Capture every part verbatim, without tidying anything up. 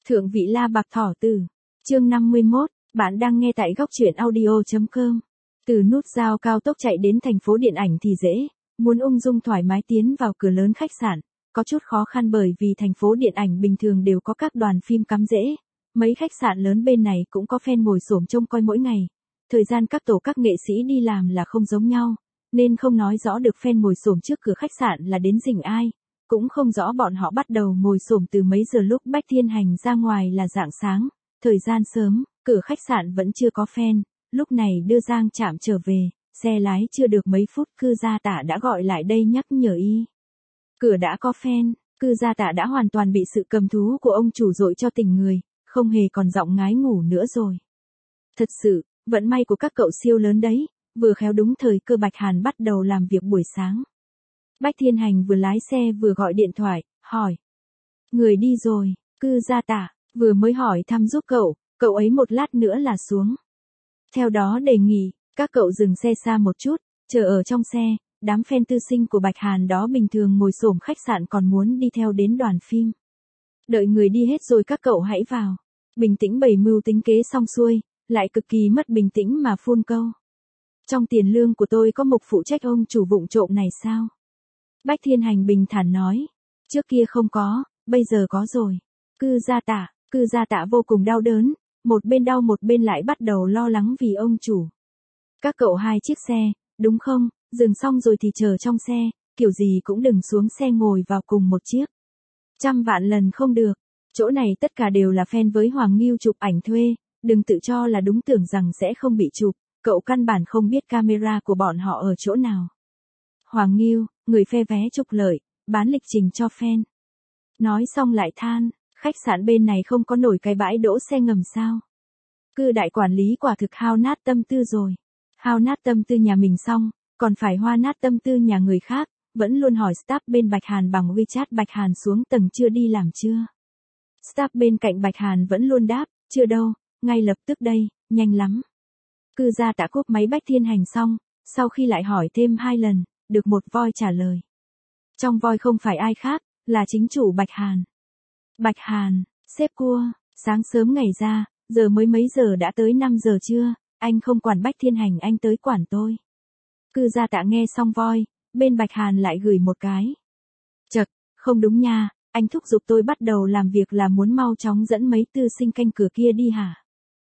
Thượng vị La Bạc Thỏ Tử. Chương năm mươi mốt, bạn đang nghe tại góc truyện audio chấm com. Từ nút giao cao tốc chạy đến thành phố điện ảnh thì dễ, muốn ung dung thoải mái tiến vào cửa lớn khách sạn, có chút khó khăn bởi vì thành phố điện ảnh bình thường đều có các đoàn phim cắm rễ. Mấy khách sạn lớn bên này cũng có fan ngồi xổm trông coi mỗi ngày. Thời gian các tổ các nghệ sĩ đi làm là không giống nhau, nên không nói rõ được fan ngồi xổm trước cửa khách sạn là đến rình ai. Cũng không rõ bọn họ bắt đầu ngồi xổm từ mấy giờ lúc Bách Thiên Hành ra ngoài là rạng sáng, thời gian sớm, cửa khách sạn vẫn chưa có fan, lúc này đưa Giang Trạm trở về, xe lái chưa được mấy phút cư gia tả đã gọi lại đây nhắc nhở y. Cửa đã có fan, cư gia tả đã hoàn toàn bị sự cầm thú của ông chủ dội cho tỉnh người, không hề còn giọng ngái ngủ nữa rồi. Thật sự, vận may của các cậu siêu lớn đấy, vừa khéo đúng thời cơ Bạch Hàn bắt đầu làm việc buổi sáng. Bách Thiên Hành vừa lái xe vừa gọi điện thoại, hỏi. Người đi rồi, cư gia tả, vừa mới hỏi thăm giúp cậu, cậu ấy một lát nữa là xuống. Theo đó đề nghị, các cậu dừng xe xa một chút, chờ ở trong xe, đám fan tư sinh của Bạch Hàn đó bình thường ngồi xổm khách sạn còn muốn đi theo đến đoàn phim. Đợi người đi hết rồi các cậu hãy vào. Bình tĩnh bày mưu tính kế xong xuôi, lại cực kỳ mất bình tĩnh mà phun câu. Trong tiền lương của tôi có mục phụ trách ông chủ vụng trộm này sao? Bách Thiên Hành bình thản nói. Trước kia không có, bây giờ có rồi. Cư gia tả, cư gia tả vô cùng đau đớn, một bên đau một bên lại bắt đầu lo lắng vì ông chủ. Các cậu hai chiếc xe, đúng không, dừng xong rồi thì chờ trong xe, kiểu gì cũng đừng xuống xe ngồi vào cùng một chiếc. Trăm vạn lần không được, chỗ này tất cả đều là fan với Hoàng Nghiêu chụp ảnh thuê, đừng tự cho là đúng tưởng rằng sẽ không bị chụp, cậu căn bản không biết camera của bọn họ ở chỗ nào. Hoàng Nghiêu, người phe vé trục lợi, bán lịch trình cho fan. Nói xong lại than, khách sạn bên này không có nổi cái bãi đỗ xe ngầm sao. Cư đại quản lý quả thực hao nát tâm tư rồi. Hao nát tâm tư nhà mình xong, còn phải hoa nát tâm tư nhà người khác, vẫn luôn hỏi staff bên Bạch Hàn bằng WeChat Bạch Hàn xuống tầng chưa đi làm chưa. Staff bên cạnh Bạch Hàn vẫn luôn đáp, chưa đâu, ngay lập tức đây, nhanh lắm. Cư gia tả cúp máy Bách Thiên Hành xong, sau khi lại hỏi thêm hai lần, được một voi trả lời. Trong voi không phải ai khác, là chính chủ Bạch Hàn. Bạch Hàn, sếp cua, sáng sớm ngày ra, giờ mới mấy giờ đã tới năm giờ chưa, anh không quản Bách Thiên Hành anh tới quản tôi. Cư gia tạ nghe xong voi, bên Bạch Hàn lại gửi một cái. Chật, không đúng nha, anh thúc giục tôi bắt đầu làm việc là muốn mau chóng dẫn mấy tư sinh canh cửa kia đi hả?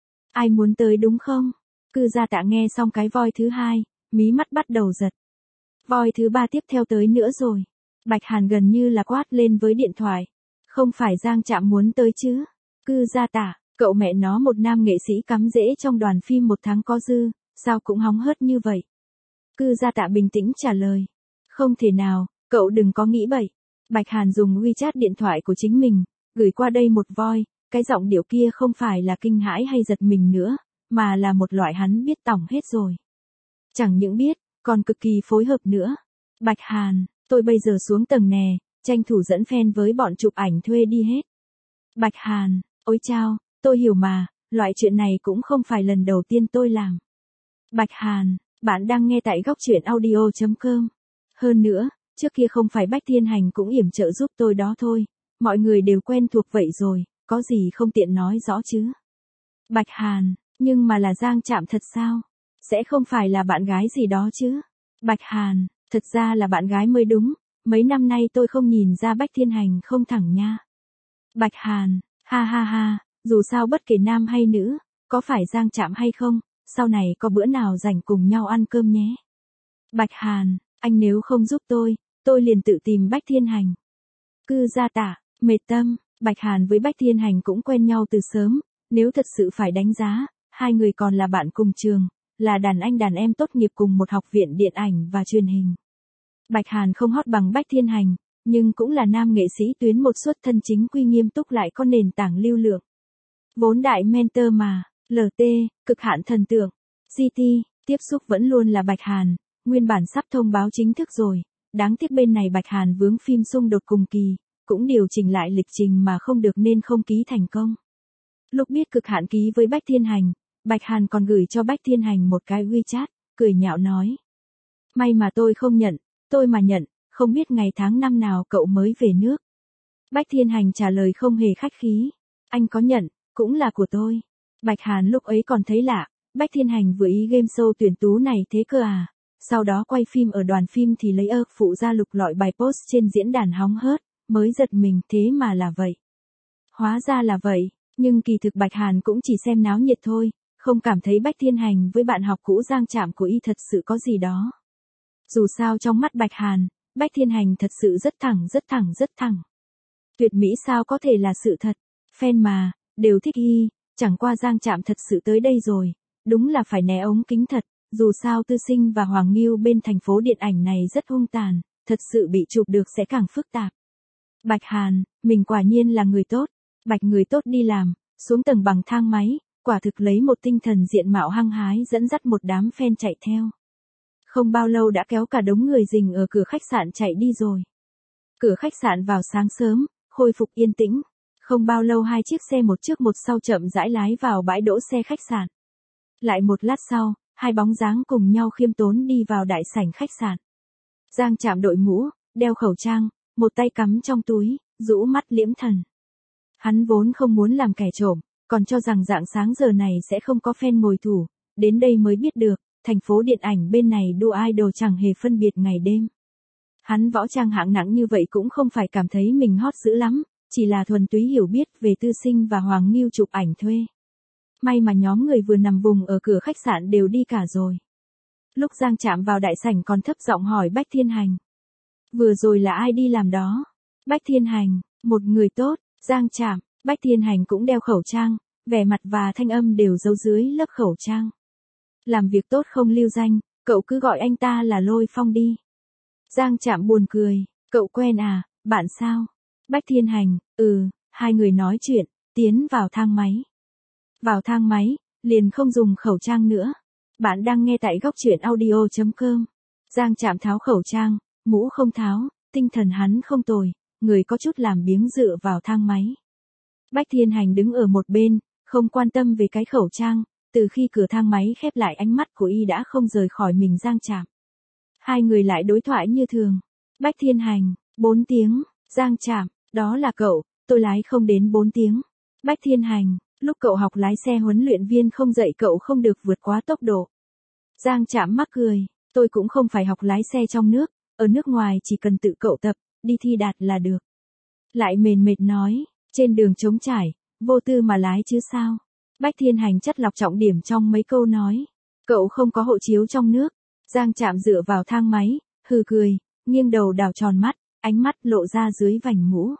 Ai muốn tới đúng không? Cư gia tạ nghe xong cái voi thứ hai, mí mắt bắt đầu giật. Voi thứ ba tiếp theo tới nữa rồi. Bạch Hàn gần như là quát lên với điện thoại. Không phải Giang Trạm muốn tới chứ? Cư gia tả, cậu mẹ nó một nam nghệ sĩ cắm rễ trong đoàn phim một tháng có dư, sao cũng hóng hớt như vậy? Cư gia tạ bình tĩnh trả lời. Không thể nào, cậu đừng có nghĩ bậy. Bạch Hàn dùng WeChat điện thoại của chính mình, gửi qua đây một voi, cái giọng điệu kia không phải là kinh hãi hay giật mình nữa, mà là một loại hắn biết tỏng hết rồi. Chẳng những biết, còn cực kỳ phối hợp nữa. Bạch Hàn, tôi bây giờ xuống tầng nè, tranh thủ dẫn fan với bọn chụp ảnh thuê đi hết. Bạch Hàn, ôi chao, tôi hiểu mà, loại chuyện này cũng không phải lần đầu tiên tôi làm. Bạch Hàn, bạn đang nghe tại góc truyện audio chấm com. Hơn nữa, trước kia không phải Bách Thiên Hành cũng yểm trợ giúp tôi đó thôi, mọi người đều quen thuộc vậy rồi, có gì không tiện nói rõ chứ. Bạch Hàn, nhưng mà là Giang Trạm thật sao? Sẽ không phải là bạn gái gì đó chứ? Bạch Hàn, thật ra là bạn gái mới đúng, mấy năm nay tôi không nhìn ra Bách Thiên Hành không thẳng nha. Bạch Hàn, ha ha ha, dù sao bất kể nam hay nữ, có phải Giang Trạm hay không, sau này có bữa nào rảnh cùng nhau ăn cơm nhé. Bạch Hàn, anh nếu không giúp tôi, tôi liền tự tìm Bách Thiên Hành. Cư gia tả, mệt tâm, Bạch Hàn với Bách Thiên Hành cũng quen nhau từ sớm, nếu thật sự phải đánh giá, hai người còn là bạn cùng trường, là đàn anh đàn em tốt nghiệp cùng một học viện điện ảnh và truyền hình. Bạch Hàn không hot bằng Bách Thiên Hành, nhưng cũng là nam nghệ sĩ tuyến một xuất thân chính quy nghiêm túc lại có nền tảng lưu lượng. Vốn đại mentor mà, lờ tê, cực hạn thần tượng, giê tê, tiếp xúc vẫn luôn là Bạch Hàn, nguyên bản sắp thông báo chính thức rồi, đáng tiếc bên này Bạch Hàn vướng phim xung đột cùng kỳ, cũng điều chỉnh lại lịch trình mà không được nên không ký thành công. Lúc biết cực hạn ký với Bách Thiên Hành, Bạch Hàn còn gửi cho Bách Thiên Hành một cái WeChat, cười nhạo nói. May mà tôi không nhận, tôi mà nhận, không biết ngày tháng năm nào cậu mới về nước. Bách Thiên Hành trả lời không hề khách khí. Anh có nhận, cũng là của tôi. Bạch Hàn lúc ấy còn thấy lạ, Bách Thiên Hành vừa ý game show tuyển tú này thế cơ à. Sau đó quay phim ở đoàn phim thì lấy ơ phụ ra lục lọi bài post trên diễn đàn hóng hớt, mới giật mình thế mà là vậy. Hóa ra là vậy, nhưng kỳ thực Bạch Hàn cũng chỉ xem náo nhiệt thôi, không cảm thấy Bách Thiên Hành với bạn học cũ Giang Trạm của y thật sự có gì đó. Dù sao trong mắt Bạch Hàn, Bách Thiên Hành thật sự rất thẳng rất thẳng rất thẳng. Tuyệt mỹ sao có thể là sự thật, fan mà, đều thích y, chẳng qua Giang Trạm thật sự tới đây rồi, đúng là phải né ống kính thật, dù sao Tư Sinh và Hoàng Ngưu bên thành phố điện ảnh này rất hung tàn, thật sự bị chụp được sẽ càng phức tạp. Bạch Hàn, mình quả nhiên là người tốt, Bạch người tốt đi làm, xuống tầng bằng thang máy, quả thực lấy một tinh thần diện mạo hăng hái dẫn dắt một đám fan chạy theo. Không bao lâu đã kéo cả đống người rình ở cửa khách sạn chạy đi rồi. Cửa khách sạn vào sáng sớm, khôi phục yên tĩnh. Không bao lâu hai chiếc xe một trước một sau chậm rãi lái vào bãi đỗ xe khách sạn. Lại một lát sau, hai bóng dáng cùng nhau khiêm tốn đi vào đại sảnh khách sạn. Giang Trạm đội mũ, đeo khẩu trang, một tay cắm trong túi, rũ mắt liễm thần. Hắn vốn không muốn làm kẻ trộm, còn cho rằng rạng sáng giờ này sẽ không có fan ngồi thủ, đến đây mới biết được, thành phố điện ảnh bên này đua idol chẳng hề phân biệt ngày đêm. Hắn võ trang hạng nặng như vậy cũng không phải cảm thấy mình hot dữ lắm, chỉ là thuần túy hiểu biết về Tư Sinh và Hoàng Ngưu chụp ảnh thuê. May mà nhóm người vừa nằm vùng ở cửa khách sạn đều đi cả rồi. Lúc Giang Trạm vào đại sảnh còn thấp giọng hỏi Bách Thiên Hành. Vừa rồi là ai đi làm đó? Bách Thiên Hành, một người tốt. Giang Trạm, Bách Thiên Hành cũng đeo khẩu trang, vẻ mặt và thanh âm đều giấu dưới lớp khẩu trang. Làm việc tốt không lưu danh, cậu cứ gọi anh ta là Lôi Phong đi. Giang Trạm buồn cười, cậu quen à, bạn sao? Bách Thiên Hành, ừ, hai người nói chuyện, tiến vào thang máy. Vào thang máy, liền không dùng khẩu trang nữa. Bạn đang nghe tại góc truyện audio chấm com. Giang Trạm tháo khẩu trang, mũ không tháo, tinh thần hắn không tồi, người có chút làm biếng dựa vào thang máy. Bách Thiên Hành đứng ở một bên, không quan tâm về cái khẩu trang, từ khi cửa thang máy khép lại ánh mắt của y đã không rời khỏi mình Giang Trạm. Hai người lại đối thoại như thường. Bách Thiên Hành, bốn tiếng, Giang Trạm, đó là cậu, tôi lái không đến bốn tiếng. Bách Thiên Hành, lúc cậu học lái xe huấn luyện viên không dạy cậu không được vượt quá tốc độ. Giang Trạm mắc cười, tôi cũng không phải học lái xe trong nước, ở nước ngoài chỉ cần tự cậu tập, đi thi đạt là được. Lại mền mệt nói, trên đường trống trải, vô tư mà lái chứ sao. Bách Thiên Hành chất lọc trọng điểm trong mấy câu nói. Cậu không có hộ chiếu trong nước. Giang Trạm dựa vào thang máy, hừ cười, nghiêng đầu đảo tròn mắt, ánh mắt lộ ra dưới vành mũ.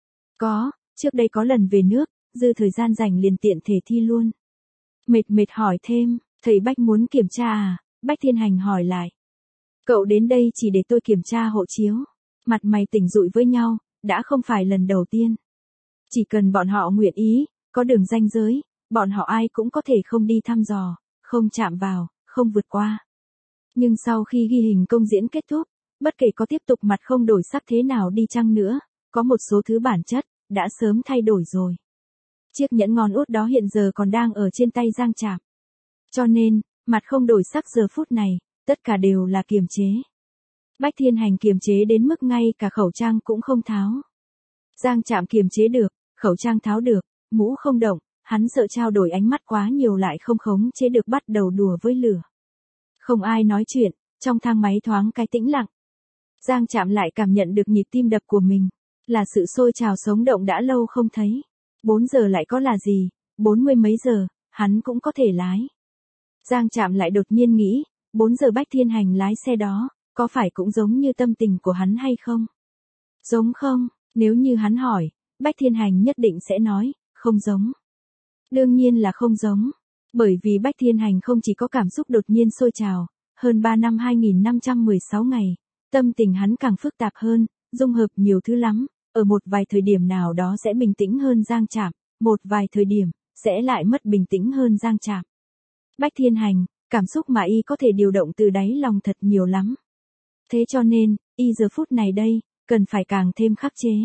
Có, trước đây có lần về nước, dư thời gian rảnh liền tiện thể thi luôn. Mệt mệt hỏi thêm, thầy Bách muốn kiểm tra à? Bách Thiên Hành hỏi lại. Cậu đến đây chỉ để tôi kiểm tra hộ chiếu. Mặt mày tỉnh rụi với nhau, đã không phải lần đầu tiên. Chỉ cần bọn họ nguyện ý, có đường ranh giới, bọn họ ai cũng có thể không đi thăm dò, không chạm vào, không vượt qua. Nhưng sau khi ghi hình công diễn kết thúc, bất kể có tiếp tục mặt không đổi sắc thế nào đi chăng nữa, có một số thứ bản chất, đã sớm thay đổi rồi. Chiếc nhẫn ngón út đó hiện giờ còn đang ở trên tay Giang Trạm. Cho nên, mặt không đổi sắc giờ phút này, tất cả đều là kiềm chế. Bách Thiên Hành kiềm chế đến mức ngay cả khẩu trang cũng không tháo. Giang Trạm kiềm chế được, khẩu trang tháo được, mũ không động, hắn sợ trao đổi ánh mắt quá nhiều lại không khống chế được bắt đầu đùa với lửa. Không ai nói chuyện, trong thang máy thoáng cái tĩnh lặng. Giang Trạm lại cảm nhận được nhịp tim đập của mình, là sự sôi trào sống động đã lâu không thấy. Bốn giờ lại có là gì, bốn mươi mấy giờ, hắn cũng có thể lái. Giang Trạm lại đột nhiên nghĩ, bốn giờ Bách Thiên Hành lái xe đó, có phải cũng giống như tâm tình của hắn hay không? Giống không? Nếu như hắn hỏi, Bách Thiên Hành nhất định sẽ nói, không giống. Đương nhiên là không giống. Bởi vì Bách Thiên Hành không chỉ có cảm xúc đột nhiên sôi trào, hơn ba năm hai nghìn năm trăm mười sáu ngày, tâm tình hắn càng phức tạp hơn, dung hợp nhiều thứ lắm, ở một vài thời điểm nào đó sẽ bình tĩnh hơn Giang Trạm, một vài thời điểm, sẽ lại mất bình tĩnh hơn Giang Trạm. Bách Thiên Hành, cảm xúc mà y có thể điều động từ đáy lòng thật nhiều lắm. Thế cho nên, y giờ phút này đây, cần phải càng thêm khắc chế.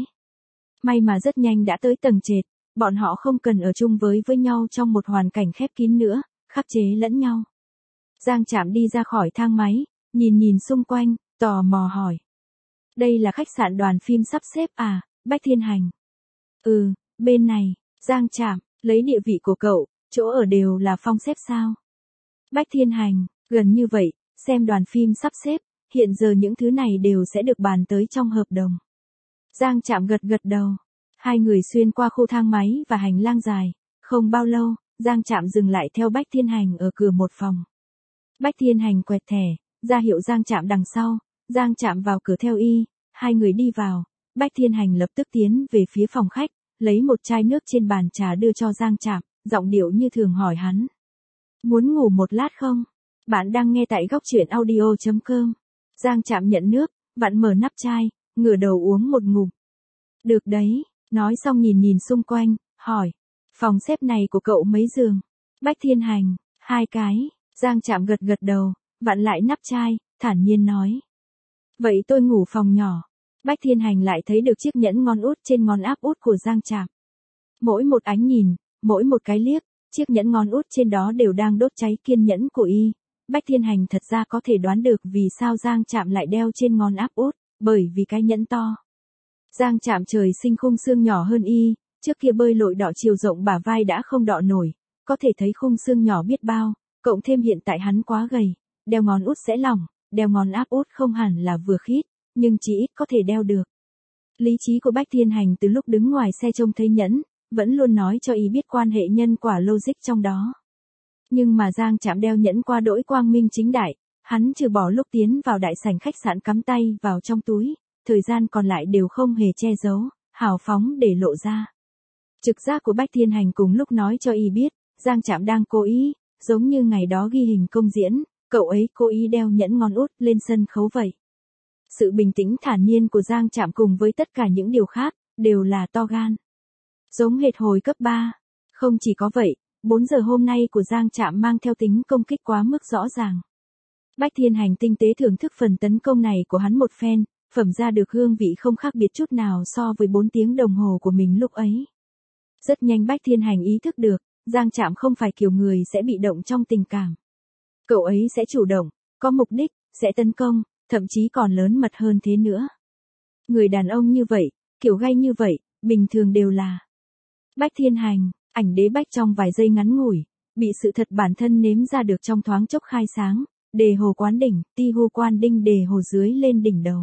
May mà rất nhanh đã tới tầng trệt, bọn họ không cần ở chung với với nhau trong một hoàn cảnh khép kín nữa, khắc chế lẫn nhau. Giang Trạm đi ra khỏi thang máy, nhìn nhìn xung quanh, tò mò hỏi. Đây là khách sạn đoàn phim sắp xếp à, Bách Thiên Hành? Ừ, bên này, Giang Trạm, lấy địa vị của cậu, chỗ ở đều là phong xếp sao? Bách Thiên Hành, gần như vậy, xem đoàn phim sắp xếp, hiện giờ những thứ này đều sẽ được bàn tới trong hợp đồng. Giang Trạm gật gật đầu. Hai người xuyên qua khu thang máy và hành lang dài. Không bao lâu, Giang Trạm dừng lại theo Bách Thiên Hành ở cửa một phòng. Bách Thiên Hành quẹt thẻ, ra hiệu Giang Trạm đằng sau. Giang Trạm vào cửa theo y. Hai người đi vào. Bách Thiên Hành lập tức tiến về phía phòng khách, lấy một chai nước trên bàn trà đưa cho Giang Trạm, giọng điệu như thường hỏi hắn. Muốn ngủ một lát không? Bạn đang nghe tại góc truyện audio chấm com. Giang Trạm nhận nước, vặn mở nắp chai, ngửa đầu uống một ngụm. Được đấy, nói xong nhìn nhìn xung quanh, hỏi. Phòng xếp này của cậu mấy giường? Bách Thiên Hành, hai cái. Giang Trạm gật gật đầu, vặn lại nắp chai, thản nhiên nói. Vậy tôi ngủ phòng nhỏ. Bách Thiên Hành lại thấy được chiếc nhẫn ngón út trên ngón áp út của Giang Trạm. Mỗi một ánh nhìn, mỗi một cái liếc, chiếc nhẫn ngón út trên đó đều đang đốt cháy kiên nhẫn của y. Bách Thiên Hành thật ra có thể đoán được vì sao Giang Trạm lại đeo trên ngón áp út, bởi vì cái nhẫn to. Giang Trạm trời sinh khung xương nhỏ hơn y, trước kia bơi lội đọ chiều rộng bả vai đã không đọ nổi, có thể thấy khung xương nhỏ biết bao, cộng thêm hiện tại hắn quá gầy, đeo ngón út sẽ lỏng, đeo ngón áp út không hẳn là vừa khít, nhưng chỉ ít có thể đeo được. Lý trí của Bách Thiên Hành từ lúc đứng ngoài xe trông thấy nhẫn, vẫn luôn nói cho y biết quan hệ nhân quả logic trong đó. Nhưng mà Giang Trạm đeo nhẫn qua đỗi quang minh chính đại, hắn trừ bỏ lúc tiến vào đại sảnh khách sạn cắm tay vào trong túi, thời gian còn lại đều không hề che giấu, hào phóng để lộ ra. Trực giác của Bách Thiên Hành cùng lúc nói cho y biết, Giang Trạm đang cố ý, giống như ngày đó ghi hình công diễn, cậu ấy cố ý đeo nhẫn ngón út lên sân khấu vậy. Sự bình tĩnh thản nhiên của Giang Trạm cùng với tất cả những điều khác, đều là to gan. Giống hệt hồi cấp ba. Không chỉ có vậy, bốn giờ hôm nay của Giang Trạm mang theo tính công kích quá mức rõ ràng. Bách Thiên Hành tinh tế thưởng thức phần tấn công này của hắn một phen, phẩm ra được hương vị không khác biệt chút nào so với bốn tiếng đồng hồ của mình lúc ấy. Rất nhanh Bách Thiên Hành ý thức được, Giang Trạm không phải kiểu người sẽ bị động trong tình cảm. Cậu ấy sẽ chủ động, có mục đích, sẽ tấn công, thậm chí còn lớn mật hơn thế nữa. Người đàn ông như vậy, kiểu gay như vậy, bình thường đều là. Bách Thiên Hành, ảnh đế bách trong vài giây ngắn ngủi, bị sự thật bản thân nếm ra được trong thoáng chốc khai sáng, đề hồ quán đỉnh, ti hu quan đinh đề hồ dưới lên đỉnh đầu.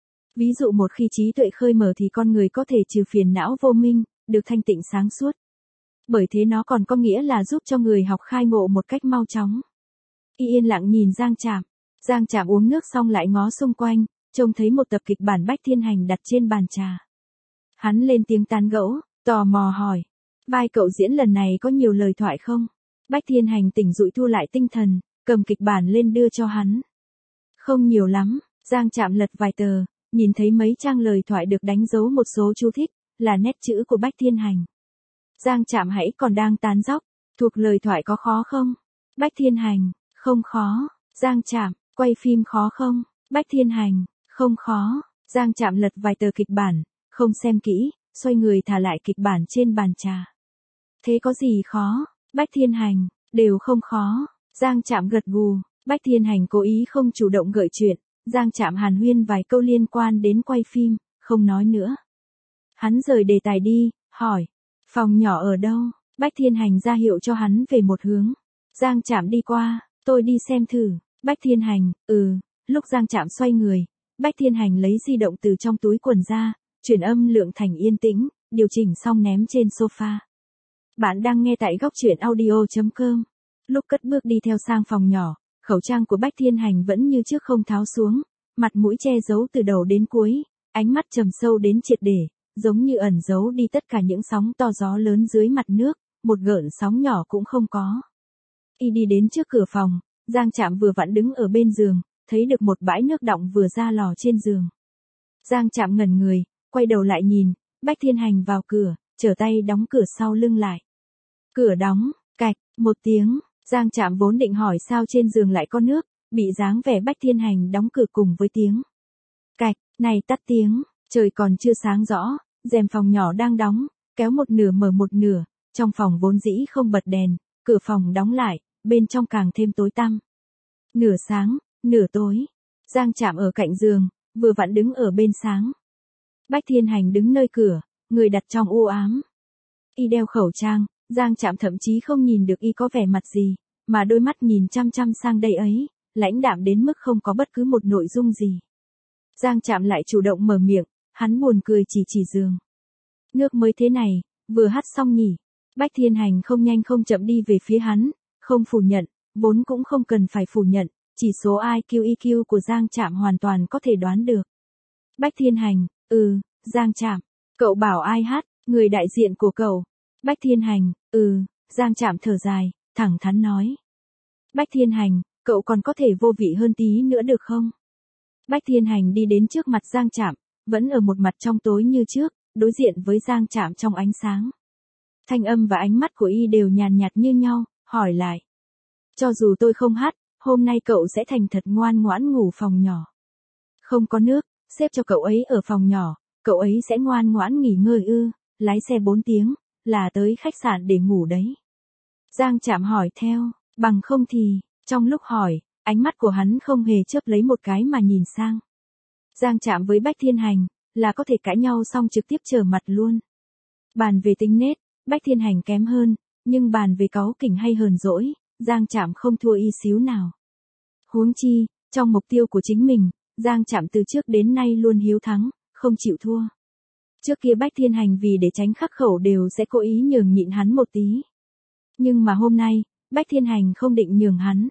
Ví dụ một khi trí tuệ khơi mở thì con người có thể trừ phiền não vô minh, được thanh tịnh sáng suốt. Bởi thế nó còn có nghĩa là giúp cho người học khai ngộ một cách mau chóng. Y yên lặng nhìn Giang Trạm. Giang Trạm uống nước xong lại ngó xung quanh, trông thấy một tập kịch bản Bách Thiên Hành đặt trên bàn trà. Hắn lên tiếng tán gẫu, tò mò hỏi. Vai cậu diễn lần này có nhiều lời thoại không? Bách Thiên Hành tỉnh dụi thu lại tinh thần, cầm kịch bản lên đưa cho hắn. Không nhiều lắm, Giang Trạm lật vài tờ, nhìn thấy mấy trang lời thoại được đánh dấu một số chú thích, là nét chữ của Bách Thiên Hành. Giang Trạm hãy còn đang tán dóc, thuộc lời thoại có khó không? Bách Thiên Hành, không khó. Giang Trạm, quay phim khó không? Bách Thiên Hành, không khó. Giang Trạm lật vài tờ kịch bản, không xem kỹ, xoay người thả lại kịch bản trên bàn trà. Thế có gì khó? Bách Thiên Hành, đều không khó. Giang Trạm gật gù, Bách Thiên Hành cố ý không chủ động gợi chuyện, Giang Trạm hàn huyên vài câu liên quan đến quay phim, không nói nữa. Hắn rời đề tài đi, hỏi, phòng nhỏ ở đâu? Bách Thiên Hành ra hiệu cho hắn về một hướng. Giang Trạm đi qua, tôi đi xem thử. Bách Thiên Hành, ừ, lúc Giang Trạm xoay người, Bách Thiên Hành lấy di động từ trong túi quần ra, chuyển âm lượng thành yên tĩnh, điều chỉnh xong ném trên sofa. Bạn đang nghe tại góc truyện audio chấm com. Lúc cất bước đi theo sang phòng nhỏ, khẩu trang của Bách Thiên Hành vẫn như trước không tháo xuống, mặt mũi che giấu từ đầu đến cuối, ánh mắt trầm sâu đến triệt để, giống như ẩn giấu đi tất cả những sóng to gió lớn dưới mặt nước, một gợn sóng nhỏ cũng không có. Y đi đến trước cửa phòng, Giang Trạm vừa vặn đứng ở bên giường, thấy được một bãi nước đọng vừa ra lò trên giường. Giang Trạm ngẩn người, quay đầu lại nhìn, Bách Thiên Hành vào cửa, trở tay đóng cửa sau lưng lại. Cửa đóng, cạch, một tiếng, Giang Trạm vốn định hỏi sao trên giường lại có nước, bị dáng vẻ Bách Thiên Hành đóng cửa cùng với tiếng. Cạch, này tắt tiếng, trời còn chưa sáng rõ, rèm phòng nhỏ đang đóng, kéo một nửa mở một nửa, trong phòng vốn dĩ không bật đèn, cửa phòng đóng lại, bên trong càng thêm tối tăm. Nửa sáng, nửa tối, Giang Trạm ở cạnh giường, vừa vặn đứng ở bên sáng. Bách Thiên Hành đứng nơi cửa, người đặt trong u ám. y đeo khẩu trang, Giang Trạm thậm chí không nhìn được y có vẻ mặt gì, mà đôi mắt nhìn chăm chăm sang đây ấy, lãnh đạm đến mức không có bất cứ một nội dung gì. Giang Trạm lại chủ động mở miệng, hắn buồn cười chỉ chỉ giường. Nước mới thế này, vừa hắt xong nhỉ. Bách Thiên Hành không nhanh không chậm đi về phía hắn, không phủ nhận, vốn cũng không cần phải phủ nhận, chỉ số i kiu i kiu của Giang Trạm hoàn toàn có thể đoán được. Bách Thiên Hành, ừ, Giang Trạm, cậu bảo ai hát, người đại diện của cậu. Bách Thiên Hành, ừ, Giang Trạm thở dài, thẳng thắn nói. Bách Thiên Hành, cậu còn có thể vô vị hơn tí nữa được không? Bách Thiên Hành đi đến trước mặt Giang Trạm, vẫn ở một mặt trong tối như trước, đối diện với Giang Trạm trong ánh sáng. Thanh âm và ánh mắt của y đều nhàn nhạt như nhau, hỏi lại. Cho dù tôi không hát, hôm nay cậu sẽ thành thật ngoan ngoãn ngủ phòng nhỏ. Không có nước, xếp cho cậu ấy ở phòng nhỏ, cậu ấy sẽ ngoan ngoãn nghỉ ngơi ư, lái xe bốn tiếng, là tới khách sạn để ngủ đấy. Giang Trạm hỏi theo, bằng không thì, trong lúc hỏi, ánh mắt của hắn không hề chớp lấy một cái mà nhìn sang. Giang Trạm với Bách Thiên Hành, là có thể cãi nhau xong trực tiếp trở mặt luôn. Bàn về tính nết, Bách Thiên Hành kém hơn, nhưng bàn về cáu kỉnh hay hờn dỗi, Giang Trạm không thua y xíu nào. Huống chi, trong mục tiêu của chính mình, Giang Trạm từ trước đến nay luôn hiếu thắng, không chịu thua. Trước kia Bách Thiên Hành vì để tránh khắc khẩu đều sẽ cố ý nhường nhịn hắn một tí. Nhưng mà hôm nay, Bách Thiên Hành không định nhường hắn.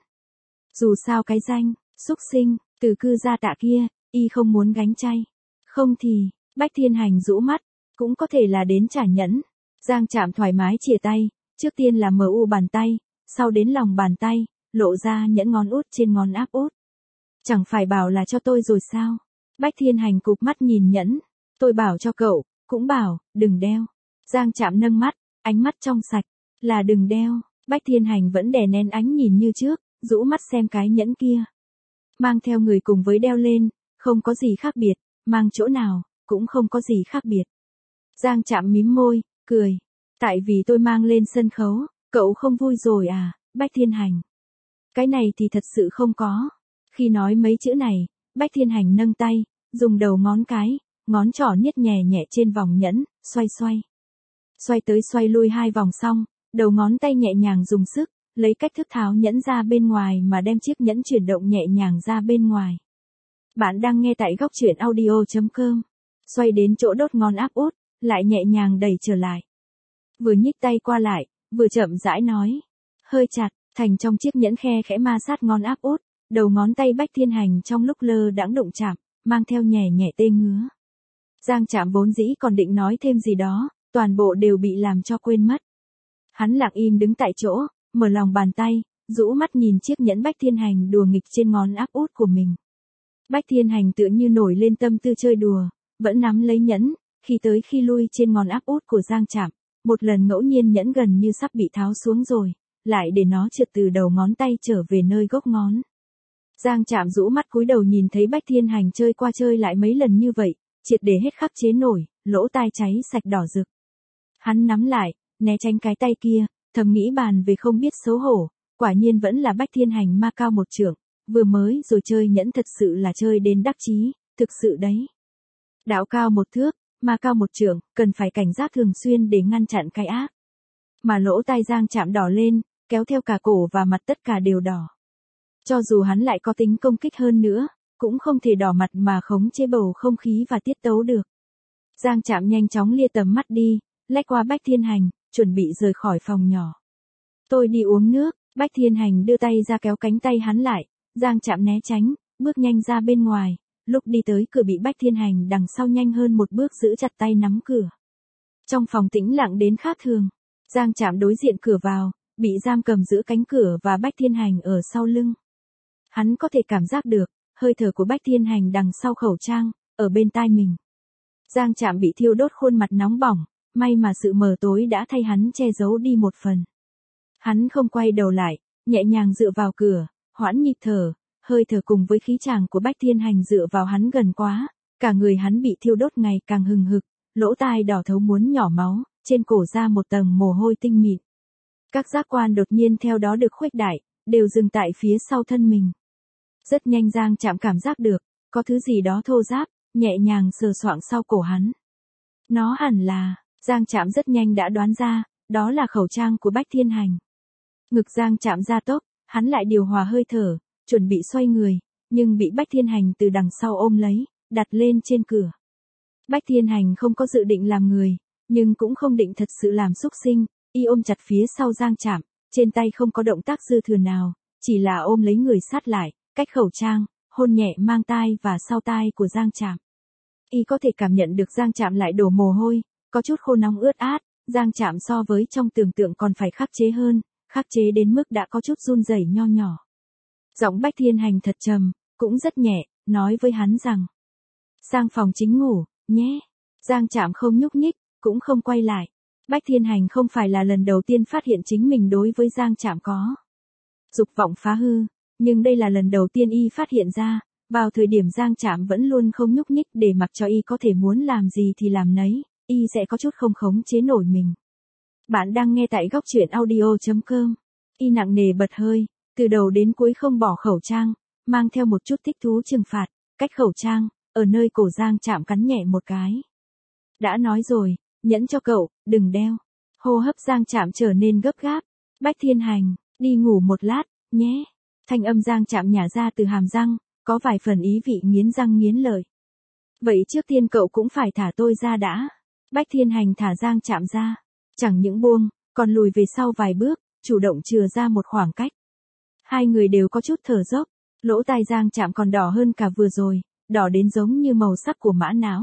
Dù sao cái danh, xúc sinh, từ cư gia Tạ kia, y không muốn gánh chay. Không thì, Bách Thiên Hành rũ mắt, cũng có thể là đến trả nhẫn. Giang Trạm thoải mái chìa tay, trước tiên là mờ u bàn tay, sau đến lòng bàn tay, lộ ra nhẫn ngón út trên ngón áp út. Chẳng phải bảo là cho tôi rồi sao? Bách Thiên Hành cụp mắt nhìn nhẫn, tôi bảo cho cậu, cũng bảo, đừng đeo. Giang Trạm nâng mắt, ánh mắt trong sạch, là đừng đeo. Bách Thiên Hành vẫn đè nén ánh nhìn như trước, rũ mắt xem cái nhẫn kia. Mang theo người cùng với đeo lên, không có gì khác biệt, mang chỗ nào, cũng không có gì khác biệt. Giang Trạm mím môi, cười. Tại vì tôi mang lên sân khấu, cậu không vui rồi à, Bách Thiên Hành. Cái này thì thật sự không có. Khi nói mấy chữ này, Bách Thiên Hành nâng tay, dùng đầu ngón cái, ngón trỏ niết nhẹ nhẹ trên vòng nhẫn, xoay xoay. Xoay tới xoay lui hai vòng xong, đầu ngón tay nhẹ nhàng dùng sức, lấy cách thức tháo nhẫn ra bên ngoài mà đem chiếc nhẫn chuyển động nhẹ nhàng ra bên ngoài. Bạn đang nghe tại góc truyện audio chấm com. Xoay đến chỗ đốt ngón áp út, lại nhẹ nhàng đẩy trở lại. Vừa nhích tay qua lại, vừa chậm rãi nói. Hơi chặt, thành trong chiếc nhẫn khe khẽ ma sát ngón áp út, đầu ngón tay Bách Thiên Hành trong lúc lơ đãng đụng chạm, mang theo nhẹ nhẹ tê ngứa. Giang Trạm vốn dĩ còn định nói thêm gì đó, toàn bộ đều bị làm cho quên mất. Hắn lặng im đứng tại chỗ, mở lòng bàn tay, rũ mắt nhìn chiếc nhẫn Bách Thiên Hành đùa nghịch trên ngón áp út của mình. Bách Thiên Hành tựa như nổi lên tâm tư chơi đùa, vẫn nắm lấy nhẫn, khi tới khi lui trên ngón áp út của Giang Trạm, một lần ngẫu nhiên nhẫn gần như sắp bị tháo xuống rồi, lại để nó trượt từ đầu ngón tay trở về nơi gốc ngón. Giang Trạm rũ mắt cúi đầu nhìn thấy Bách Thiên Hành chơi qua chơi lại mấy lần như vậy, triệt để hết khắc chế nổi, lỗ tai cháy sạch đỏ rực. Hắn nắm lại, né tránh cái tay kia, thầm nghĩ bàn về không biết xấu hổ, quả nhiên vẫn là Bách Thiên Hành ma cao một trượng, vừa mới rồi chơi nhẫn thật sự là chơi đến đắc chí, thực sự đấy. Đạo cao một thước, ma cao một trượng, cần phải cảnh giác thường xuyên để ngăn chặn cái ác. Mà lỗ tai Giang Trạm đỏ lên, kéo theo cả cổ và mặt tất cả đều đỏ. Cho dù hắn lại có tính công kích hơn nữa, cũng không thể đỏ mặt mà khống chế bầu không khí và tiết tấu được. Giang Trạm nhanh chóng lia tầm mắt đi, lách qua Bách Thiên Hành, chuẩn bị rời khỏi phòng nhỏ. Tôi đi uống nước, Bách Thiên Hành đưa tay ra kéo cánh tay hắn lại, Giang Trạm né tránh, bước nhanh ra bên ngoài, lúc đi tới cửa bị Bách Thiên Hành đằng sau nhanh hơn một bước giữ chặt tay nắm cửa. Trong phòng tĩnh lặng đến khác thường, Giang Trạm đối diện cửa vào, bị giam cầm giữa cánh cửa và Bách Thiên Hành ở sau lưng. Hắn có thể cảm giác được, hơi thở của Bách Thiên Hành đằng sau khẩu trang, ở bên tai mình. Giang Trạm bị thiêu đốt khuôn mặt nóng bỏng, may mà sự mờ tối đã thay hắn che giấu đi một phần. Hắn không quay đầu lại, nhẹ nhàng dựa vào cửa, hoãn nhịp thở, hơi thở cùng với khí chàng của Bách Thiên Hành dựa vào hắn gần quá, cả người hắn bị thiêu đốt ngày càng hừng hực, lỗ tai đỏ thấu muốn nhỏ máu, trên cổ ra một tầng mồ hôi tinh mịn. Các giác quan đột nhiên theo đó được khuếch đại, đều dừng tại phía sau thân mình. Rất nhanh Giang Trạm cảm giác được, có thứ gì đó thô ráp, nhẹ nhàng sờ soạng sau cổ hắn. Nó hẳn là, Giang Trạm rất nhanh đã đoán ra, đó là khẩu trang của Bách Thiên Hành. Ngực Giang Trạm gia tốc, hắn lại điều hòa hơi thở, chuẩn bị xoay người, nhưng bị Bách Thiên Hành từ đằng sau ôm lấy, đặt lên trên cửa. Bách Thiên Hành không có dự định làm người, nhưng cũng không định thật sự làm xúc sinh, y ôm chặt phía sau Giang Trạm, trên tay không có động tác dư thừa nào, chỉ là ôm lấy người sát lại, cách khẩu trang, hôn nhẹ mang tai và sau tai của Giang Trạm. Y có thể cảm nhận được Giang Trạm lại đổ mồ hôi, có chút khô nóng ướt át, Giang Trạm so với trong tưởng tượng còn phải khắc chế hơn, khắc chế đến mức đã có chút run rẩy nho nhỏ. Giọng Bách Thiên Hành thật trầm, cũng rất nhẹ, nói với hắn rằng: sang phòng chính ngủ, nhé. Giang Trạm không nhúc nhích, cũng không quay lại. Bách Thiên Hành không phải là lần đầu tiên phát hiện chính mình đối với Giang Trạm có dục vọng phá hư, nhưng đây là lần đầu tiên y phát hiện ra, vào thời điểm Giang Trạm vẫn luôn không nhúc nhích để mặc cho y có thể muốn làm gì thì làm nấy, y sẽ có chút không khống chế nổi mình. Bạn đang nghe tại góc truyện audio chấm com. Y nặng nề bật hơi, từ đầu đến cuối không bỏ khẩu trang, mang theo một chút thích thú trừng phạt, cách khẩu trang, ở nơi cổ Giang Trạm cắn nhẹ một cái. Đã nói rồi, nhẫn cho cậu, đừng đeo. Hô hấp Giang Trạm trở nên gấp gáp. Bách Thiên Hành, đi ngủ một lát, nhé. Thanh âm Giang Trạm nhả ra từ hàm răng, có vài phần ý vị nghiến răng nghiến lợi. Vậy trước tiên cậu cũng phải thả tôi ra đã. Bách Thiên Hành thả Giang Trạm ra, chẳng những buông, còn lùi về sau vài bước, chủ động chừa ra một khoảng cách. Hai người đều có chút thở dốc, lỗ tai Giang Trạm còn đỏ hơn cả vừa rồi, đỏ đến giống như màu sắc của mã não.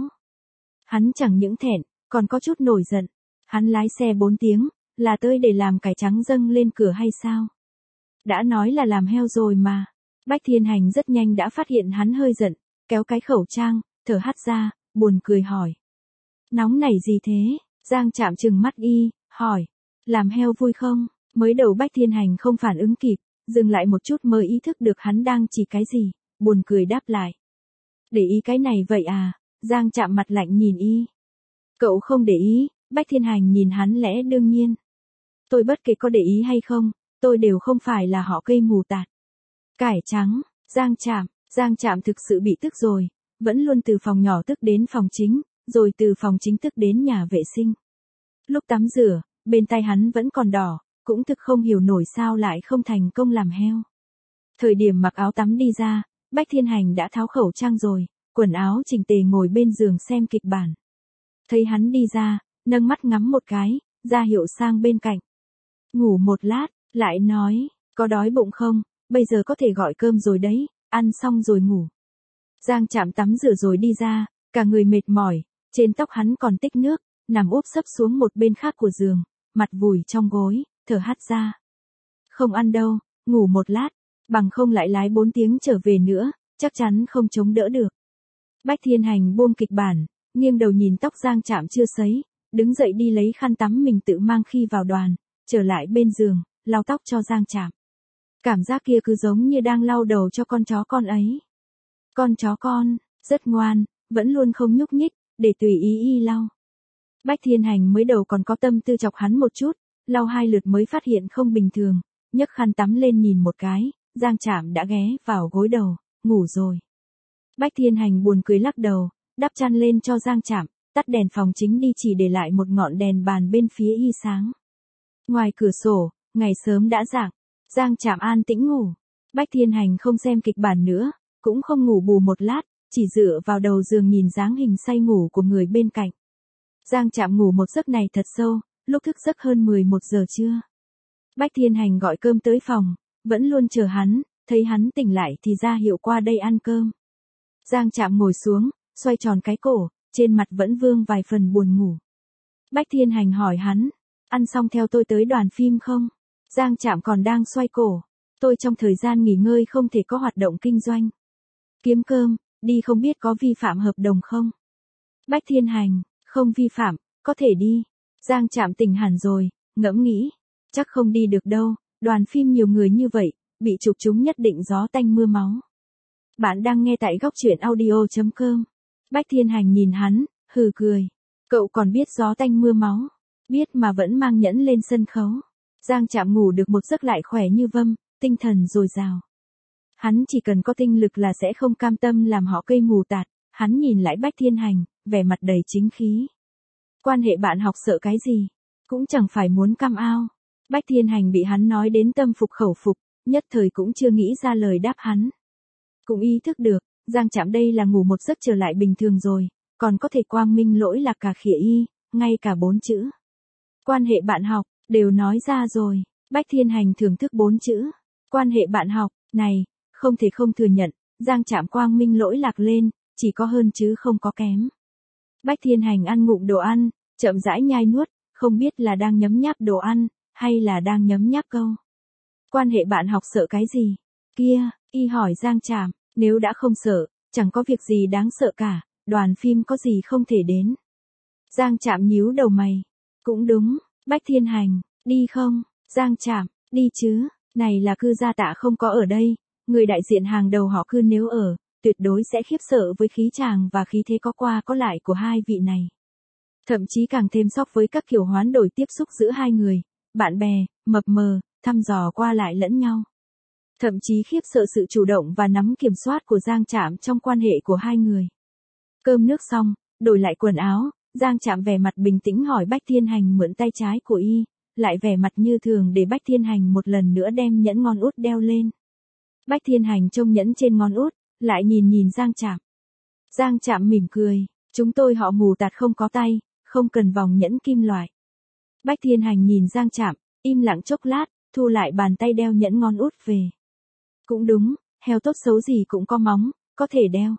Hắn chẳng những thẹn, còn có chút nổi giận. Hắn lái xe bốn tiếng, là tới để làm cải trắng dâng lên cửa hay sao? Đã nói là làm heo rồi mà. Bách Thiên Hành rất nhanh đã phát hiện hắn hơi giận, kéo cái khẩu trang, thở hắt ra, buồn cười hỏi. Nóng nảy gì thế? Giang Trạm trừng mắt y, hỏi. Làm heo vui không? Mới đầu Bách Thiên Hành không phản ứng kịp, dừng lại một chút mới ý thức được hắn đang chỉ cái gì, buồn cười đáp lại. Để ý cái này vậy à? Giang Trạm mặt lạnh nhìn y. Cậu không để ý, Bách Thiên Hành nhìn hắn lẽ đương nhiên. Tôi bất kể có để ý hay không, tôi đều không phải là họ cây mù tạt. Cải trắng, Giang Trạm, Giang Trạm thực sự bị tức rồi, vẫn luôn từ phòng nhỏ tức đến phòng chính, rồi từ phòng chính tức đến nhà vệ sinh. Lúc tắm rửa, bên tay hắn vẫn còn đỏ, cũng thực không hiểu nổi sao lại không thành công làm heo. Thời điểm mặc áo tắm đi ra, Bách Thiên Hành đã tháo khẩu trang rồi, quần áo chỉnh tề ngồi bên giường xem kịch bản. Thấy hắn đi ra, nâng mắt ngắm một cái, ra hiệu sang bên cạnh. Ngủ một lát, lại nói, có đói bụng không, bây giờ có thể gọi cơm rồi đấy, ăn xong rồi ngủ. Giang Trạm tắm rửa rồi đi ra, cả người mệt mỏi, trên tóc hắn còn tích nước, nằm úp sấp xuống một bên khác của giường, mặt vùi trong gối, thở hắt ra. Không ăn đâu, ngủ một lát, bằng không lại lái bốn tiếng trở về nữa, chắc chắn không chống đỡ được. Bách Thiên Hành buông kịch bản, nghiêng đầu nhìn tóc Giang Trạm chưa sấy, đứng dậy đi lấy khăn tắm mình tự mang khi vào đoàn, trở lại bên giường, lau tóc cho Giang Trạm. Cảm giác kia cứ giống như đang lau đầu cho con chó con ấy. Con chó con, rất ngoan, vẫn luôn không nhúc nhích, để tùy ý y lau. Bách Thiên Hành mới đầu còn có tâm tư chọc hắn một chút, lau hai lượt mới phát hiện không bình thường, nhấc khăn tắm lên nhìn một cái, Giang Trạm đã ghé vào gối đầu, ngủ rồi. Bách Thiên Hành buồn cười lắc đầu, đắp chăn lên cho Giang Trạm, tắt đèn phòng chính đi chỉ để lại một ngọn đèn bàn bên phía y sáng. Ngoài cửa sổ, ngày sớm đã rạng, Giang Trạm an tĩnh ngủ. Bách Thiên Hành không xem kịch bản nữa, cũng không ngủ bù một lát, chỉ dựa vào đầu giường nhìn dáng hình say ngủ của người bên cạnh. Giang Trạm ngủ một giấc này thật sâu, lúc thức giấc hơn mười một giờ trưa. Bách Thiên Hành gọi cơm tới phòng, vẫn luôn chờ hắn, thấy hắn tỉnh lại thì ra hiệu qua đây ăn cơm. Giang Trạm ngồi xuống, xoay tròn cái cổ, trên mặt vẫn vương vài phần buồn ngủ. Bách Thiên Hành hỏi hắn, ăn xong theo tôi tới đoàn phim không? Giang Trạm còn đang xoay cổ, tôi trong thời gian nghỉ ngơi không thể có hoạt động kinh doanh. Kiếm cơm, đi không biết có vi phạm hợp đồng không? Bách Thiên Hành, không vi phạm, có thể đi. Giang Trạm tỉnh hẳn rồi, ngẫm nghĩ, chắc không đi được đâu, đoàn phim nhiều người như vậy, bị chụp chúng nhất định gió tanh mưa máu. Bạn đang nghe tại góc truyện audio chấm com. Bách Thiên Hành nhìn hắn, hừ cười. Cậu còn biết gió tanh mưa máu, biết mà vẫn mang nhẫn lên sân khấu. Giang Trạm ngủ được một giấc lại khỏe như vâm, tinh thần dồi dào. Hắn chỉ cần có tinh lực là sẽ không cam tâm làm họ cây mù tạt, hắn nhìn lại Bách Thiên Hành, vẻ mặt đầy chính khí. Quan hệ bạn học sợ cái gì? Cũng chẳng phải muốn cam ao. Bách Thiên Hành bị hắn nói đến tâm phục khẩu phục, nhất thời cũng chưa nghĩ ra lời đáp hắn. Cũng ý thức được, Giang Trạm đây là ngủ một giấc trở lại bình thường rồi, còn có thể quang minh lỗi lạc cả khỉa y, ngay cả bốn chữ. Quan hệ bạn học, đều nói ra rồi. Bách Thiên Hành thưởng thức bốn chữ. Quan hệ bạn học, này, không thể không thừa nhận, Giang Trạm quang minh lỗi lạc lên, chỉ có hơn chứ không có kém. Bách Thiên Hành ăn ngụm đồ ăn, chậm rãi nhai nuốt, không biết là đang nhấm nháp đồ ăn, hay là đang nhấm nháp câu. Quan hệ bạn học sợ cái gì? Kia, y hỏi Giang Trạm, nếu đã không sợ, chẳng có việc gì đáng sợ cả, đoàn phim có gì không thể đến. Giang Trạm nhíu đầu mày. Cũng đúng, Bách Thiên Hành, đi không? Giang Trạm, đi chứ, này là Cư Gia Tạ không có ở đây, người đại diện hàng đầu họ Cư nếu ở, tuyệt đối sẽ khiếp sợ với khí chàng và khí thế có qua có lại của hai vị này. Thậm chí càng thêm sốc với các kiểu hoán đổi tiếp xúc giữa hai người, bạn bè, mập mờ, thăm dò qua lại lẫn nhau. Thậm chí khiếp sợ sự chủ động và nắm kiểm soát của Giang Trạm trong quan hệ của hai người. Cơm nước xong, đổi lại quần áo, Giang Trạm vẻ mặt bình tĩnh hỏi Bách Thiên Hành mượn tay trái của y, lại vẻ mặt như thường để Bách Thiên Hành một lần nữa đem nhẫn ngón út đeo lên. Bách Thiên Hành trông nhẫn trên ngón út, lại nhìn nhìn Giang Trạm. Giang Trạm mỉm cười, chúng tôi họ mù tạt không có tay, không cần vòng nhẫn kim loại. Bách Thiên Hành nhìn Giang Trạm, im lặng chốc lát, thu lại bàn tay đeo nhẫn ngón út về. Cũng đúng, heo tốt xấu gì cũng có móng, có thể đeo.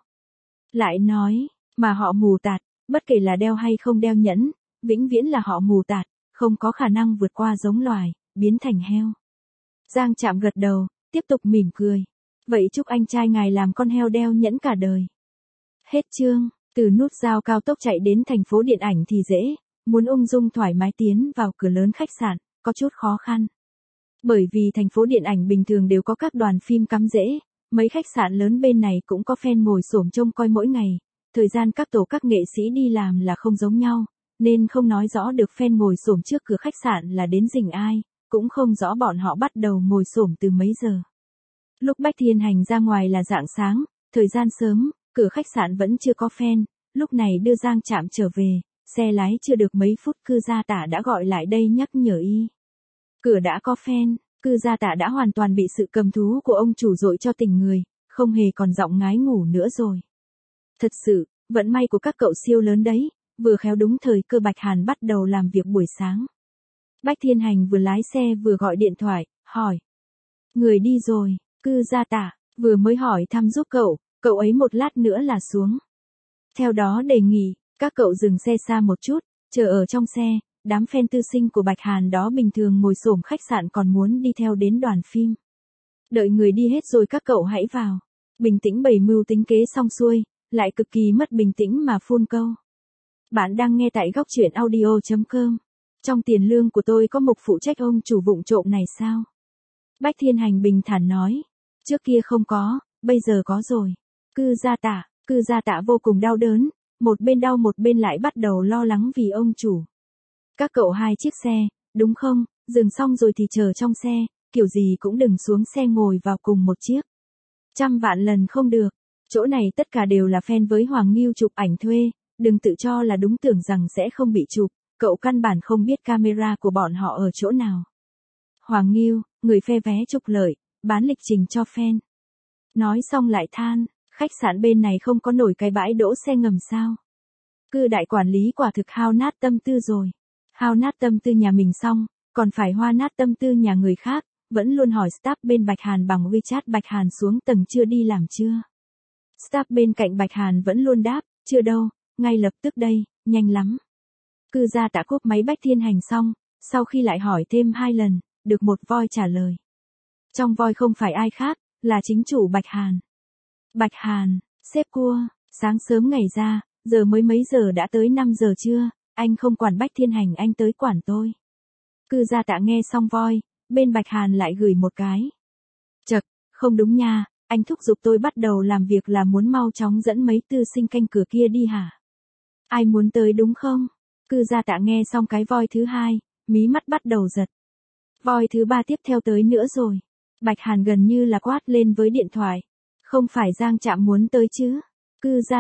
Lại nói, mà họ mù tạt, bất kể là đeo hay không đeo nhẫn, vĩnh viễn là họ mù tạt, không có khả năng vượt qua giống loài, biến thành heo. Giang Trạm gật đầu, tiếp tục mỉm cười. Vậy chúc anh trai ngài làm con heo đeo nhẫn cả đời. Hết chương, từ nút giao cao tốc chạy đến thành phố điện ảnh thì dễ, muốn ung dung thoải mái tiến vào cửa lớn khách sạn, có chút khó khăn. Bởi vì thành phố điện ảnh bình thường đều có các đoàn phim cắm rễ, mấy khách sạn lớn bên này cũng có fan ngồi xổm trông coi mỗi ngày, thời gian các tổ các nghệ sĩ đi làm là không giống nhau, nên không nói rõ được fan ngồi xổm trước cửa khách sạn là đến rình ai, cũng không rõ bọn họ bắt đầu ngồi xổm từ mấy giờ. Lúc Bách Thiên Hành ra ngoài là rạng sáng, thời gian sớm, cửa khách sạn vẫn chưa có fan, lúc này đưa Giang Trạm trở về, xe lái chưa được mấy phút Cư Gia Tạ đã gọi lại đây nhắc nhở y. Cửa đã có fan, Cư Gia Tạ đã hoàn toàn bị sự cầm thú của ông chủ dội cho tỉnh người, không hề còn giọng ngái ngủ nữa rồi. Thật sự, vận may của các cậu siêu lớn đấy, vừa khéo đúng thời cơ Bạch Hàn bắt đầu làm việc buổi sáng. Bách Thiên Hành vừa lái xe vừa gọi điện thoại, hỏi. Người đi rồi, Cư Gia Tạ, vừa mới hỏi thăm giúp cậu, cậu ấy một lát nữa là xuống. Theo đó đề nghị, các cậu dừng xe xa một chút, chờ ở trong xe, đám fan tư sinh của Bạch Hàn đó bình thường ngồi xổm khách sạn còn muốn đi theo đến đoàn phim. Đợi người đi hết rồi các cậu hãy vào. Bình tĩnh bày mưu tính kế xong xuôi, lại cực kỳ mất bình tĩnh mà phun câu. Bạn đang nghe tại góc truyện audio chấm com. Trong tiền lương của tôi có mục phụ trách ông chủ vụng trộm này sao? Bách Thiên Hành bình thản nói. Trước kia không có, bây giờ có rồi. Cư Gia Tạ, Cư Gia Tạ vô cùng đau đớn, một bên đau một bên lại bắt đầu lo lắng vì ông chủ. Các cậu hai chiếc xe, đúng không, dừng xong rồi thì chờ trong xe, kiểu gì cũng đừng xuống xe ngồi vào cùng một chiếc. Trăm vạn lần không được, chỗ này tất cả đều là fan với Hoàng Ngưu chụp ảnh thuê, đừng tự cho là đúng tưởng rằng sẽ không bị chụp, cậu căn bản không biết camera của bọn họ ở chỗ nào. Hoàng Ngưu, người phe vé trục lợi, bán lịch trình cho fan. Nói xong lại than, khách sạn bên này không có nổi cái bãi đỗ xe ngầm sao. Cư đại quản lý quả thực hao nát tâm tư rồi. Hao nát tâm tư nhà mình xong, còn phải hoa nát tâm tư nhà người khác, vẫn luôn hỏi staff bên Bạch Hàn bằng WeChat Bạch Hàn xuống tầng chưa đi làm chưa. Staff bên cạnh Bạch Hàn vẫn luôn đáp, chưa đâu, ngay lập tức đây, nhanh lắm. Cư Gia Tạ cúp máy Bách Thiên Hành xong, sau khi lại hỏi thêm hai lần, được một voi trả lời. Trong voi không phải ai khác, là chính chủ Bạch Hàn. Bạch Hàn, sếp cua, sáng sớm ngày ra, giờ mới mấy giờ đã tới năm giờ chưa, anh không quản Bách Thiên Hành anh tới quản tôi. Cư Gia Tạ nghe xong voi, bên Bạch Hàn lại gửi một cái. Chậc, không đúng nha, anh thúc giục tôi bắt đầu làm việc là muốn mau chóng dẫn mấy tư sinh canh cửa kia đi hả? Ai muốn tới đúng không? Cư Gia Tạ nghe xong cái voi thứ hai, mí mắt bắt đầu giật. Voi thứ ba tiếp theo tới nữa rồi. Bạch Hàn gần như là quát lên với điện thoại. Không phải Giang Trạm muốn tới chứ? Cư Gia Tạ,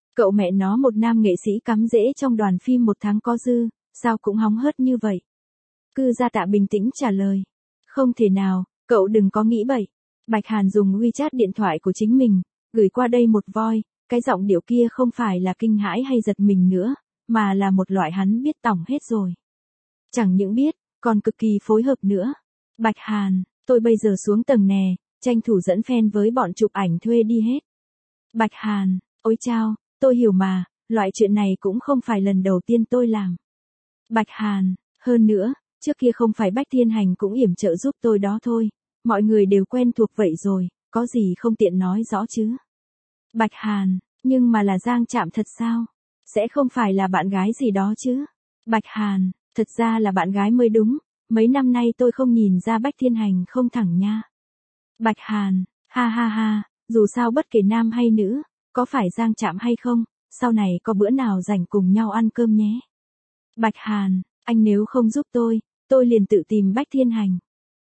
Cậu mẹ nó một nam nghệ sĩ cắm rễ trong đoàn phim một tháng có dư, sao cũng hóng hớt như vậy. Cư Gia Tạ bình tĩnh trả lời. Không thể nào, cậu đừng có nghĩ bậy. Bạch Hàn dùng WeChat điện thoại của chính mình, gửi qua đây một voice, cái giọng điệu kia không phải là kinh hãi hay giật mình nữa, mà là một loại hắn biết tỏng hết rồi. Chẳng những biết, còn cực kỳ phối hợp nữa. Bạch Hàn, tôi bây giờ xuống tầng nè, tranh thủ dẫn fan với bọn chụp ảnh thuê đi hết. Bạch Hàn, ôi chao, tôi hiểu mà, loại chuyện này cũng không phải lần đầu tiên tôi làm. Bạch Hàn, hơn nữa, trước kia không phải Bách Thiên Hành cũng yểm trợ giúp tôi đó thôi, mọi người đều quen thuộc vậy rồi, có gì không tiện nói rõ chứ. Bạch Hàn, nhưng mà là Giang Trạm thật sao? Sẽ không phải là bạn gái gì đó chứ? Bạch Hàn, thật ra là bạn gái mới đúng, mấy năm nay tôi không nhìn ra Bách Thiên Hành không thẳng nha. Bạch Hàn, ha ha ha, dù sao bất kể nam hay nữ, có phải Giang Trạm hay không, sau này có bữa nào rảnh cùng nhau ăn cơm nhé. Bạch Hàn, anh nếu không giúp tôi, tôi liền tự tìm Bách Thiên Hành.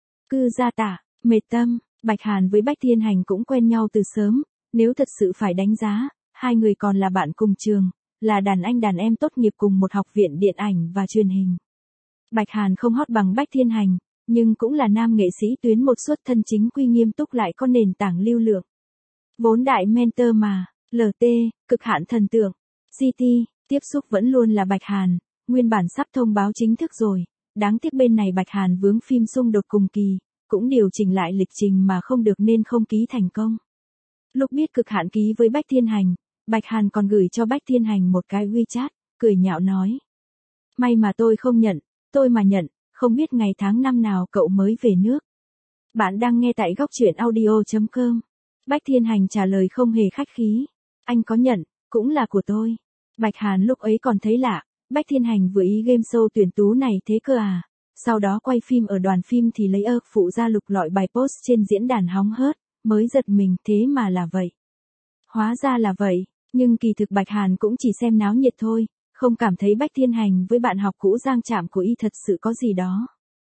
Cư Gia Tạ, mệt tâm, Bạch Hàn với Bách Thiên Hành cũng quen nhau từ sớm, nếu thật sự phải đánh giá, hai người còn là bạn cùng trường, là đàn anh đàn em tốt nghiệp cùng một học viện điện ảnh và truyền hình. Bạch Hàn không hot bằng Bách Thiên Hành, nhưng cũng là nam nghệ sĩ tuyến một xuất thân chính quy nghiêm túc lại có nền tảng lưu lượng. Vốn đại mentor mà, lờ tê, cực hạn thần tượng, giê tê, tiếp xúc vẫn luôn là Bạch Hàn, nguyên bản sắp thông báo chính thức rồi, đáng tiếc bên này Bạch Hàn vướng phim xung đột cùng kỳ, cũng điều chỉnh lại lịch trình mà không được nên không ký thành công. Lúc biết cực hạn ký với Bách Thiên Hành, Bạch Hàn còn gửi cho Bách Thiên Hành một cái WeChat, cười nhạo nói. May mà tôi không nhận, tôi mà nhận, không biết ngày tháng năm nào cậu mới về nước. Bạn đang nghe tại góc truyện audio chấm com. Bách Thiên Hành trả lời không hề khách khí. Anh có nhận, cũng là của tôi. Bạch Hàn lúc ấy còn thấy lạ, Bách Thiên Hành vừa ý game show tuyển tú này thế cơ à. Sau đó quay phim ở đoàn phim thì lấy ơ phụ ra lục lọi bài post trên diễn đàn hóng hớt, mới giật mình thế mà là vậy. Hóa ra là vậy, nhưng kỳ thực Bạch Hàn cũng chỉ xem náo nhiệt thôi, không cảm thấy Bách Thiên Hành với bạn học cũ Giang Trạm của y thật sự có gì đó.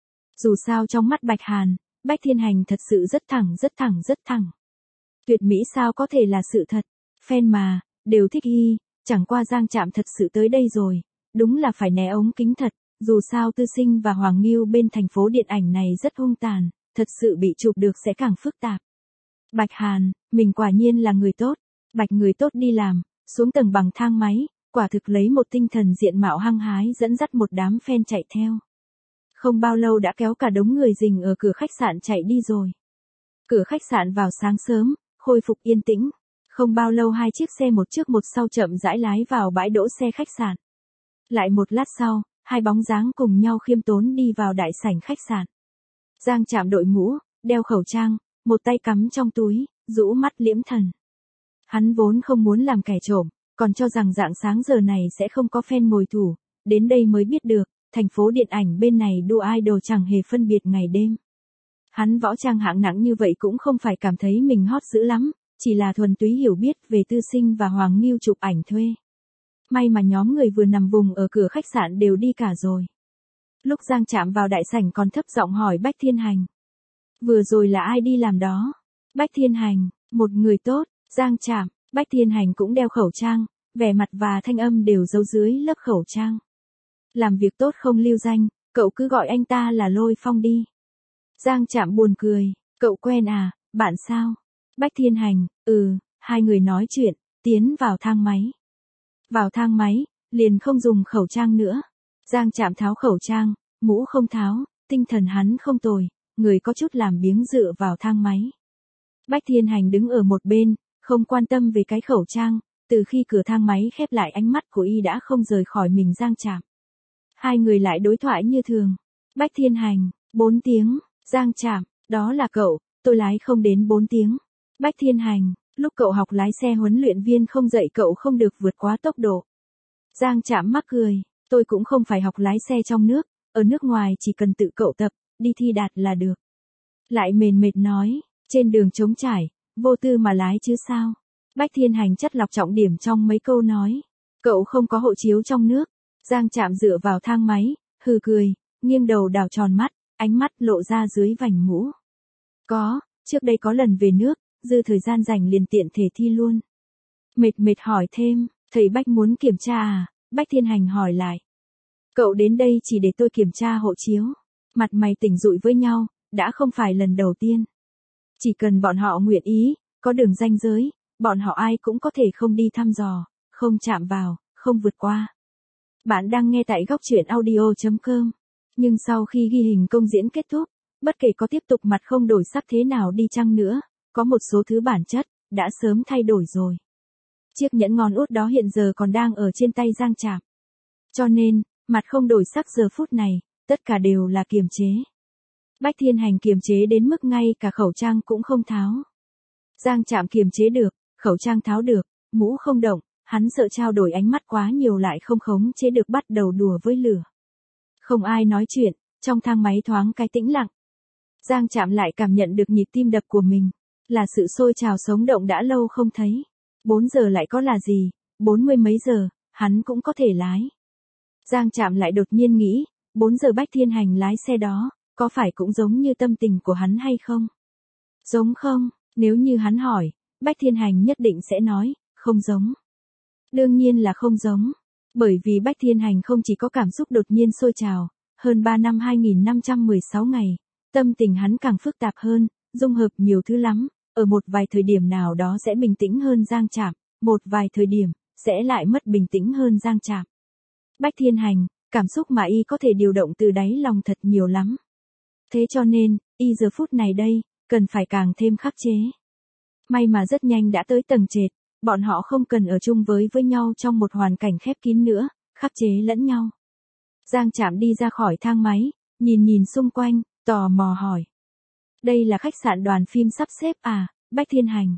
Dù sao trong mắt Bạch Hàn, Bách Thiên Hành thật sự rất thẳng rất thẳng rất thẳng. Tuyệt mỹ sao có thể là sự thật, fan mà, đều thích y, chẳng qua Giang Trạm thật sự tới đây rồi, đúng là phải né ống kính thật, dù sao Tư Sinh và Hoàng Nghiêu bên thành phố điện ảnh này rất hung tàn, thật sự bị chụp được sẽ càng phức tạp. Bạch Hàn, mình quả nhiên là người tốt, Bạch người tốt đi làm, xuống tầng bằng thang máy, quả thực lấy một tinh thần diện mạo hăng hái dẫn dắt một đám fan chạy theo. Không bao lâu đã kéo cả đống người rình ở cửa khách sạn chạy đi rồi. Cửa khách sạn vào sáng sớm, khôi phục yên tĩnh. Không bao lâu hai chiếc xe một trước một sau chậm rãi lái vào bãi đỗ xe khách sạn. Lại một lát sau, hai bóng dáng cùng nhau khiêm tốn đi vào đại sảnh khách sạn. Giang Trạm đội mũ, đeo khẩu trang, một tay cắm trong túi, rũ mắt liễm thần. Hắn vốn không muốn làm kẻ trộm, còn cho rằng rạng sáng giờ này sẽ không có fan ngồi thủ, đến đây mới biết được, thành phố điện ảnh bên này đua idol chẳng hề phân biệt ngày đêm. Hắn võ trang hạng nặng như vậy cũng không phải cảm thấy mình hot dữ lắm, chỉ là thuần túy hiểu biết về Tư Sinh và Hoàng Nghiêu chụp ảnh thuê. May mà nhóm người vừa nằm vùng ở cửa khách sạn đều đi cả rồi. Lúc Giang Trạm vào đại sảnh còn thấp giọng hỏi Bách Thiên Hành. Vừa rồi là ai đi làm đó? Bách Thiên Hành, một người tốt, Giang Trạm, Bách Thiên Hành cũng đeo khẩu trang, vẻ mặt và thanh âm đều giấu dưới lớp khẩu trang. Làm việc tốt không lưu danh, cậu cứ gọi anh ta là Lôi Phong đi. Giang Trạm buồn cười, cậu quen à, bạn sao? Bách Thiên Hành, ừ, hai người nói chuyện, tiến vào thang máy. Vào thang máy, liền không dùng khẩu trang nữa. Giang Trạm tháo khẩu trang, mũ không tháo, tinh thần hắn không tồi, người có chút làm biếng dựa vào thang máy. Bách Thiên Hành đứng ở một bên, không quan tâm về cái khẩu trang, từ khi cửa thang máy khép lại ánh mắt của y đã không rời khỏi mình Giang Trạm. Hai người lại đối thoại như thường. Bách Thiên Hành, bốn tiếng, Giang Trạm, đó là cậu, tôi lái không đến bốn tiếng. Bách Thiên Hành, lúc cậu học lái xe huấn luyện viên không dạy cậu không được vượt quá tốc độ. Giang Trạm mắc cười, tôi cũng không phải học lái xe trong nước, ở nước ngoài chỉ cần tự cậu tập, đi thi đạt là được. Lại mền mệt nói, trên đường trống trải, vô tư mà lái chứ sao. Bách Thiên Hành chất lọc trọng điểm trong mấy câu nói. Cậu không có hộ chiếu trong nước. Giang Trạm dựa vào thang máy, hừ cười, nghiêng đầu đảo tròn mắt, ánh mắt lộ ra dưới vành mũ. Có, trước đây có lần về nước, dư thời gian rảnh liền tiện thể thi luôn. Mệt mệt hỏi thêm, Thầy Bách muốn kiểm tra à? Bách Thiên Hành hỏi lại. Cậu đến đây chỉ để tôi kiểm tra hộ chiếu. Mặt mày tỉnh rụi với nhau, đã không phải lần đầu tiên. Chỉ cần bọn họ nguyện ý, có đường ranh giới, bọn họ ai cũng có thể không đi thăm dò, không chạm vào, không vượt qua. Bạn đang nghe tại góc truyện audio chấm com. Nhưng sau khi ghi hình công diễn kết thúc, bất kể có tiếp tục mặt không đổi sắc thế nào đi chăng nữa, có một số thứ bản chất, đã sớm thay đổi rồi. Chiếc nhẫn ngón út đó hiện giờ còn đang ở trên tay Giang Trạm. Cho nên, mặt không đổi sắc giờ phút này, tất cả đều là kiềm chế. Bách Thiên Hành kiềm chế đến mức ngay cả khẩu trang cũng không tháo. Giang Trạm kiềm chế được, khẩu trang tháo được, mũ không động, hắn sợ trao đổi ánh mắt quá nhiều lại không khống chế được bắt đầu đùa với lửa. Không ai nói chuyện, trong thang máy thoáng cái tĩnh lặng. Giang Trạm lại cảm nhận được nhịp tim đập của mình, là sự sôi trào sống động đã lâu không thấy. Bốn giờ lại có là gì, bốn mươi mấy giờ, hắn cũng có thể lái. Giang Trạm lại đột nhiên nghĩ, bốn giờ Bách Thiên Hành lái xe đó, có phải cũng giống như tâm tình của hắn hay không? Giống không? Nếu như hắn hỏi, Bách Thiên Hành nhất định sẽ nói, không giống. Đương nhiên là không giống. Bởi vì Bách Thiên Hành không chỉ có cảm xúc đột nhiên sôi trào, hơn ba năm hai nghìn năm trăm mười sáu ngày, tâm tình hắn càng phức tạp hơn, dung hợp nhiều thứ lắm, ở một vài thời điểm nào đó sẽ bình tĩnh hơn Giang Trạm, một vài thời điểm, sẽ lại mất bình tĩnh hơn Giang Trạm. Bách Thiên Hành, cảm xúc mà y có thể điều động từ đáy lòng thật nhiều lắm. Thế cho nên, y giờ phút này đây, cần phải càng thêm khắc chế. May mà rất nhanh đã tới tầng trệt, bọn họ không cần ở chung với với nhau trong một hoàn cảnh khép kín nữa, khắc chế lẫn nhau. Giang Trạm đi ra khỏi thang máy, nhìn nhìn xung quanh, tò mò hỏi. Đây là khách sạn đoàn phim sắp xếp à, Bách Thiên Hành?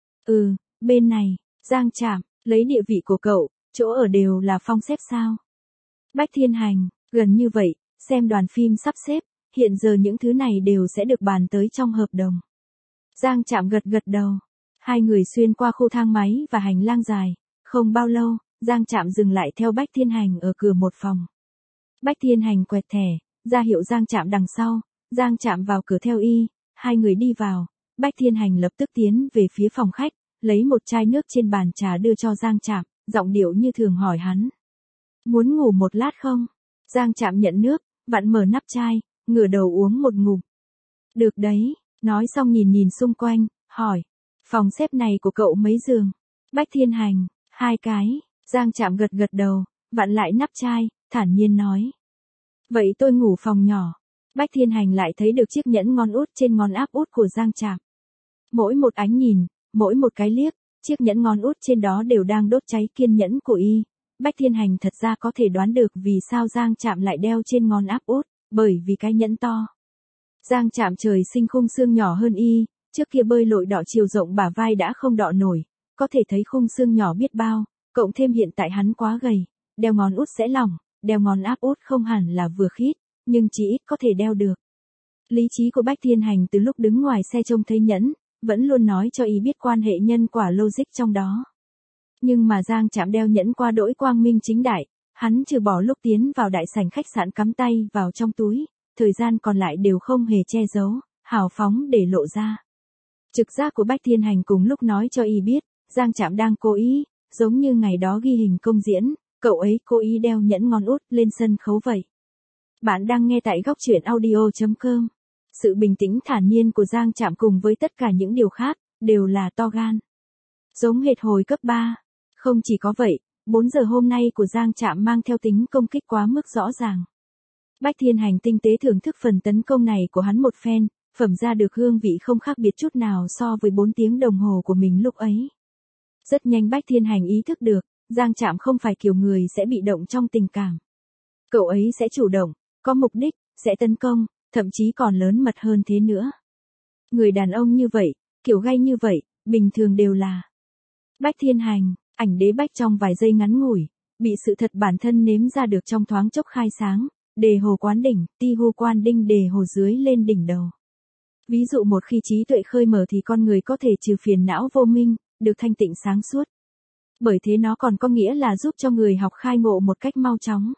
Ừ, bên này, Giang Trạm, lấy địa vị của cậu, chỗ ở đều là phong xếp sao? Bách Thiên Hành, gần như vậy, xem đoàn phim sắp xếp, hiện giờ những thứ này đều sẽ được bàn tới trong hợp đồng. Giang Trạm gật gật đầu. Hai người xuyên qua khu thang máy và hành lang dài, không bao lâu, Giang Trạm dừng lại theo Bách Thiên Hành ở cửa một phòng. Bách Thiên Hành quẹt thẻ, ra hiệu Giang Trạm đằng sau, Giang Trạm vào cửa theo y, hai người đi vào, Bách Thiên Hành lập tức tiến về phía phòng khách, lấy một chai nước trên bàn trà đưa cho Giang Trạm, giọng điệu như thường hỏi hắn. Muốn ngủ một lát không? Giang Trạm nhận nước, vặn mở nắp chai, ngửa đầu uống một ngụm. Được đấy, nói xong nhìn nhìn xung quanh, hỏi. Phòng xếp này của cậu mấy giường? Bách Thiên Hành, hai cái. Giang Trạm gật gật đầu, vặn lại nắp chai, thản nhiên nói. Vậy tôi ngủ phòng nhỏ. Bách Thiên Hành lại thấy được chiếc nhẫn ngón út trên ngón áp út của Giang Trạm. Mỗi một ánh nhìn, mỗi một cái liếc, chiếc nhẫn ngón út trên đó đều đang đốt cháy kiên nhẫn của y. Bách Thiên Hành thật ra có thể đoán được vì sao Giang Trạm lại đeo trên ngón áp út, bởi vì cái nhẫn to. Giang Trạm trời sinh khung xương nhỏ hơn y, trước kia bơi lội đọ chiều rộng bả vai đã không đọ nổi, có thể thấy khung xương nhỏ biết bao, cộng thêm hiện tại hắn quá gầy, đeo ngón út sẽ lỏng, đeo ngón áp út không hẳn là vừa khít, nhưng chỉ ít có thể đeo được. Lý trí của Bách Thiên Hành từ lúc đứng ngoài xe trông thấy nhẫn, vẫn luôn nói cho y biết quan hệ nhân quả logic trong đó. Nhưng mà Giang Trạm đeo nhẫn qua đỗi quang minh chính đại, hắn trừ bỏ lúc tiến vào đại sảnh khách sạn cắm tay vào trong túi, thời gian còn lại đều không hề che giấu, hào phóng để lộ ra. Trực giác của Bách Thiên Hành cùng lúc nói cho y biết, Giang Trạm đang cố ý, giống như ngày đó ghi hình công diễn, cậu ấy cố ý đeo nhẫn ngón út lên sân khấu vậy. Bạn đang nghe tại góc truyện audio chấm com. Sự bình tĩnh thản nhiên của Giang Trạm cùng với tất cả những điều khác, đều là to gan. Giống hệt hồi cấp ba. Không chỉ có vậy, bốn giờ hôm nay của Giang Trạm mang theo tính công kích quá mức rõ ràng. Bách Thiên Hành tinh tế thưởng thức phần tấn công này của hắn một phen, phẩm ra được hương vị không khác biệt chút nào so với bốn tiếng đồng hồ của mình lúc ấy. Rất nhanh Bách Thiên Hành ý thức được, Giang Trạm không phải kiểu người sẽ bị động trong tình cảm. Cậu ấy sẽ chủ động, có mục đích, sẽ tấn công, thậm chí còn lớn mật hơn thế nữa. Người đàn ông như vậy, kiểu gay như vậy, bình thường đều là. Bách Thiên Hành, ảnh đế bách trong vài giây ngắn ngủi, bị sự thật bản thân nếm ra được trong thoáng chốc khai sáng, đề hồ quán đỉnh, ti hô quan đinh đề hồ dưới lên đỉnh đầu. Ví dụ một khi trí tuệ khơi mở thì con người có thể trừ phiền não vô minh, được thanh tịnh sáng suốt. Bởi thế nó còn có nghĩa là giúp cho người học khai ngộ một cách mau chóng.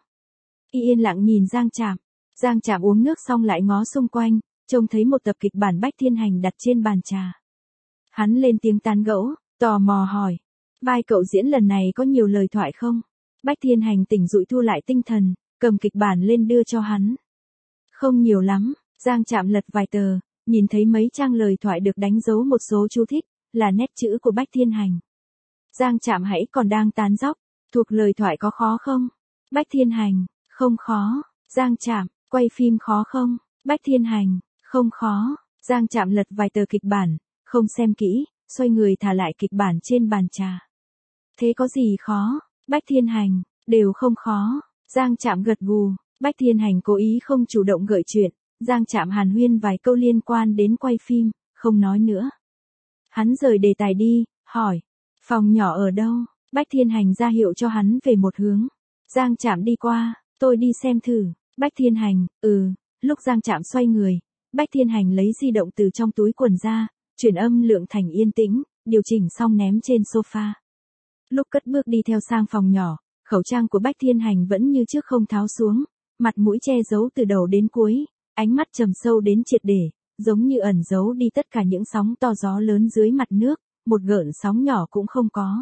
Y yên lặng nhìn Giang Trạm. Giang Trạm uống nước xong lại ngó xung quanh, trông thấy một tập kịch bản Bách Thiên Hành đặt trên bàn trà. Hắn lên tiếng tán gẫu, tò mò hỏi. Vai cậu diễn lần này có nhiều lời thoại không? Bách Thiên Hành tỉnh dụi thu lại tinh thần, cầm kịch bản lên đưa cho hắn. Không nhiều lắm, Giang Trạm lật vài tờ, nhìn thấy mấy trang lời thoại được đánh dấu một số chú thích, là nét chữ của Bách Thiên Hành. Giang Trạm hãy còn đang tán dóc, thuộc lời thoại có khó không? Bách Thiên Hành, không khó. Giang Trạm, quay phim khó không? Bách Thiên Hành, không khó. Giang Trạm lật vài tờ kịch bản, không xem kỹ, xoay người thả lại kịch bản trên bàn trà. Thế có gì khó? Bách Thiên Hành, đều không khó. Giang Trạm gật gù, Bách Thiên Hành cố ý không chủ động gợi chuyện, Giang Trạm hàn huyên vài câu liên quan đến quay phim, không nói nữa. Hắn rời đề tài đi, hỏi, phòng nhỏ ở đâu? Bách Thiên Hành ra hiệu cho hắn về một hướng. Giang Trạm đi qua, tôi đi xem thử. Bách Thiên Hành, ừ, lúc Giang Trạm xoay người, Bách Thiên Hành lấy di động từ trong túi quần ra, chuyển âm lượng thành yên tĩnh, điều chỉnh xong ném trên sofa. Lúc cất bước đi theo sang phòng nhỏ, khẩu trang của Bách Thiên Hành vẫn như trước không tháo xuống, mặt mũi che giấu từ đầu đến cuối, ánh mắt trầm sâu đến triệt để, giống như ẩn giấu đi tất cả những sóng to gió lớn dưới mặt nước, một gợn sóng nhỏ cũng không có.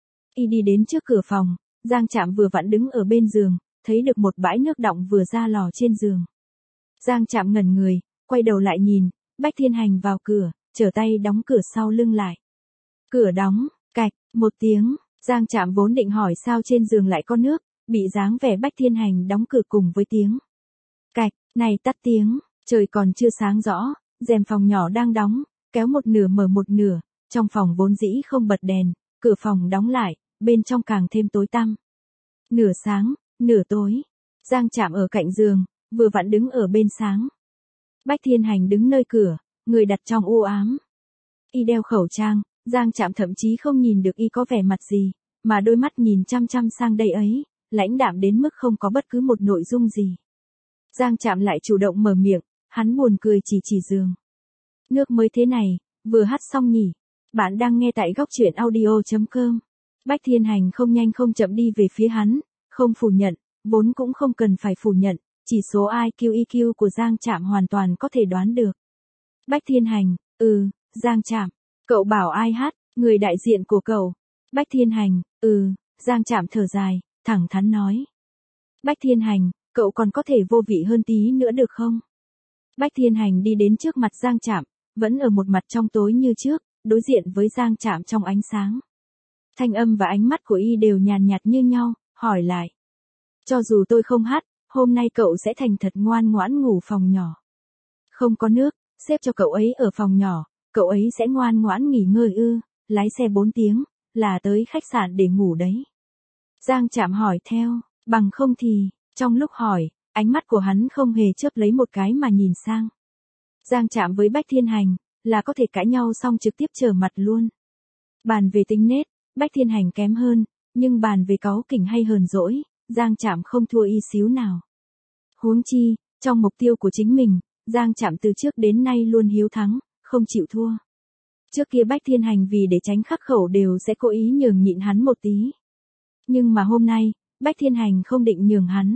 Y đi đến trước cửa phòng, Giang Trạm vừa vặn đứng ở bên giường, thấy được một bãi nước đọng vừa ra lò trên giường. Giang Trạm ngẩn người, quay đầu lại nhìn, Bách Thiên Hành vào cửa, trở tay đóng cửa sau lưng lại. Cửa đóng, cạch, một tiếng, Giang Trạm vốn định hỏi sao trên giường lại có nước, bị dáng vẻ Bách Thiên Hành đóng cửa cùng với tiếng cạch, này tắt tiếng, trời còn chưa sáng rõ, rèm phòng nhỏ đang đóng, kéo một nửa mở một nửa, trong phòng vốn dĩ không bật đèn, cửa phòng đóng lại, bên trong càng thêm tối tăm. Nửa sáng, nửa tối, Giang Trạm ở cạnh giường, vừa vặn đứng ở bên sáng. Bách Thiên Hành đứng nơi cửa, người đặt trong u ám. Y đeo khẩu trang, Giang Trạm thậm chí không nhìn được y có vẻ mặt gì, mà đôi mắt nhìn chăm chăm sang đây ấy, lãnh đạm đến mức không có bất cứ một nội dung gì. Giang Trạm lại chủ động mở miệng, hắn buồn cười chỉ chỉ giường. Nước mới thế này, vừa hắt xong nhỉ. Bạn đang nghe tại góc truyện audio chấm com. Bách Thiên Hành không nhanh không chậm đi về phía hắn, không phủ nhận, vốn cũng không cần phải phủ nhận, chỉ số i kiu e quy của Giang Trạm hoàn toàn có thể đoán được. Bách Thiên Hành, ừ, Giang Trạm, cậu bảo ai hát, người đại diện của cậu. Bách Thiên Hành, ừ, Giang Trạm thở dài, thẳng thắn nói. Bách Thiên Hành, cậu còn có thể vô vị hơn tí nữa được không? Bách Thiên Hành đi đến trước mặt Giang Trạm, vẫn ở một mặt trong tối như trước, đối diện với Giang Trạm trong ánh sáng. Thanh âm và ánh mắt của y đều nhàn nhạt như nhau, hỏi lại. Cho dù tôi không hát, hôm nay cậu sẽ thành thật ngoan ngoãn ngủ phòng nhỏ. Không có nước, xếp cho cậu ấy ở phòng nhỏ, cậu ấy sẽ ngoan ngoãn nghỉ ngơi ư, lái xe bốn tiếng, là tới khách sạn để ngủ đấy. Giang Trạm hỏi theo, bằng không thì, trong lúc hỏi, ánh mắt của hắn không hề chớp lấy một cái mà nhìn sang. Giang Trạm với Bách Thiên Hành, là có thể cãi nhau xong trực tiếp trở mặt luôn. Bàn về tính nết, Bách Thiên Hành kém hơn, nhưng bàn về cáu kỉnh hay hờn dỗi, Giang Trạm không thua y xíu nào. Huống chi, trong mục tiêu của chính mình, Giang Trạm từ trước đến nay luôn hiếu thắng, không chịu thua. Trước kia Bách Thiên Hành vì để tránh khắc khẩu đều sẽ cố ý nhường nhịn hắn một tí. Nhưng mà hôm nay, Bách Thiên Hành không định nhường hắn.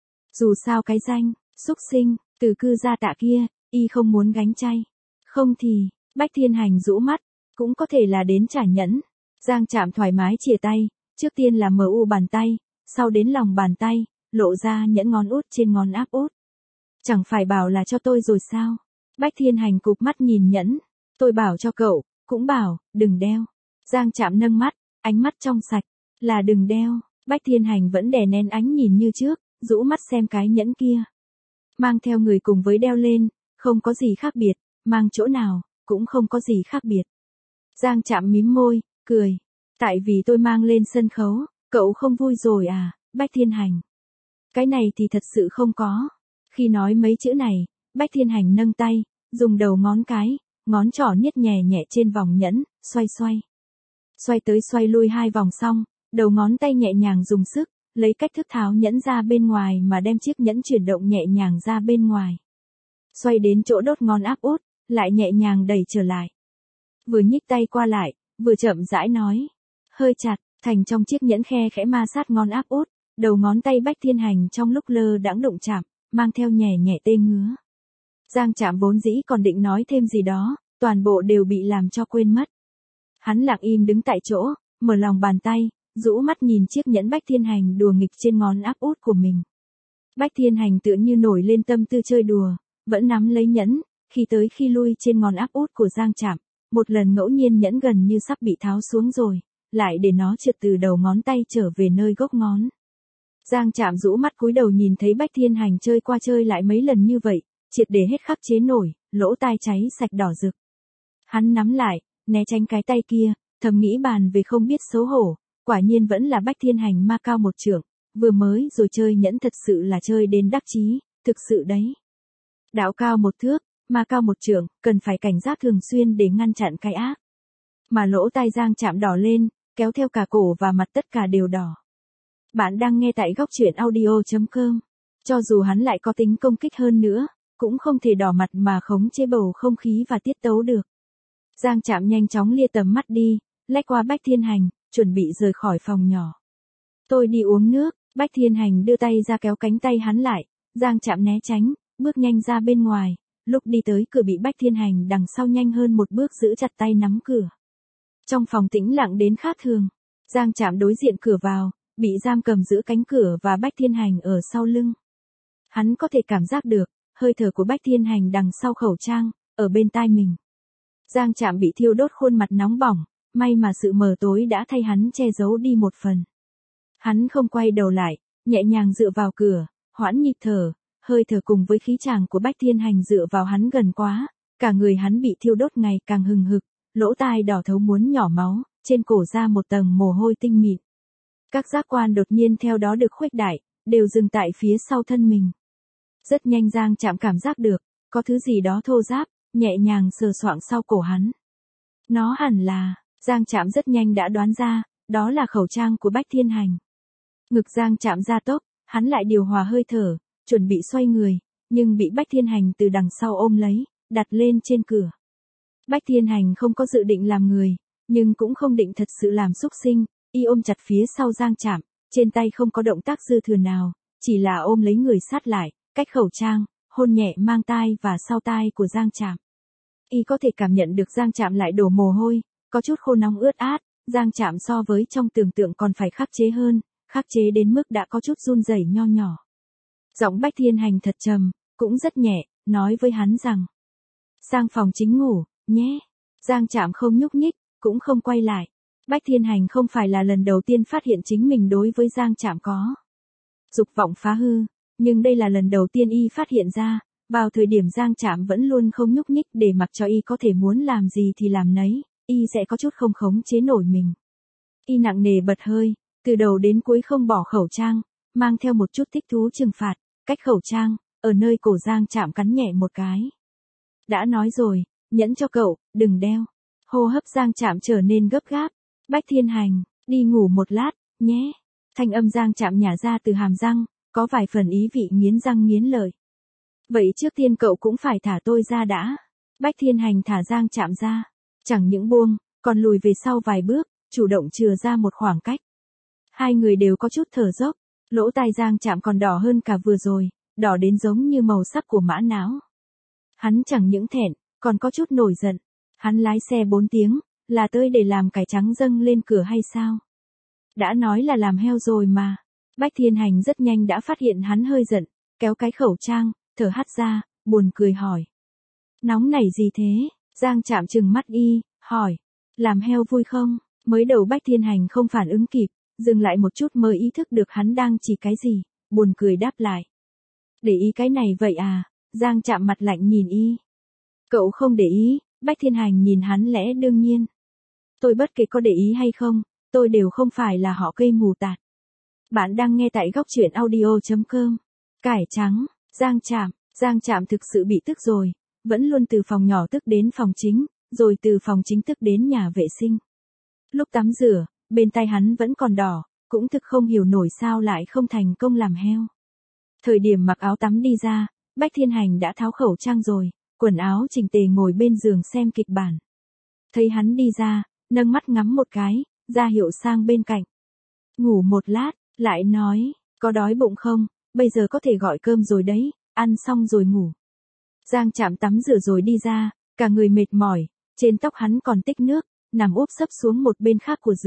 Dù sao cái danh, xúc sinh, từ cư gia Tạ kia, y không muốn gánh chay. Không thì, Bách Thiên Hành rũ mắt, cũng có thể là đến trả nhẫn. Giang Trạm thoải mái chìa tay, trước tiên là mờ u bàn tay, sau đến lòng bàn tay, lộ ra nhẫn ngón út trên ngón áp út. Chẳng phải bảo là cho tôi rồi sao? Bách Thiên Hành cụp mắt nhìn nhẫn, tôi bảo cho cậu, cũng bảo, đừng đeo. Giang Trạm nâng mắt, ánh mắt trong sạch, là đừng đeo. Bách Thiên Hành vẫn đè nén ánh nhìn như trước, rũ mắt xem cái nhẫn kia. Mang theo người cùng với đeo lên, không có gì khác biệt, mang chỗ nào, cũng không có gì khác biệt. Giang Trạm mím môi, cười. Tại vì tôi mang lên sân khấu, cậu không vui rồi à, Bách Thiên Hành. Cái này thì thật sự không có. Khi nói mấy chữ này, Bách Thiên Hành nâng tay, dùng đầu ngón cái, ngón trỏ niết nhẹ nhẹ trên vòng nhẫn, xoay xoay. Xoay tới xoay lui hai vòng xong, đầu ngón tay nhẹ nhàng dùng sức, lấy cách thức tháo nhẫn ra bên ngoài mà đem chiếc nhẫn chuyển động nhẹ nhàng ra bên ngoài. Xoay đến chỗ đốt ngón áp út, lại nhẹ nhàng đẩy trở lại. Vừa nhích tay qua lại, vừa chậm rãi nói. Hơi chặt, thành trong chiếc nhẫn khe khẽ ma sát ngón áp út, đầu ngón tay Bách Thiên Hành trong lúc lơ đãng đụng chạm, mang theo nhẹ nhẹ tê ngứa. Giang Trạm vốn dĩ còn định nói thêm gì đó, toàn bộ đều bị làm cho quên mất. Hắn lặng im đứng tại chỗ, mở lòng bàn tay, rũ mắt nhìn chiếc nhẫn Bách Thiên Hành đùa nghịch trên ngón áp út của mình. Bách Thiên Hành tựa như nổi lên tâm tư chơi đùa, vẫn nắm lấy nhẫn, khi tới khi lui trên ngón áp út của Giang Trạm, một lần ngẫu nhiên nhẫn gần như sắp bị tháo xuống rồi, lại để nó trượt từ đầu ngón tay trở về nơi gốc ngón. Giang Trạm rũ mắt cúi đầu nhìn thấy Bách Thiên Hành chơi qua chơi lại mấy lần như vậy, triệt để hết khắc chế nổi, lỗ tai cháy sạch đỏ rực. Hắn nắm lại, né tránh cái tay kia, thầm nghĩ bàn về không biết xấu hổ, quả nhiên vẫn là Bách Thiên Hành ma cao một trượng, vừa mới rồi chơi nhẫn thật sự là chơi đến đắc chí, thực sự đấy. Đạo cao một thước, ma cao một trượng, cần phải cảnh giác thường xuyên để ngăn chặn cái ác. Mà lỗ tai Giang Trạm đỏ lên, kéo theo cả cổ và mặt tất cả đều đỏ. Bạn đang nghe tại góc truyện audio chấm com. Cho dù hắn lại có tính công kích hơn nữa, cũng không thể đỏ mặt mà khống chế bầu không khí và tiết tấu được. Giang Trạm nhanh chóng lia tầm mắt đi, lách qua Bách Thiên Hành, chuẩn bị rời khỏi phòng nhỏ. Tôi đi uống nước, Bách Thiên Hành đưa tay ra kéo cánh tay hắn lại, Giang Trạm né tránh, bước nhanh ra bên ngoài, lúc đi tới cửa bị Bách Thiên Hành đằng sau nhanh hơn một bước giữ chặt tay nắm cửa. Trong phòng tĩnh lặng đến khác thường, Giang Trạm đối diện cửa vào, bị giam cầm giữa cánh cửa và Bách Thiên Hành ở sau lưng. Hắn có thể cảm giác được, hơi thở của Bách Thiên Hành đằng sau khẩu trang, ở bên tai mình. Giang Trạm bị thiêu đốt khuôn mặt nóng bỏng, may mà sự mờ tối đã thay hắn che giấu đi một phần. Hắn không quay đầu lại, nhẹ nhàng dựa vào cửa, hoãn nhịp thở, hơi thở cùng với khí chàng của Bách Thiên Hành dựa vào hắn gần quá, cả người hắn bị thiêu đốt ngày càng hừng hực, lỗ tai đỏ thấu muốn nhỏ máu, trên cổ ra một tầng mồ hôi tinh mịn. Các giác quan đột nhiên theo đó được khuếch đại, đều dừng tại phía sau thân mình. Rất nhanh Giang Trạm cảm giác được, có thứ gì đó thô ráp, nhẹ nhàng sờ soạng sau cổ hắn. Nó hẳn là, Giang Trạm rất nhanh đã đoán ra, đó là khẩu trang của Bách Thiên Hành. Ngực Giang Trạm gia tốc, hắn lại điều hòa hơi thở, chuẩn bị xoay người, nhưng bị Bách Thiên Hành từ đằng sau ôm lấy, đặt lên trên cửa. Bách Thiên Hành không có dự định làm người, nhưng cũng không định thật sự làm súc sinh, y ôm chặt phía sau Giang Trạm, trên tay không có động tác dư thừa nào, chỉ là ôm lấy người sát lại, cách khẩu trang, hôn nhẹ mang tai và sau tai của Giang Trạm. Y có thể cảm nhận được Giang Trạm lại đổ mồ hôi, có chút khô nóng ướt át, Giang Trạm so với trong tưởng tượng còn phải khắc chế hơn, khắc chế đến mức đã có chút run rẩy nho nhỏ. Giọng Bách Thiên Hành thật trầm, cũng rất nhẹ, nói với hắn rằng: sang phòng chính ngủ, nhé. Giang Trạm không nhúc nhích, cũng không quay lại. Bách Thiên Hành không phải là lần đầu tiên phát hiện chính mình đối với Giang Trạm có dục vọng phá hư, nhưng đây là lần đầu tiên y phát hiện ra, vào thời điểm Giang Trạm vẫn luôn không nhúc nhích để mặc cho y có thể muốn làm gì thì làm nấy, y sẽ có chút không khống chế nổi mình. Y nặng nề bật hơi, từ đầu đến cuối không bỏ khẩu trang, mang theo một chút thích thú trừng phạt, cách khẩu trang, ở nơi cổ Giang Trạm cắn nhẹ một cái. Đã nói rồi, nhẫn cho cậu, đừng đeo. Hô hấp Giang Trạm trở nên gấp gáp. Bách Thiên Hành, đi ngủ một lát, nhé. Thanh âm Giang Trạm nhả ra từ hàm răng, có vài phần ý vị nghiến răng nghiến lợi. Vậy trước tiên cậu cũng phải thả tôi ra đã. Bách Thiên Hành thả Giang Trạm ra. Chẳng những buông, còn lùi về sau vài bước, chủ động chừa ra một khoảng cách. Hai người đều có chút thở dốc, lỗ tai Giang Trạm còn đỏ hơn cả vừa rồi, đỏ đến giống như màu sắc của mã não. Hắn chẳng những thẹn, còn có chút nổi giận. Hắn lái xe bốn tiếng, là tới để làm cải trắng dâng lên cửa hay sao? Đã nói là làm heo rồi mà. Bách Thiên Hành rất nhanh đã phát hiện hắn hơi giận, kéo cái khẩu trang, thở hắt ra, buồn cười hỏi. Nóng nảy gì thế? Giang Trạm trừng mắt y, hỏi. Làm heo vui không? Mới đầu Bách Thiên Hành không phản ứng kịp, dừng lại một chút mới ý thức được hắn đang chỉ cái gì, buồn cười đáp lại. Để ý cái này vậy à? Giang Trạm mặt lạnh nhìn y. Cậu không để ý, Bách Thiên Hành nhìn hắn lẽ đương nhiên. Tôi bất kể có để ý hay không, tôi đều không phải là họ cây mù tạt. Bạn đang nghe tại góc truyện audio chấm com. Cải trắng, Giang Trạm, Giang Trạm thực sự bị tức rồi, vẫn luôn từ phòng nhỏ tức đến phòng chính, rồi từ phòng chính tức đến nhà vệ sinh. Lúc tắm rửa, bên tay hắn vẫn còn đỏ, cũng thực không hiểu nổi sao lại không thành công làm heo. Thời điểm mặc áo tắm đi ra, Bách Thiên Hành đã tháo khẩu trang rồi, quần áo chỉnh tề ngồi bên giường xem kịch bản. Thấy hắn đi ra, nâng mắt ngắm một cái, ra hiệu sang bên cạnh. Ngủ một lát, lại nói, có đói bụng không, bây giờ có thể gọi cơm rồi đấy, ăn xong rồi ngủ. Giang Trạm tắm rửa rồi đi ra, cả người mệt mỏi, trên tóc hắn còn tích nước, nằm úp sấp xuống một bên khác của giường,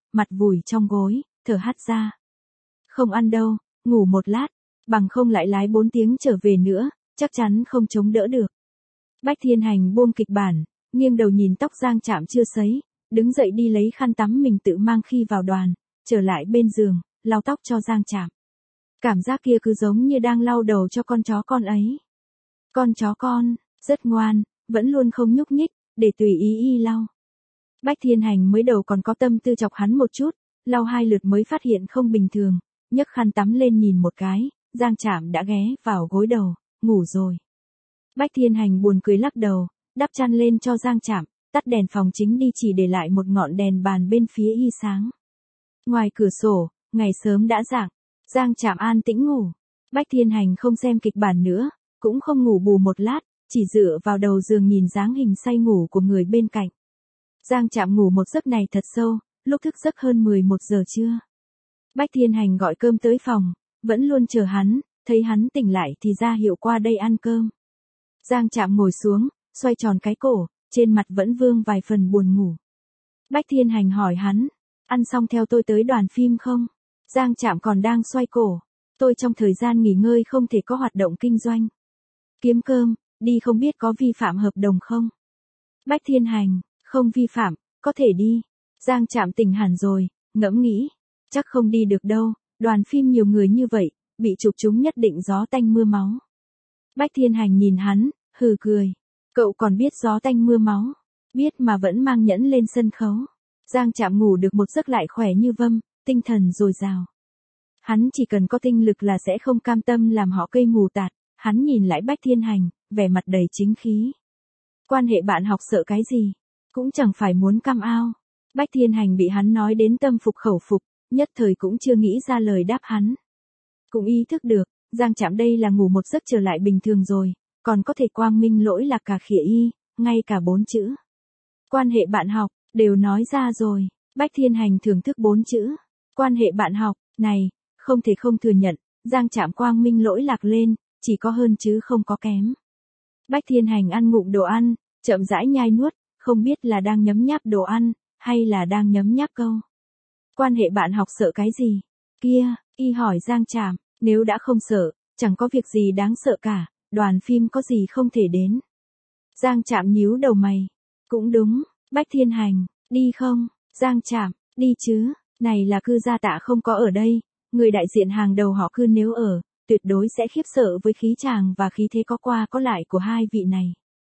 mặt vùi trong gối, thở hắt ra. Không ăn đâu, ngủ một lát, bằng không lại lái bốn tiếng trở về nữa, chắc chắn không chống đỡ được. Bách Thiên Hành buông kịch bản, nghiêng đầu nhìn tóc Giang Trạm chưa sấy, đứng dậy đi lấy khăn tắm mình tự mang khi vào đoàn, trở lại bên giường, lau tóc cho Giang Trạm. Cảm giác kia cứ giống như đang lau đầu cho con chó con ấy. Con chó con, rất ngoan, vẫn luôn không nhúc nhích, để tùy ý y lau. Bách Thiên Hành mới đầu còn có tâm tư chọc hắn một chút, lau hai lượt mới phát hiện không bình thường, nhấc khăn tắm lên nhìn một cái, Giang Trạm đã ghé vào gối đầu, ngủ rồi. Bách Thiên Hành buồn cười lắc đầu, đắp chăn lên cho Giang Trạm, tắt đèn phòng chính đi chỉ để lại một ngọn đèn bàn bên phía y sáng. Ngoài cửa sổ, ngày sớm đã rạng, Giang Trạm an tĩnh ngủ. Bách Thiên Hành không xem kịch bản nữa, cũng không ngủ bù một lát, chỉ dựa vào đầu giường nhìn dáng hình say ngủ của người bên cạnh. Giang Trạm ngủ một giấc này thật sâu, lúc thức giấc hơn mười một giờ trưa. Bách Thiên Hành gọi cơm tới phòng, vẫn luôn chờ hắn, thấy hắn tỉnh lại thì ra hiệu qua đây ăn cơm. Giang Trạm ngồi xuống, xoay tròn cái cổ, trên mặt vẫn vương vài phần buồn ngủ. Bách Thiên Hành hỏi hắn, ăn xong theo tôi tới đoàn phim không? Giang Trạm còn đang xoay cổ, tôi trong thời gian nghỉ ngơi không thể có hoạt động kinh doanh. Kiếm cơm, đi không biết có vi phạm hợp đồng không? Bách Thiên Hành, không vi phạm, có thể đi. Giang Trạm tỉnh hẳn rồi, ngẫm nghĩ, chắc không đi được đâu, đoàn phim nhiều người như vậy, bị chụp chúng nhất định gió tanh mưa máu. Bách Thiên Hành nhìn hắn, hừ cười, cậu còn biết gió tanh mưa máu, biết mà vẫn mang nhẫn lên sân khấu. Giang Trạm ngủ được một giấc lại khỏe như vâm, tinh thần dồi dào. Hắn chỉ cần có tinh lực là sẽ không cam tâm làm họ cây mù tạt, hắn nhìn lại Bách Thiên Hành, vẻ mặt đầy chính khí. Quan hệ bạn học sợ cái gì, cũng chẳng phải muốn cam ao. Bách Thiên Hành bị hắn nói đến tâm phục khẩu phục, nhất thời cũng chưa nghĩ ra lời đáp hắn. Cũng ý thức được, Giang Trạm đây là ngủ một giấc trở lại bình thường rồi, còn có thể quang minh lỗi lạc cả khịa y, ngay cả bốn chữ. Quan hệ bạn học, đều nói ra rồi, Bách Thiên Hành thưởng thức bốn chữ. Quan hệ bạn học, này, không thể không thừa nhận, Giang Trạm quang minh lỗi lạc lên, chỉ có hơn chứ không có kém. Bách Thiên Hành ăn ngụm đồ ăn, chậm rãi nhai nuốt, không biết là đang nhấm nháp đồ ăn, hay là đang nhấm nháp câu. Quan hệ bạn học sợ cái gì? Kia, y hỏi Giang Trạm, nếu đã không sợ, chẳng có việc gì đáng sợ cả, đoàn phim có gì không thể đến. Giang Trạm nhíu đầu mày. Cũng đúng, Bách Thiên Hành, đi không? Giang Trạm, đi chứ, này là Cư Gia Tạ không có ở đây, người đại diện hàng đầu họ Cư nếu ở, tuyệt đối sẽ khiếp sợ với khí chàng và khí thế có qua có lại của hai vị này.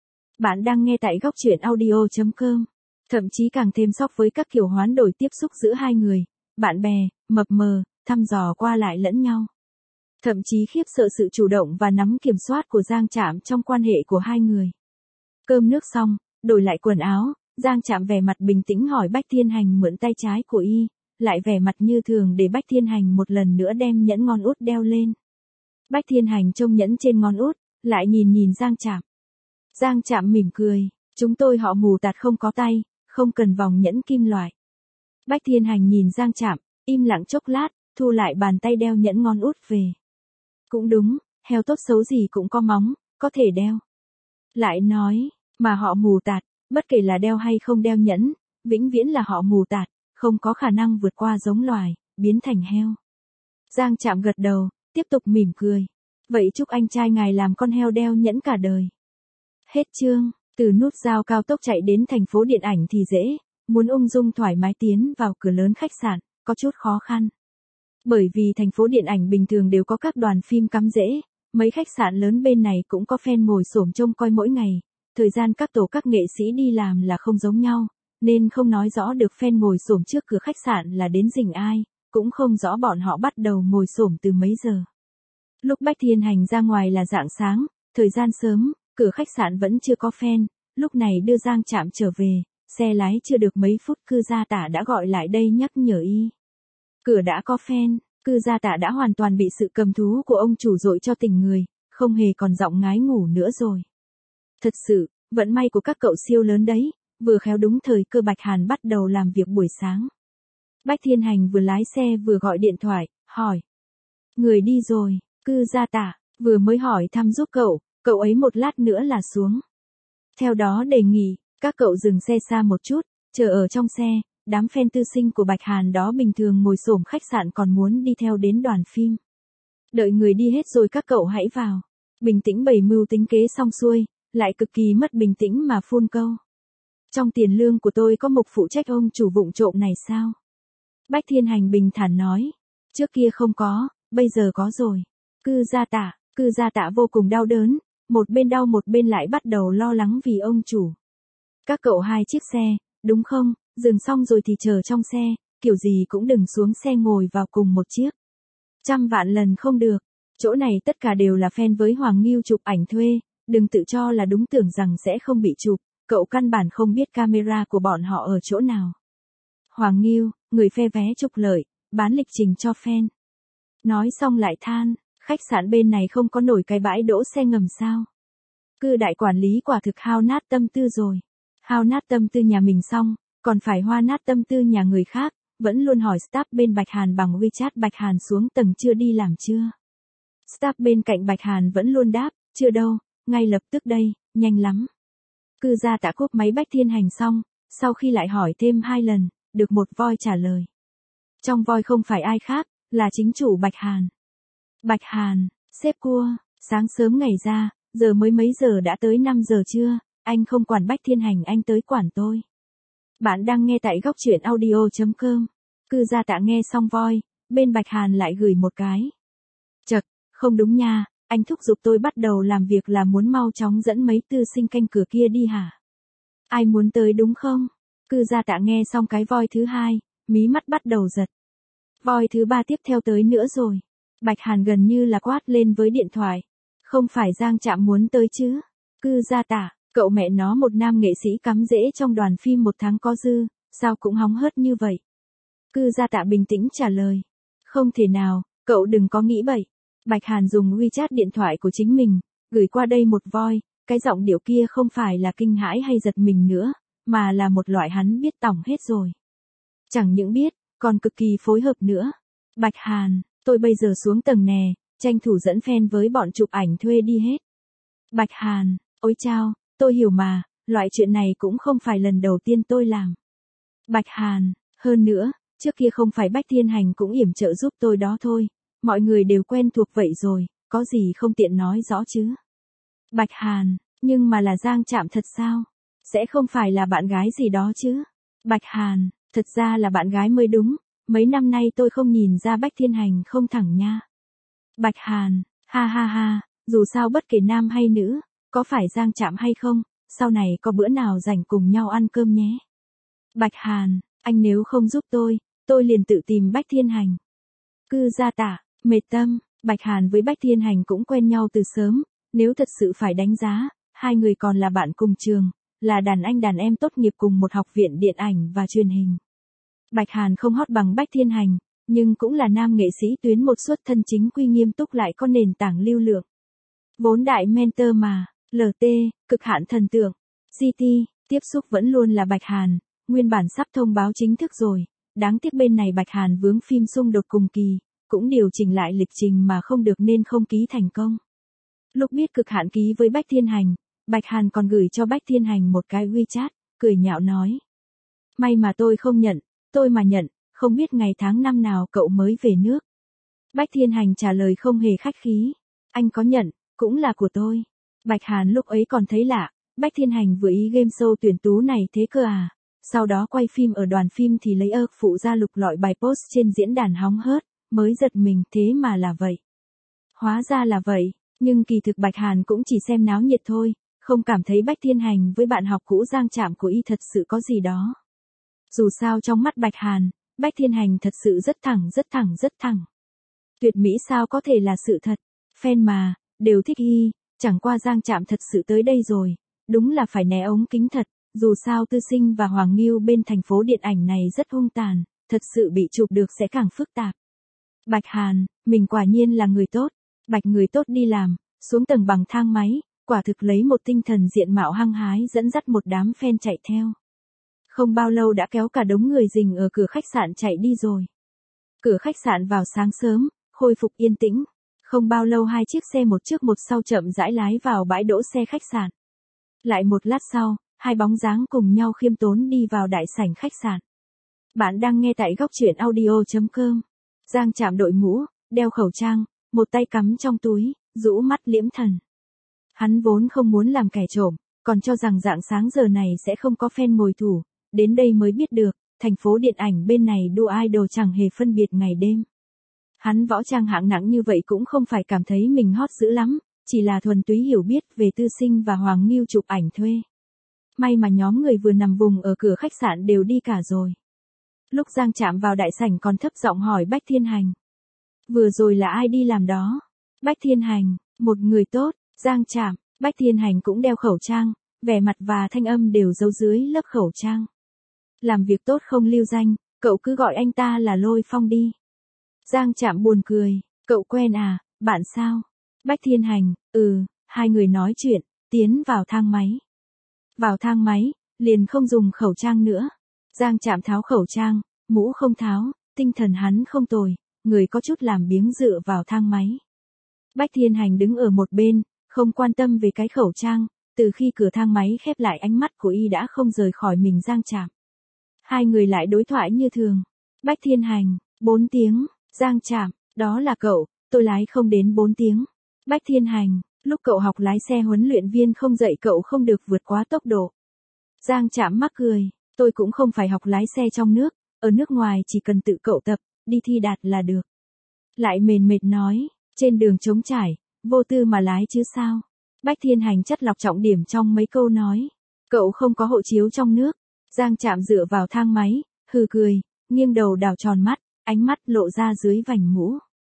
Bạn đang nghe tại góc truyện audio chấm com. Thậm chí càng thêm sốc với các kiểu hoán đổi tiếp xúc giữa hai người, bạn bè, mập mờ, thăm dò qua lại lẫn nhau. Thậm chí khiếp sợ sự chủ động và nắm kiểm soát của Giang Trạm trong quan hệ của hai người. Cơm nước xong, đổi lại quần áo, Giang Trạm vẻ mặt bình tĩnh hỏi Bách Thiên Hành mượn tay trái của y, lại vẻ mặt như thường để Bách Thiên Hành một lần nữa đem nhẫn ngón út đeo lên. Bách Thiên Hành trông nhẫn trên ngón út, lại nhìn nhìn Giang Trạm. Giang Trạm mỉm cười, chúng tôi họ mù tạt không có tay, không cần vòng nhẫn kim loại. Bách Thiên Hành nhìn Giang Trạm, im lặng chốc lát, thu lại bàn tay đeo nhẫn ngón út về. Cũng đúng, heo tốt xấu gì cũng có móng, có thể đeo. Lại nói, mà họ mù tạt, bất kể là đeo hay không đeo nhẫn, vĩnh viễn là họ mù tạt, không có khả năng vượt qua giống loài, biến thành heo. Giang Trạm gật đầu, tiếp tục mỉm cười. Vậy chúc anh trai ngài làm con heo đeo nhẫn cả đời. Hết chương, từ nút giao cao tốc chạy đến thành phố điện ảnh thì dễ, muốn ung dung thoải mái tiến vào cửa lớn khách sạn, có chút khó khăn. Bởi vì thành phố điện ảnh bình thường đều có các đoàn phim cắm rễ, mấy khách sạn lớn bên này cũng có fan ngồi xổm trông coi mỗi ngày, thời gian các tổ các nghệ sĩ đi làm là không giống nhau, nên không nói rõ được fan ngồi xổm trước cửa khách sạn là đến rình ai, cũng không rõ bọn họ bắt đầu ngồi xổm từ mấy giờ. Lúc Bách Thiên Hành ra ngoài là rạng sáng, thời gian sớm, cửa khách sạn vẫn chưa có fan, lúc này đưa Giang Trạm trở về, xe lái chưa được mấy phút Cư Gia Tạ đã gọi lại đây nhắc nhở y. Cửa đã có fan, Cư Gia Tạ đã hoàn toàn bị sự cầm thú của ông chủ dội cho tỉnh người, không hề còn giọng ngái ngủ nữa rồi. Thật sự, vận may của các cậu siêu lớn đấy, vừa khéo đúng thời cơ Bạch Hàn bắt đầu làm việc buổi sáng. Bách Thiên Hành vừa lái xe vừa gọi điện thoại, hỏi. Người đi rồi, Cư Gia Tạ, vừa mới hỏi thăm giúp cậu, cậu ấy một lát nữa là xuống. Theo đó đề nghị, các cậu dừng xe xa một chút, chờ ở trong xe, đám fan tư sinh của Bạch Hàn đó bình thường ngồi xổm khách sạn còn muốn đi theo đến đoàn phim. Đợi người đi hết rồi các cậu hãy vào. Bình tĩnh bày mưu tính kế xong xuôi, lại cực kỳ mất bình tĩnh mà phun câu. Trong tiền lương của tôi có mục phụ trách ông chủ vụng trộm này sao? Bách Thiên Hành bình thản nói. Trước kia không có, bây giờ có rồi. Cư gia tạ, cư gia tạ vô cùng đau đớn, một bên đau một bên lại bắt đầu lo lắng vì ông chủ. Các cậu hai chiếc xe, đúng không? Dừng xong rồi thì chờ trong xe, kiểu gì cũng đừng xuống xe ngồi vào cùng một chiếc. Trăm vạn lần không được. Chỗ này tất cả đều là fan với Hoàng Nghiêu chụp ảnh thuê, đừng tự cho là đúng tưởng rằng sẽ không bị chụp, cậu căn bản không biết camera của bọn họ ở chỗ nào. Hoàng Nghiêu, người phe vé trục lợi, bán lịch trình cho fan. Nói xong lại than, khách sạn bên này không có nổi cái bãi đỗ xe ngầm sao. Cư đại quản lý quả thực hao nát tâm tư rồi. Hao nát tâm tư nhà mình xong, còn phải hoa nát tâm tư nhà người khác, vẫn luôn hỏi staff bên Bạch Hàn bằng WeChat Bạch Hàn xuống tầng chưa đi làm chưa. Staff bên cạnh Bạch Hàn vẫn luôn đáp, chưa đâu, ngay lập tức đây, nhanh lắm. Cư gia tạ cúp máy Bách Thiên Hành xong, sau khi lại hỏi thêm hai lần, được một voi trả lời. Trong voi không phải ai khác, là chính chủ Bạch Hàn. Bạch Hàn, sếp cua, sáng sớm ngày ra, giờ mới mấy giờ đã tới năm giờ trưa, anh không quản Bách Thiên Hành anh tới quản tôi. Bạn đang nghe tại góc truyện audio chấm com. Cư gia tạ nghe xong voi, bên Bạch Hàn lại gửi một cái. Chật, không đúng nha, anh thúc giục tôi bắt đầu làm việc là muốn mau chóng dẫn mấy tư sinh canh cửa kia đi hả? Ai muốn tới đúng không? Cư gia tạ nghe xong cái voi thứ hai, mí mắt bắt đầu giật. Voi thứ ba tiếp theo tới nữa rồi. Bạch Hàn gần như là quát lên với điện thoại. Không phải Giang Trạm muốn tới chứ? Cư gia tạ, cậu mẹ nó một nam nghệ sĩ cắm rễ trong đoàn phim một tháng có dư, sao cũng hóng hớt như vậy? Cư gia tạ bình tĩnh trả lời. Không thể nào, cậu đừng có nghĩ bậy. Bạch Hàn dùng WeChat điện thoại của chính mình, gửi qua đây một voi, cái giọng điệu kia không phải là kinh hãi hay giật mình nữa, mà là một loại hắn biết tỏng hết rồi. Chẳng những biết, còn cực kỳ phối hợp nữa. Bạch Hàn, tôi bây giờ xuống tầng nè, tranh thủ dẫn fan với bọn chụp ảnh thuê đi hết. Bạch Hàn, ôi chao, tôi hiểu mà, loại chuyện này cũng không phải lần đầu tiên tôi làm. Bạch Hàn, hơn nữa, trước kia không phải Bách Thiên Hành cũng yểm trợ giúp tôi đó thôi, mọi người đều quen thuộc vậy rồi, có gì không tiện nói rõ chứ. Bạch Hàn, nhưng mà là Giang Trạm thật sao? Sẽ không phải là bạn gái gì đó chứ? Bạch Hàn, thật ra là bạn gái mới đúng, mấy năm nay tôi không nhìn ra Bách Thiên Hành không thẳng nha. Bạch Hàn, ha ha ha, dù sao bất kể nam hay nữ, có phải Giang Trạm hay không, sau này có bữa nào rảnh cùng nhau ăn cơm nhé. Bạch Hàn, anh nếu không giúp tôi, tôi liền tự tìm Bách Thiên Hành. Cư gia tạ, mệt tâm, Bạch Hàn với Bách Thiên Hành cũng quen nhau từ sớm, nếu thật sự phải đánh giá, hai người còn là bạn cùng trường, là đàn anh đàn em tốt nghiệp cùng một học viện điện ảnh và truyền hình. Bạch Hàn không hot bằng Bách Thiên Hành, nhưng cũng là nam nghệ sĩ tuyến một xuất thân chính quy nghiêm túc lại có nền tảng lưu lượng. Vốn đại mentor mà, lờ tê, cực hạn thần tượng, giê tê, tiếp xúc vẫn luôn là Bạch Hàn, nguyên bản sắp thông báo chính thức rồi, đáng tiếc bên này Bạch Hàn vướng phim xung đột cùng kỳ, cũng điều chỉnh lại lịch trình mà không được nên không ký thành công. Lúc biết cực hạn ký với Bách Thiên Hành, Bạch Hàn còn gửi cho Bách Thiên Hành một cái WeChat, cười nhạo nói. May mà tôi không nhận, tôi mà nhận, không biết ngày tháng năm nào cậu mới về nước. Bách Thiên Hành trả lời không hề khách khí. Anh có nhận, cũng là của tôi. Bạch Hàn lúc ấy còn thấy lạ, Bách Thiên Hành vừa ý game show tuyển tú này thế cơ à. Sau đó quay phim ở đoàn phim thì lấy ơ phụ ra lục lọi bài post trên diễn đàn hóng hớt, mới giật mình thế mà là vậy. Hóa ra là vậy, nhưng kỳ thực Bạch Hàn cũng chỉ xem náo nhiệt thôi, không cảm thấy Bách Thiên Hành với bạn học cũ Giang Trạm của y thật sự có gì đó. Dù sao trong mắt Bạch Hàn, Bách Thiên Hành thật sự rất thẳng rất thẳng rất thẳng. Tuyệt mỹ sao có thể là sự thật, fan mà, đều thích y, chẳng qua Giang Trạm thật sự tới đây rồi, đúng là phải né ống kính thật, dù sao Tư Sinh và Hoàng Nghiêu bên thành phố điện ảnh này rất hung tàn, thật sự bị chụp được sẽ càng phức tạp. Bạch Hàn, mình quả nhiên là người tốt, Bạch người tốt đi làm, xuống tầng bằng thang máy, quả thực lấy một tinh thần diện mạo hăng hái dẫn dắt một đám fan chạy theo. Không bao lâu đã kéo cả đống người rình ở cửa khách sạn chạy đi rồi. Cửa khách sạn vào sáng sớm, khôi phục yên tĩnh. Không bao lâu hai chiếc xe một trước một sau chậm rãi lái vào bãi đỗ xe khách sạn. Lại một lát sau, hai bóng dáng cùng nhau khiêm tốn đi vào đại sảnh khách sạn. Bạn đang nghe tại góc chuyện audio chấm com. Giang Trạm đội mũ, đeo khẩu trang, một tay cắm trong túi, rũ mắt liễm thần. Hắn vốn không muốn làm kẻ trộm, còn cho rằng rạng sáng giờ này sẽ không có fan ngồi thủ, đến đây mới biết được, thành phố điện ảnh bên này đua idol chẳng hề phân biệt ngày đêm. Hắn võ trang hạng nặng như vậy cũng không phải cảm thấy mình hot dữ lắm, chỉ là thuần túy hiểu biết về Tư Sinh và Hoàng Nghiêu chụp ảnh thuê. May mà nhóm người vừa nằm vùng ở cửa khách sạn đều đi cả rồi. Lúc Giang Trạm vào đại sảnh còn thấp giọng hỏi Bách Thiên Hành. Vừa rồi là ai đi làm đó? Bách Thiên Hành, một người tốt. Giang Trạm, Bách Thiên Hành cũng đeo khẩu trang, vẻ mặt và thanh âm đều giấu dưới lớp khẩu trang. Làm việc tốt không lưu danh, cậu cứ gọi anh ta là Lôi Phong đi. Giang Trạm buồn cười, cậu quen à, bạn sao? Bách Thiên Hành, ừ, hai người nói chuyện, tiến vào thang máy. Vào thang máy, liền không dùng khẩu trang nữa. Giang Trạm tháo khẩu trang, mũ không tháo, tinh thần hắn không tồi, người có chút làm biếng dựa vào thang máy. Bách Thiên Hành đứng ở một bên, không quan tâm về cái khẩu trang, từ khi cửa thang máy khép lại ánh mắt của y đã không rời khỏi mình Giang Trạm. Hai người lại đối thoại như thường. Bách Thiên Hành, bốn tiếng, Giang Trạm, đó là cậu, tôi lái không đến bốn tiếng. Bách Thiên Hành, lúc cậu học lái xe huấn luyện viên không dạy cậu không được vượt quá tốc độ. Giang Trạm mắc cười, tôi cũng không phải học lái xe trong nước, ở nước ngoài chỉ cần tự cậu tập, đi thi đạt là được. Lại mền mệt nói, trên đường trống trải, vô tư mà lái chứ sao. Bách Thiên Hành chất lọc trọng điểm trong mấy câu nói. Cậu không có hộ chiếu trong nước. Giang Trạm dựa vào thang máy, hừ cười, nghiêng đầu đảo tròn mắt, ánh mắt lộ ra dưới vành mũ.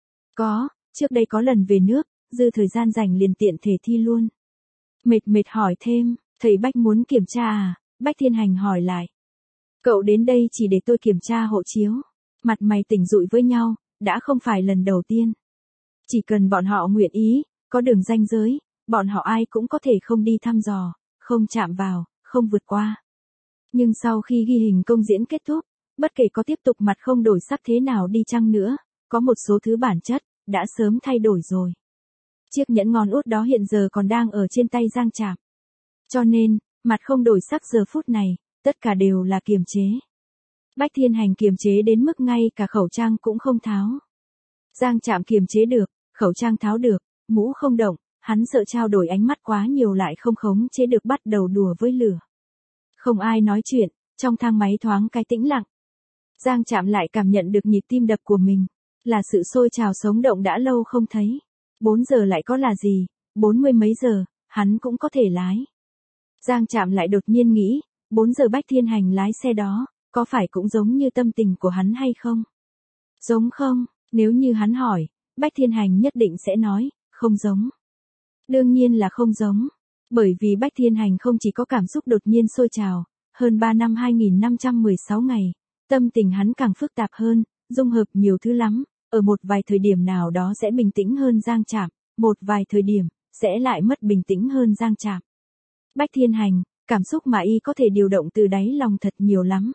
Có, trước đây có lần về nước, dư thời gian rảnh liền tiện thể thi luôn. Mệt mệt hỏi thêm, thầy Bách muốn kiểm tra à? Bách Thiên Hành hỏi lại. Cậu đến đây chỉ để tôi kiểm tra hộ chiếu. Mặt mày tỉnh rụi với nhau, đã không phải lần đầu tiên. Chỉ cần bọn họ nguyện ý, có đường ranh giới, bọn họ ai cũng có thể không đi thăm dò, không chạm vào, không vượt qua. Nhưng sau khi ghi hình công diễn kết thúc, bất kể có tiếp tục mặt không đổi sắc thế nào đi chăng nữa, có một số thứ bản chất, đã sớm thay đổi rồi. Chiếc nhẫn ngón út đó hiện giờ còn đang ở trên tay Giang Trạm. Cho nên, mặt không đổi sắc giờ phút này, tất cả đều là kiềm chế. Bách Thiên Hành kiềm chế đến mức ngay cả khẩu trang cũng không tháo. Giang Trạm kiềm chế được, khẩu trang tháo được, mũ không động, hắn sợ trao đổi ánh mắt quá nhiều lại không khống chế được bắt đầu đùa với lửa. Không ai nói chuyện, trong thang máy thoáng cái tĩnh lặng. Giang Trạm lại cảm nhận được nhịp tim đập của mình, là sự sôi trào sống động đã lâu không thấy. Bốn giờ lại có là gì, bốn mươi mấy giờ, hắn cũng có thể lái. Giang Trạm lại đột nhiên nghĩ, bốn giờ Bách Thiên Hành lái xe đó, có phải cũng giống như tâm tình của hắn hay không? Giống không? Nếu như hắn hỏi, Bách Thiên Hành nhất định sẽ nói, không giống. Đương nhiên là không giống. Bởi vì Bách Thiên Hành không chỉ có cảm xúc đột nhiên sôi trào, hơn ba năm hai nghìn năm trăm mười sáu ngày, tâm tình hắn càng phức tạp hơn, dung hợp nhiều thứ lắm, ở một vài thời điểm nào đó sẽ bình tĩnh hơn Giang Trạm, một vài thời điểm, sẽ lại mất bình tĩnh hơn Giang Trạm. Bách Thiên Hành, cảm xúc mà y có thể điều động từ đáy lòng thật nhiều lắm.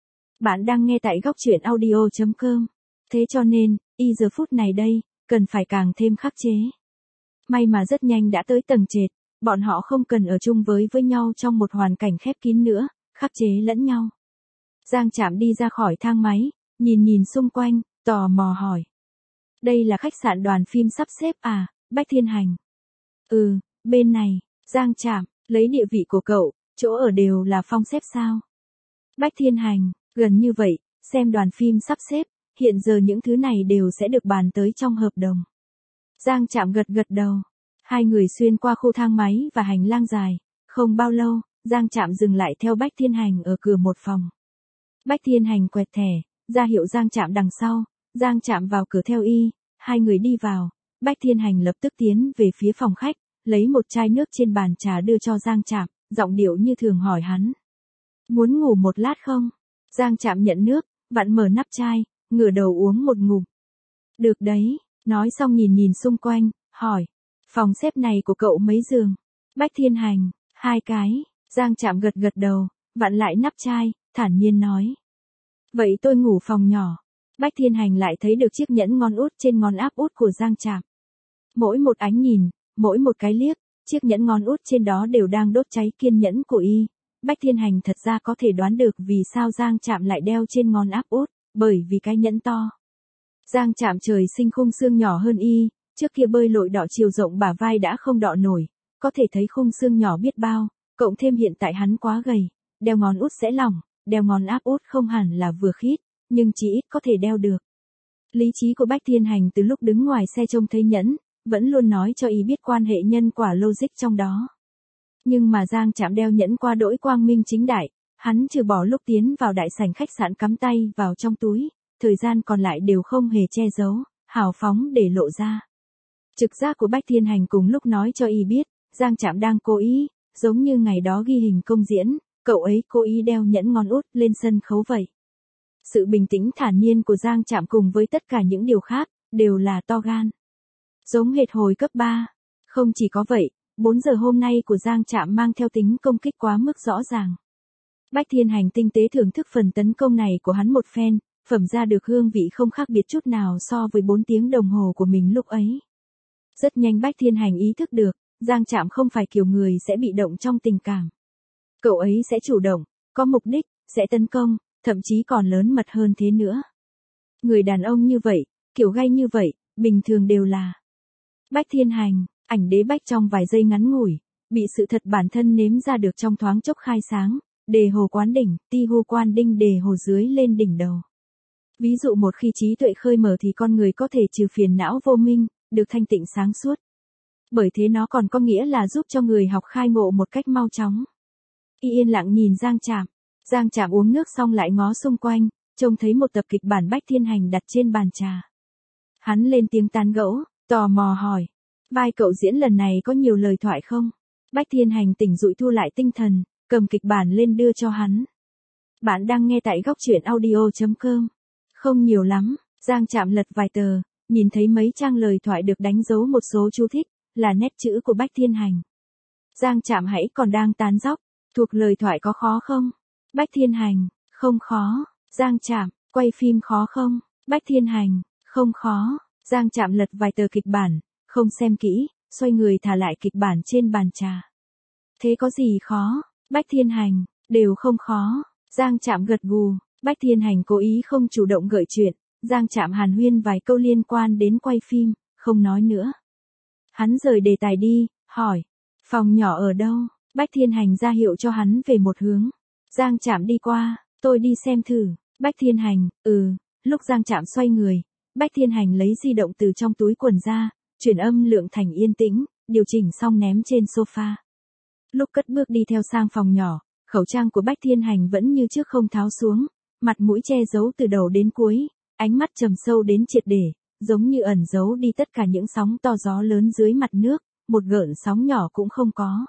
Bạn đang nghe tại góc chuyện audio chấm com. Thế cho nên, y giờ phút này đây, cần phải càng thêm khắc chế. May mà rất nhanh đã tới tầng trệt, bọn họ không cần ở chung với với nhau trong một hoàn cảnh khép kín nữa, khắc chế lẫn nhau. Giang Trạm đi ra khỏi thang máy, nhìn nhìn xung quanh, tò mò hỏi. Đây là khách sạn đoàn phim sắp xếp à, Bách Thiên Hành? Ừ, bên này, Giang Trạm, lấy địa vị của cậu, chỗ ở đều là phong xếp sao? Bách Thiên Hành, gần như vậy, xem đoàn phim sắp xếp, hiện giờ những thứ này đều sẽ được bàn tới trong hợp đồng. Giang Trạm gật gật đầu. Hai người xuyên qua khu thang máy và hành lang dài. Không bao lâu, Giang Trạm dừng lại theo Bách Thiên Hành ở cửa một phòng. Bách Thiên Hành quẹt thẻ, ra hiệu Giang Trạm đằng sau. Giang Trạm vào cửa theo y. Hai người đi vào. Bách Thiên Hành lập tức tiến về phía phòng khách, lấy một chai nước trên bàn trà đưa cho Giang Trạm, giọng điệu như thường hỏi hắn. Muốn ngủ một lát không? Giang Trạm nhận nước, vặn mở nắp chai, ngửa đầu uống một ngụm. Được đấy, nói xong nhìn nhìn xung quanh, hỏi. Phòng xếp này của cậu mấy giường? Bách Thiên Hành, hai cái. Giang Trạm gật gật đầu, vặn lại nắp chai, thản nhiên nói. Vậy tôi ngủ phòng nhỏ. Bách Thiên Hành lại thấy được chiếc nhẫn ngón út trên ngón áp út của Giang Trạm. Mỗi một ánh nhìn, mỗi một cái liếc, chiếc nhẫn ngón út trên đó đều đang đốt cháy kiên nhẫn của y. Bách Thiên Hành thật ra có thể đoán được vì sao Giang Trạm lại đeo trên ngón áp út, bởi vì cái nhẫn to. Giang Trạm trời sinh khung xương nhỏ hơn y, trước kia bơi lội đọ chiều rộng bả vai đã không đọ nổi, có thể thấy khung xương nhỏ biết bao, cộng thêm hiện tại hắn quá gầy, đeo ngón út sẽ lỏng, đeo ngón áp út không hẳn là vừa khít, nhưng chỉ ít có thể đeo được. Lý trí của Bách Thiên Hành từ lúc đứng ngoài xe trông thấy nhẫn, vẫn luôn nói cho y biết quan hệ nhân quả logic trong đó. Nhưng mà Giang Trạm đeo nhẫn qua đỗi quang minh chính đại, hắn trừ bỏ lúc tiến vào đại sảnh khách sạn cắm tay vào trong túi, thời gian còn lại đều không hề che giấu, hào phóng để lộ ra. Trực giác của Bách Thiên Hành cùng lúc nói cho y biết, Giang Trạm đang cố ý, giống như ngày đó ghi hình công diễn, cậu ấy cố ý đeo nhẫn ngón út lên sân khấu vậy. Sự bình tĩnh thản nhiên của Giang Trạm cùng với tất cả những điều khác, đều là to gan. Giống hệt hồi cấp ba. Không chỉ có vậy, bốn giờ hôm nay của Giang Trạm mang theo tính công kích quá mức rõ ràng. Bách Thiên Hành tinh tế thưởng thức phần tấn công này của hắn một phen, phẩm ra được hương vị không khác biệt chút nào so với bốn tiếng đồng hồ của mình lúc ấy. Rất nhanh Bách Thiên Hành ý thức được, Giang Trạm không phải kiểu người sẽ bị động trong tình cảm. Cậu ấy sẽ chủ động, có mục đích, sẽ tấn công, thậm chí còn lớn mật hơn thế nữa. Người đàn ông như vậy, kiểu gay như vậy, bình thường đều là. Bách Thiên Hành, ảnh đế bách trong vài giây ngắn ngủi, bị sự thật bản thân nếm ra được trong thoáng chốc khai sáng, đề hồ quán đỉnh, ti hô quan đinh đề hồ dưới lên đỉnh đầu. Ví dụ một khi trí tuệ khơi mở thì con người có thể trừ phiền não vô minh, được thanh tịnh sáng suốt. Bởi thế nó còn có nghĩa là giúp cho người học khai ngộ một cách mau chóng. Y yên lặng nhìn Giang Trạm. Giang Trạm uống nước xong lại ngó xung quanh, trông thấy một tập kịch bản Bách Thiên Hành đặt trên bàn trà. Hắn lên tiếng tán gẫu, tò mò hỏi. Vai cậu diễn lần này có nhiều lời thoại không? Bách Thiên Hành tỉnh dụi thu lại tinh thần, cầm kịch bản lên đưa cho hắn. Bạn đang nghe tại góc truyện audio chấm com. Không nhiều lắm, Giang Trạm lật vài tờ, nhìn thấy mấy trang lời thoại được đánh dấu một số chú thích, là nét chữ của Bách Thiên Hành. Giang Trạm hãy còn đang tán dóc, thuộc lời thoại có khó không? Bách Thiên Hành, không khó. Giang Trạm, quay phim khó không? Bách Thiên Hành, không khó. Giang Trạm lật vài tờ kịch bản, không xem kỹ, xoay người thả lại kịch bản trên bàn trà. Thế có gì khó? Bách Thiên Hành, đều không khó. Giang Trạm gật gù, Bách Thiên Hành cố ý không chủ động gợi chuyện, Giang Trạm hàn huyên vài câu liên quan đến quay phim, không nói nữa. Hắn rời đề tài đi, hỏi, phòng nhỏ ở đâu? Bách Thiên Hành ra hiệu cho hắn về một hướng. Giang Trạm đi qua, tôi đi xem thử. Bách Thiên Hành, ừ, lúc Giang Trạm xoay người, Bách Thiên Hành lấy di động từ trong túi quần ra, chuyển âm lượng thành yên tĩnh, điều chỉnh xong ném trên sofa. Lúc cất bước đi theo sang phòng nhỏ, khẩu trang của Bách Thiên Hành vẫn như trước không tháo xuống, mặt mũi che giấu từ đầu đến cuối, ánh mắt trầm sâu đến triệt để, giống như ẩn giấu đi tất cả những sóng to gió lớn dưới mặt nước, một gợn sóng nhỏ cũng không có.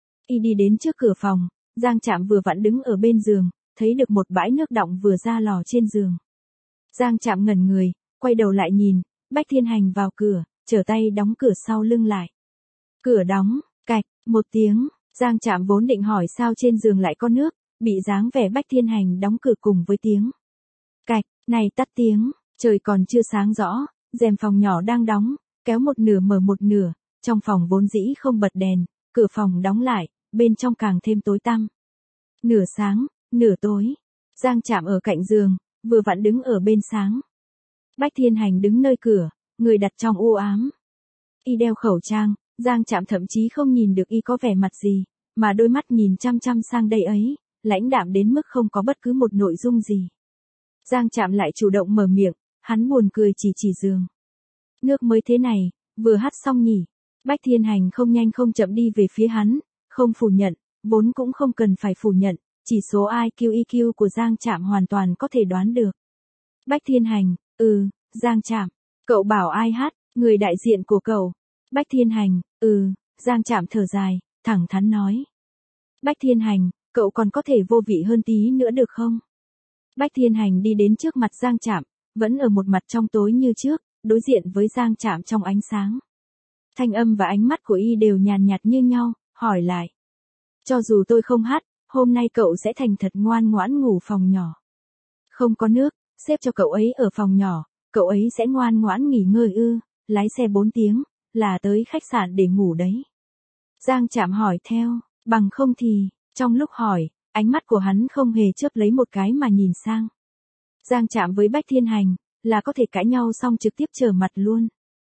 Y đi đến trước cửa phòng, Giang Trạm vừa vặn đứng ở bên giường, thấy được một bãi nước đọng vừa ra lò trên giường. Giang Trạm ngẩn người, quay đầu lại nhìn, Bách Thiên Hành vào cửa, trở tay đóng cửa sau lưng lại. Cửa đóng, cạch, một tiếng, Giang Trạm vốn định hỏi sao trên giường lại có nước, bị dáng vẻ Bách Thiên Hành đóng cửa cùng với tiếng. Cạch, này tắt tiếng, trời còn chưa sáng rõ, rèm phòng nhỏ đang đóng, kéo một nửa mở một nửa, trong phòng vốn dĩ không bật đèn, cửa phòng đóng lại, bên trong càng thêm tối tăm. Nửa sáng, nửa tối, Giang Trạm ở cạnh giường, vừa vặn đứng ở bên sáng. Bách Thiên Hành đứng nơi cửa, người đặt trong u ám. Y đeo khẩu trang, Giang Trạm thậm chí không nhìn được y có vẻ mặt gì, mà đôi mắt nhìn chăm chăm sang đây ấy, lãnh đạm đến mức không có bất cứ một nội dung gì. Giang Trạm lại chủ động mở miệng, hắn buồn cười chỉ chỉ giường. Nước mới thế này, vừa hắt xong nhỉ. Bách Thiên Hành không nhanh không chậm đi về phía hắn, không phủ nhận, vốn cũng không cần phải phủ nhận, chỉ số i kiu i kiu của Giang Trạm hoàn toàn có thể đoán được. Bách Thiên Hành, ừ, Giang Trạm, cậu bảo ai hát, người đại diện của cậu. Bách Thiên Hành, ừ, Giang Trạm thở dài, thẳng thắn nói. Bách Thiên Hành, cậu còn có thể vô vị hơn tí nữa được không? Bách Thiên Hành đi đến trước mặt Giang Trạm, vẫn ở một mặt trong tối như trước, đối diện với Giang Trạm trong ánh sáng. Thanh âm và ánh mắt của y đều nhàn nhạt như nhau, hỏi lại. Cho dù tôi không hát, hôm nay cậu sẽ thành thật ngoan ngoãn ngủ phòng nhỏ. Không có nước, xếp cho cậu ấy ở phòng nhỏ, cậu ấy sẽ ngoan ngoãn nghỉ ngơi ư, lái xe bốn tiếng, là tới khách sạn để ngủ đấy. Giang Trạm hỏi theo, bằng không thì, trong lúc hỏi, ánh mắt của hắn không hề chớp lấy một cái mà nhìn sang. Giang Trạm với Bách Thiên Hành, là có thể cãi nhau xong trực tiếp trở mặt luôn.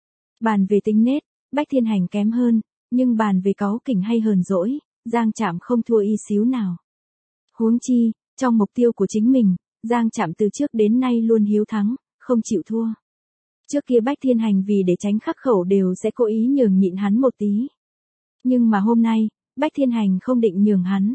Bàn về tính nết, Bách Thiên Hành kém hơn, nhưng bàn về cáu kỉnh hay hờn dỗi, Giang Trạm không thua y xíu nào. Huống chi, trong mục tiêu của chính mình, Giang Trạm từ trước đến nay luôn hiếu thắng, không chịu thua. Trước kia Bách Thiên Hành vì để tránh khắc khẩu đều sẽ cố ý nhường nhịn hắn một tí. Nhưng mà hôm nay, Bách Thiên Hành không định nhường hắn.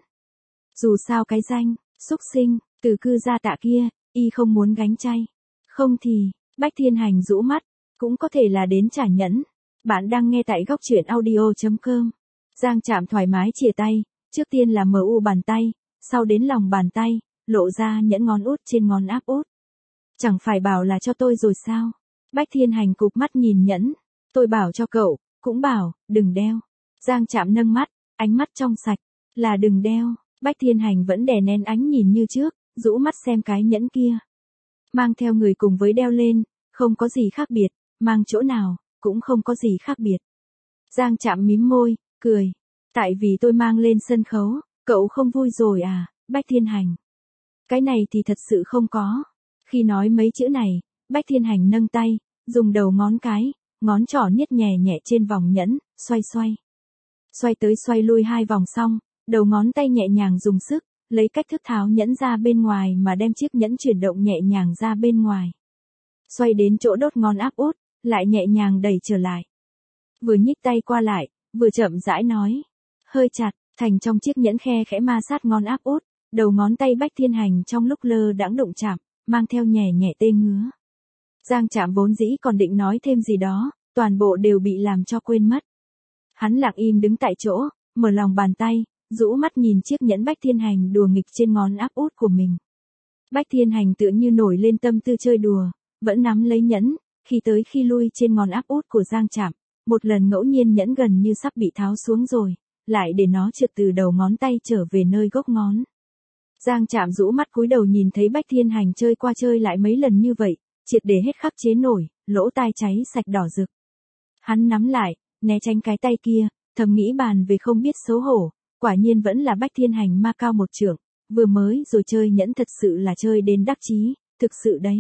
Dù sao cái danh, xúc sinh, từ cư gia Tạ kia, y không muốn gánh chay. Không thì, Bách Thiên Hành rũ mắt, cũng có thể là đến trả nhẫn. Bạn đang nghe tại góc truyện audio chấm com. Giang Trạm thoải mái chìa tay, trước tiên là mờ u bàn tay, sau đến lòng bàn tay, lộ ra nhẫn ngón út trên ngón áp út. Chẳng phải bảo là cho tôi rồi sao? Bách Thiên Hành cụp mắt nhìn nhẫn. Tôi bảo cho cậu, cũng bảo, đừng đeo. Giang Trạm nâng mắt, ánh mắt trong sạch, là đừng đeo. Bách Thiên Hành vẫn đè nén ánh nhìn như trước, rũ mắt xem cái nhẫn kia. Mang theo người cùng với đeo lên, không có gì khác biệt, mang chỗ nào, cũng không có gì khác biệt. Giang Trạm mím môi, cười. Tại vì tôi mang lên sân khấu, cậu không vui rồi à, Bách Thiên Hành. Cái này thì thật sự không có. Khi nói mấy chữ này, Bách Thiên Hành nâng tay, dùng đầu ngón cái, ngón trỏ niết nhẹ nhẹ trên vòng nhẫn, xoay xoay. Xoay tới xoay lui hai vòng xong, đầu ngón tay nhẹ nhàng dùng sức, lấy cách thức tháo nhẫn ra bên ngoài mà đem chiếc nhẫn chuyển động nhẹ nhàng ra bên ngoài. Xoay đến chỗ đốt ngón áp út, lại nhẹ nhàng đẩy trở lại. Vừa nhích tay qua lại, vừa chậm rãi nói. Hơi chặt, thành trong chiếc nhẫn khe khẽ ma sát ngón áp út, đầu ngón tay Bách Thiên Hành trong lúc lơ đãng đụng chạm, mang theo nhẹ nhẹ tê ngứa. Giang Trạm vốn dĩ còn định nói thêm gì đó, toàn bộ đều bị làm cho quên mất. Hắn lặng im đứng tại chỗ, mở lòng bàn tay, rũ mắt nhìn chiếc nhẫn Bách Thiên Hành đùa nghịch trên ngón áp út của mình. Bách Thiên Hành tựa như nổi lên tâm tư chơi đùa, vẫn nắm lấy nhẫn, khi tới khi lui trên ngón áp út của Giang Trạm, một lần ngẫu nhiên nhẫn gần như sắp bị tháo xuống rồi, lại để nó trượt từ đầu ngón tay trở về nơi gốc ngón. Giang Trạm rũ mắt cúi đầu nhìn thấy Bách Thiên Hành chơi qua chơi lại mấy lần như vậy, triệt để hết khắc chế nổi, lỗ tai cháy sạch đỏ rực. Hắn nắm lại, né tránh cái tay kia, thầm nghĩ bàn về không biết xấu hổ, quả nhiên vẫn là Bách Thiên Hành ma cao một trượng, vừa mới rồi chơi nhẫn thật sự là chơi đến đắc chí, thực sự đấy.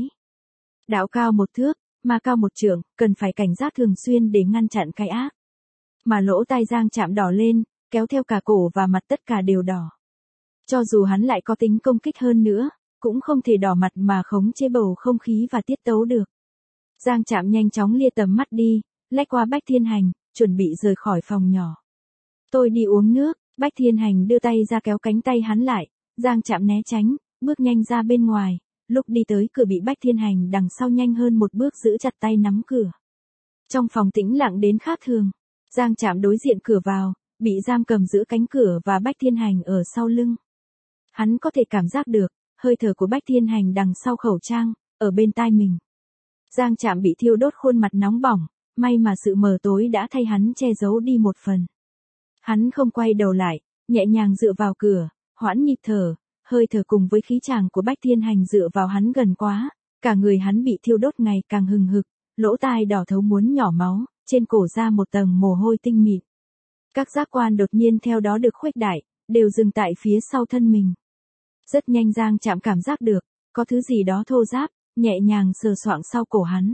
Đạo cao một thước, ma cao một trượng, cần phải cảnh giác thường xuyên để ngăn chặn cái ác. Mà lỗ tai Giang Trạm đỏ lên, kéo theo cả cổ và mặt tất cả đều đỏ. Cho dù hắn lại có tính công kích hơn nữa, cũng không thể đỏ mặt mà khống chế bầu không khí và tiết tấu được. Giang Trạm nhanh chóng lia tầm mắt đi, lách qua Bách Thiên Hành, chuẩn bị rời khỏi phòng nhỏ. Tôi đi uống nước, Bách Thiên Hành đưa tay ra kéo cánh tay hắn lại, Giang Trạm né tránh, bước nhanh ra bên ngoài, lúc đi tới cửa bị Bách Thiên Hành đằng sau nhanh hơn một bước giữ chặt tay nắm cửa. Trong phòng tĩnh lặng đến khác thường, Giang Trạm đối diện cửa vào, bị giam cầm giữa cánh cửa và Bách Thiên Hành ở sau lưng. Hắn có thể cảm giác được, hơi thở của Bách Thiên Hành đằng sau khẩu trang, ở bên tai mình. Giang Trạm bị thiêu đốt khuôn mặt nóng bỏng, may mà sự mờ tối đã thay hắn che giấu đi một phần. Hắn không quay đầu lại, nhẹ nhàng dựa vào cửa, hoãn nhịp thở, hơi thở cùng với khí chàng của Bách Thiên Hành dựa vào hắn gần quá, cả người hắn bị thiêu đốt ngày càng hừng hực, lỗ tai đỏ thấu muốn nhỏ máu, trên cổ ra một tầng mồ hôi tinh mịn. Các giác quan đột nhiên theo đó được khuếch đại, đều dừng tại phía sau thân mình. Rất nhanh Giang Trạm cảm giác được, có thứ gì đó thô ráp, nhẹ nhàng sờ soạng sau cổ hắn.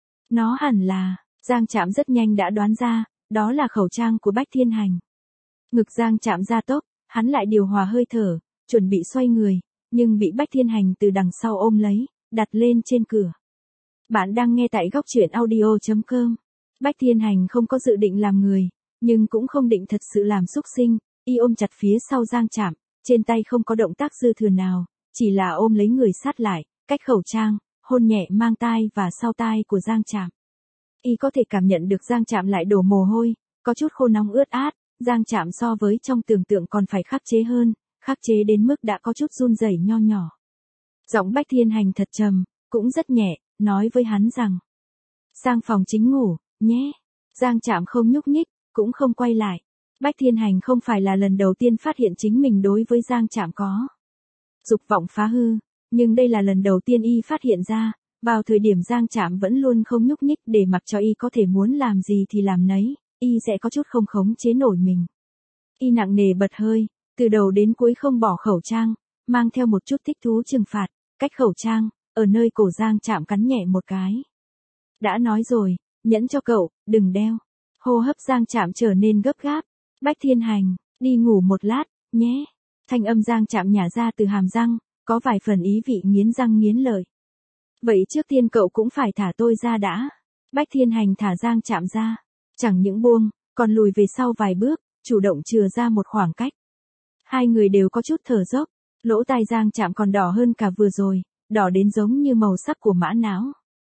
Nó hẳn là, Giang Trạm rất nhanh đã đoán ra, đó là khẩu trang của Bách Thiên Hành. Ngực Giang Trạm gia tốc, hắn lại điều hòa hơi thở, chuẩn bị xoay người, nhưng bị Bách Thiên Hành từ đằng sau ôm lấy, đặt lên trên cửa. Bạn đang nghe tại góc truyện audio chấm com. Bách Thiên Hành không có dự định làm người, nhưng cũng không định thật sự làm xúc sinh, y ôm chặt phía sau Giang Trạm, trên tay không có động tác dư thừa nào, chỉ là ôm lấy người sát lại, cách khẩu trang, hôn nhẹ mang tai và sau tai của Giang Trạm. Y có thể cảm nhận được Giang Trạm lại đổ mồ hôi, có chút khô nóng ướt át, Giang Trạm so với trong tưởng tượng còn phải khắc chế hơn, khắc chế đến mức đã có chút run rẩy nho nhỏ. Giọng Bách Thiên Hành thật trầm, cũng rất nhẹ, nói với hắn rằng: sang phòng chính ngủ, nhé. Giang Trạm không nhúc nhích, cũng không quay lại. Bách Thiên Hành không phải là lần đầu tiên phát hiện chính mình đối với Giang Trạm có dục vọng phá hư, nhưng đây là lần đầu tiên y phát hiện ra, vào thời điểm Giang Trạm vẫn luôn không nhúc nhích để mặc cho y có thể muốn làm gì thì làm nấy, y sẽ có chút không khống chế nổi mình. Y nặng nề bật hơi, Từ đầu đến cuối không bỏ khẩu trang, mang theo một chút thích thú trừng phạt, cách khẩu trang, ở nơi cổ Giang Trạm cắn nhẹ một cái. Đã nói rồi, nhẫn cho cậu, đừng đeo. Hô hấp Giang Trạm trở nên gấp gáp. Bách Thiên Hành, đi ngủ một lát, nhé. Thanh âm Giang Trạm nhả ra từ hàm răng, có vài phần ý vị nghiến răng nghiến lợi. Vậy trước tiên cậu cũng phải thả tôi ra đã. Bách Thiên Hành thả Giang Trạm ra. Chẳng những buông, còn lùi về sau vài bước, chủ động chừa ra một khoảng cách. Hai người đều có chút thở dốc, lỗ tai Giang Trạm còn đỏ hơn cả vừa rồi, đỏ đến giống như màu sắc của mã não.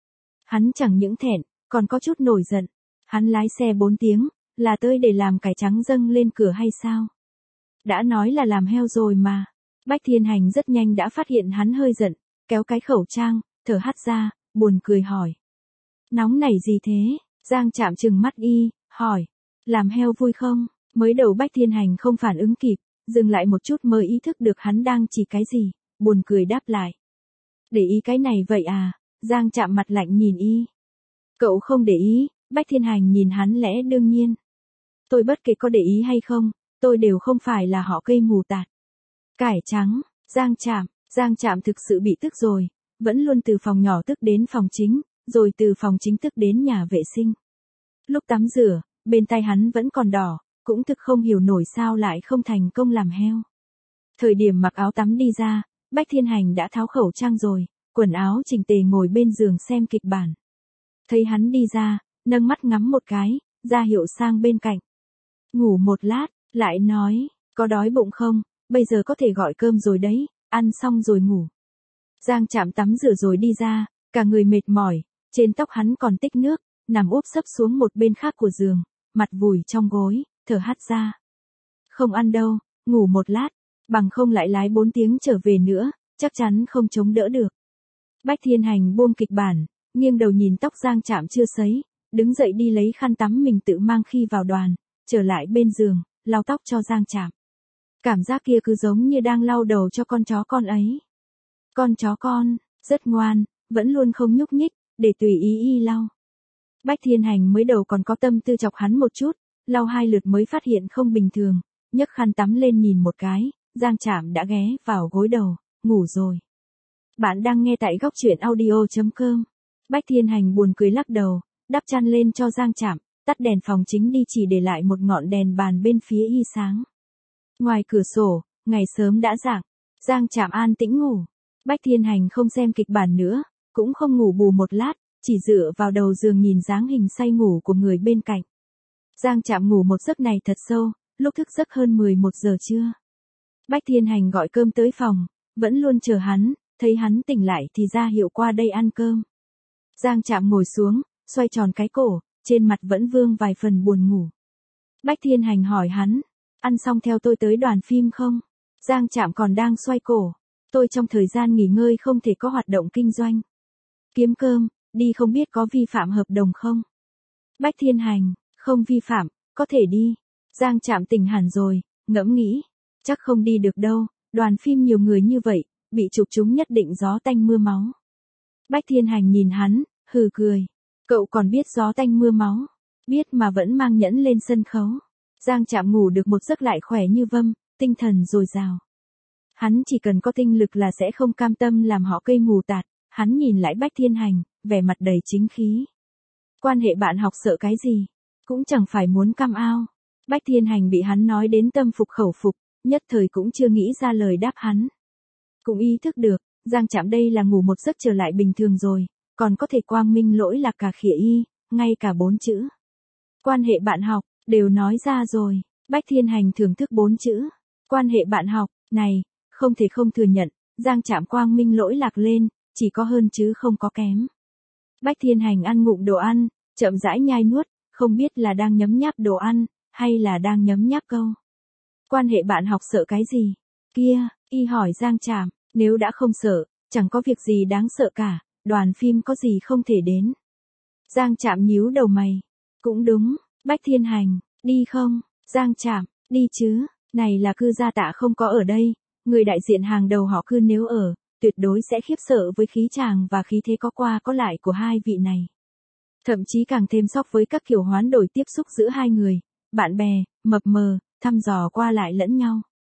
Hắn chẳng những thẹn, còn có chút nổi giận. Hắn lái xe bốn tiếng, là tới để làm cải trắng dâng lên cửa hay sao? Đã nói là làm heo rồi mà. Bách Thiên Hành rất nhanh đã phát hiện hắn hơi giận, kéo cái khẩu trang, thở hắt ra, buồn cười hỏi. Nóng nảy gì thế? Giang Trạm trừng mắt y, hỏi. Làm heo vui không? Mới đầu Bách Thiên Hành không phản ứng kịp, dừng lại một chút mới ý thức được hắn đang chỉ cái gì, buồn cười đáp lại. Để ý cái này vậy à? Giang Trạm mặt lạnh nhìn y. Cậu không để ý, Bách Thiên Hành nhìn hắn lẽ đương nhiên. Tôi bất kể có để ý hay không, tôi đều không phải là họ cây mù tạt. Cải trắng, Giang Trạm, Giang Trạm thực sự bị tức rồi, vẫn luôn từ phòng nhỏ tức đến phòng chính, rồi từ phòng chính tức đến nhà vệ sinh. Lúc tắm rửa, bên tay hắn vẫn còn đỏ, cũng thực không hiểu nổi sao lại không thành công làm heo. Thời điểm mặc áo tắm đi ra, Bách Thiên Hành đã tháo khẩu trang rồi, quần áo chỉnh tề ngồi bên giường xem kịch bản. Thấy hắn đi ra, nâng mắt ngắm một cái, ra hiệu sang bên cạnh. Ngủ một lát, lại nói, có đói bụng không, bây giờ có thể gọi cơm rồi đấy, ăn xong rồi ngủ. Giang Trạm tắm rửa rồi đi ra, cả người mệt mỏi, trên tóc hắn còn tích nước, nằm úp sấp xuống một bên khác của giường, mặt vùi trong gối, thở hắt ra. Không ăn đâu, ngủ một lát, bằng không lại lái bốn tiếng trở về nữa, chắc chắn không chống đỡ được. Bách Thiên Hành buông kịch bản, nghiêng đầu nhìn tóc Giang Trạm chưa sấy, đứng dậy đi lấy khăn tắm mình tự mang khi vào đoàn, trở lại bên giường, lau tóc cho Giang Trạm. Cảm giác kia cứ giống như đang lau đầu cho con chó con ấy. Con chó con, rất ngoan, vẫn luôn không nhúc nhích, để tùy ý y lau. Bách Thiên Hành mới đầu còn có tâm tư chọc hắn một chút, lau hai lượt mới phát hiện không bình thường, nhấc khăn tắm lên nhìn một cái, Giang Trạm đã ghé vào gối đầu, ngủ rồi. Bạn đang nghe tại góc truyện audio chấm com. Bách Thiên Hành buồn cười lắc đầu, đắp chăn lên cho Giang Trạm, tắt đèn phòng chính đi chỉ để lại một ngọn đèn bàn bên phía y sáng. Ngoài cửa sổ, ngày sớm đã rạng, Giang Trạm an tĩnh ngủ. Bách Thiên Hành không xem kịch bản nữa, cũng không ngủ bù một lát, chỉ dựa vào đầu giường nhìn dáng hình say ngủ của người bên cạnh. Giang Trạm ngủ một giấc này thật sâu, lúc thức giấc hơn mười một giờ trưa. Bách Thiên Hành gọi cơm tới phòng, vẫn luôn chờ hắn, thấy hắn tỉnh lại thì ra hiệu qua đây ăn cơm. Giang Trạm ngồi xuống, xoay tròn cái cổ, trên mặt vẫn vương vài phần buồn ngủ. Bách Thiên Hành hỏi hắn, ăn xong theo tôi tới đoàn phim không? Giang Trạm còn đang xoay cổ, tôi trong thời gian nghỉ ngơi không thể có hoạt động kinh doanh. Kiếm cơm, đi không biết có vi phạm hợp đồng không? Bách Thiên Hành, không vi phạm, có thể đi. Giang Trạm tỉnh hẳn rồi, ngẫm nghĩ, chắc không đi được đâu, đoàn phim nhiều người như vậy, bị chụp chúng nhất định gió tanh mưa máu. Bách Thiên Hành nhìn hắn, hừ cười. Cậu còn biết gió tanh mưa máu, biết mà vẫn mang nhẫn lên sân khấu. Giang Trạm ngủ được một giấc lại khỏe như vâm, tinh thần dồi dào. Hắn chỉ cần có tinh lực là sẽ không cam tâm làm họ cây mù tạt, hắn nhìn lại Bách Thiên Hành, vẻ mặt đầy chính khí. Quan hệ bạn học sợ cái gì, cũng chẳng phải muốn cam ao. Bách Thiên Hành bị hắn nói đến tâm phục khẩu phục, nhất thời cũng chưa nghĩ ra lời đáp hắn. Cũng ý thức được, Giang Trạm đây là ngủ một giấc trở lại bình thường rồi, còn có thể quang minh lỗi lạc cả khỉa y, ngay cả bốn chữ. Quan hệ bạn học, đều nói ra rồi, Bách Thiên Hành thưởng thức bốn chữ. Quan hệ bạn học, này, không thể không thừa nhận, Giang Trạm quang minh lỗi lạc lên, chỉ có hơn chứ không có kém. Bách Thiên Hành ăn ngụm đồ ăn, chậm rãi nhai nuốt, không biết là đang nhấm nháp đồ ăn, hay là đang nhấm nháp câu. Quan hệ bạn học sợ cái gì? Kia, y hỏi Giang Trạm, nếu đã không sợ, chẳng có việc gì đáng sợ cả, đoàn phim có gì không thể đến. Giang Trạm nhíu đầu mày. Cũng đúng, Bách Thiên Hành, đi không? Giang Trạm, đi chứ, này là cư gia Tạ không có ở đây, người đại diện hàng đầu họ cư nếu ở, tuyệt đối sẽ khiếp sợ với khí chàng và khí thế có qua có lại của hai vị này. Thậm chí càng thêm sốc với các kiểu hoán đổi tiếp xúc giữa hai người, bạn bè, mập mờ, thăm dò qua lại lẫn nhau.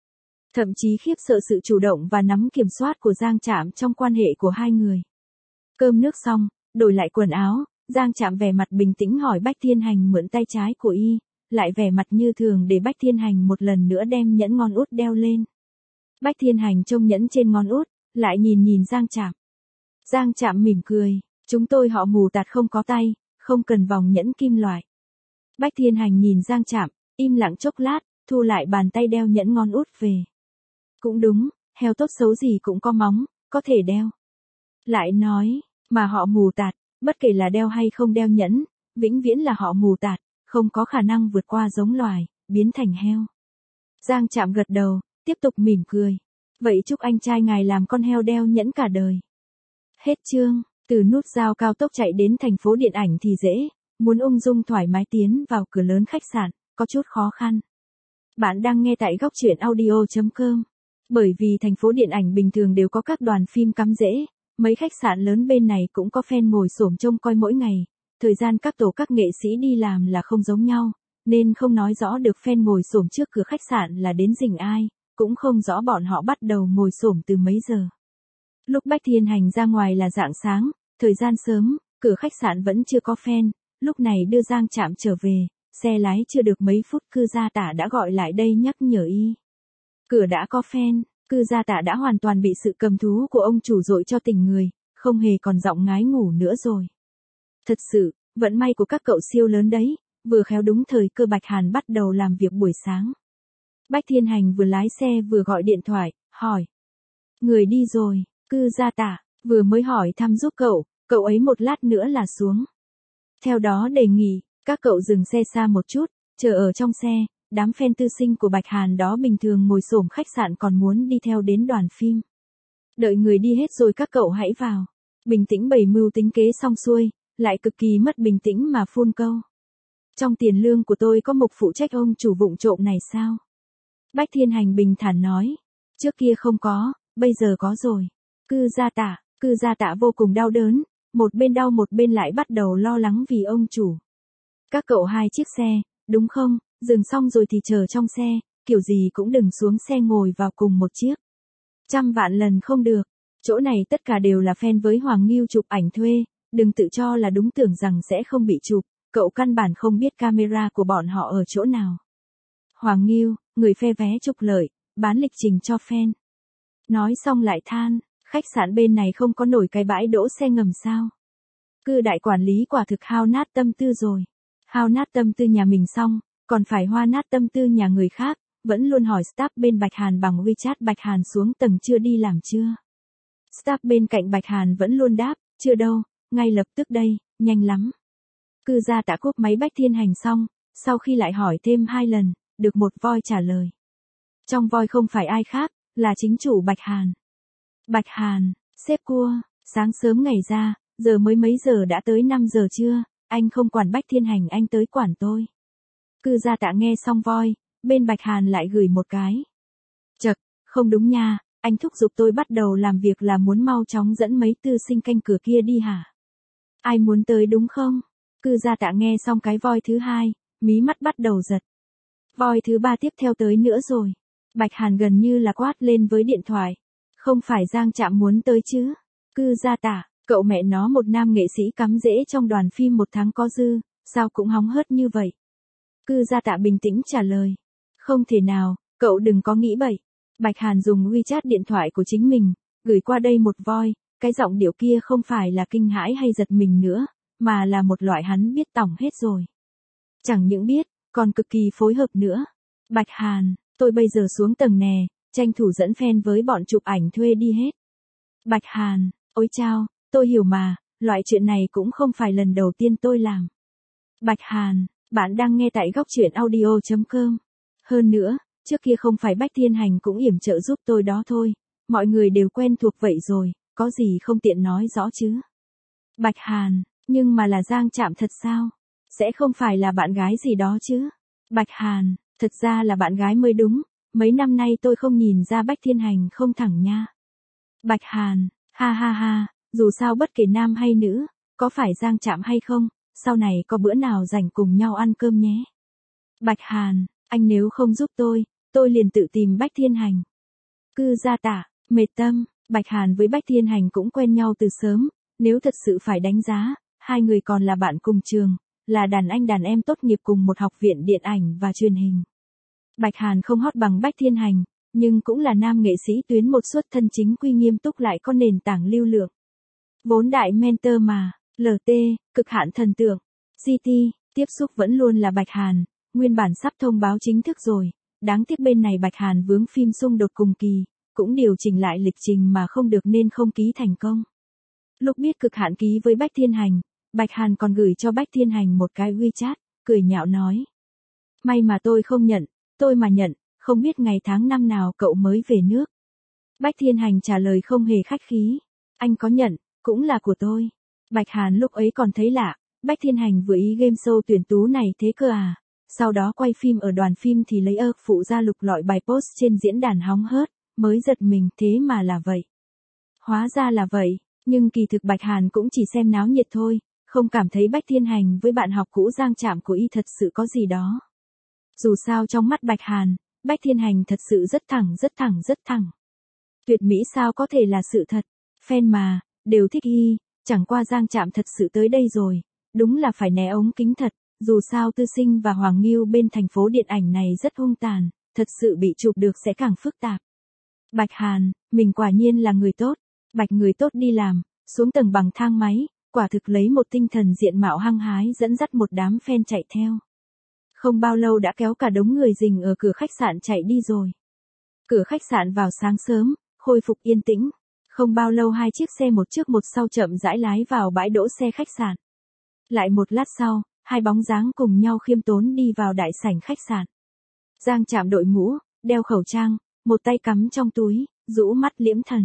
Thậm chí khiếp sợ sự chủ động và nắm kiểm soát của Giang Trạm trong quan hệ của hai người. Cơm nước xong, đổi lại quần áo, Giang Trạm vẻ mặt bình tĩnh hỏi Bách Thiên Hành mượn tay trái của y, lại vẻ mặt như thường để Bách Thiên Hành một lần nữa đem nhẫn ngón út đeo lên. Bách Thiên Hành trông nhẫn trên ngón út, lại nhìn nhìn Giang Trạm. Giang Trạm mỉm cười, chúng tôi họ Mù Tạt không có tay, không cần vòng nhẫn kim loại. Bách Thiên Hành nhìn Giang Trạm, im lặng chốc lát, thu lại bàn tay đeo nhẫn ngón út về. Cũng đúng, heo tốt xấu gì cũng có móng, có thể đeo. Lại nói, mà họ Mù Tạt, bất kể là đeo hay không đeo nhẫn, vĩnh viễn là họ Mù Tạt, không có khả năng vượt qua giống loài, biến thành heo. Giang Trạm gật đầu, tiếp tục mỉm cười. Vậy chúc anh trai ngài làm con heo đeo nhẫn cả đời. Hết chương, từ nút giao cao tốc chạy đến thành phố điện ảnh thì dễ, muốn ung dung thoải mái tiến vào cửa lớn khách sạn, có chút khó khăn. Bạn đang nghe tại góc truyện audio chấm com. Bởi vì thành phố điện ảnh bình thường đều có các đoàn phim cắm rễ, mấy khách sạn lớn bên này cũng có fan ngồi xổm trông coi mỗi ngày. Thời gian các tổ các nghệ sĩ đi làm là không giống nhau, nên không nói rõ được fan ngồi xổm trước cửa khách sạn là đến rình ai, cũng không rõ bọn họ bắt đầu ngồi xổm từ mấy giờ. Lúc Bách Thiên Hành ra ngoài là rạng sáng, thời gian sớm, cửa khách sạn vẫn chưa có fan, lúc này đưa Giang Trạm trở về, xe lái chưa được mấy phút cư gia tả đã gọi lại đây nhắc nhở y. Cửa đã có fan, cư gia tả đã hoàn toàn bị sự cầm thú của ông chủ dội cho tỉnh người, không hề còn giọng ngái ngủ nữa rồi. Thật sự, vận may của các cậu siêu lớn đấy, vừa khéo đúng thời cơ Bạch Hàn bắt đầu làm việc buổi sáng. Bách Thiên Hành vừa lái xe vừa gọi điện thoại, hỏi. Người đi rồi, cư gia tả, vừa mới hỏi thăm giúp cậu, cậu ấy một lát nữa là xuống. Theo đó đề nghị, các cậu dừng xe xa một chút, chờ ở trong xe, đám fan tư sinh của Bạch Hàn đó bình thường ngồi xổm khách sạn còn muốn đi theo đến đoàn phim. Đợi người đi hết rồi các cậu hãy vào. Bình tĩnh bày mưu tính kế xong xuôi, lại cực kỳ mất bình tĩnh mà phun câu. Trong tiền lương của tôi có mục phụ trách ông chủ vụng trộm này sao? Bách Thiên Hành bình thản nói. Trước kia không có, bây giờ có rồi. Cư gia tả, cư gia tả vô cùng đau đớn, một bên đau một bên lại bắt đầu lo lắng vì ông chủ. Các cậu hai chiếc xe, đúng không? Dừng xong rồi thì chờ trong xe, kiểu gì cũng đừng xuống xe ngồi vào cùng một chiếc. Trăm vạn lần không được. Chỗ này tất cả đều là fan với Hoàng Ngưu chụp ảnh thuê, đừng tự cho là đúng tưởng rằng sẽ không bị chụp, cậu căn bản không biết camera của bọn họ ở chỗ nào. Hoàng Ngưu, người phe vé trục lợi, bán lịch trình cho fan. Nói xong lại than, khách sạn bên này không có nổi cái bãi đỗ xe ngầm sao. Cư đại quản lý quả thực hao nát tâm tư rồi. Hao nát tâm tư nhà mình xong, còn phải hoa nát tâm tư nhà người khác, vẫn luôn hỏi staff bên Bạch Hàn bằng WeChat Bạch Hàn xuống tầng chưa đi làm chưa. Staff bên cạnh Bạch Hàn vẫn luôn đáp, chưa đâu, ngay lập tức đây, nhanh lắm. Cư gia tả cúp máy Bách Thiên Hành xong, sau khi lại hỏi thêm hai lần, được một voi trả lời. Trong voi không phải ai khác, là chính chủ Bạch Hàn. Bạch Hàn, sếp cua, sáng sớm ngày ra, giờ mới mấy giờ đã tới năm giờ chưa, anh không quản Bách Thiên Hành anh tới quản tôi. Cư gia tả nghe xong voi, bên Bạch Hàn lại gửi một cái. Chậc, không đúng nha, anh thúc giục tôi bắt đầu làm việc là muốn mau chóng dẫn mấy tư sinh canh cửa kia đi hả? Ai muốn tới đúng không? Cư gia tả nghe xong cái voi thứ hai, mí mắt bắt đầu giật. Voi thứ ba tiếp theo tới nữa rồi. Bạch Hàn gần như là quát lên với điện thoại. Không phải Giang Trạm muốn tới chứ? Cư gia tả, cậu mẹ nó một nam nghệ sĩ cắm rễ trong đoàn phim một tháng có dư, sao cũng hóng hớt như vậy? Cư gia tả bình tĩnh trả lời. Không thể nào, cậu đừng có nghĩ bậy. Bạch Hàn dùng WeChat điện thoại của chính mình, gửi qua đây một voi, cái giọng điệu kia không phải là kinh hãi hay giật mình nữa, mà là một loại hắn biết tỏng hết rồi. Chẳng những biết, còn cực kỳ phối hợp nữa. Bạch Hàn, tôi bây giờ xuống tầng nè, tranh thủ dẫn fan với bọn chụp ảnh thuê đi hết. Bạch Hàn, ôi chao, tôi hiểu mà, loại chuyện này cũng không phải lần đầu tiên tôi làm. Bạch Hàn, bạn đang nghe tại góc truyện audio chấm com. Hơn nữa, trước kia không phải Bách Thiên Hành cũng yểm trợ giúp tôi đó thôi, mọi người đều quen thuộc vậy rồi, có gì không tiện nói rõ chứ. Bạch Hàn, nhưng mà là Giang Trạm thật sao? Sẽ không phải là bạn gái gì đó chứ? Bạch Hàn, thật ra là bạn gái mới đúng, mấy năm nay tôi không nhìn ra Bách Thiên Hành không thẳng nha. Bạch Hàn, ha ha ha, dù sao bất kể nam hay nữ, có phải Giang Trạm hay không, sau này có bữa nào rảnh cùng nhau ăn cơm nhé. Bạch Hàn, anh nếu không giúp tôi, tôi liền tự tìm Bách Thiên Hành. Cư gia tạ, mệt tâm, Bạch Hàn với Bách Thiên Hành cũng quen nhau từ sớm, nếu thật sự phải đánh giá, hai người còn là bạn cùng trường, là đàn anh đàn em tốt nghiệp cùng một học viện điện ảnh và truyền hình. Bạch Hàn không hot bằng Bách Thiên Hành, nhưng cũng là nam nghệ sĩ tuyến một xuất thân chính quy nghiêm túc lại có nền tảng lưu lượng. Vốn đại mentor mà, lờ tê, cực hạn thần tượng, giê tê, tiếp xúc vẫn luôn là Bạch Hàn, nguyên bản sắp thông báo chính thức rồi, đáng tiếc bên này Bạch Hàn vướng phim xung đột cùng kỳ, cũng điều chỉnh lại lịch trình mà không được nên không ký thành công. Lúc biết cực hạn ký với Bách Thiên Hành, Bạch Hàn còn gửi cho Bách Thiên Hành một cái WeChat, cười nhạo nói. May mà tôi không nhận, tôi mà nhận, không biết ngày tháng năm nào cậu mới về nước. Bách Thiên Hành trả lời không hề khách khí, anh có nhận, cũng là của tôi. Bạch Hàn lúc ấy còn thấy lạ, Bách Thiên Hành vừa ý game show tuyển tú này thế cơ à. Sau đó quay phim ở đoàn phim thì lấy ơ phụ ra lục lọi bài post trên diễn đàn hóng hớt, mới giật mình thế mà là vậy. Hóa ra là vậy, nhưng kỳ thực Bạch Hàn cũng chỉ xem náo nhiệt thôi, không cảm thấy Bách Thiên Hành với bạn học cũ Giang Trạm của y thật sự có gì đó. Dù sao trong mắt Bạch Hàn, Bách Thiên Hành thật sự rất thẳng rất thẳng rất thẳng. Tuyệt mỹ sao có thể là sự thật, fan mà, đều thích y, chẳng qua Giang Trạm thật sự tới đây rồi, đúng là phải né ống kính thật, dù sao Tư Sinh và Hoàng Nghiêu bên thành phố điện ảnh này rất hung tàn, thật sự bị chụp được sẽ càng phức tạp. Bạch Hàn, mình quả nhiên là người tốt, Bạch người tốt đi làm, xuống tầng bằng thang máy, quả thực lấy một tinh thần diện mạo hăng hái dẫn dắt một đám fan chạy theo. Không bao lâu đã kéo cả đống người rình ở cửa khách sạn chạy đi rồi. Cửa khách sạn vào sáng sớm, khôi phục yên tĩnh. Không bao lâu hai chiếc xe một trước một sau chậm rãi lái vào bãi đỗ xe khách sạn. Lại một lát sau, hai bóng dáng cùng nhau khiêm tốn đi vào đại sảnh khách sạn. Giang Trạm đội mũ, đeo khẩu trang, một tay cắm trong túi, rũ mắt liễm thần.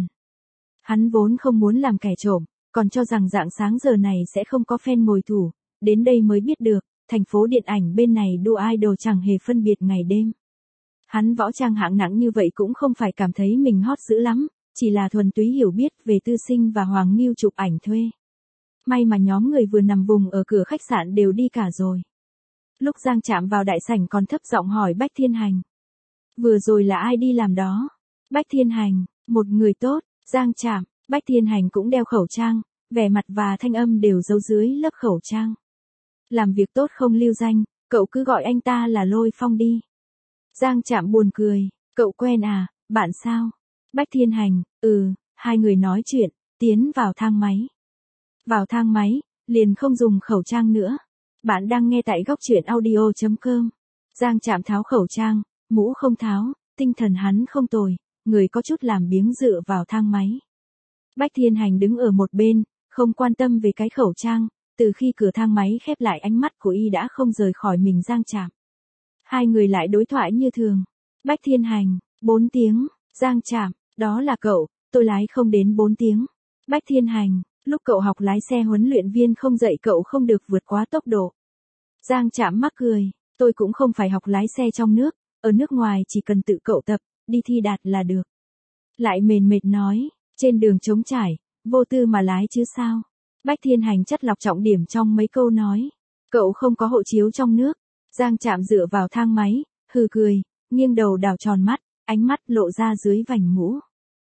Hắn vốn không muốn làm kẻ trộm, còn cho rằng rạng sáng giờ này sẽ không có fan ngồi thủ, đến đây mới biết được, thành phố điện ảnh bên này đua idol chẳng hề phân biệt ngày đêm. Hắn võ trang hạng nặng như vậy cũng không phải cảm thấy mình hot dữ lắm, chỉ là thuần túy hiểu biết về Tư Sinh và Hoàng Nghiêu chụp ảnh thuê. May mà nhóm người vừa nằm vùng ở cửa khách sạn đều đi cả rồi. Lúc Giang Trạm vào đại sảnh còn thấp giọng hỏi Bách Thiên Hành. Vừa rồi là ai đi làm đó? Bách Thiên Hành, một người tốt. Giang Trạm, Bách Thiên Hành cũng đeo khẩu trang, vẻ mặt và thanh âm đều giấu dưới lớp khẩu trang. Làm việc tốt không lưu danh, cậu cứ gọi anh ta là Lôi Phong đi. Giang Trạm buồn cười, cậu quen à, bạn sao? Bách Thiên Hành, ừ, hai người nói chuyện, tiến vào thang máy. Vào thang máy, liền không dùng khẩu trang nữa. Bạn đang nghe tại góc truyện audio chấm com. Giang Trạm tháo khẩu trang, mũ không tháo, tinh thần hắn không tồi, người có chút làm biếng dựa vào thang máy. Bách Thiên Hành đứng ở một bên, không quan tâm về cái khẩu trang, từ khi cửa thang máy khép lại ánh mắt của y đã không rời khỏi mình Giang Trạm. Hai người lại đối thoại như thường. Bách Thiên Hành, bốn tiếng, Giang Trạm, đó là cậu, tôi lái không đến bốn tiếng. Bách Thiên Hành, lúc cậu học lái xe huấn luyện viên không dạy cậu không được vượt quá tốc độ. Giang Trạm mắc cười, tôi cũng không phải học lái xe trong nước, ở nước ngoài chỉ cần tự cậu tập, đi thi đạt là được. Lại mền mệt nói, trên đường trống trải, vô tư mà lái chứ sao. Bách Thiên Hành chất lọc trọng điểm trong mấy câu nói. Cậu không có hộ chiếu trong nước. Giang Trạm dựa vào thang máy, hừ cười, nghiêng đầu đảo tròn mắt, ánh mắt lộ ra dưới vành mũ.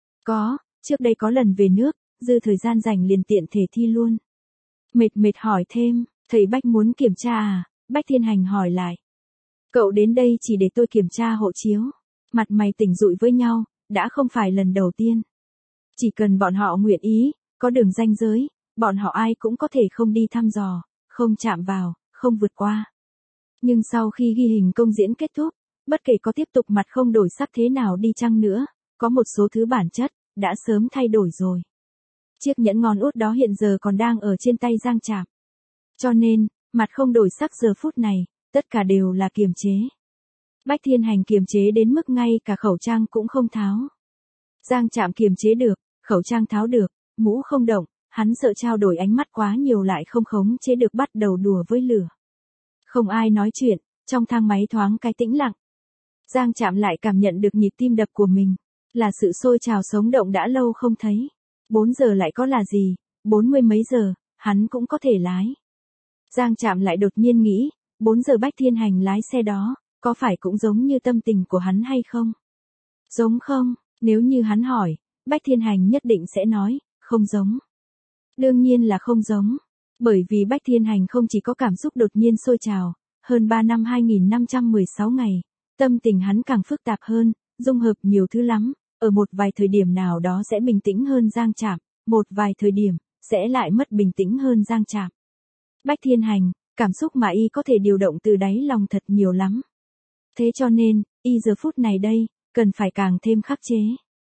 Có, trước đây có lần về nước, dư thời gian rảnh liền tiện thể thi luôn. Mệt mệt hỏi thêm, thầy Bách muốn kiểm tra à? Bách Thiên Hành hỏi lại. Cậu đến đây chỉ để tôi kiểm tra hộ chiếu. Mặt mày tỉnh rụi với nhau, đã không phải lần đầu tiên. Chỉ cần bọn họ nguyện ý, có đường ranh giới, bọn họ ai cũng có thể không đi thăm dò, không chạm vào, không vượt qua. Nhưng sau khi ghi hình công diễn kết thúc, bất kể có tiếp tục mặt không đổi sắc thế nào đi chăng nữa, có một số thứ bản chất, đã sớm thay đổi rồi. Chiếc nhẫn ngón út đó hiện giờ còn đang ở trên tay Giang Trạm. Cho nên, mặt không đổi sắc giờ phút này, tất cả đều là kiềm chế. Bách Thiên Hành kiềm chế đến mức ngay cả khẩu trang cũng không tháo. Giang Trạm kiềm chế được, khẩu trang tháo được, mũ không động, hắn sợ trao đổi ánh mắt quá nhiều lại không khống chế được bắt đầu đùa với lửa. Không ai nói chuyện, trong thang máy thoáng cái tĩnh lặng. Giang Trạm lại cảm nhận được nhịp tim đập của mình, là sự sôi trào sống động đã lâu không thấy. Bốn giờ lại có là gì, bốn mươi mấy giờ, hắn cũng có thể lái. Giang Trạm lại đột nhiên nghĩ, bốn giờ Bách Thiên Hành lái xe đó, có phải cũng giống như tâm tình của hắn hay không? Giống không? Nếu như hắn hỏi, Bách Thiên Hành nhất định sẽ nói, không giống. Đương nhiên là không giống. Bởi vì Bách Thiên Hành không chỉ có cảm xúc đột nhiên sôi trào, hơn ba năm hai nghìn năm trăm mười sáu ngày, tâm tình hắn càng phức tạp hơn, dung hợp nhiều thứ lắm, ở một vài thời điểm nào đó sẽ bình tĩnh hơn Giang Trạm, một vài thời điểm, sẽ lại mất bình tĩnh hơn Giang Trạm. Bách Thiên Hành, cảm xúc mà y có thể điều động từ đáy lòng thật nhiều lắm. Thế cho nên, y giờ phút này đây, cần phải càng thêm khắc chế.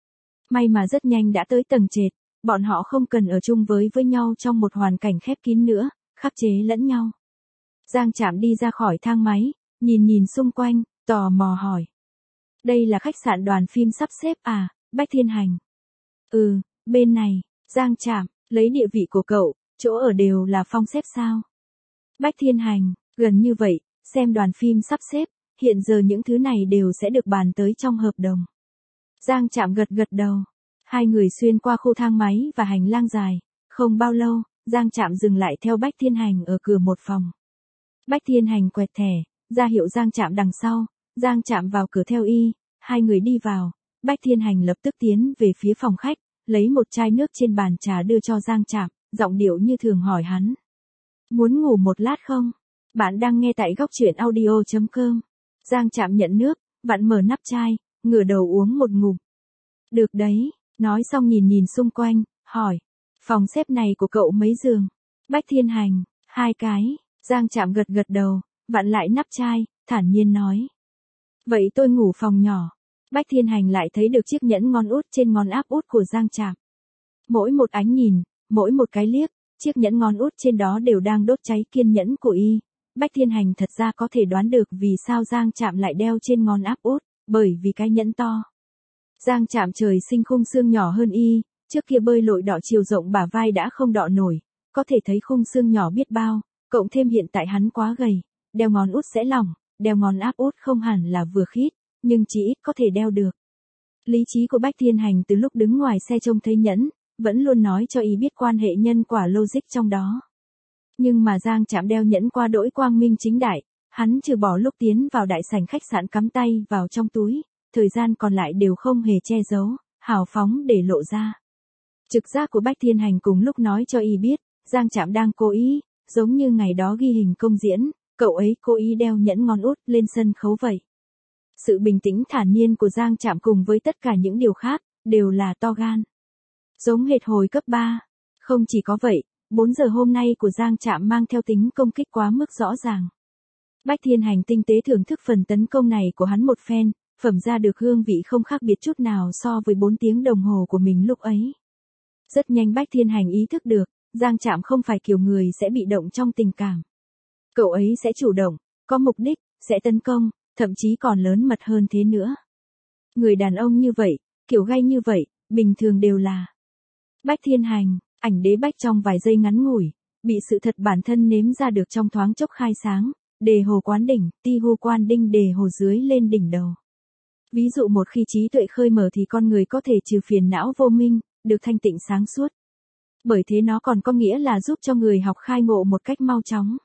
May mà rất nhanh đã tới tầng trệt, bọn họ không cần ở chung với với nhau trong một hoàn cảnh khép kín nữa, khắc chế lẫn nhau. Giang Trạm đi ra khỏi thang máy, nhìn nhìn xung quanh, tò mò hỏi. Đây là khách sạn đoàn phim sắp xếp à, Bách Thiên Hành? Ừ, bên này, Giang Trạm, lấy địa vị của cậu, chỗ ở đều là phong xếp sao? Bách Thiên Hành, gần như vậy, xem đoàn phim sắp xếp, hiện giờ những thứ này đều sẽ được bàn tới trong hợp đồng. Giang Trạm gật gật đầu. Hai người xuyên qua khu thang máy và hành lang dài, không bao lâu, Giang Trạm dừng lại theo Bách Thiên Hành ở cửa một phòng. Bách Thiên Hành quẹt thẻ, ra hiệu Giang Trạm đằng sau, Giang Trạm vào cửa theo y, hai người đi vào, Bách Thiên Hành lập tức tiến về phía phòng khách, lấy một chai nước trên bàn trà đưa cho Giang Trạm, giọng điệu như thường hỏi hắn. Muốn ngủ một lát không? Bạn đang nghe tại góc truyện audio chấm com. Giang Trạm nhận nước, vặn mở nắp chai, ngửa đầu uống một ngụm. Được đấy, nói xong nhìn nhìn xung quanh, hỏi. Phòng xếp này của cậu mấy giường? Bách Thiên Hành, hai cái. Giang Trạm gật gật đầu, vặn lại nắp chai, thản nhiên nói. Vậy tôi ngủ phòng nhỏ. Bách Thiên Hành lại thấy được chiếc nhẫn ngón út trên ngón áp út của Giang Trạm. Mỗi một ánh nhìn, mỗi một cái liếc, chiếc nhẫn ngón út trên đó đều đang đốt cháy kiên nhẫn của y. Bách Thiên Hành thật ra có thể đoán được vì sao Giang Trạm lại đeo trên ngón áp út, bởi vì cái nhẫn to. Giang Trạm trời sinh khung xương nhỏ hơn y, trước kia bơi lội đọ chiều rộng bả vai đã không đọ nổi, có thể thấy khung xương nhỏ biết bao, cộng thêm hiện tại hắn quá gầy, đeo ngón út sẽ lỏng, đeo ngón áp út không hẳn là vừa khít, nhưng chỉ ít có thể đeo được. Lý trí của Bách Thiên Hành từ lúc đứng ngoài xe trông thấy nhẫn, vẫn luôn nói cho y biết quan hệ nhân quả logic trong đó. Nhưng mà Giang Trạm đeo nhẫn qua đỗi quang minh chính đại, hắn trừ bỏ lúc tiến vào đại sảnh khách sạn cắm tay vào trong túi, thời gian còn lại đều không hề che giấu, hào phóng để lộ ra. Trực giác của Bách Thiên Hành cùng lúc nói cho y biết, Giang Trạm đang cố ý, giống như ngày đó ghi hình công diễn, cậu ấy cố ý đeo nhẫn ngón út lên sân khấu vậy. Sự bình tĩnh thản nhiên của Giang Trạm cùng với tất cả những điều khác, đều là to gan. Giống hệt hồi cấp ba. Không chỉ có vậy, bốn giờ hôm nay của Giang Trạm mang theo tính công kích quá mức rõ ràng. Bách Thiên Hành tinh tế thưởng thức phần tấn công này của hắn một phen, phẩm ra được hương vị không khác biệt chút nào so với bốn tiếng đồng hồ của mình lúc ấy. Rất nhanh Bách Thiên Hành ý thức được, Giang Trạm không phải kiểu người sẽ bị động trong tình cảm. Cậu ấy sẽ chủ động, có mục đích, sẽ tấn công, thậm chí còn lớn mật hơn thế nữa. Người đàn ông như vậy, kiểu gay như vậy, bình thường đều là. Bách Thiên Hành, ảnh đế bách trong vài giây ngắn ngủi, bị sự thật bản thân nếm ra được trong thoáng chốc khai sáng, đề hồ quán đỉnh, ti hu quan đinh đề hồ dưới lên đỉnh đầu. Ví dụ một khi trí tuệ khơi mở thì con người có thể trừ phiền não vô minh, được thanh tịnh sáng suốt. Bởi thế nó còn có nghĩa là giúp cho người học khai ngộ một cách mau chóng.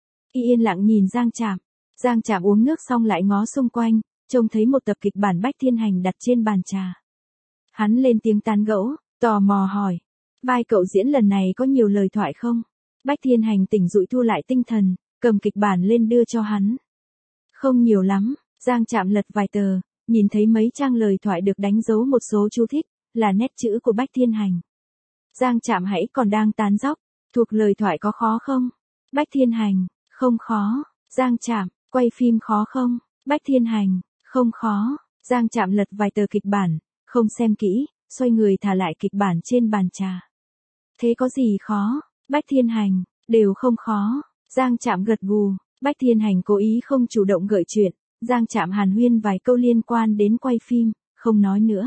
Y yên lặng nhìn Giang Trạm. Giang Trạm uống nước xong lại ngó xung quanh, trông thấy một tập kịch bản Bách Thiên Hành đặt trên bàn trà. Hắn lên tiếng tán gẫu, tò mò hỏi. Vai cậu diễn lần này có nhiều lời thoại không? Bách Thiên Hành tỉnh dụi thu lại tinh thần, cầm kịch bản lên đưa cho hắn. Không nhiều lắm, Giang Trạm lật vài tờ, nhìn thấy mấy trang lời thoại được đánh dấu một số chú thích, là nét chữ của Bách Thiên Hành. Giang Trạm hãy còn đang tán dóc, thuộc lời thoại có khó không? Bách Thiên Hành, không khó. Giang Trạm, quay phim khó không? Bách Thiên Hành, không khó. Giang Trạm lật vài tờ kịch bản, không xem kỹ, xoay người thả lại kịch bản trên bàn trà. Thế có gì khó? Bách Thiên Hành, đều không khó. Giang Trạm gật gù, Bách Thiên Hành cố ý không chủ động gợi chuyện, Giang Trạm hàn huyên vài câu liên quan đến quay phim, không nói nữa.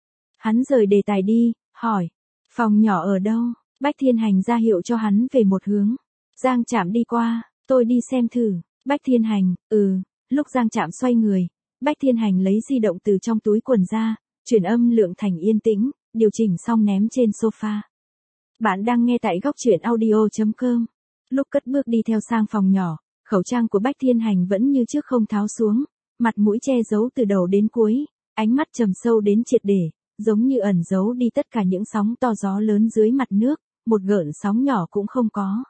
Hắn rời đề tài đi, hỏi, phòng nhỏ ở đâu? Bách Thiên Hành ra hiệu cho hắn về một hướng. Giang Trạm đi qua, tôi đi xem thử. Bách Thiên Hành, ừ, lúc Giang Trạm xoay người, Bách Thiên Hành lấy di động từ trong túi quần ra, chuyển âm lượng thành yên tĩnh, điều chỉnh xong ném trên sofa. Bạn đang nghe tại góc truyện audio chấm com. Lúc cất bước đi theo sang phòng nhỏ, khẩu trang của Bách Thiên Hành vẫn như trước không tháo xuống, mặt mũi che giấu từ đầu đến cuối, ánh mắt trầm sâu đến triệt để, giống như ẩn giấu đi tất cả những sóng to gió lớn dưới mặt nước, một gợn sóng nhỏ cũng không có.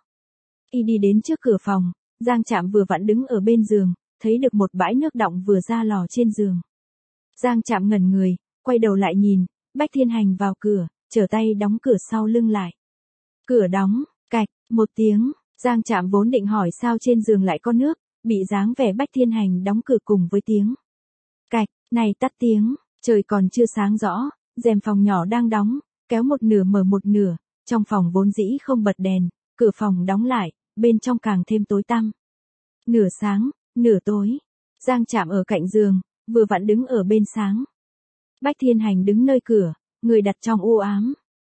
Y đi đến trước cửa phòng, Giang Trạm vừa vặn đứng ở bên giường, thấy được một bãi nước đọng vừa ra lò trên giường. Giang Trạm ngẩn người, quay đầu lại nhìn, Bách Thiên Hành vào cửa, trở tay đóng cửa sau lưng lại. Cửa đóng, cạch, một tiếng, Giang Trạm vốn định hỏi sao trên giường lại có nước, bị dáng vẻ Bách Thiên Hành đóng cửa cùng với tiếng cạch, này tắt tiếng, trời còn chưa sáng rõ, rèm phòng nhỏ đang đóng, kéo một nửa mở một nửa, trong phòng vốn dĩ không bật đèn, cửa phòng đóng lại, bên trong càng thêm tối tăm. Nửa sáng, nửa tối, Giang Trạm ở cạnh giường, vừa vặn đứng ở bên sáng. Bách Thiên Hành đứng nơi cửa, người đặt trong u ám.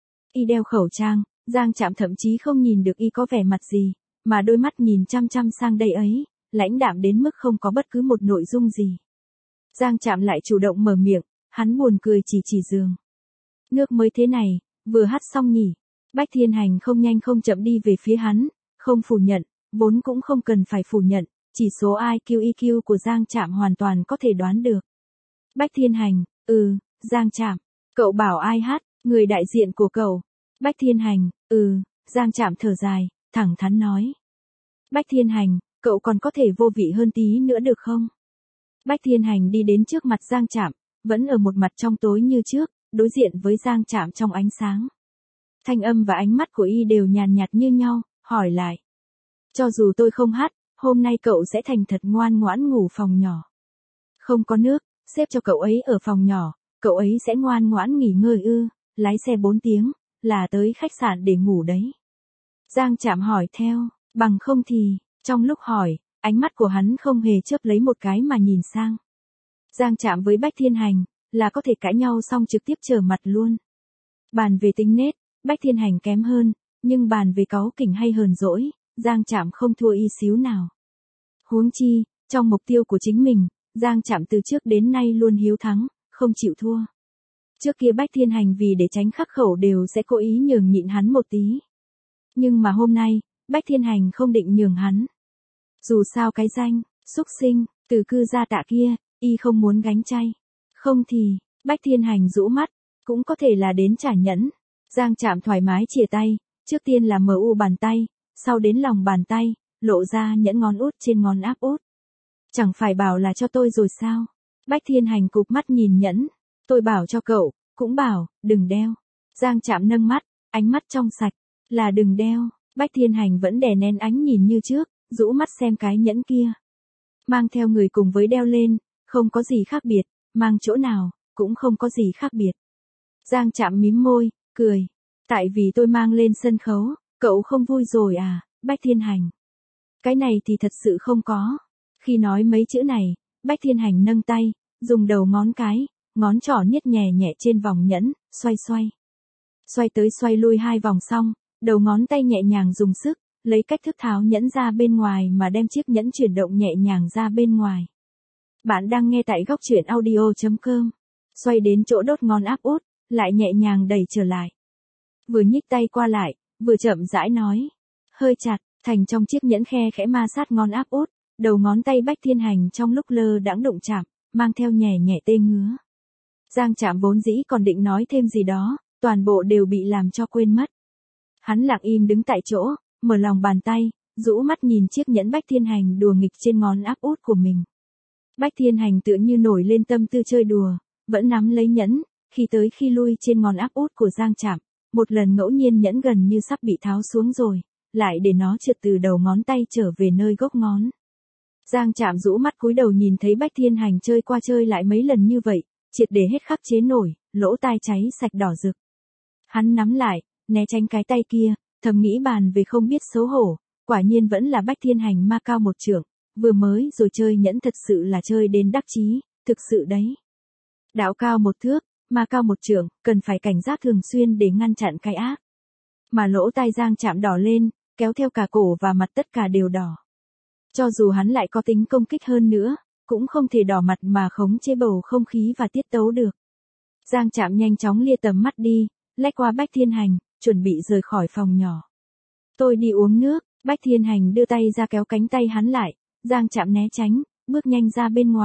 Y đeo khẩu trang, Giang Trạm thậm chí không nhìn được y có vẻ mặt gì, mà đôi mắt nhìn chăm chăm sang đây ấy, lãnh đạm đến mức không có bất cứ một nội dung gì. Giang Trạm lại chủ động mở miệng, hắn buồn cười chỉ chỉ giường. Nước mới thế này, vừa hắt xong nhỉ. Bách Thiên Hành không nhanh không chậm đi về phía hắn, không phủ nhận, vốn cũng không cần phải phủ nhận, chỉ số i kiu i kiu của Giang Trạm hoàn toàn có thể đoán được. Bách Thiên Hành, ừ, Giang Trạm, cậu bảo ai hát, người đại diện của cậu. Bách Thiên Hành, ừ, Giang Trạm thở dài, thẳng thắn nói. Bách Thiên Hành, cậu còn có thể vô vị hơn tí nữa được không? Bách Thiên Hành đi đến trước mặt Giang Trạm, vẫn ở một mặt trong tối như trước, đối diện với Giang Trạm trong ánh sáng. Thanh âm và ánh mắt của y đều nhàn nhạt như nhau, hỏi lại. Cho dù tôi không hát, hôm nay cậu sẽ thành thật ngoan ngoãn ngủ phòng nhỏ. Không có nước, xếp cho cậu ấy ở phòng nhỏ, cậu ấy sẽ ngoan ngoãn nghỉ ngơi ư, lái xe bốn tiếng, là tới khách sạn để ngủ đấy. Giang Trạm hỏi theo, bằng không thì, trong lúc hỏi, ánh mắt của hắn không hề chớp lấy một cái mà nhìn sang. Giang Trạm với Bách Thiên Hành, là có thể cãi nhau xong trực tiếp trở mặt luôn. Bàn về tính nết, Bách Thiên Hành kém hơn, nhưng bàn về cáu kỉnh hay hờn dỗi, Giang Trạm không thua y xíu nào. Huống chi, trong mục tiêu của chính mình, Giang Trạm từ trước đến nay luôn hiếu thắng, không chịu thua. Trước kia Bách Thiên Hành vì để tránh khắc khẩu đều sẽ cố ý nhường nhịn hắn một tí. Nhưng mà hôm nay, Bách Thiên Hành không định nhường hắn. Dù sao cái danh, xúc sinh, từ cư gia tạ kia, y không muốn gánh chay. Không thì, Bách Thiên Hành rũ mắt, cũng có thể là đến trả nhẫn. Giang Trạm thoải mái chìa tay, trước tiên là mờ u bàn tay, sau đến lòng bàn tay, lộ ra nhẫn ngón út trên ngón áp út. Chẳng phải bảo là cho tôi rồi sao? Bách Thiên Hành cụp mắt nhìn nhẫn. Tôi bảo cho cậu, cũng bảo, đừng đeo. Giang Trạm nâng mắt, ánh mắt trong sạch, là đừng đeo. Bách Thiên Hành vẫn đè nén ánh nhìn như trước, rũ mắt xem cái nhẫn kia. Mang theo người cùng với đeo lên, không có gì khác biệt, mang chỗ nào, cũng không có gì khác biệt. Giang Trạm mím môi, cười. Tại vì tôi mang lên sân khấu, cậu không vui rồi à, Bách Thiên Hành. Cái này thì thật sự không có. Khi nói mấy chữ này, Bách Thiên Hành nâng tay, dùng đầu ngón cái, ngón trỏ niết nhẹ nhẹ trên vòng nhẫn, xoay xoay. Xoay tới xoay lui hai vòng xong, đầu ngón tay nhẹ nhàng dùng sức, lấy cách thức tháo nhẫn ra bên ngoài mà đem chiếc nhẫn chuyển động nhẹ nhàng ra bên ngoài. Bạn đang nghe tại góc truyện audio chấm com. Xoay đến chỗ đốt ngón áp út, lại nhẹ nhàng đẩy trở lại. Vừa nhích tay qua lại, vừa chậm rãi nói. Hơi chặt, thành trong chiếc nhẫn khe khẽ ma sát ngón áp út, đầu ngón tay Bách Thiên Hành trong lúc lơ đãng đụng chạm, mang theo nhẹ nhẹ tê ngứa. Giang Trạm vốn dĩ còn định nói thêm gì đó, toàn bộ đều bị làm cho quên mất. Hắn lặng im đứng tại chỗ, mở lòng bàn tay, rũ mắt nhìn chiếc nhẫn Bách Thiên Hành đùa nghịch trên ngón áp út của mình. Bách Thiên Hành tựa như nổi lên tâm tư chơi đùa, vẫn nắm lấy nhẫn, khi tới khi lui trên ngón áp út của Giang Trạm, một lần ngẫu nhiên nhẫn gần như sắp bị tháo xuống rồi, lại để nó trượt từ đầu ngón tay trở về nơi gốc ngón. Giang Trạm rũ mắt cúi đầu nhìn thấy Bách Thiên Hành chơi qua chơi lại mấy lần như vậy, triệt để hết khắc chế nổi, lỗ tai cháy sạch đỏ rực. Hắn nắm lại, né tránh cái tay kia, thầm nghĩ bàn về không biết xấu hổ, quả nhiên vẫn là Bách Thiên Hành ma cao một trượng, vừa mới rồi chơi nhẫn thật sự là chơi đến đắc chí, thực sự đấy. Đạo cao một thước, ma cao một trượng, cần phải cảnh giác thường xuyên để ngăn chặn cái ác. Mà lỗ tai Giang Trạm đỏ lên, kéo theo cả cổ và mặt tất cả đều đỏ. Cho dù hắn lại có tính công kích hơn nữa, cũng không thể đỏ mặt mà khống chế bầu không khí và tiết tấu được. Giang Trạm nhanh chóng lia tầm mắt đi, lách qua Bách Thiên Hành, chuẩn bị rời khỏi phòng nhỏ. Tôi đi uống nước, Bách Thiên Hành đưa tay ra kéo cánh tay hắn lại, Giang Trạm né tránh, bước nhanh ra bên ngoài,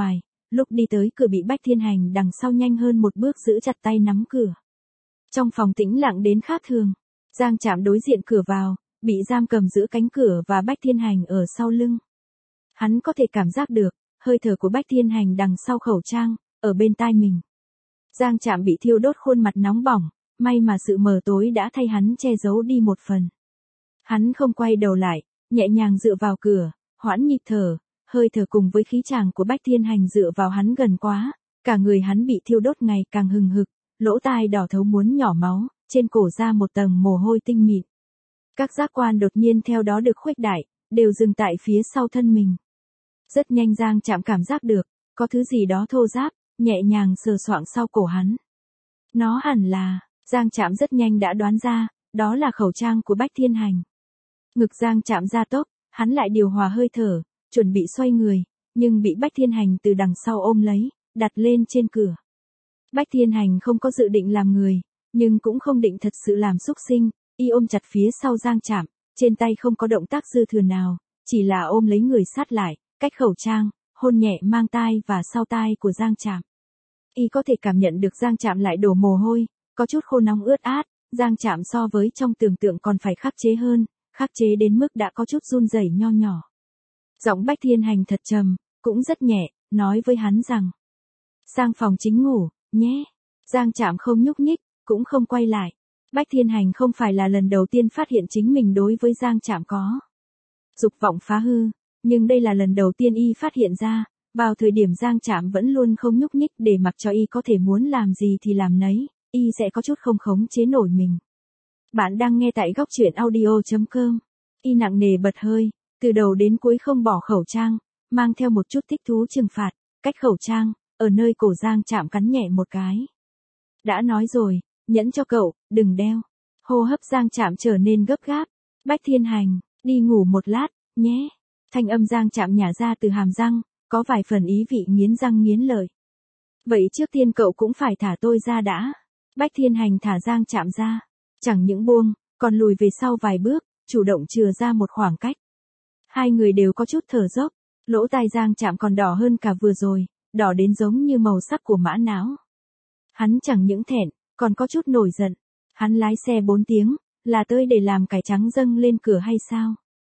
lúc đi tới cửa bị Bách Thiên Hành đằng sau nhanh hơn một bước giữ chặt tay nắm cửa. Trong phòng tĩnh lặng đến khác thường, Giang Trạm đối diện cửa vào, bị giam cầm giữa cánh cửa và Bách Thiên Hành ở sau lưng. Hắn có thể cảm giác được, hơi thở của Bách Thiên Hành đằng sau khẩu trang, ở bên tai mình. Giang Trạm bị thiêu đốt khuôn mặt nóng bỏng, may mà sự mờ tối đã thay hắn che giấu đi một phần. Hắn không quay đầu lại, nhẹ nhàng dựa vào cửa, hoãn nhịp thở, hơi thở cùng với khí chàng của Bách Thiên Hành dựa vào hắn gần quá, cả người hắn bị thiêu đốt ngày càng hừng hực, lỗ tai đỏ thấu muốn nhỏ máu, trên cổ ra một tầng mồ hôi tinh mịn. Các giác quan đột nhiên theo đó được khuếch đại, đều dừng tại phía sau thân mình. Rất nhanh Giang Trạm cảm giác được, có thứ gì đó thô ráp, nhẹ nhàng sờ soạng sau cổ hắn. Nó hẳn là, Giang Trạm rất nhanh đã đoán ra, đó là khẩu trang của Bách Thiên Hành. Ngực Giang Trạm gia tốc, hắn lại điều hòa hơi thở, chuẩn bị xoay người, nhưng bị Bách Thiên Hành từ đằng sau ôm lấy, đặt lên trên cửa. Bách Thiên Hành không có dự định làm người, nhưng cũng không định thật sự làm xúc sinh, y ôm chặt phía sau Giang Trạm, trên tay không có động tác dư thừa nào, chỉ là ôm lấy người sát lại, cách khẩu trang, hôn nhẹ mang tai và sau tai của Giang Trạm. Y có thể cảm nhận được Giang Trạm lại đổ mồ hôi, có chút khô nóng ướt át, Giang Trạm so với trong tưởng tượng còn phải khắc chế hơn, khắc chế đến mức đã có chút run rẩy nho nhỏ. Giọng Bách Thiên Hành thật trầm, cũng rất nhẹ, nói với hắn rằng: sang phòng chính ngủ, nhé. Giang Trạm không nhúc nhích, cũng không quay lại. Bách Thiên Hành không phải là lần đầu tiên phát hiện chính mình đối với Giang Trạm có dục vọng phá hư, nhưng đây là lần đầu tiên y phát hiện ra, vào thời điểm Giang Trạm vẫn luôn không nhúc nhích để mặc cho y có thể muốn làm gì thì làm nấy, y sẽ có chút không khống chế nổi mình. Bạn đang nghe tại góc truyện audio chấm com. Y nặng nề bật hơi, từ đầu đến cuối không bỏ khẩu trang, mang theo một chút thích thú trừng phạt, cách khẩu trang, ở nơi cổ Giang Trạm cắn nhẹ một cái. Đã nói rồi, nhẫn cho cậu, đừng đeo. Hô hấp Giang Trạm trở nên gấp gáp. Bách Thiên Hành, đi ngủ một lát, nhé. Thanh âm Giang Trạm nhả ra từ hàm răng, có vài phần ý vị nghiến răng nghiến lợi. Vậy trước tiên cậu cũng phải thả tôi ra đã. Bách Thiên Hành thả Giang Trạm ra. Chẳng những buông, còn lùi về sau vài bước, chủ động chừa ra một khoảng cách. Hai người đều có chút thở dốc, lỗ tai Giang Trạm còn đỏ hơn cả vừa rồi, đỏ đến giống như màu sắc của mã não. Hắn chẳng những thẹn, còn có chút nổi giận. Hắn lái xe bốn tiếng, là tới để làm cải trắng dâng lên cửa hay sao?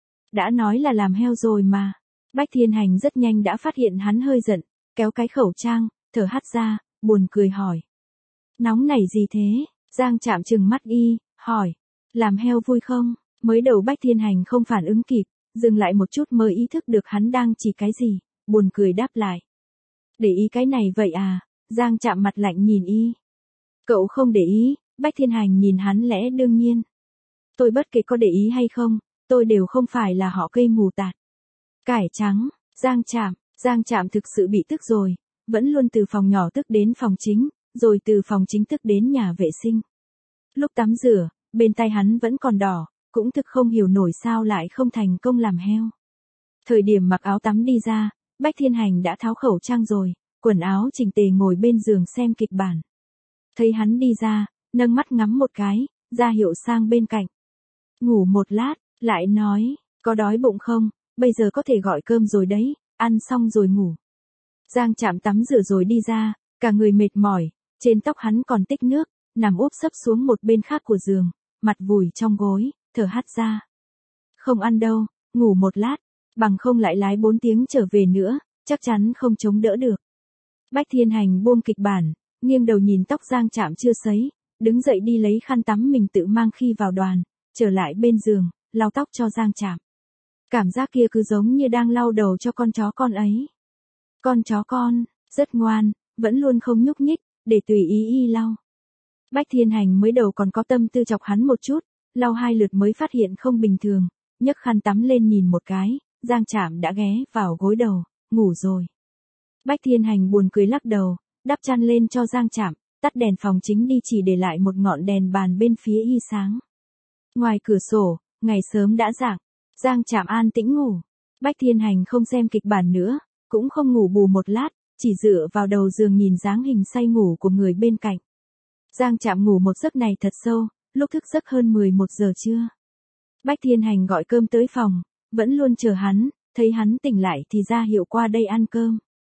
Đã nói là làm heo rồi mà. Bách Thiên Hành rất nhanh đã phát hiện hắn hơi giận, kéo cái khẩu trang, thở hắt ra, buồn cười hỏi. Nóng nảy gì thế? Giang Trạm trừng mắt y, hỏi. Làm heo vui không? Mới đầu Bách Thiên Hành không phản ứng kịp, dừng lại một chút mới ý thức được hắn đang chỉ cái gì, buồn cười đáp lại. Để ý cái này vậy à? Giang Trạm mặt lạnh nhìn y. Cậu không để ý, Bách Thiên Hành nhìn hắn lẽ đương nhiên. Tôi bất kể có để ý hay không, tôi đều không phải là họ cây mù tạt. Cải trắng, Giang Trạm, Giang Trạm thực sự bị tức rồi, vẫn luôn từ phòng nhỏ tức đến phòng chính, rồi từ phòng chính tức đến nhà vệ sinh. Lúc tắm rửa, bên tay hắn vẫn còn đỏ, cũng thực không hiểu nổi sao lại không thành công làm heo. Thời điểm mặc áo tắm đi ra, Bách Thiên Hành đã tháo khẩu trang rồi, quần áo chỉnh tề ngồi bên giường xem kịch bản. Thấy hắn đi ra, nâng mắt ngắm một cái, ra hiệu sang bên cạnh. Ngủ một lát, lại nói, có đói bụng không, bây giờ có thể gọi cơm rồi đấy, ăn xong rồi ngủ. Giang Trạm tắm rửa rồi đi ra, cả người mệt mỏi, trên tóc hắn còn tích nước, nằm úp sấp xuống một bên khác của giường, mặt vùi trong gối, thở hắt ra. Không ăn đâu, ngủ một lát, bằng không lại lái bốn tiếng trở về nữa, chắc chắn không chống đỡ được. Bách Thiên Hành buông kịch bản, nghiêng đầu nhìn tóc Giang Trạm chưa sấy, đứng dậy đi lấy khăn tắm mình tự mang khi vào đoàn, trở lại bên giường, lau tóc cho Giang Trạm. Cảm giác kia cứ giống như đang lau đầu cho con chó con ấy. Con chó con, rất ngoan, vẫn luôn không nhúc nhích, để tùy ý y lau. Bách Thiên Hành mới đầu còn có tâm tư chọc hắn một chút, lau hai lượt mới phát hiện không bình thường, nhấc khăn tắm lên nhìn một cái, Giang Trạm đã ghé vào gối đầu, ngủ rồi. Bách Thiên Hành buồn cười lắc đầu, đắp chăn lên cho Giang Trạm, tắt đèn phòng chính đi chỉ để lại một ngọn đèn bàn bên phía y sáng. Ngoài cửa sổ, ngày sớm đã rạng, Giang Trạm an tĩnh ngủ. Bách Thiên Hành không xem kịch bản nữa, cũng không ngủ bù một lát, chỉ dựa vào đầu giường nhìn dáng hình say ngủ của người bên cạnh. Giang Trạm ngủ một giấc này thật sâu, lúc thức giấc hơn mười một giờ trưa. Bách Thiên Hành gọi cơm tới phòng, vẫn luôn chờ hắn, thấy hắn tỉnh lại thì ra hiệu qua đây ăn cơm.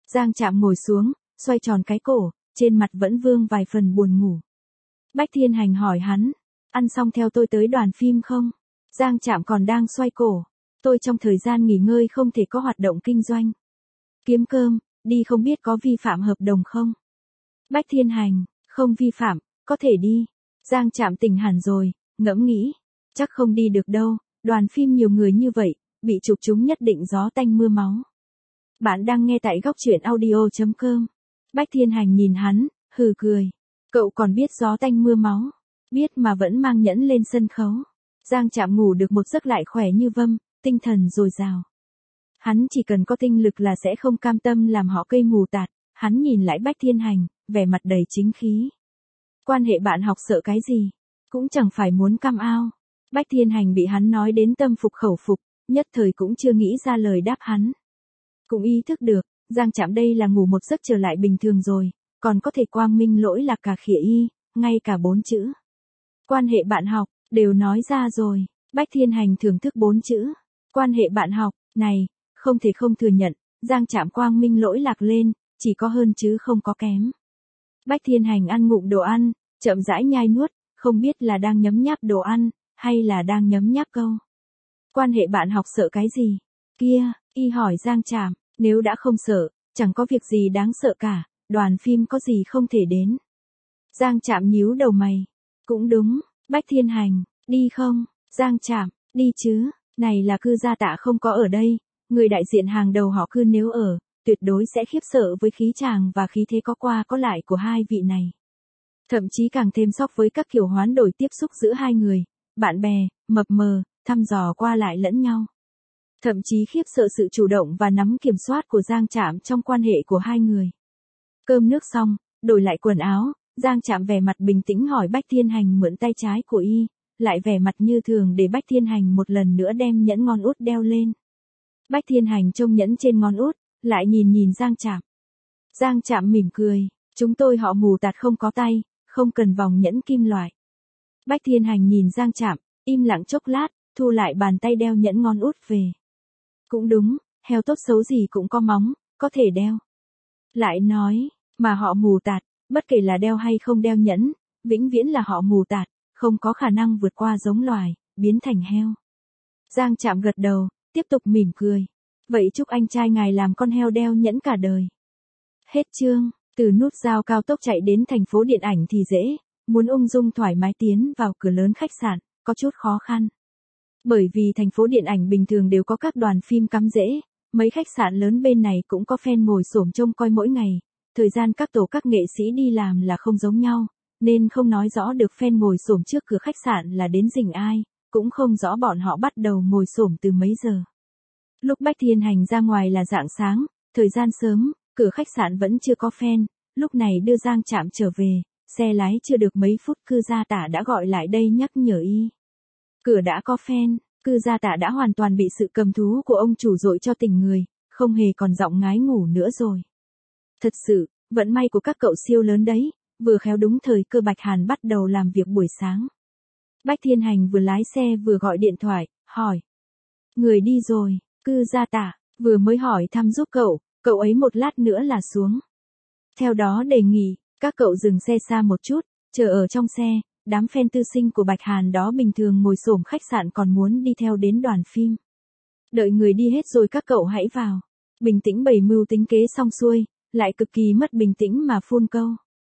Giang Trạm ngồi xuống, xoay tròn cái cổ, trên mặt vẫn vương vài phần buồn ngủ. Bách Thiên Hành hỏi hắn, ăn xong theo tôi tới đoàn phim không? Giang Trạm còn đang xoay cổ, tôi trong thời gian nghỉ ngơi không thể có hoạt động kinh doanh. Kiếm cơm, đi không biết có vi phạm hợp đồng không? Bách Thiên Hành, không vi phạm, có thể đi. Giang Trạm tỉnh hẳn rồi, ngẫm nghĩ, chắc không đi được đâu, đoàn phim nhiều người như vậy, bị chụp chúng nhất định gió tanh mưa máu. Bạn đang nghe tại góc truyện audio.com. Bách Thiên Hành nhìn hắn, hừ cười. Cậu còn biết gió tanh mưa máu, biết mà vẫn mang nhẫn lên sân khấu. Giang Trạm ngủ được một giấc lại khỏe như vâm, tinh thần dồi dào. Hắn chỉ cần có tinh lực là sẽ không cam tâm làm họ cây mù tạt. Hắn nhìn lại Bách Thiên Hành, vẻ mặt đầy chính khí. Quan hệ bạn học sợ cái gì? Cũng chẳng phải muốn cam ao. Bách Thiên Hành bị hắn nói đến tâm phục khẩu phục, nhất thời cũng chưa nghĩ ra lời đáp hắn. Cũng ý thức được, Giang Trạm đây là ngủ một giấc trở lại bình thường rồi, còn có thể quang minh lỗi lạc cả khỉa y, ngay cả bốn chữ. Quan hệ bạn học, đều nói ra rồi. Bách Thiên Hành thưởng thức bốn chữ. Quan hệ bạn học, này, không thể không thừa nhận, Giang Trạm quang minh lỗi lạc lên, chỉ có hơn chứ không có kém. Bách Thiên Hành ăn ngụm đồ ăn, chậm rãi nhai nuốt, không biết là đang nhấm nháp đồ ăn, hay là đang nhấm nháp câu. Quan hệ bạn học sợ cái gì? Kia, y hỏi Giang Trạm, nếu đã không sợ, chẳng có việc gì đáng sợ cả, đoàn phim có gì không thể đến. Giang Trạm nhíu đầu mày. Cũng đúng, Bách Thiên Hành, đi không? Giang Trạm, đi chứ, này là Cư Gia Tạ không có ở đây, người đại diện hàng đầu họ Cư nếu ở, tuyệt đối sẽ khiếp sợ với khí chàng và khí thế có qua có lại của hai vị này. Thậm chí càng thêm sốc với các kiểu hoán đổi tiếp xúc giữa hai người, bạn bè, mập mờ, thăm dò qua lại lẫn nhau. Thậm chí khiếp sợ sự chủ động và nắm kiểm soát của Giang Trạm trong quan hệ của hai người. Cơm nước xong, đổi lại quần áo, Giang Trạm vẻ mặt bình tĩnh hỏi Bách Thiên Hành mượn tay trái của y, lại vẻ mặt như thường để Bách Thiên Hành một lần nữa đem nhẫn ngón út đeo lên. Bách Thiên Hành trông nhẫn trên ngón út, lại nhìn nhìn Giang Trạm. Giang Trạm mỉm cười, chúng tôi họ mù tạt không có tay, không cần vòng nhẫn kim loại. Bách Thiên Hành nhìn Giang Trạm, im lặng chốc lát, thu lại bàn tay đeo nhẫn ngón út về. Cũng đúng, heo tốt xấu gì cũng có móng, có thể đeo. Lại nói, mà họ mù tạt, bất kể là đeo hay không đeo nhẫn, vĩnh viễn là họ mù tạt, không có khả năng vượt qua giống loài, biến thành heo. Giang Trạm gật đầu, tiếp tục mỉm cười. Vậy chúc anh trai ngài làm con heo đeo nhẫn cả đời. Hết chương, từ nút giao cao tốc chạy đến thành phố điện ảnh thì dễ, muốn ung dung thoải mái tiến vào cửa lớn khách sạn, có chút khó khăn. Bởi vì thành phố điện ảnh bình thường đều có các đoàn phim cắm rễ, mấy khách sạn lớn bên này cũng có fan ngồi xổm trông coi mỗi ngày, thời gian các tổ các nghệ sĩ đi làm là không giống nhau, nên không nói rõ được fan ngồi xổm trước cửa khách sạn là đến rình ai, cũng không rõ bọn họ bắt đầu ngồi xổm từ mấy giờ. Lúc Bách Thiên Hành ra ngoài là rạng sáng, thời gian sớm, cửa khách sạn vẫn chưa có fan, lúc này đưa Giang Trạm trở về, xe lái chưa được mấy phút Cư Gia Tạ đã gọi lại đây nhắc nhở y. Cửa đã có fan, Cư Gia Tạ đã hoàn toàn bị sự cầm thú của ông chủ dội cho tình người, không hề còn giọng ngái ngủ nữa rồi. Thật sự, vận may của các cậu siêu lớn đấy, vừa khéo đúng thời cơ Bạch Hàn bắt đầu làm việc buổi sáng. Bách Thiên Hành vừa lái xe vừa gọi điện thoại, hỏi. Người đi rồi, Cư Gia Tạ, vừa mới hỏi thăm giúp cậu, cậu ấy một lát nữa là xuống. Theo đó đề nghị, các cậu dừng xe xa một chút, chờ ở trong xe, đám fan tư sinh của Bạch Hàn đó bình thường ngồi xổm khách sạn còn muốn đi theo đến đoàn phim. Đợi người đi hết rồi các cậu hãy vào. Bình tĩnh bày mưu tính kế xong xuôi, lại cực kỳ mất bình tĩnh mà phun câu.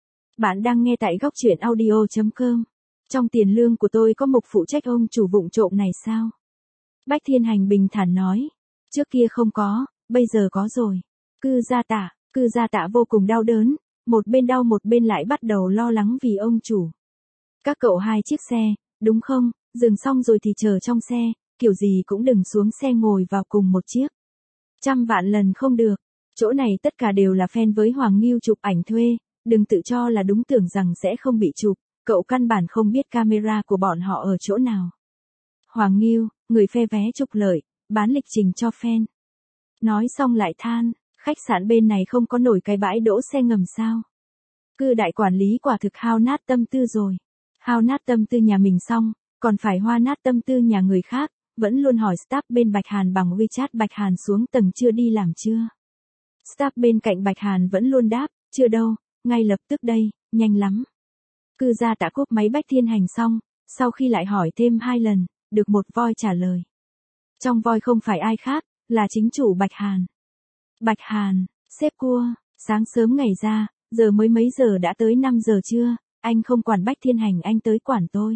Bạn đang nghe tại góc truyện audio.com. Trong tiền lương của tôi có mục phụ trách ông chủ vụng trộm này sao? Bách Thiên Hành bình thản nói. Trước kia không có, bây giờ có rồi. Cư Gia Tạ, Cư Gia Tạ vô cùng đau đớn, một bên đau một bên lại bắt đầu lo lắng vì ông chủ. Các cậu hai chiếc xe, đúng không? Dừng xong rồi thì chờ trong xe, kiểu gì cũng đừng xuống xe ngồi vào cùng một chiếc. Trăm vạn lần không được. Chỗ này tất cả đều là fan với Hoàng Nghiêu chụp ảnh thuê, đừng tự cho là đúng tưởng rằng sẽ không bị chụp, cậu căn bản không biết camera của bọn họ ở chỗ nào. Hoàng Nghiêu, người phe vé trục lợi, bán lịch trình cho fan. Nói xong lại than, khách sạn bên này không có nổi cái bãi đỗ xe ngầm sao. Cư đại quản lý quả thực hao nát tâm tư rồi. Hao nát tâm tư nhà mình xong, còn phải hoa nát tâm tư nhà người khác, vẫn luôn hỏi staff bên Bạch Hàn bằng WeChat Bạch Hàn xuống tầng chưa đi làm chưa. Staff bên cạnh Bạch Hàn vẫn luôn đáp, chưa đâu, ngay lập tức đây, nhanh lắm. Cư gia Tạ cúp máy Bách Thiên Hành xong, sau khi lại hỏi thêm hai lần, được một voi trả lời. Trong voi không phải ai khác, là chính chủ Bạch Hàn. Bạch Hàn, sếp cua, sáng sớm ngày ra, giờ mới mấy giờ đã tới năm giờ trưa, anh không quản Bách Thiên Hành anh tới quản tôi.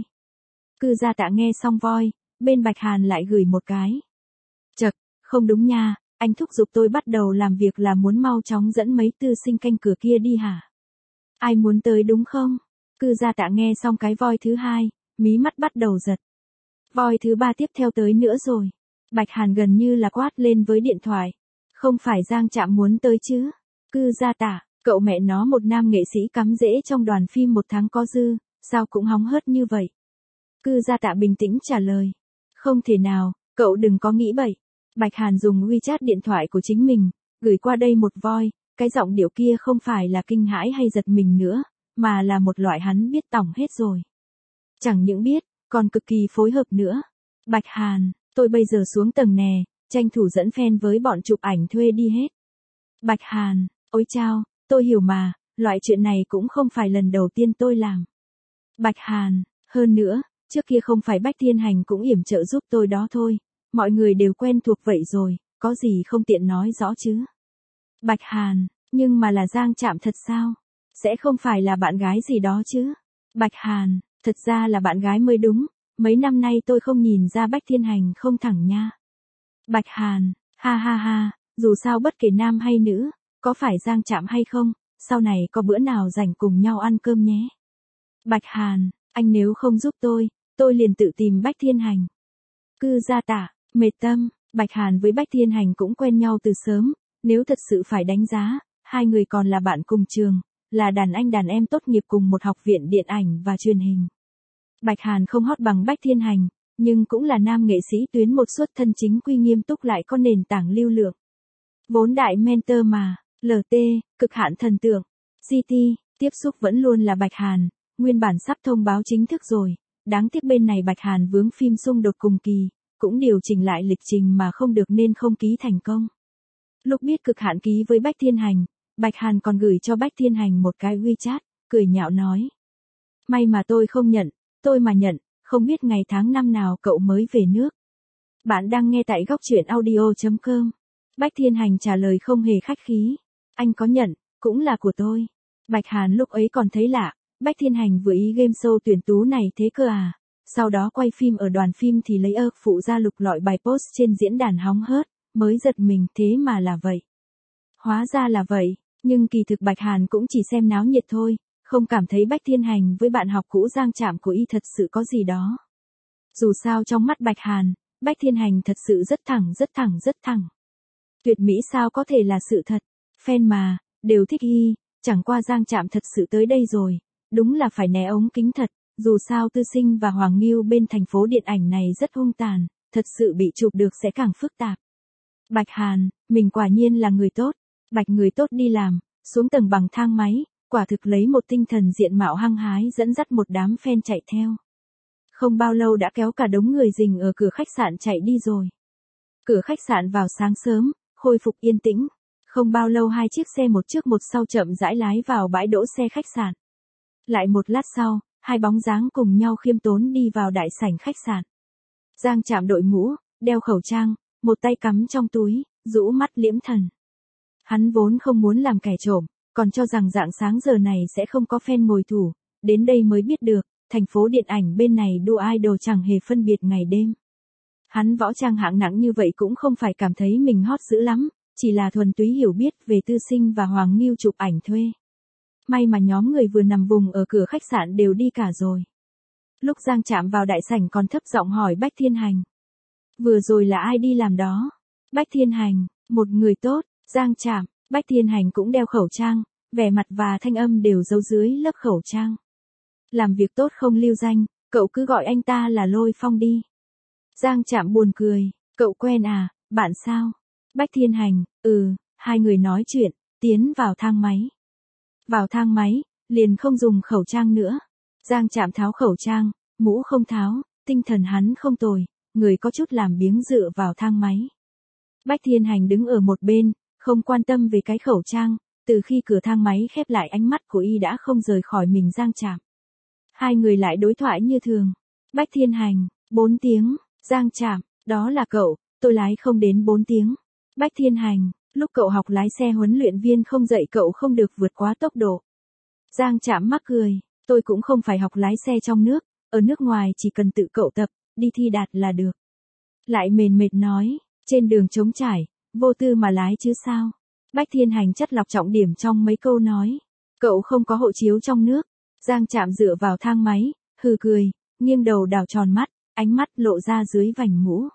Cư gia Tạ nghe xong voi, bên Bạch Hàn lại gửi một cái. Chật, không đúng nha, anh thúc giục tôi bắt đầu làm việc là muốn mau chóng dẫn mấy tư sinh canh cửa kia đi hả? Ai muốn tới đúng không? Cư gia Tạ nghe xong cái voi thứ hai, mí mắt bắt đầu giật. Voi thứ ba tiếp theo tới nữa rồi. Bạch Hàn gần như là quát lên với điện thoại. Không phải Giang Trạm muốn tới chứ? Cư gia Tạ, cậu mẹ nó một nam nghệ sĩ cắm rễ trong đoàn phim một tháng có dư, sao cũng hóng hớt như vậy? Cư gia Tạ bình tĩnh trả lời. Không thể nào, cậu đừng có nghĩ bậy. Bạch Hàn dùng WeChat điện thoại của chính mình, gửi qua đây một voi, cái giọng điệu kia không phải là kinh hãi hay giật mình nữa, mà là một loại hắn biết tỏng hết rồi. Chẳng những biết, còn cực kỳ phối hợp nữa. Bạch Hàn, tôi bây giờ xuống tầng nè, tranh thủ dẫn fan với bọn chụp ảnh thuê đi hết. Bạch Hàn, ôi chao, tôi hiểu mà, loại chuyện này cũng không phải lần đầu tiên tôi làm. Bạch Hàn, hơn nữa, trước kia không phải Bách Thiên Hành cũng yểm trợ giúp tôi đó thôi, mọi người đều quen thuộc vậy rồi, có gì không tiện nói rõ chứ. Bạch Hàn, nhưng mà là Giang Trạm thật sao? Sẽ không phải là bạn gái gì đó chứ? Bạch Hàn, thật ra là bạn gái mới đúng, mấy năm nay tôi không nhìn ra Bách Thiên Hành không thẳng nha. Bạch Hàn, ha ha ha, dù sao bất kể nam hay nữ, có phải Giang Trạm hay không, sau này có bữa nào rảnh cùng nhau ăn cơm nhé. Bạch Hàn, anh nếu không giúp tôi, tôi liền tự tìm Bách Thiên Hành. Cư gia Tạ, mệt tâm, Bạch Hàn với Bách Thiên Hành cũng quen nhau từ sớm, nếu thật sự phải đánh giá, hai người còn là bạn cùng trường, là đàn anh đàn em tốt nghiệp cùng một học viện điện ảnh và truyền hình. Bạch Hàn không hot bằng Bách Thiên Hành, nhưng cũng là nam nghệ sĩ tuyến một suất thân chính quy nghiêm túc lại có nền tảng lưu lượng. Vốn đại mentor mà, lờ tê, cực hạn thần tượng, giê tê, tiếp xúc vẫn luôn là Bạch Hàn, nguyên bản sắp thông báo chính thức rồi, đáng tiếc bên này Bạch Hàn vướng phim xung đột cùng kỳ, cũng điều chỉnh lại lịch trình mà không được nên không ký thành công. Lúc biết cực hạn ký với Bách Thiên Hành, Bạch Hàn còn gửi cho Bách Thiên Hành một cái WeChat, cười nhạo nói. May mà tôi không nhận, tôi mà nhận, không biết ngày tháng năm nào cậu mới về nước. Bạn đang nghe tại góc truyện audio chấm com. Bách Thiên Hành trả lời không hề khách khí. Anh có nhận, cũng là của tôi. Bạch Hàn lúc ấy còn thấy lạ, Bách Thiên Hành vừa ý game show tuyển tú này thế cơ à. Sau đó quay phim ở đoàn phim thì lấy ơ phụ ra lục lọi bài post trên diễn đàn hóng hớt, mới giật mình thế mà là vậy. Hóa ra là vậy, nhưng kỳ thực Bạch Hàn cũng chỉ xem náo nhiệt thôi, không cảm thấy Bách Thiên Hành với bạn học cũ Giang Trạm của y thật sự có gì đó. Dù sao trong mắt Bạch Hàn, Bách Thiên Hành thật sự rất thẳng rất thẳng rất thẳng. Tuyệt mỹ sao có thể là sự thật, fan mà, đều thích y, chẳng qua Giang Trạm thật sự tới đây rồi, đúng là phải né ống kính thật, dù sao Tư Sinh và Hoàng Ngưu bên thành phố điện ảnh này rất hung tàn, thật sự bị chụp được sẽ càng phức tạp. Bạch Hàn, mình quả nhiên là người tốt, Bạch người tốt đi làm, xuống tầng bằng thang máy, quả thực lấy một tinh thần diện mạo hăng hái dẫn dắt một đám fan chạy theo. Không bao lâu đã kéo cả đống người rình ở cửa khách sạn chạy đi rồi. Cửa khách sạn vào sáng sớm, khôi phục yên tĩnh. Không bao lâu hai chiếc xe một trước một sau chậm rãi lái vào bãi đỗ xe khách sạn. Lại một lát sau, hai bóng dáng cùng nhau khiêm tốn đi vào đại sảnh khách sạn. Giang Trạm đội mũ, đeo khẩu trang, một tay cắm trong túi, rũ mắt liễm thần. Hắn vốn không muốn làm kẻ trộm, còn cho rằng rạng sáng giờ này sẽ không có fan ngồi thủ, đến đây mới biết được, thành phố điện ảnh bên này đua idol chẳng hề phân biệt ngày đêm. Hắn võ trang hạng nặng như vậy cũng không phải cảm thấy mình hot dữ lắm, chỉ là thuần túy hiểu biết về Tư Sinh và Hoàng Ngưu chụp ảnh thuê. May mà nhóm người vừa nằm vùng ở cửa khách sạn đều đi cả rồi. Lúc Giang Trạm vào đại sảnh còn thấp giọng hỏi Bách Thiên Hành. Vừa rồi là ai đi làm đó? Bách Thiên Hành, một người tốt. Giang Trạm, Bách Thiên Hành cũng đeo khẩu trang, vẻ mặt và thanh âm đều giấu dưới lớp khẩu trang. Làm việc tốt không lưu danh, cậu cứ gọi anh ta là Lôi Phong đi. Giang Trạm buồn cười, cậu quen à, bạn sao? Bách Thiên Hành, ừ, hai người nói chuyện, tiến vào thang máy. Vào thang máy, liền không dùng khẩu trang nữa. Giang Trạm tháo khẩu trang, mũ không tháo, tinh thần hắn không tồi, người có chút làm biếng dựa vào thang máy. Bách Thiên Hành đứng ở một bên, Không quan tâm về cái khẩu trang, từ khi cửa thang máy khép lại ánh mắt của y đã không rời khỏi mình Giang Trạm. Hai người lại đối thoại như thường. Bách Thiên Hành, bốn tiếng, Giang Trạm, đó là cậu, tôi lái không đến bốn tiếng. Bách Thiên Hành, lúc cậu học lái xe huấn luyện viên không dạy cậu không được vượt quá tốc độ. Giang Trạm mắc cười, tôi cũng không phải học lái xe trong nước, ở nước ngoài chỉ cần tự cậu tập, đi thi đạt là được. Lại mền mệt nói, trên đường trống trải, vô tư mà lái chứ sao. Bách Thiên Hành chắt lọc trọng điểm trong mấy câu nói. Cậu không có hộ chiếu trong nước. Giang Trạm dựa vào thang máy, hừ cười, nghiêng đầu đảo tròn mắt, ánh mắt lộ ra dưới vành mũ.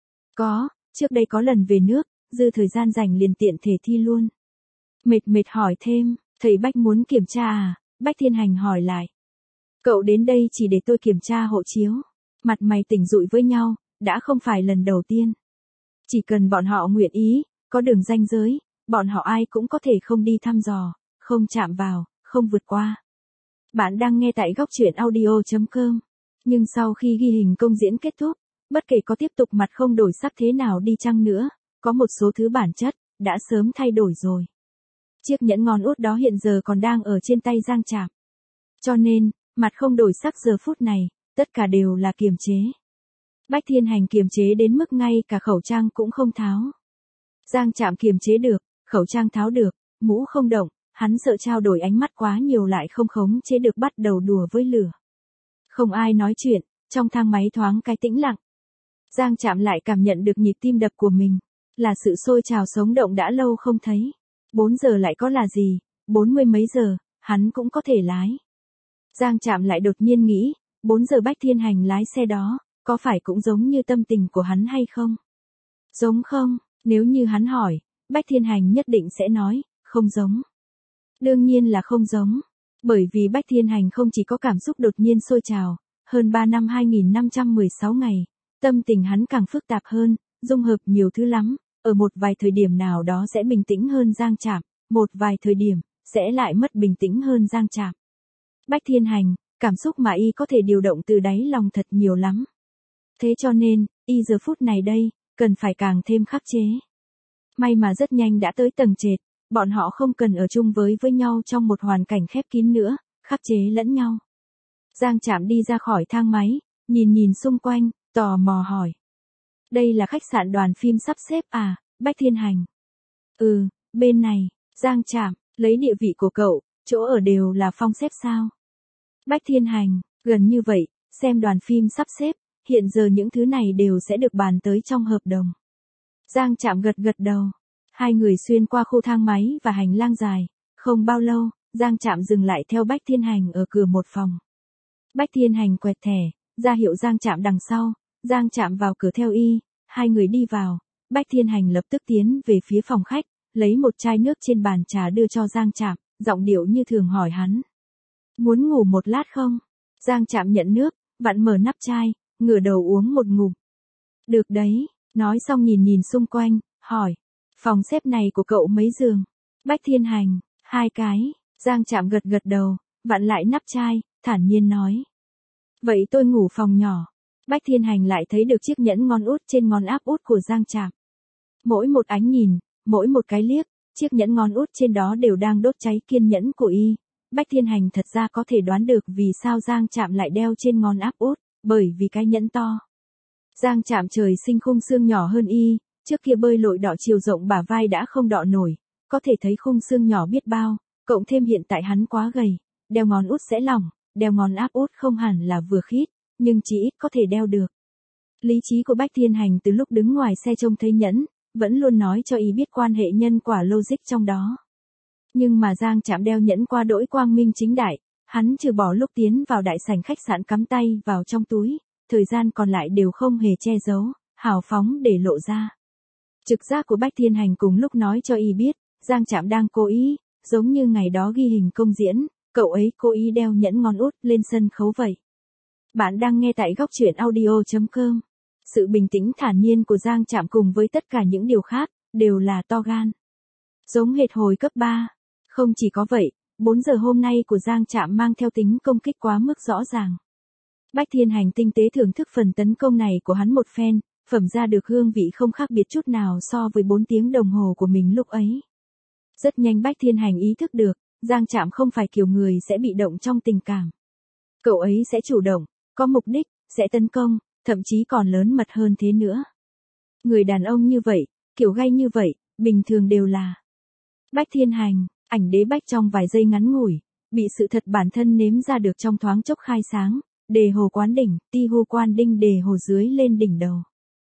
Có, trước đây có lần về nước, dư thời gian rảnh liền tiện thể thi luôn. Mệt mệt hỏi thêm, thầy Bách muốn kiểm tra à? Bách Thiên Hành hỏi lại. Cậu đến đây chỉ để tôi kiểm tra hộ chiếu. Mặt mày tỉnh rụi với nhau, đã không phải lần đầu tiên. Chỉ cần bọn họ nguyện ý, có đường ranh giới, bọn họ ai cũng có thể không đi thăm dò, không chạm vào, không vượt qua. Bạn đang nghe tại góc truyện audio chấm com. Nhưng sau khi ghi hình công diễn kết thúc, bất kể có tiếp tục mặt không đổi sắc thế nào đi chăng nữa, có một số thứ bản chất, đã sớm thay đổi rồi. Chiếc nhẫn ngón út đó hiện giờ còn đang ở trên tay Giang Trạm. Cho nên, mặt không đổi sắc giờ phút này, tất cả đều là kiềm chế. Bách Thiên Hành kiềm chế đến mức ngay cả khẩu trang cũng không tháo. Giang Trạm kiềm chế được, khẩu trang tháo được, mũ không động, hắn sợ trao đổi ánh mắt quá nhiều lại không khống chế được bắt đầu đùa với lửa. Không ai nói chuyện, trong thang máy thoáng cái tĩnh lặng. Giang Trạm lại cảm nhận được nhịp tim đập của mình, là sự sôi trào sống động đã lâu không thấy. Bốn giờ lại có là gì, bốn mươi mấy giờ, hắn cũng có thể lái. Giang Trạm lại đột nhiên nghĩ, bốn giờ Bách Thiên Hành lái xe đó, có phải cũng giống như tâm tình của hắn hay không? Giống không? Nếu như hắn hỏi, Bách Thiên Hành nhất định sẽ nói, không giống. Đương nhiên là không giống. Bởi vì Bách Thiên Hành không chỉ có cảm xúc đột nhiên sôi trào, hơn ba năm hai nghìn năm trăm mười sáu ngày, tâm tình hắn càng phức tạp hơn, dung hợp nhiều thứ lắm, ở một vài thời điểm nào đó sẽ bình tĩnh hơn Giang Trạm, một vài thời điểm, sẽ lại mất bình tĩnh hơn Giang Trạm. Bách Thiên Hành, cảm xúc mà y có thể điều động từ đáy lòng thật nhiều lắm. Thế cho nên, y giờ phút này đây, cần phải càng thêm khắc chế. May mà rất nhanh đã tới tầng trệt, bọn họ không cần ở chung với với nhau trong một hoàn cảnh khép kín nữa, khắc chế lẫn nhau. Giang Trạm đi ra khỏi thang máy, nhìn nhìn xung quanh, tò mò hỏi. Đây là khách sạn đoàn phim sắp xếp à, Bách Thiên Hành? Ừ, bên này, Giang Trạm, lấy địa vị của cậu, chỗ ở đều là phong xếp sao? Bách Thiên Hành, gần như vậy, xem đoàn phim sắp xếp, hiện giờ những thứ này đều sẽ được bàn tới trong hợp đồng. Giang Trạm gật gật đầu. Hai người xuyên qua khu thang máy và hành lang dài, không bao lâu, Giang Trạm dừng lại theo Bách Thiên Hành ở cửa một phòng. Bách Thiên Hành quẹt thẻ, ra hiệu Giang Trạm đằng sau, Giang Trạm vào cửa theo y, hai người đi vào, Bách Thiên Hành lập tức tiến về phía phòng khách, lấy một chai nước trên bàn trà đưa cho Giang Trạm, giọng điệu như thường hỏi hắn. Muốn ngủ một lát không? Giang Trạm nhận nước, vặn mở nắp chai, ngửa đầu uống một ngụm. Được đấy, nói xong nhìn nhìn xung quanh, hỏi. Phòng xếp này của cậu mấy giường? Bách Thiên Hành, hai cái. Giang Trạm gật gật đầu, vặn lại nắp chai, thản nhiên nói. Vậy tôi ngủ phòng nhỏ. Bách Thiên Hành lại thấy được chiếc nhẫn ngón út trên ngón áp út của Giang Trạm. Mỗi một ánh nhìn, mỗi một cái liếc, chiếc nhẫn ngón út trên đó đều đang đốt cháy kiên nhẫn của y. Bách Thiên Hành thật ra có thể đoán được vì sao Giang Trạm lại đeo trên ngón áp út, bởi vì cái nhẫn to. Giang Trạm trời sinh khung xương nhỏ hơn y, trước kia bơi lội đọ chiều rộng bả vai đã không đọ nổi, có thể thấy khung xương nhỏ biết bao, cộng thêm hiện tại hắn quá gầy, đeo ngón út sẽ lỏng, đeo ngón áp út không hẳn là vừa khít, nhưng chỉ ít có thể đeo được. Lý trí của Bách Thiên Hành từ lúc đứng ngoài xe trông thấy nhẫn, vẫn luôn nói cho y biết quan hệ nhân quả logic trong đó. Nhưng mà Giang Trạm đeo nhẫn qua đỗi quang minh chính đại, hắn trừ bỏ lúc tiến vào đại sảnh khách sạn cắm tay vào trong túi, thời gian còn lại đều không hề che giấu, hào phóng để lộ ra. Trực giác của Bách Thiên Hành cùng lúc nói cho y biết, Giang Trạm đang cố ý, giống như ngày đó ghi hình công diễn, cậu ấy cố ý đeo nhẫn ngón út lên sân khấu vậy. Bạn đang nghe tại góc truyện audio chấm com. Sự bình tĩnh thản nhiên của Giang Trạm cùng với tất cả những điều khác, đều là to gan. Giống hệt hồi cấp ba. Không chỉ có vậy, bốn giờ hôm nay của Giang Trạm mang theo tính công kích quá mức rõ ràng. Bách Thiên Hành tinh tế thưởng thức phần tấn công này của hắn một phen, phẩm ra được hương vị không khác biệt chút nào so với bốn tiếng đồng hồ của mình lúc ấy. Rất nhanh Bách Thiên Hành ý thức được, Giang Trạm không phải kiểu người sẽ bị động trong tình cảm. Cậu ấy sẽ chủ động, có mục đích, sẽ tấn công, thậm chí còn lớn mật hơn thế nữa. Người đàn ông như vậy, kiểu gay như vậy, bình thường đều là Bách Thiên Hành, ảnh đế bách trong vài giây ngắn ngủi, bị sự thật bản thân nếm ra được trong thoáng chốc khai sáng, đề hồ quán đỉnh, ti hu quan đinh đề hồ dưới lên đỉnh đầu.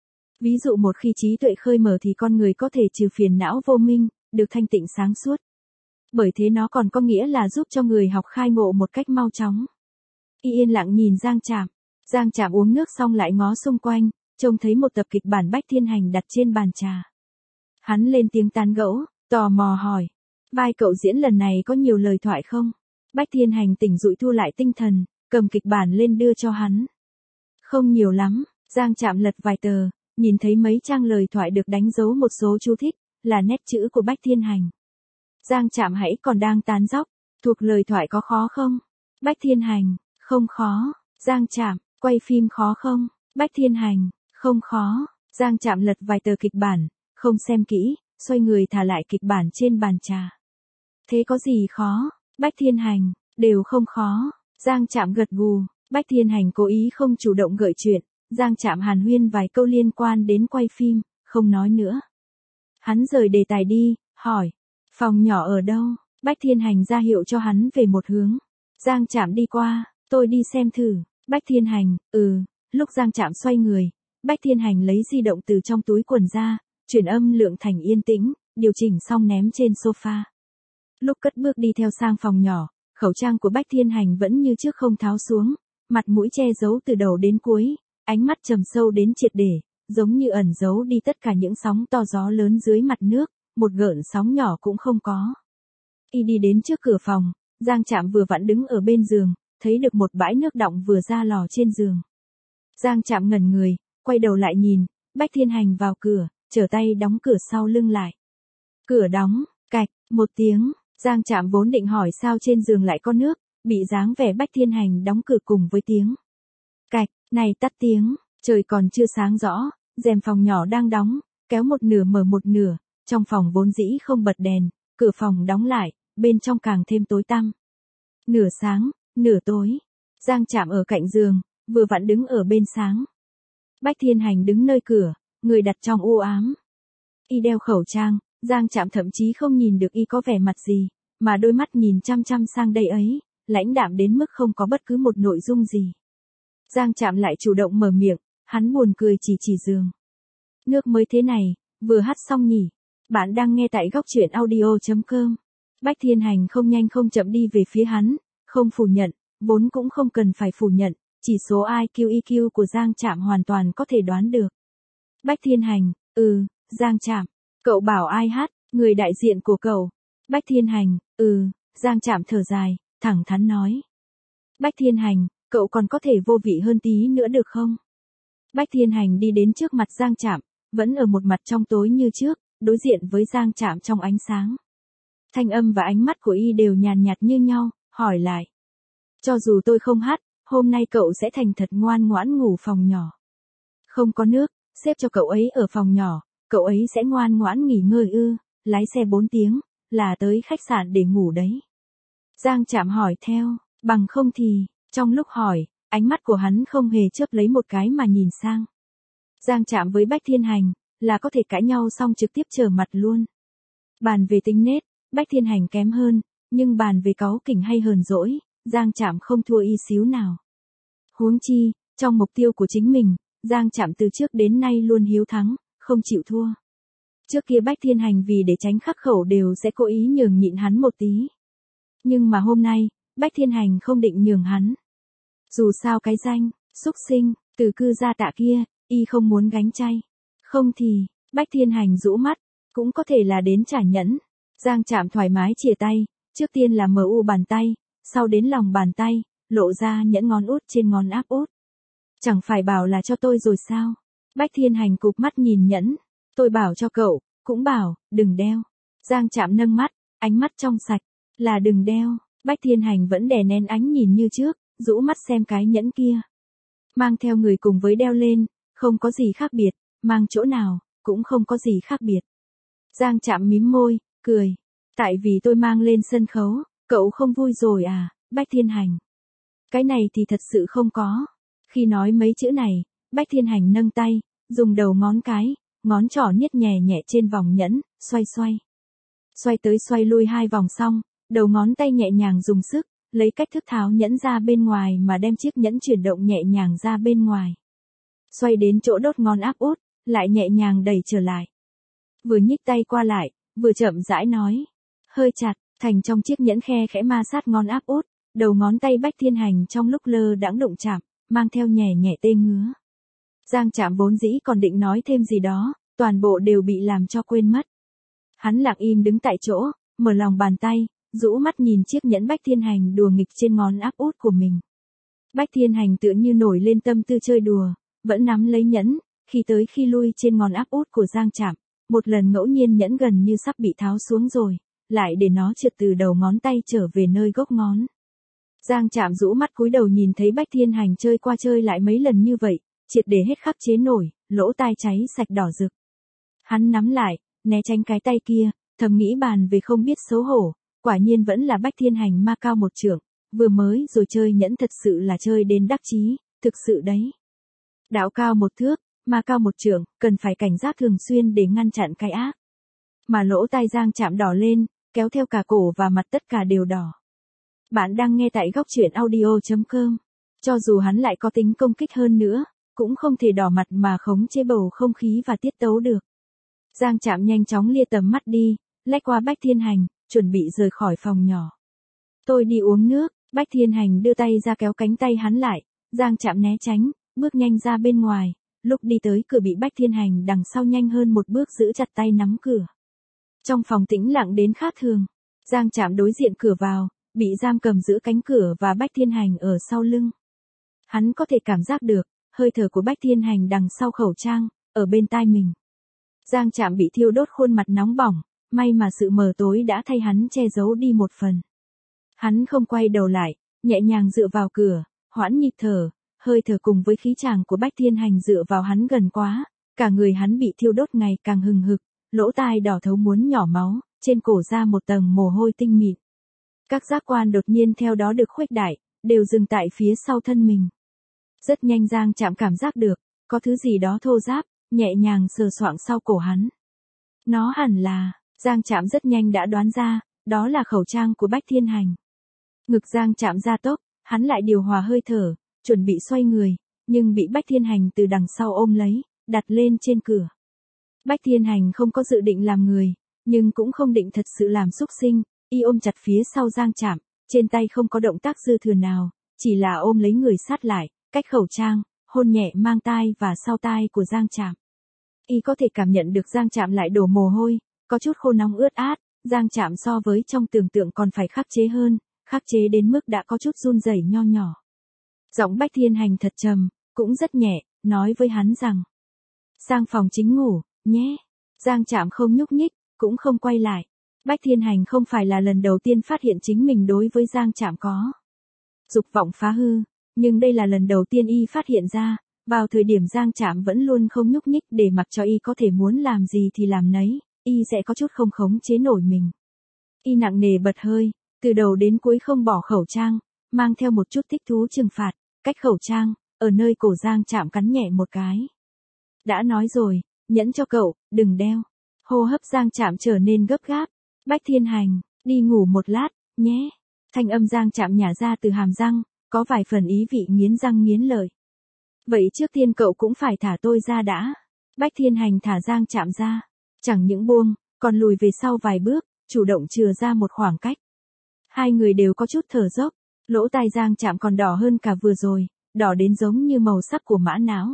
Ví dụ một khi trí tuệ khơi mở thì con người có thể trừ phiền não vô minh, được thanh tịnh sáng suốt. Bởi thế nó còn có nghĩa là giúp cho người học khai ngộ một cách mau chóng. Y yên lặng nhìn Giang Trạm. Giang Trạm uống nước xong lại ngó xung quanh, trông thấy một tập kịch bản Bách Thiên Hành đặt trên bàn trà. Hắn lên tiếng tán gẫu, tò mò hỏi. Vai cậu diễn lần này có nhiều lời thoại không? Bách Thiên Hành tỉnh dụi thu lại tinh thần, cầm kịch bản lên đưa cho hắn. Không nhiều lắm, Giang Trạm lật vài tờ, nhìn thấy mấy trang lời thoại được đánh dấu một số chú thích, là nét chữ của Bách Thiên Hành. Giang Trạm hãy còn đang tán dóc, thuộc lời thoại có khó không? Bách Thiên Hành, không khó. Giang Trạm, quay phim khó không? Bách Thiên Hành, không khó. Giang Trạm lật vài tờ kịch bản, không xem kỹ, xoay người thả lại kịch bản trên bàn trà. Thế có gì khó? Bách Thiên Hành, đều không khó. Giang Trạm gật gù, Bách Thiên Hành cố ý không chủ động gợi chuyện, Giang Trạm hàn huyên vài câu liên quan đến quay phim, không nói nữa. Hắn rời đề tài đi, hỏi, phòng nhỏ ở đâu? Bách Thiên Hành ra hiệu cho hắn về một hướng. Giang Trạm đi qua, tôi đi xem thử. Bách Thiên Hành, ừ, lúc Giang Trạm xoay người, Bách Thiên Hành lấy di động từ trong túi quần ra, chuyển âm lượng thành yên tĩnh, điều chỉnh xong ném trên sofa. Lúc cất bước đi theo sang phòng nhỏ, khẩu trang của Bách Thiên Hành vẫn như trước không tháo xuống, mặt mũi che giấu từ đầu đến cuối, ánh mắt trầm sâu đến triệt để, giống như ẩn giấu đi tất cả những sóng to gió lớn dưới mặt nước, một gợn sóng nhỏ cũng không có. Y đi đến trước cửa phòng, Giang Trạm vừa vặn đứng ở bên giường, thấy được một bãi nước đọng vừa ra lò trên giường. Giang Trạm ngẩn người, quay đầu lại nhìn, Bách Thiên Hành vào cửa, trở tay đóng cửa sau lưng lại. Cửa đóng, cạch, một tiếng, Giang Trạm vốn định hỏi sao trên giường lại có nước, bị dáng vẻ Bách Thiên Hành đóng cửa cùng với tiếng cạch, này tắt tiếng, trời còn chưa sáng rõ, rèm phòng nhỏ đang đóng, kéo một nửa mở một nửa, trong phòng vốn dĩ không bật đèn, cửa phòng đóng lại, bên trong càng thêm tối tăm. Nửa sáng, nửa tối, Giang Trạm ở cạnh giường, vừa vặn đứng ở bên sáng. Bách Thiên Hành đứng nơi cửa, người đặt trong u ám. Y đeo khẩu trang, Giang Trạm thậm chí không nhìn được y có vẻ mặt gì, mà đôi mắt nhìn chăm chăm sang đây ấy, lãnh đạm đến mức không có bất cứ một nội dung gì. Giang Trạm lại chủ động mở miệng, hắn buồn cười chỉ chỉ giường. Nước mới thế này, vừa hắt xong nhỉ. Bạn đang nghe tại góc truyện audio chấm com. Bách Thiên Hành không nhanh không chậm đi về phía hắn, không phủ nhận, vốn cũng không cần phải phủ nhận, chỉ số i kiu i kiu của Giang Trạm hoàn toàn có thể đoán được. Bách Thiên Hành, ừ, Giang Trạm, cậu bảo ai hát, người đại diện của cậu. Bách Thiên Hành, ừ, Giang Trạm thở dài, thẳng thắn nói. Bách Thiên Hành, cậu còn có thể vô vị hơn tí nữa được không? Bách Thiên Hành đi đến trước mặt Giang Trạm, vẫn ở một mặt trong tối như trước, đối diện với Giang Trạm trong ánh sáng. Thanh âm và ánh mắt của y đều nhàn nhạt như nhau, hỏi lại. Cho dù tôi không hát, hôm nay cậu sẽ thành thật ngoan ngoãn ngủ phòng nhỏ. Không có nước, xếp cho cậu ấy ở phòng nhỏ, cậu ấy sẽ ngoan ngoãn nghỉ ngơi ư, lái xe bốn tiếng, là tới khách sạn để ngủ đấy. Giang Trạm hỏi theo, bằng không thì, trong lúc hỏi, ánh mắt của hắn không hề chớp lấy một cái mà nhìn sang. Giang Trạm với Bách Thiên Hành, là có thể cãi nhau xong trực tiếp trở mặt luôn. Bàn về tính nết, Bách Thiên Hành kém hơn, nhưng bàn về cáu kỉnh hay hờn dỗi, Giang Trạm không thua y xíu nào. Huống chi, trong mục tiêu của chính mình, Giang Trạm từ trước đến nay luôn hiếu thắng, không chịu thua. Trước kia Bách Thiên Hành vì để tránh khắc khẩu đều sẽ cố ý nhường nhịn hắn một tí. Nhưng mà hôm nay, Bách Thiên Hành không định nhường hắn. Dù sao cái danh, xúc sinh, từ cư gia Tạ kia, y không muốn gánh chay. Không thì, Bách Thiên Hành rũ mắt, cũng có thể là đến trả nhẫn. Giang Trạm thoải mái chìa tay, trước tiên là mờ u bàn tay, sau đến lòng bàn tay, lộ ra nhẫn ngón út trên ngón áp út. Chẳng phải bảo là cho tôi rồi sao? Bách Thiên Hành cụp mắt nhìn nhẫn. Tôi bảo cho cậu, cũng bảo, đừng đeo. Giang Trạm nâng mắt, ánh mắt trong sạch, là đừng đeo. Bách Thiên Hành vẫn đè nén ánh nhìn như trước, rũ mắt xem cái nhẫn kia. Mang theo người cùng với đeo lên, không có gì khác biệt, mang chỗ nào, cũng không có gì khác biệt. Giang Trạm mím môi, cười. Tại vì tôi mang lên sân khấu, cậu không vui rồi à, Bách Thiên Hành. Cái này thì thật sự không có. Khi nói mấy chữ này, Bách Thiên Hành nâng tay, dùng đầu ngón cái, ngón trỏ niết nhẹ nhẹ trên vòng nhẫn, xoay xoay. Xoay tới xoay lui hai vòng xong, đầu ngón tay nhẹ nhàng dùng sức, lấy cách thức tháo nhẫn ra bên ngoài mà đem chiếc nhẫn chuyển động nhẹ nhàng ra bên ngoài. Xoay đến chỗ đốt ngón áp út, lại nhẹ nhàng đẩy trở lại. Vừa nhích tay qua lại, vừa chậm rãi nói. Hơi chặt, thành trong chiếc nhẫn khe khẽ ma sát ngón áp út, đầu ngón tay Bách Thiên Hành trong lúc lơ đãng đụng chạm, mang theo nhẹ nhẹ tê ngứa. Giang Trạm vốn dĩ còn định nói thêm gì đó, toàn bộ đều bị làm cho quên mất. Hắn lặng im đứng tại chỗ, mở lòng bàn tay, rũ mắt nhìn chiếc nhẫn Bách Thiên Hành đùa nghịch trên ngón áp út của mình. Bách Thiên Hành tựa như nổi lên tâm tư chơi đùa, vẫn nắm lấy nhẫn, khi tới khi lui trên ngón áp út của Giang Trạm, một lần ngẫu nhiên nhẫn gần như sắp bị tháo xuống rồi, lại để nó trượt từ đầu ngón tay trở về nơi gốc ngón. Giang Trạm rũ mắt cúi đầu nhìn thấy Bách Thiên Hành chơi qua chơi lại mấy lần như vậy, triệt để hết khắc chế nổi, lỗ tai cháy sạch đỏ rực. Hắn nắm lại, né tránh cái tay kia, thầm nghĩ bàn về không biết xấu hổ, quả nhiên vẫn là Bách Thiên Hành ma cao một trượng, vừa mới rồi chơi nhẫn thật sự là chơi đến đắc chí, thực sự đấy. Đạo cao một thước, ma cao một trượng, cần phải cảnh giác thường xuyên để ngăn chặn cái ác. Mà lỗ tai Giang Trạm đỏ lên, kéo theo cả cổ và mặt tất cả đều đỏ. Bạn đang nghe tại góc truyện audio chấm com. Cho dù hắn lại có tính công kích hơn nữa, cũng không thể đỏ mặt mà khống chế bầu không khí và tiết tấu được. Giang Trạm nhanh chóng lia tầm mắt đi, lách qua Bách Thiên Hành, chuẩn bị rời khỏi phòng nhỏ. Tôi đi uống nước, Bách Thiên Hành đưa tay ra kéo cánh tay hắn lại, Giang Trạm né tránh, bước nhanh ra bên ngoài, lúc đi tới cửa bị Bách Thiên Hành đằng sau nhanh hơn một bước giữ chặt tay nắm cửa. Trong phòng tĩnh lặng đến khác thường, Giang Trạm đối diện cửa vào, bị giam cầm giữa cánh cửa và Bách Thiên Hành ở sau lưng. Hắn có thể cảm giác được, hơi thở của Bách Thiên Hành đằng sau khẩu trang, ở bên tai mình. Giang Trạm bị thiêu đốt khuôn mặt nóng bỏng, may mà sự mờ tối đã thay hắn che giấu đi một phần. Hắn không quay đầu lại, nhẹ nhàng dựa vào cửa, hoãn nhịp thở, hơi thở cùng với khí chàng của Bách Thiên Hành dựa vào hắn gần quá, cả người hắn bị thiêu đốt ngày càng hừng hực, lỗ tai đỏ thấu muốn nhỏ máu, trên cổ ra một tầng mồ hôi tinh mịn. Các giác quan đột nhiên theo đó được khuếch đại, đều dừng tại phía sau thân mình. Rất nhanh Giang Trạm cảm giác được, có thứ gì đó thô ráp, nhẹ nhàng sờ soạng sau cổ hắn. Nó hẳn là, Giang Trạm rất nhanh đã đoán ra, đó là khẩu trang của Bách Thiên Hành. Ngực Giang Trạm gia tốc, hắn lại điều hòa hơi thở, chuẩn bị xoay người, nhưng bị Bách Thiên Hành từ đằng sau ôm lấy, đặt lên trên cửa. Bách Thiên Hành không có dự định làm người, nhưng cũng không định thật sự làm xúc sinh, y ôm chặt phía sau Giang Trạm, trên tay không có động tác dư thừa nào, chỉ là ôm lấy người sát lại, cách khẩu trang, hôn nhẹ mang tai và sau tai của Giang Trạm. Y có thể cảm nhận được Giang Trạm lại đổ mồ hôi, có chút khô nóng ướt át, Giang Trạm so với trong tưởng tượng còn phải khắc chế hơn, khắc chế đến mức đã có chút run rẩy nho nhỏ. Giọng Bách Thiên Hành thật trầm, cũng rất nhẹ, nói với hắn rằng: sang phòng chính ngủ, nhé. Giang Trạm không nhúc nhích, cũng không quay lại. Bách Thiên Hành không phải là lần đầu tiên phát hiện chính mình đối với Giang Trạm có dục vọng phá hư, nhưng đây là lần đầu tiên y phát hiện ra, vào thời điểm Giang Trạm vẫn luôn không nhúc nhích để mặc cho y có thể muốn làm gì thì làm nấy, y sẽ có chút không khống chế nổi mình. Y nặng nề bật hơi, từ đầu đến cuối không bỏ khẩu trang, mang theo một chút thích thú trừng phạt, cách khẩu trang, ở nơi cổ Giang Trạm cắn nhẹ một cái. Đã nói rồi, nhẫn cho cậu, đừng đeo. Hô hấp Giang Trạm trở nên gấp gáp. Bách Thiên Hành, đi ngủ một lát, nhé. Thanh âm Giang Trạm nhả ra từ hàm răng, có vài phần ý vị nghiến răng nghiến lợi. Vậy trước tiên cậu cũng phải thả tôi ra đã. Bách Thiên Hành thả Giang Trạm ra, chẳng những buông, còn lùi về sau vài bước, chủ động chừa ra một khoảng cách. Hai người đều có chút thở dốc, lỗ tai Giang Trạm còn đỏ hơn cả vừa rồi, đỏ đến giống như màu sắc của mã não.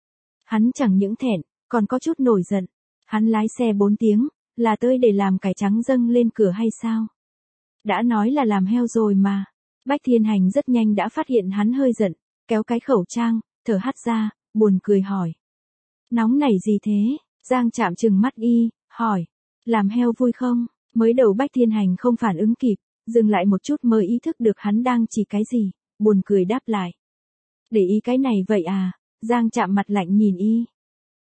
Hắn chẳng những thẹn, còn có chút nổi giận. Hắn lái xe bốn tiếng, là tới để làm cải trắng dâng lên cửa hay sao? Đã nói là làm heo rồi mà. Bách Thiên Hành rất nhanh đã phát hiện hắn hơi giận, kéo cái khẩu trang, thở hắt ra, buồn cười hỏi. Nóng nảy gì thế? Giang Trạm trừng mắt y, hỏi. Làm heo vui không? Mới đầu Bách Thiên Hành không phản ứng kịp, dừng lại một chút mới ý thức được hắn đang chỉ cái gì, buồn cười đáp lại. Để ý cái này vậy à? Giang Trạm mặt lạnh nhìn y.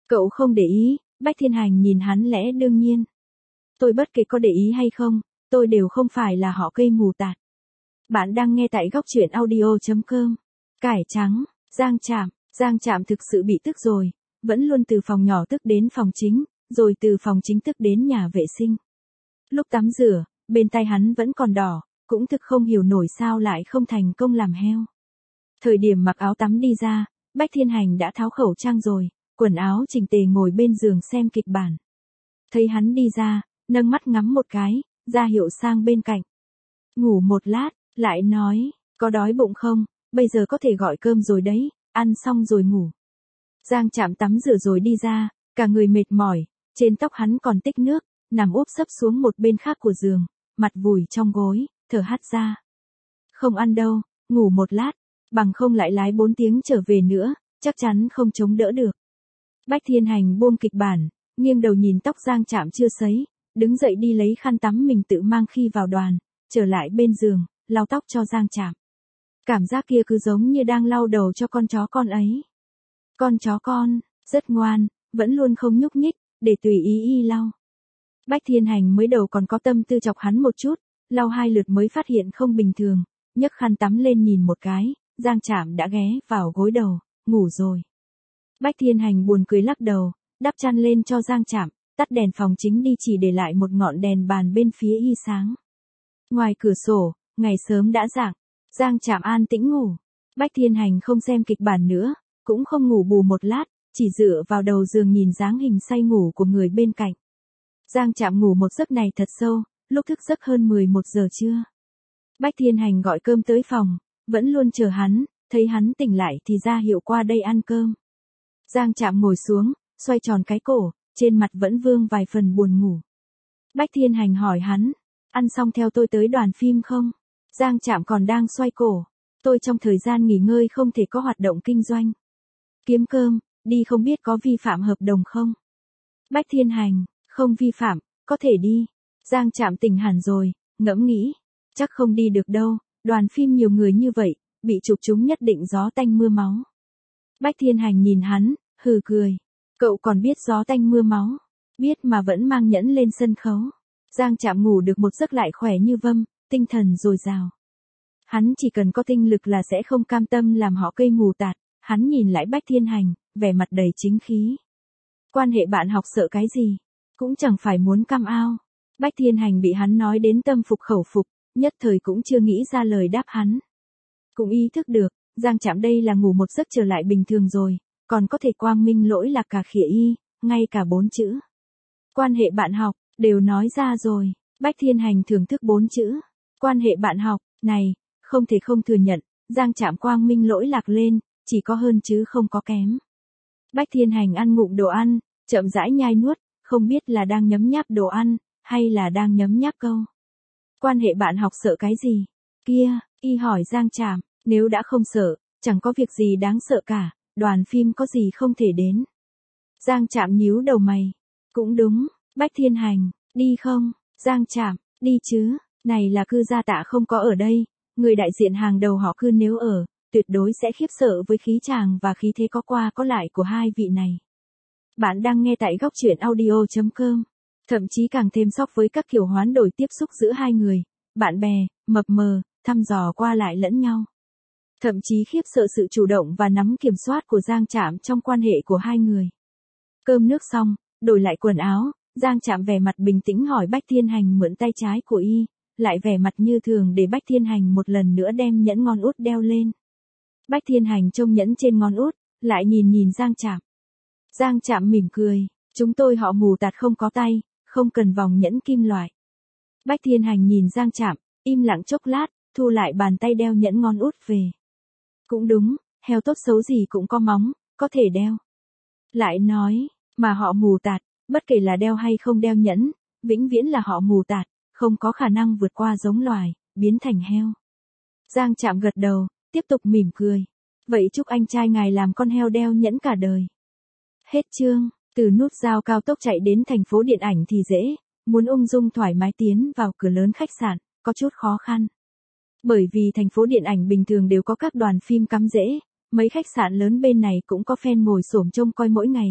Cậu không để ý, Bách Thiên Hành nhìn hắn lẽ đương nhiên. Tôi bất kể có để ý hay không, tôi đều không phải là họ cây mù tạt. Bạn đang nghe tại góc truyện audio.com. Cải trắng, Giang Trạm, Giang Trạm thực sự bị tức rồi, vẫn luôn từ phòng nhỏ tức đến phòng chính, rồi từ phòng chính tức đến nhà vệ sinh. Lúc tắm rửa, bên tay hắn vẫn còn đỏ, cũng thực không hiểu nổi sao lại không thành công làm heo. Thời điểm mặc áo tắm đi ra, Bách Thiên Hành đã tháo khẩu trang rồi, quần áo chỉnh tề ngồi bên giường xem kịch bản. Thấy hắn đi ra, nâng mắt ngắm một cái, ra hiệu sang bên cạnh. Ngủ một lát, lại nói, có đói bụng không, bây giờ có thể gọi cơm rồi đấy, ăn xong rồi ngủ. Giang Trạm tắm rửa rồi đi ra, cả người mệt mỏi, trên tóc hắn còn tích nước, nằm úp sấp xuống một bên khác của giường, mặt vùi trong gối, thở hắt ra. Không ăn đâu, ngủ một lát, bằng không lại lái bốn tiếng trở về nữa, chắc chắn không chống đỡ được. Bách Thiên Hành buông kịch bản, nghiêng đầu nhìn tóc Giang Trạm chưa sấy, đứng dậy đi lấy khăn tắm mình tự mang khi vào đoàn, trở lại bên giường, lau tóc cho Giang Trạm. Cảm giác kia cứ giống như đang lau đầu cho con chó con ấy. Con chó con, rất ngoan, vẫn luôn không nhúc nhích, để tùy ý y lau. Bách Thiên Hành mới đầu còn có tâm tư chọc hắn một chút, lau hai lượt mới phát hiện không bình thường, nhấc khăn tắm lên nhìn một cái, Giang Trạm đã ghé vào gối đầu, ngủ rồi. Bách Thiên Hành buồn cười lắc đầu, đắp chăn lên cho Giang Trạm, tắt đèn phòng chính đi chỉ để lại một ngọn đèn bàn bên phía y sáng. Ngoài cửa sổ, ngày sớm đã rạng, Giang Trạm an tĩnh ngủ. Bách Thiên Hành không xem kịch bản nữa, cũng không ngủ bù một lát, chỉ dựa vào đầu giường nhìn dáng hình say ngủ của người bên cạnh. Giang Trạm ngủ một giấc này thật sâu, lúc thức giấc hơn mười một giờ trưa. Bách Thiên Hành gọi cơm tới phòng, vẫn luôn chờ hắn, thấy hắn tỉnh lại thì ra hiệu qua đây ăn cơm. Giang Trạm ngồi xuống, xoay tròn cái cổ, trên mặt vẫn vương vài phần buồn ngủ. Bách Thiên Hành hỏi hắn, ăn xong theo tôi tới đoàn phim không? Giang Trạm còn đang xoay cổ, tôi trong thời gian nghỉ ngơi không thể có hoạt động kinh doanh. Kiếm cơm, đi không biết có vi phạm hợp đồng không? Bách Thiên Hành, không vi phạm, có thể đi. Giang Trạm tỉnh hẳn rồi, ngẫm nghĩ, chắc không đi được đâu, đoàn phim nhiều người như vậy, bị chụp chúng nhất định gió tanh mưa máu. Bách Thiên Hành nhìn hắn, hừ cười, cậu còn biết gió tanh mưa máu, biết mà vẫn mang nhẫn lên sân khấu. Giang Trạm ngủ được một giấc lại khỏe như vâm, tinh thần dồi dào. Hắn chỉ cần có tinh lực là sẽ không cam tâm làm họ cây mù tạt, hắn nhìn lại Bách Thiên Hành, vẻ mặt đầy chính khí. Quan hệ bạn học sợ cái gì? Cũng chẳng phải muốn cam ao. Bách Thiên Hành bị hắn nói đến tâm phục khẩu phục, nhất thời cũng chưa nghĩ ra lời đáp hắn. Cũng ý thức được, Giang Trạm đây là ngủ một giấc trở lại bình thường rồi, còn có thể quang minh lỗi lạc cả khỉa y, ngay cả bốn chữ. Quan hệ bạn học, đều nói ra rồi, Bách Thiên Hành thưởng thức bốn chữ. Quan hệ bạn học, này, không thể không thừa nhận, Giang Trạm quang minh lỗi lạc lên, chỉ có hơn chứ không có kém. Bách Thiên Hành ăn ngụm đồ ăn, chậm rãi nhai nuốt, không biết là đang nhấm nháp đồ ăn, hay là đang nhấm nháp câu. Quan hệ bạn học sợ cái gì? Kia, y hỏi Giang Trạm, nếu đã không sợ, chẳng có việc gì đáng sợ cả, đoàn phim có gì không thể đến. Giang Trạm nhíu đầu mày. Cũng đúng, Bách Thiên Hành, đi không? Giang Trạm, đi chứ, này là cư gia Tạ không có ở đây, người đại diện hàng đầu họ cư nếu ở, tuyệt đối sẽ khiếp sợ với khí chàng và khí thế có qua có lại của hai vị này. Bạn đang nghe tại góc truyện audio.com. Thậm chí càng thêm sốc với các kiểu hoán đổi tiếp xúc giữa hai người, bạn bè, mập mờ, thăm dò qua lại lẫn nhau. Thậm chí khiếp sợ sự chủ động và nắm kiểm soát của Giang Trạm trong quan hệ của hai người. Cơm nước xong, đổi lại quần áo, Giang Trạm vẻ mặt bình tĩnh hỏi Bách Thiên Hành mượn tay trái của y, lại vẻ mặt như thường để Bách Thiên Hành một lần nữa đem nhẫn ngón út đeo lên. Bách Thiên Hành trông nhẫn trên ngón út, lại nhìn nhìn Giang Trạm. Giang Trạm mỉm cười, chúng tôi họ mù tạt không có tay, không cần vòng nhẫn kim loại. Bách Thiên Hành nhìn Giang Trạm, im lặng chốc lát, thu lại bàn tay đeo nhẫn ngón út về. Cũng đúng, heo tốt xấu gì cũng có móng, có thể đeo. Lại nói, mà họ mù tạt, bất kể là đeo hay không đeo nhẫn, vĩnh viễn là họ mù tạt, không có khả năng vượt qua giống loài, biến thành heo. Giang Trạm gật đầu, tiếp tục mỉm cười. Vậy chúc anh trai ngài làm con heo đeo nhẫn cả đời. Hết chương, từ nút giao cao tốc chạy đến thành phố điện ảnh thì dễ, muốn ung dung thoải mái tiến vào cửa lớn khách sạn, có chút khó khăn. Bởi vì thành phố điện ảnh bình thường đều có các đoàn phim cắm rễ, mấy khách sạn lớn bên này cũng có fan ngồi xổm trông coi mỗi ngày,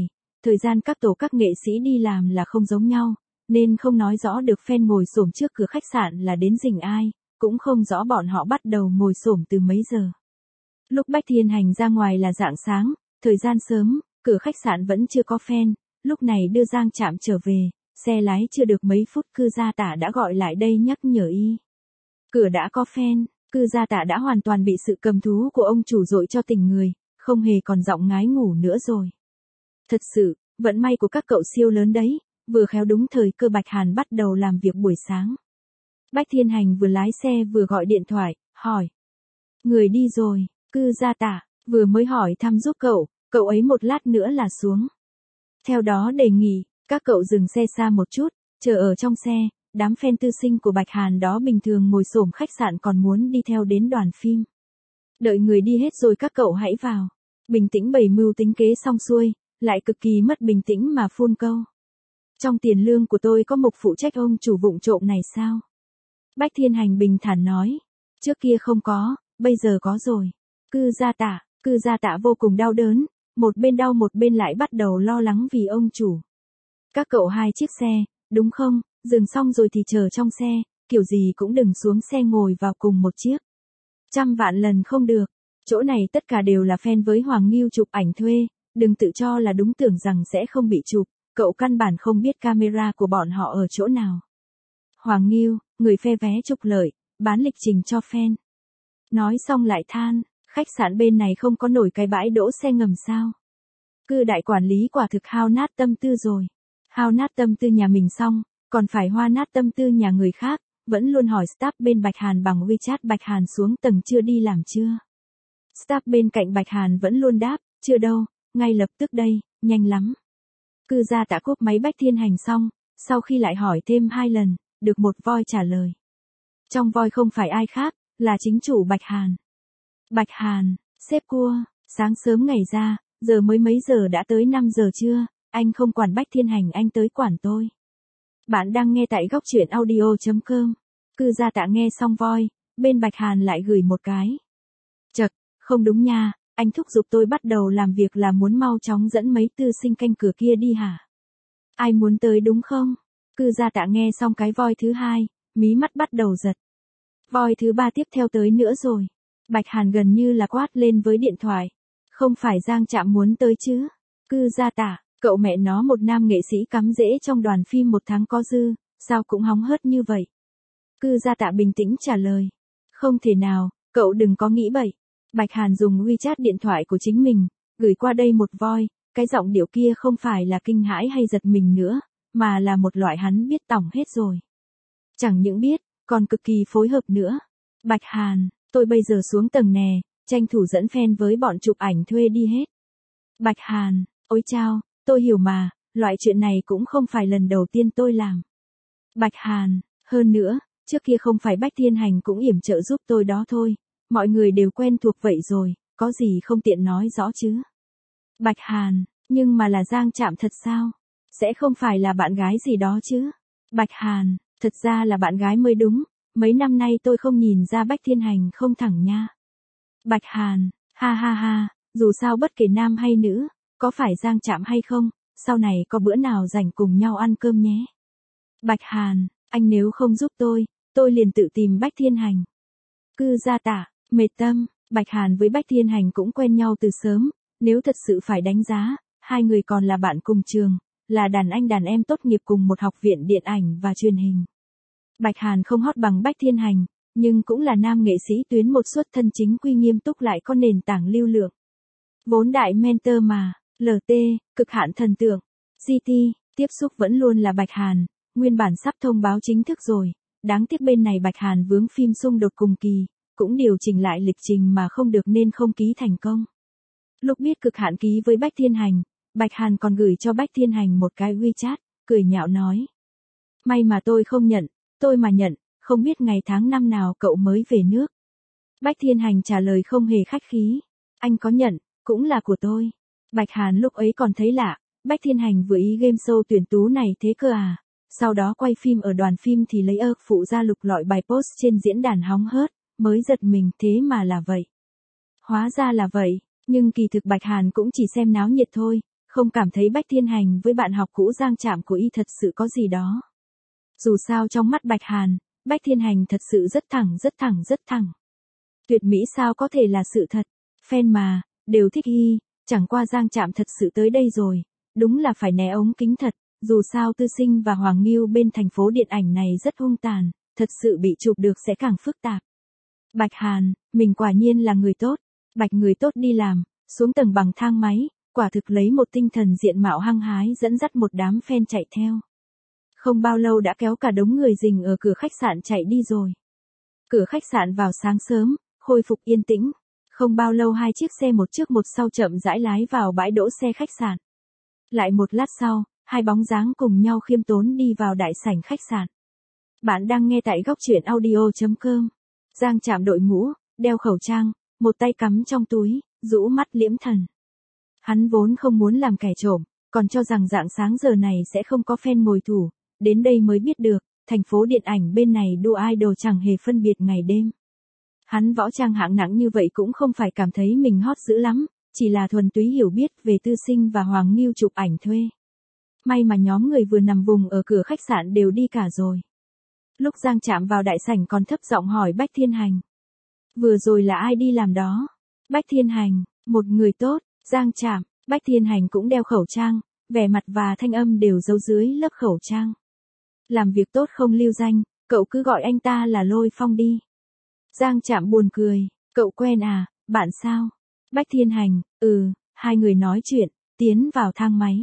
thời gian các tổ các nghệ sĩ đi làm là không giống nhau, nên không nói rõ được fan ngồi xổm trước cửa khách sạn là đến rình ai, cũng không rõ bọn họ bắt đầu ngồi xổm từ mấy giờ. Lúc Bách Thiên Hành ra ngoài là rạng sáng, thời gian sớm, cửa khách sạn vẫn chưa có fan, lúc này đưa Giang Trạm trở về, xe lái chưa được mấy phút cư gia tả đã gọi lại đây nhắc nhở y. Cửa đã có fan, cư gia tả đã hoàn toàn bị sự cầm thú của ông chủ dội cho tỉnh người, không hề còn giọng ngái ngủ nữa rồi. Thật sự, vận may của các cậu siêu lớn đấy, vừa khéo đúng thời cơ Bạch Hàn bắt đầu làm việc buổi sáng. Bách Thiên Hành vừa lái xe vừa gọi điện thoại, hỏi. Người đi rồi, cư gia tả, vừa mới hỏi thăm giúp cậu, cậu ấy một lát nữa là xuống. Theo đó đề nghị, các cậu dừng xe xa một chút, chờ ở trong xe, đám fan tư sinh của Bạch Hàn đó bình thường ngồi xổm khách sạn còn muốn đi theo đến đoàn phim. Đợi người đi hết rồi các cậu hãy vào. Bình tĩnh bày mưu tính kế xong xuôi, lại cực kỳ mất bình tĩnh mà phun câu. Trong tiền lương của tôi có mục phụ trách ông chủ vụng trộm này sao? Bách Thiên Hành bình thản nói. Trước kia không có, bây giờ có rồi. Cư gia tả, cư gia tả vô cùng đau đớn, một bên đau một bên lại bắt đầu lo lắng vì ông chủ. Các cậu hai chiếc xe, đúng không? Dừng xong rồi thì chờ trong xe, kiểu gì cũng đừng xuống xe ngồi vào cùng một chiếc. Trăm vạn lần không được. Chỗ này tất cả đều là fan với Hoàng Ngưu chụp ảnh thuê, đừng tự cho là đúng tưởng rằng sẽ không bị chụp, cậu căn bản không biết camera của bọn họ ở chỗ nào. Hoàng Ngưu, người phe vé trục lợi, bán lịch trình cho fan. Nói xong lại than, khách sạn bên này không có nổi cái bãi đỗ xe ngầm sao. Cư đại quản lý quả thực hao nát tâm tư rồi. Hao nát tâm tư nhà mình xong, còn phải hoa nát tâm tư nhà người khác, vẫn luôn hỏi staff bên Bạch Hàn bằng WeChat Bạch Hàn xuống tầng chưa đi làm chưa. Staff bên cạnh Bạch Hàn vẫn luôn đáp, chưa đâu, ngay lập tức đây, nhanh lắm. Cư gia tả cúp máy Bách Thiên Hành xong, sau khi lại hỏi thêm hai lần, được một voi trả lời. Trong voi không phải ai khác, là chính chủ Bạch Hàn. Bạch Hàn, sếp cua, sáng sớm ngày ra, giờ mới mấy giờ đã tới năm giờ chưa, anh không quản Bách Thiên Hành anh tới quản tôi. Bạn đang nghe tại góc truyện audio chấm com. Cư gia tả nghe xong voi, bên Bạch Hàn lại gửi một cái. Chật, không đúng nha, anh thúc giục tôi bắt đầu làm việc là muốn mau chóng dẫn mấy tư sinh canh cửa kia đi hả? Ai muốn tới đúng không? Cư gia tả nghe xong cái voi thứ hai, mí mắt bắt đầu giật. Voi thứ ba tiếp theo tới nữa rồi. Bạch Hàn gần như là quát lên với điện thoại. Không phải Giang Trạm muốn tới chứ? Cư gia tả, cậu mẹ nó một nam nghệ sĩ cắm rễ trong đoàn phim một tháng có dư, sao cũng hóng hớt như vậy? Cư gia tả bình tĩnh trả lời. Không thể nào, cậu đừng có nghĩ bậy. Bạch Hàn dùng WeChat điện thoại của chính mình, gửi qua đây một voi, cái giọng điệu kia không phải là kinh hãi hay giật mình nữa, mà là một loại hắn biết tỏng hết rồi. Chẳng những biết, còn cực kỳ phối hợp nữa. Bạch Hàn, tôi bây giờ xuống tầng nè, tranh thủ dẫn fan với bọn chụp ảnh thuê đi hết. Bạch Hàn, ôi chao, tôi hiểu mà, loại chuyện này cũng không phải lần đầu tiên tôi làm. Bạch Hàn, hơn nữa, trước kia không phải Bách Thiên Hành cũng yểm trợ giúp tôi đó thôi, mọi người đều quen thuộc vậy rồi, có gì không tiện nói rõ chứ. Bạch Hàn, nhưng mà là Giang Trạm thật sao? Sẽ không phải là bạn gái gì đó chứ? Bạch Hàn, thật ra là bạn gái mới đúng, mấy năm nay tôi không nhìn ra Bách Thiên Hành không thẳng nha. Bạch Hàn, ha ha ha, dù sao bất kể nam hay nữ, có phải Giang Trạm hay không, sau này có bữa nào rảnh cùng nhau ăn cơm nhé. Bạch Hàn, anh nếu không giúp tôi, tôi liền tự tìm Bách Thiên Hành. Cư gia tả, mệt tâm, Bạch Hàn với Bách Thiên Hành cũng quen nhau từ sớm, nếu thật sự phải đánh giá, hai người còn là bạn cùng trường, là đàn anh đàn em tốt nghiệp cùng một học viện điện ảnh và truyền hình. Bạch Hàn không hot bằng Bách Thiên Hành, nhưng cũng là nam nghệ sĩ tuyến một xuất thân chính quy nghiêm túc lại có nền tảng lưu lượng. Vốn đại mentor mà, lờ tê, cực hạn thần tượng, giê tê, tiếp xúc vẫn luôn là Bạch Hàn, nguyên bản sắp thông báo chính thức rồi, đáng tiếc bên này Bạch Hàn vướng phim xung đột cùng kỳ, cũng điều chỉnh lại lịch trình mà không được nên không ký thành công. Lúc biết cực hạn ký với Bách Thiên Hành, Bạch Hàn còn gửi cho Bách Thiên Hành một cái WeChat, cười nhạo nói. May mà tôi không nhận, tôi mà nhận, không biết ngày tháng năm nào cậu mới về nước. Bách Thiên Hành trả lời không hề khách khí. Anh có nhận, cũng là của tôi. Bạch Hàn lúc ấy còn thấy lạ, Bách Thiên Hành vừa ý game show tuyển tú này thế cơ à. Sau đó quay phim ở đoàn phim thì lấy ơ phụ ra lục lọi bài post trên diễn đàn hóng hớt, mới giật mình thế mà là vậy. Hóa ra là vậy, nhưng kỳ thực Bạch Hàn cũng chỉ xem náo nhiệt thôi, không cảm thấy Bách Thiên Hành với bạn học cũ Giang Trạm của y thật sự có gì đó. Dù sao trong mắt Bạch Hàn, Bách Thiên Hành thật sự rất thẳng rất thẳng rất thẳng. Tuyệt mỹ sao có thể là sự thật, fan mà, đều thích y, chẳng qua Giang Trạm thật sự tới đây rồi, đúng là phải né ống kính thật, dù sao Tư Sinh và Hoàng Nghiêu bên thành phố điện ảnh này rất hung tàn, thật sự bị chụp được sẽ càng phức tạp. Bạch Hàn, mình quả nhiên là người tốt, Bạch người tốt đi làm, xuống tầng bằng thang máy, quả thực lấy một tinh thần diện mạo hăng hái dẫn dắt một đám fan chạy theo. Không bao lâu đã kéo cả đống người rình ở cửa khách sạn chạy đi rồi. Cửa khách sạn vào sáng sớm, khôi phục yên tĩnh. Không bao lâu hai chiếc xe một trước một sau chậm rãi lái vào bãi đỗ xe khách sạn. Lại một lát sau, hai bóng dáng cùng nhau khiêm tốn đi vào đại sảnh khách sạn. Bạn đang nghe tại góc truyện audio chấm com. Giang Trạm đội mũ, đeo khẩu trang, một tay cắm trong túi, rũ mắt liễm thần. Hắn vốn không muốn làm kẻ trộm, còn cho rằng rạng sáng giờ này sẽ không có fan ngồi thủ, đến đây mới biết được, thành phố điện ảnh bên này đua idol chẳng hề phân biệt ngày đêm. Hắn võ trang hạng nặng như vậy cũng không phải cảm thấy mình hot dữ lắm, chỉ là thuần túy hiểu biết về Tư Sinh và Hoàng Nghiêu chụp ảnh thuê. May mà nhóm người vừa nằm vùng ở cửa khách sạn đều đi cả rồi. Lúc Giang Trạm vào đại sảnh còn thấp giọng hỏi Bách Thiên Hành. Vừa rồi là ai đi làm đó? Bách Thiên Hành, một người tốt, Giang Trạm, Bách Thiên Hành cũng đeo khẩu trang, vẻ mặt và thanh âm đều giấu dưới lớp khẩu trang. Làm việc tốt không lưu danh, cậu cứ gọi anh ta là Lôi Phong đi. Giang Trạm buồn cười, cậu quen à, bạn sao? Bách Thiên Hành, ừ, hai người nói chuyện, tiến vào thang máy.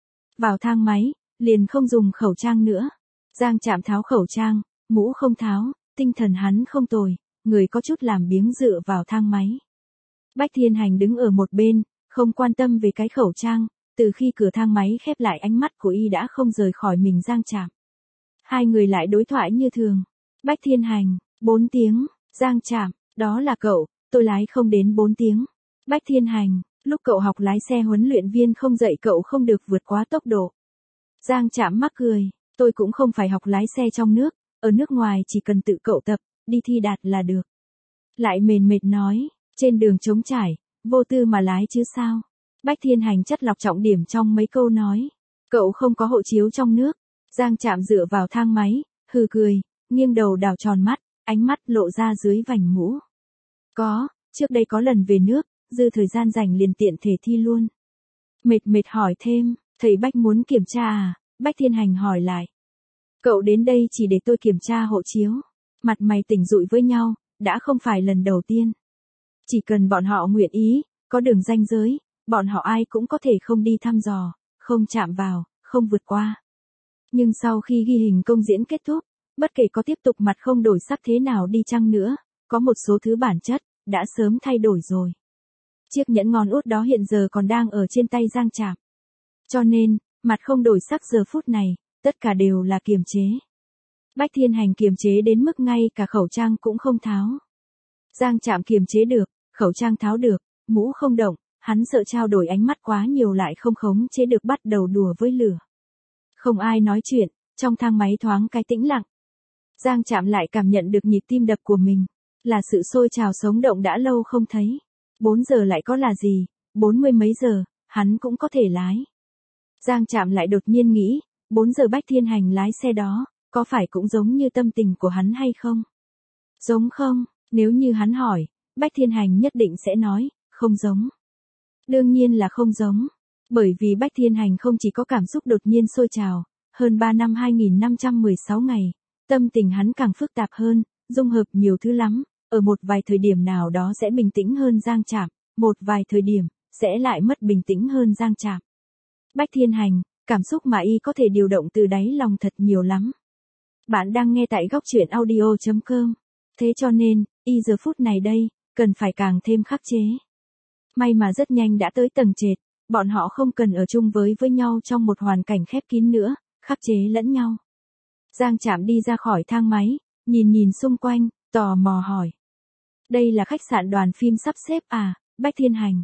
Vào thang máy, liền không dùng khẩu trang nữa. Giang Trạm tháo khẩu trang, mũ không tháo, tinh thần hắn không tồi, người có chút làm biếng dựa vào thang máy. Bách Thiên Hành đứng ở một bên, không quan tâm về cái khẩu trang, từ khi cửa thang máy khép lại ánh mắt của y đã không rời khỏi mình Giang Trạm. Hai người lại đối thoại như thường. Bách Thiên Hành, bốn tiếng, Giang Trạm, đó là cậu, tôi lái không đến bốn tiếng. Bách Thiên Hành, lúc cậu học lái xe huấn luyện viên không dạy cậu không được vượt quá tốc độ. Giang Trạm mắc cười, tôi cũng không phải học lái xe trong nước, ở nước ngoài chỉ cần tự cậu tập, đi thi đạt là được. Lại mền mệt nói, trên đường trống trải, vô tư mà lái chứ sao. Bách Thiên Hành chất lọc trọng điểm trong mấy câu nói. Cậu không có hộ chiếu trong nước. Giang Trạm dựa vào thang máy, hừ cười, nghiêng đầu đảo tròn mắt, ánh mắt lộ ra dưới vành mũ. Có, trước đây có lần về nước, dư thời gian rảnh liền tiện thể thi luôn. Mệt mệt hỏi thêm, thầy Bách muốn kiểm tra à? Bách Thiên Hành hỏi lại. Cậu đến đây chỉ để tôi kiểm tra hộ chiếu. Mặt mày tỉnh rụi với nhau, đã không phải lần đầu tiên. Chỉ cần bọn họ nguyện ý, có đường ranh giới, bọn họ ai cũng có thể không đi thăm dò, không chạm vào, không vượt qua. Nhưng sau khi ghi hình công diễn kết thúc, bất kể có tiếp tục mặt không đổi sắc thế nào đi chăng nữa, có một số thứ bản chất, đã sớm thay đổi rồi. Chiếc nhẫn ngón út đó hiện giờ còn đang ở trên tay Giang Trạm. Cho nên, mặt không đổi sắc giờ phút này, tất cả đều là kiềm chế. Bách Thiên Hành kiềm chế đến mức ngay cả khẩu trang cũng không tháo. Giang Trạm kiềm chế được, khẩu trang tháo được, mũ không động, hắn sợ trao đổi ánh mắt quá nhiều lại không khống chế được bắt đầu đùa với lửa. Không ai nói chuyện, trong thang máy thoáng cái tĩnh lặng. Giang Trạm lại cảm nhận được nhịp tim đập của mình, là sự sôi trào sống động đã lâu không thấy. Bốn giờ lại có là gì, bốn mươi mấy giờ, hắn cũng có thể lái. Giang Trạm lại đột nhiên nghĩ, bốn giờ Bách Thiên Hành lái xe đó, có phải cũng giống như tâm tình của hắn hay không? Giống không? Nếu như hắn hỏi, Bách Thiên Hành nhất định sẽ nói, không giống. Đương nhiên là không giống. Bởi vì Bách Thiên Hành không chỉ có cảm xúc đột nhiên sôi trào, hơn ba năm hai nghìn năm trăm mười sáu ngày, tâm tình hắn càng phức tạp hơn, dung hợp nhiều thứ lắm, ở một vài thời điểm nào đó sẽ bình tĩnh hơn Giang Trạm, một vài thời điểm, sẽ lại mất bình tĩnh hơn Giang Trạm. Bách Thiên Hành, cảm xúc mà y có thể điều động từ đáy lòng thật nhiều lắm. Bạn đang nghe tại góc truyện audio chấm com. Thế cho nên, y giờ phút này đây, cần phải càng thêm khắc chế. May mà rất nhanh đã tới tầng trệt, bọn họ không cần ở chung với với nhau trong một hoàn cảnh khép kín nữa, khắc chế lẫn nhau. Giang Trạm đi ra khỏi thang máy, nhìn nhìn xung quanh, tò mò hỏi. Đây là khách sạn đoàn phim sắp xếp à, Bách Thiên Hành?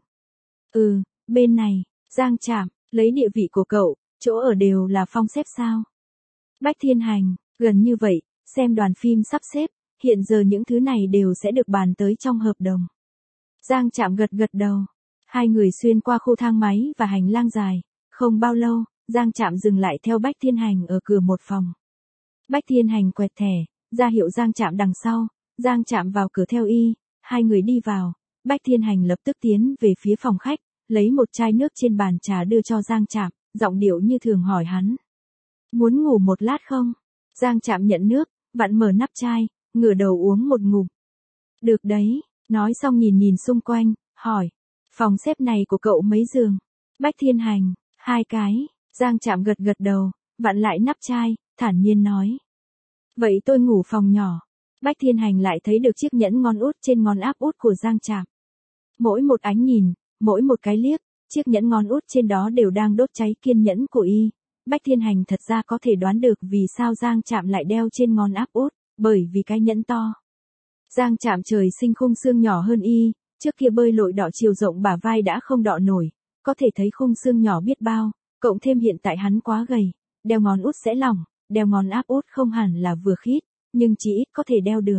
Ừ, bên này, Giang Trạm, lấy địa vị của cậu, chỗ ở đều là phong xếp sao? Bách Thiên Hành, gần như vậy, xem đoàn phim sắp xếp, hiện giờ những thứ này đều sẽ được bàn tới trong hợp đồng. Giang Trạm gật gật đầu. Hai người xuyên qua khu thang máy và hành lang dài, Không bao lâu, Giang Trạm dừng lại theo Bách Thiên Hành ở cửa một phòng. Bách Thiên Hành quẹt thẻ, ra hiệu Giang Trạm đằng sau, Giang Trạm vào cửa theo y, hai người đi vào, Bách Thiên Hành lập tức tiến về phía phòng khách, lấy một chai nước trên bàn trà đưa cho Giang Trạm, giọng điệu như thường hỏi hắn. Muốn ngủ một lát không? Giang Trạm nhận nước, vặn mở nắp chai, ngửa đầu uống một ngụm. Được đấy, nói xong nhìn nhìn xung quanh, hỏi. Phòng xếp này của cậu mấy giường? Bách Thiên Hành, hai cái, Giang Trạm gật gật đầu, vặn lại nắp chai, thản nhiên nói. Vậy tôi ngủ phòng nhỏ. Bách Thiên Hành lại thấy được chiếc nhẫn ngón út trên ngón áp út của Giang Trạm. Mỗi một ánh nhìn, mỗi một cái liếc, chiếc nhẫn ngón út trên đó đều đang đốt cháy kiên nhẫn của y. Bách Thiên Hành thật ra có thể đoán được vì sao Giang Trạm lại đeo trên ngón áp út, bởi vì cái nhẫn to. Giang Trạm trời sinh khung xương nhỏ hơn y, trước kia bơi lội đọ chiều rộng bả vai đã không đọ nổi, có thể thấy khung xương nhỏ biết bao, cộng thêm hiện tại hắn quá gầy, đeo ngón út sẽ lỏng, đeo ngón áp út không hẳn là vừa khít, nhưng chỉ ít có thể đeo được.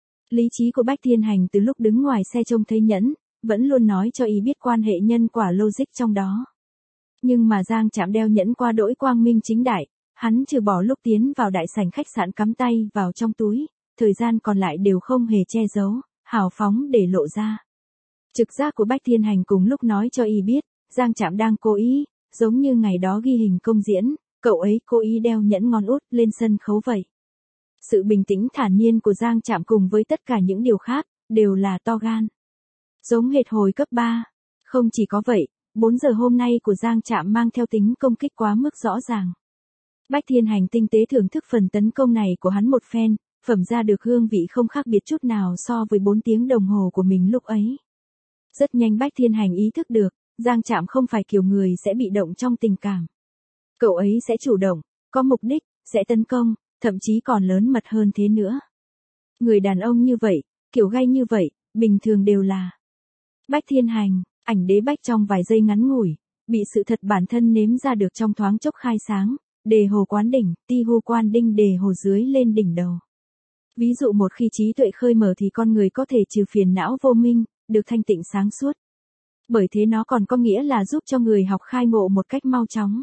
Lý trí của Bách Thiên Hành từ lúc đứng ngoài xe trông thấy nhẫn, vẫn luôn nói cho y biết quan hệ nhân quả logic trong đó. Nhưng mà Giang Trạm đeo nhẫn qua đỗi quang minh chính đại, hắn trừ bỏ lúc tiến vào đại sảnh khách sạn cắm tay vào trong túi, thời gian còn lại đều không hề che giấu, hào phóng để lộ ra. Trực giác của Bách Thiên Hành cùng lúc nói cho y biết, Giang Trạm đang cố ý, giống như ngày đó ghi hình công diễn, cậu ấy cố ý đeo nhẫn ngón út lên sân khấu vậy. Sự bình tĩnh thản nhiên của Giang Trạm cùng với tất cả những điều khác, đều là to gan. Giống hệt hồi cấp ba. Không chỉ có vậy, bốn giờ hôm nay của Giang Trạm mang theo tính công kích quá mức rõ ràng. Bách Thiên Hành tinh tế thưởng thức phần tấn công này của hắn một phen, phẩm ra được hương vị không khác biệt chút nào so với bốn tiếng đồng hồ của mình lúc ấy. Rất nhanh Bách Thiên Hành ý thức được, Giang Trạm không phải kiểu người sẽ bị động trong tình cảm. Cậu ấy sẽ chủ động, có mục đích, sẽ tấn công, thậm chí còn lớn mật hơn thế nữa. Người đàn ông như vậy, kiểu gay như vậy, bình thường đều là. Bách Thiên Hành, ảnh đế bách trong vài giây ngắn ngủi, bị sự thật bản thân nếm ra được trong thoáng chốc khai sáng, đề hồ quán đỉnh, ti hô quan đinh đề hồ dưới lên đỉnh đầu. Ví dụ một khi trí tuệ khơi mở thì con người có thể trừ phiền não vô minh, được thanh tịnh sáng suốt. Bởi thế nó còn có nghĩa là giúp cho người học khai ngộ một cách mau chóng.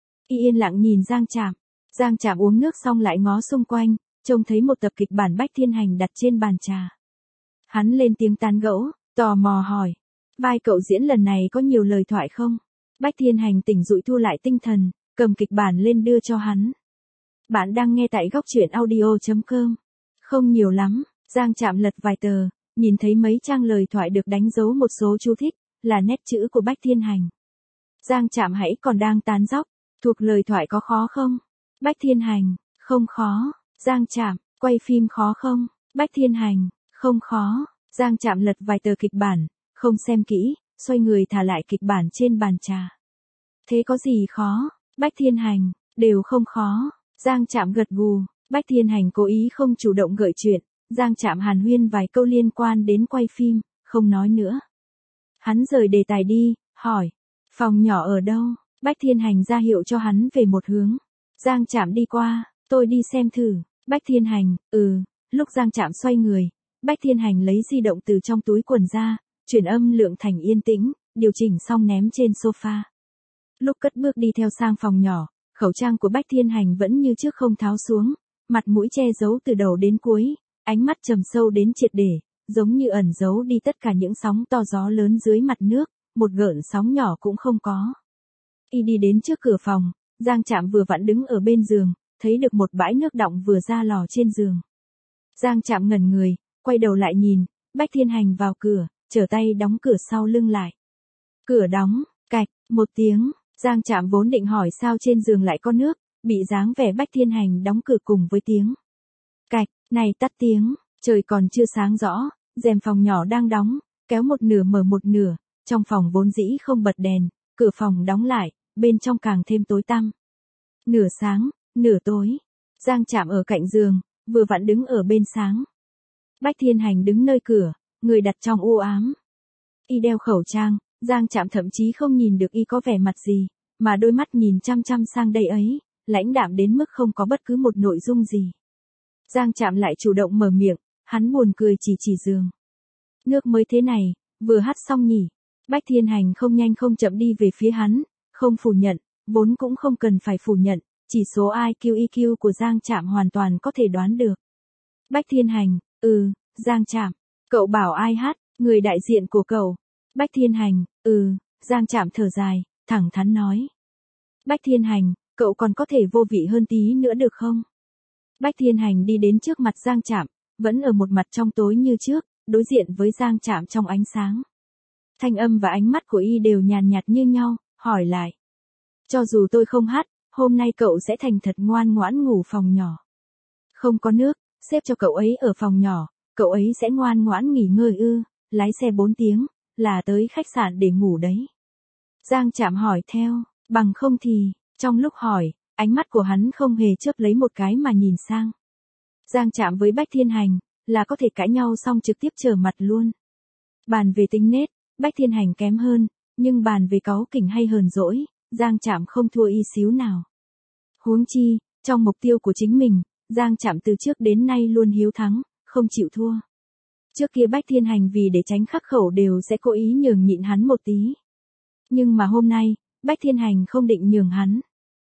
Y yên lặng nhìn Giang Trạm. Giang Trạm uống nước xong lại ngó xung quanh, trông thấy một tập kịch bản Bách Thiên Hành đặt trên bàn trà. Hắn lên tiếng tán gẫu, tò mò hỏi. Vai cậu diễn lần này có nhiều lời thoại không? Bách Thiên Hành tỉnh dụi thu lại tinh thần, cầm kịch bản lên đưa cho hắn. Bạn đang nghe tại góc truyện audio chấm com. Không nhiều lắm, Giang Trạm lật vài tờ, nhìn thấy mấy trang lời thoại được đánh dấu một số chú thích, là nét chữ của Bách Thiên Hành. Giang Trạm hãy còn đang tán dóc, thuộc lời thoại có khó không? Bách Thiên Hành, không khó. Giang Trạm, quay phim khó không? Bách Thiên Hành, không khó. Giang Trạm lật vài tờ kịch bản, không xem kỹ, xoay người thả lại kịch bản trên bàn trà. Thế có gì khó? Bách Thiên Hành, đều không khó. Giang Trạm gật gù, Bách Thiên Hành cố ý không chủ động gợi chuyện, Giang Trạm hàn huyên vài câu liên quan đến quay phim, không nói nữa. Hắn rời đề tài đi, hỏi, phòng nhỏ ở đâu? Bách Thiên Hành ra hiệu cho hắn về một hướng. Giang Trạm đi qua, tôi đi xem thử. Bách Thiên Hành, ừ, lúc Giang Trạm xoay người, Bách Thiên Hành lấy di động từ trong túi quần ra, chuyển âm lượng thành yên tĩnh, điều chỉnh xong ném trên sofa. Lúc cất bước đi theo sang phòng nhỏ, khẩu trang của Bách Thiên Hành vẫn như trước không tháo xuống, mặt mũi che giấu từ đầu đến cuối, ánh mắt trầm sâu đến triệt để, giống như ẩn giấu đi tất cả những sóng to gió lớn dưới mặt nước, một gợn sóng nhỏ cũng không có. Y đi đến trước cửa phòng, Giang Trạm vừa vặn đứng ở bên giường, thấy được một bãi nước đọng vừa ra lò trên giường. Giang Trạm ngẩn người, quay đầu lại nhìn, Bách Thiên Hành vào cửa, trở tay đóng cửa sau lưng lại. Cửa đóng, cạch, một tiếng, Giang Trạm vốn định hỏi sao trên giường lại có nước, bị dáng vẻ Bách Thiên Hành đóng cửa cùng với tiếng. Cạch, này tắt tiếng, trời còn chưa sáng rõ, rèm phòng nhỏ đang đóng, kéo một nửa mở một nửa, trong phòng vốn dĩ không bật đèn, cửa phòng đóng lại, bên trong càng thêm tối tăm. Nửa sáng, nửa tối, Giang Trạm ở cạnh giường, vừa vặn đứng ở bên sáng. Bách Thiên Hành đứng nơi cửa, người đặt trong u ám. Y đeo khẩu trang, Giang Trạm thậm chí không nhìn được y có vẻ mặt gì, mà đôi mắt nhìn chăm chăm sang đây ấy, lãnh đạm đến mức không có bất cứ một nội dung gì. Giang Trạm lại chủ động mở miệng, hắn buồn cười chỉ chỉ giường. Nước mới thế này, vừa hắt xong nhỉ. Bách Thiên Hành không nhanh không chậm đi về phía hắn, không phủ nhận, vốn cũng không cần phải phủ nhận, chỉ số i kiu i kiu của Giang Trạm hoàn toàn có thể đoán được. Bách Thiên Hành, ừ, Giang Trạm, cậu bảo ai hát, người đại diện của cậu. Bách Thiên Hành, ừ, Giang Trạm thở dài, thẳng thắn nói. Bách Thiên Hành, cậu còn có thể vô vị hơn tí nữa được không? Bách Thiên Hành đi đến trước mặt Giang Trạm, vẫn ở một mặt trong tối như trước, đối diện với Giang Trạm trong ánh sáng. Thanh âm và ánh mắt của y đều nhàn nhạt như nhau, hỏi lại. Cho dù tôi không hát, hôm nay cậu sẽ thành thật ngoan ngoãn ngủ phòng nhỏ. Không có nước, xếp cho cậu ấy ở phòng nhỏ, cậu ấy sẽ ngoan ngoãn nghỉ ngơi ư, lái xe bốn tiếng, là tới khách sạn để ngủ đấy. Giang Trạm hỏi theo, bằng không thì, trong lúc hỏi, ánh mắt của hắn không hề chớp lấy một cái mà nhìn sang. Giang Trạm với Bách Thiên Hành, là có thể cãi nhau xong trực tiếp trở mặt luôn. Bàn về tính nết, Bách Thiên Hành kém hơn, nhưng bàn về cáu kỉnh hay hờn dỗi, Giang Trạm không thua y xíu nào. Huống chi, trong mục tiêu của chính mình, Giang Trạm từ trước đến nay luôn hiếu thắng, không chịu thua. Trước kia Bách Thiên Hành vì để tránh khắc khẩu đều sẽ cố ý nhường nhịn hắn một tí. Nhưng mà hôm nay, Bách Thiên Hành không định nhường hắn.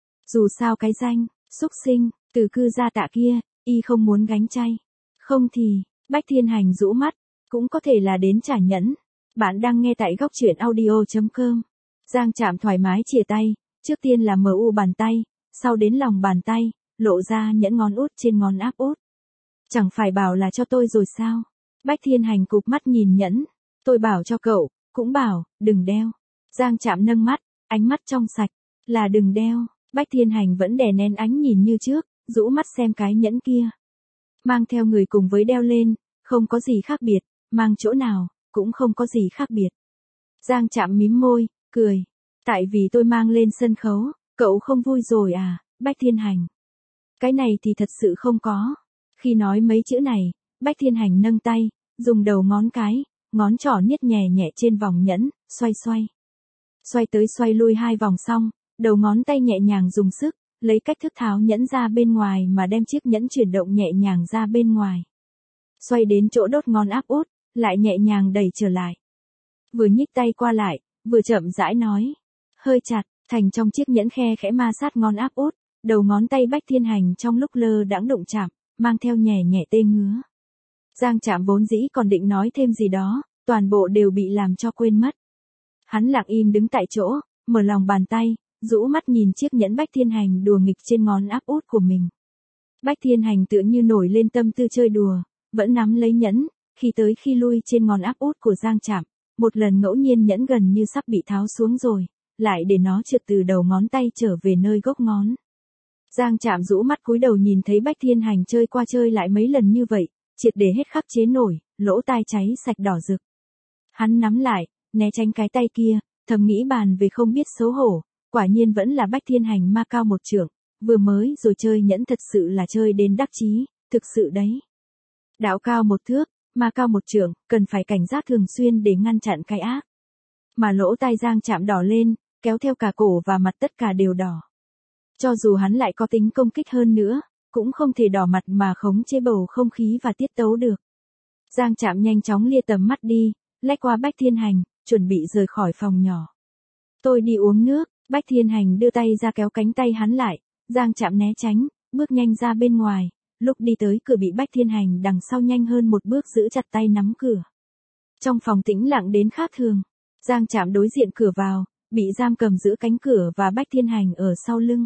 Dù sao cái danh, xúc sinh, từ cư gia Tạ kia, y không muốn gánh chay. Không thì, Bách Thiên Hành rũ mắt, cũng có thể là đến trả nhẫn. Bạn đang nghe tại góc truyện audio chấm com. Giang Trạm thoải mái chìa tay, trước tiên là mờ u bàn tay, sau đến lòng bàn tay, lộ ra nhẫn ngón út trên ngón áp út. Chẳng phải bảo là cho tôi rồi sao? Bách Thiên Hành cụp mắt nhìn nhẫn. Tôi bảo cho cậu, cũng bảo, đừng đeo. Giang Trạm nâng mắt, ánh mắt trong sạch, là đừng đeo. Bách Thiên Hành vẫn đè nén ánh nhìn như trước, rũ mắt xem cái nhẫn kia. Mang theo người cùng với đeo lên, không có gì khác biệt, mang chỗ nào, cũng không có gì khác biệt. Giang Trạm mím môi, cười. Tại vì tôi mang lên sân khấu, cậu không vui rồi à, Bách Thiên Hành. Cái này thì thật sự không có. Khi nói mấy chữ này, Bách Thiên Hành nâng tay, dùng đầu ngón cái, ngón trỏ niết nhẹ nhẹ trên vòng nhẫn, xoay xoay. Xoay tới xoay lui hai vòng xong, đầu ngón tay nhẹ nhàng dùng sức, lấy cách thức tháo nhẫn ra bên ngoài mà đem chiếc nhẫn chuyển động nhẹ nhàng ra bên ngoài. Xoay đến chỗ đốt ngón áp út, lại nhẹ nhàng đẩy trở lại. Vừa nhích tay qua lại, vừa chậm rãi nói. Hơi chặt, thành trong chiếc nhẫn khe khẽ ma sát ngón áp út, đầu ngón tay Bách Thiên Hành trong lúc lơ đãng động chạm, mang theo nhẹ nhẹ tê ngứa. Giang Trạm vốn dĩ còn định nói thêm gì đó, toàn bộ đều bị làm cho quên mất. Hắn lặng im đứng tại chỗ, mở lòng bàn tay, rũ mắt nhìn chiếc nhẫn Bách Thiên Hành đùa nghịch trên ngón áp út của mình. Bách Thiên Hành tựa như nổi lên tâm tư chơi đùa, vẫn nắm lấy nhẫn, khi tới khi lui trên ngón áp út của Giang Trạm, một lần ngẫu nhiên nhẫn gần như sắp bị tháo xuống rồi, lại để nó trượt từ đầu ngón tay trở về nơi gốc ngón. Giang Trạm rũ mắt cúi đầu nhìn thấy Bách Thiên Hành chơi qua chơi lại mấy lần như vậy, triệt để hết khắc chế nổi, lỗ tai cháy sạch đỏ rực. Hắn nắm lại, né tránh cái tay kia, thầm nghĩ bàn về không biết xấu hổ, quả nhiên vẫn là Bách Thiên Hành ma cao một trượng, vừa mới rồi chơi nhẫn thật sự là chơi đến đắc chí, thực sự đấy. Đạo cao một thước, ma cao một trượng, cần phải cảnh giác thường xuyên để ngăn chặn cái ác. Mà lỗ tai Giang Trạm đỏ lên, kéo theo cả cổ và mặt tất cả đều đỏ. Cho dù hắn lại có tính công kích hơn nữa, cũng không thể đỏ mặt mà khống chế bầu không khí và tiết tấu được. Giang Trạm nhanh chóng lia tầm mắt đi, lách qua Bách Thiên Hành, chuẩn bị rời khỏi phòng nhỏ. Tôi đi uống nước, Bách Thiên Hành đưa tay ra kéo cánh tay hắn lại, Giang Trạm né tránh, bước nhanh ra bên ngoài, lúc đi tới cửa bị Bách Thiên Hành đằng sau nhanh hơn một bước giữ chặt tay nắm cửa. Trong phòng tĩnh lặng đến khác thường, Giang Trạm đối diện cửa vào, bị giam cầm giữ cánh cửa và Bách Thiên Hành ở sau lưng.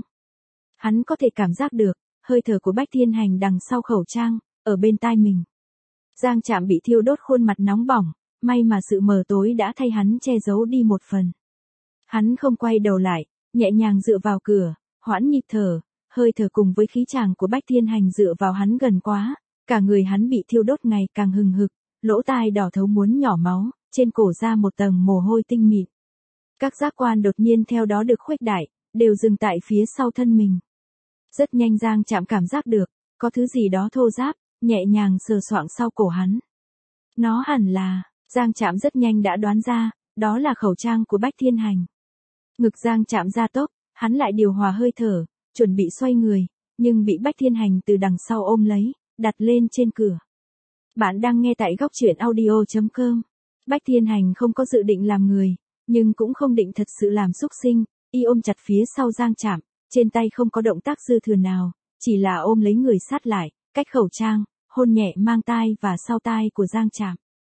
Hắn có thể cảm giác được, hơi thở của Bách Thiên Hành đằng sau khẩu trang, ở bên tai mình. Giang Trạm bị thiêu đốt khuôn mặt nóng bỏng, may mà sự mờ tối đã thay hắn che giấu đi một phần. Hắn không quay đầu lại, nhẹ nhàng dựa vào cửa, hoãn nhịp thở, hơi thở cùng với khí chàng của Bách Thiên Hành dựa vào hắn gần quá, cả người hắn bị thiêu đốt ngày càng hừng hực, lỗ tai đỏ thấu muốn nhỏ máu, trên cổ ra một tầng mồ hôi tinh mịn. Các giác quan đột nhiên theo đó được khuếch đại, đều dừng tại phía sau thân mình. Rất nhanh Giang Trạm cảm giác được, có thứ gì đó thô ráp, nhẹ nhàng sờ soạng sau cổ hắn. Nó hẳn là, Giang Trạm rất nhanh đã đoán ra, đó là khẩu trang của Bách Thiên Hành. Ngực Giang Trạm gia tốc, hắn lại điều hòa hơi thở, chuẩn bị xoay người, nhưng bị Bách Thiên Hành từ đằng sau ôm lấy, đặt lên trên cửa. Bạn đang nghe tại góc truyện audio chấm com. Bách Thiên Hành không có dự định làm người, nhưng cũng không định thật sự làm xúc sinh, y ôm chặt phía sau Giang Trạm, trên tay không có động tác dư thừa nào, chỉ là ôm lấy người sát lại, cách khẩu trang, hôn nhẹ mang tai và sau tai của Giang Trạm.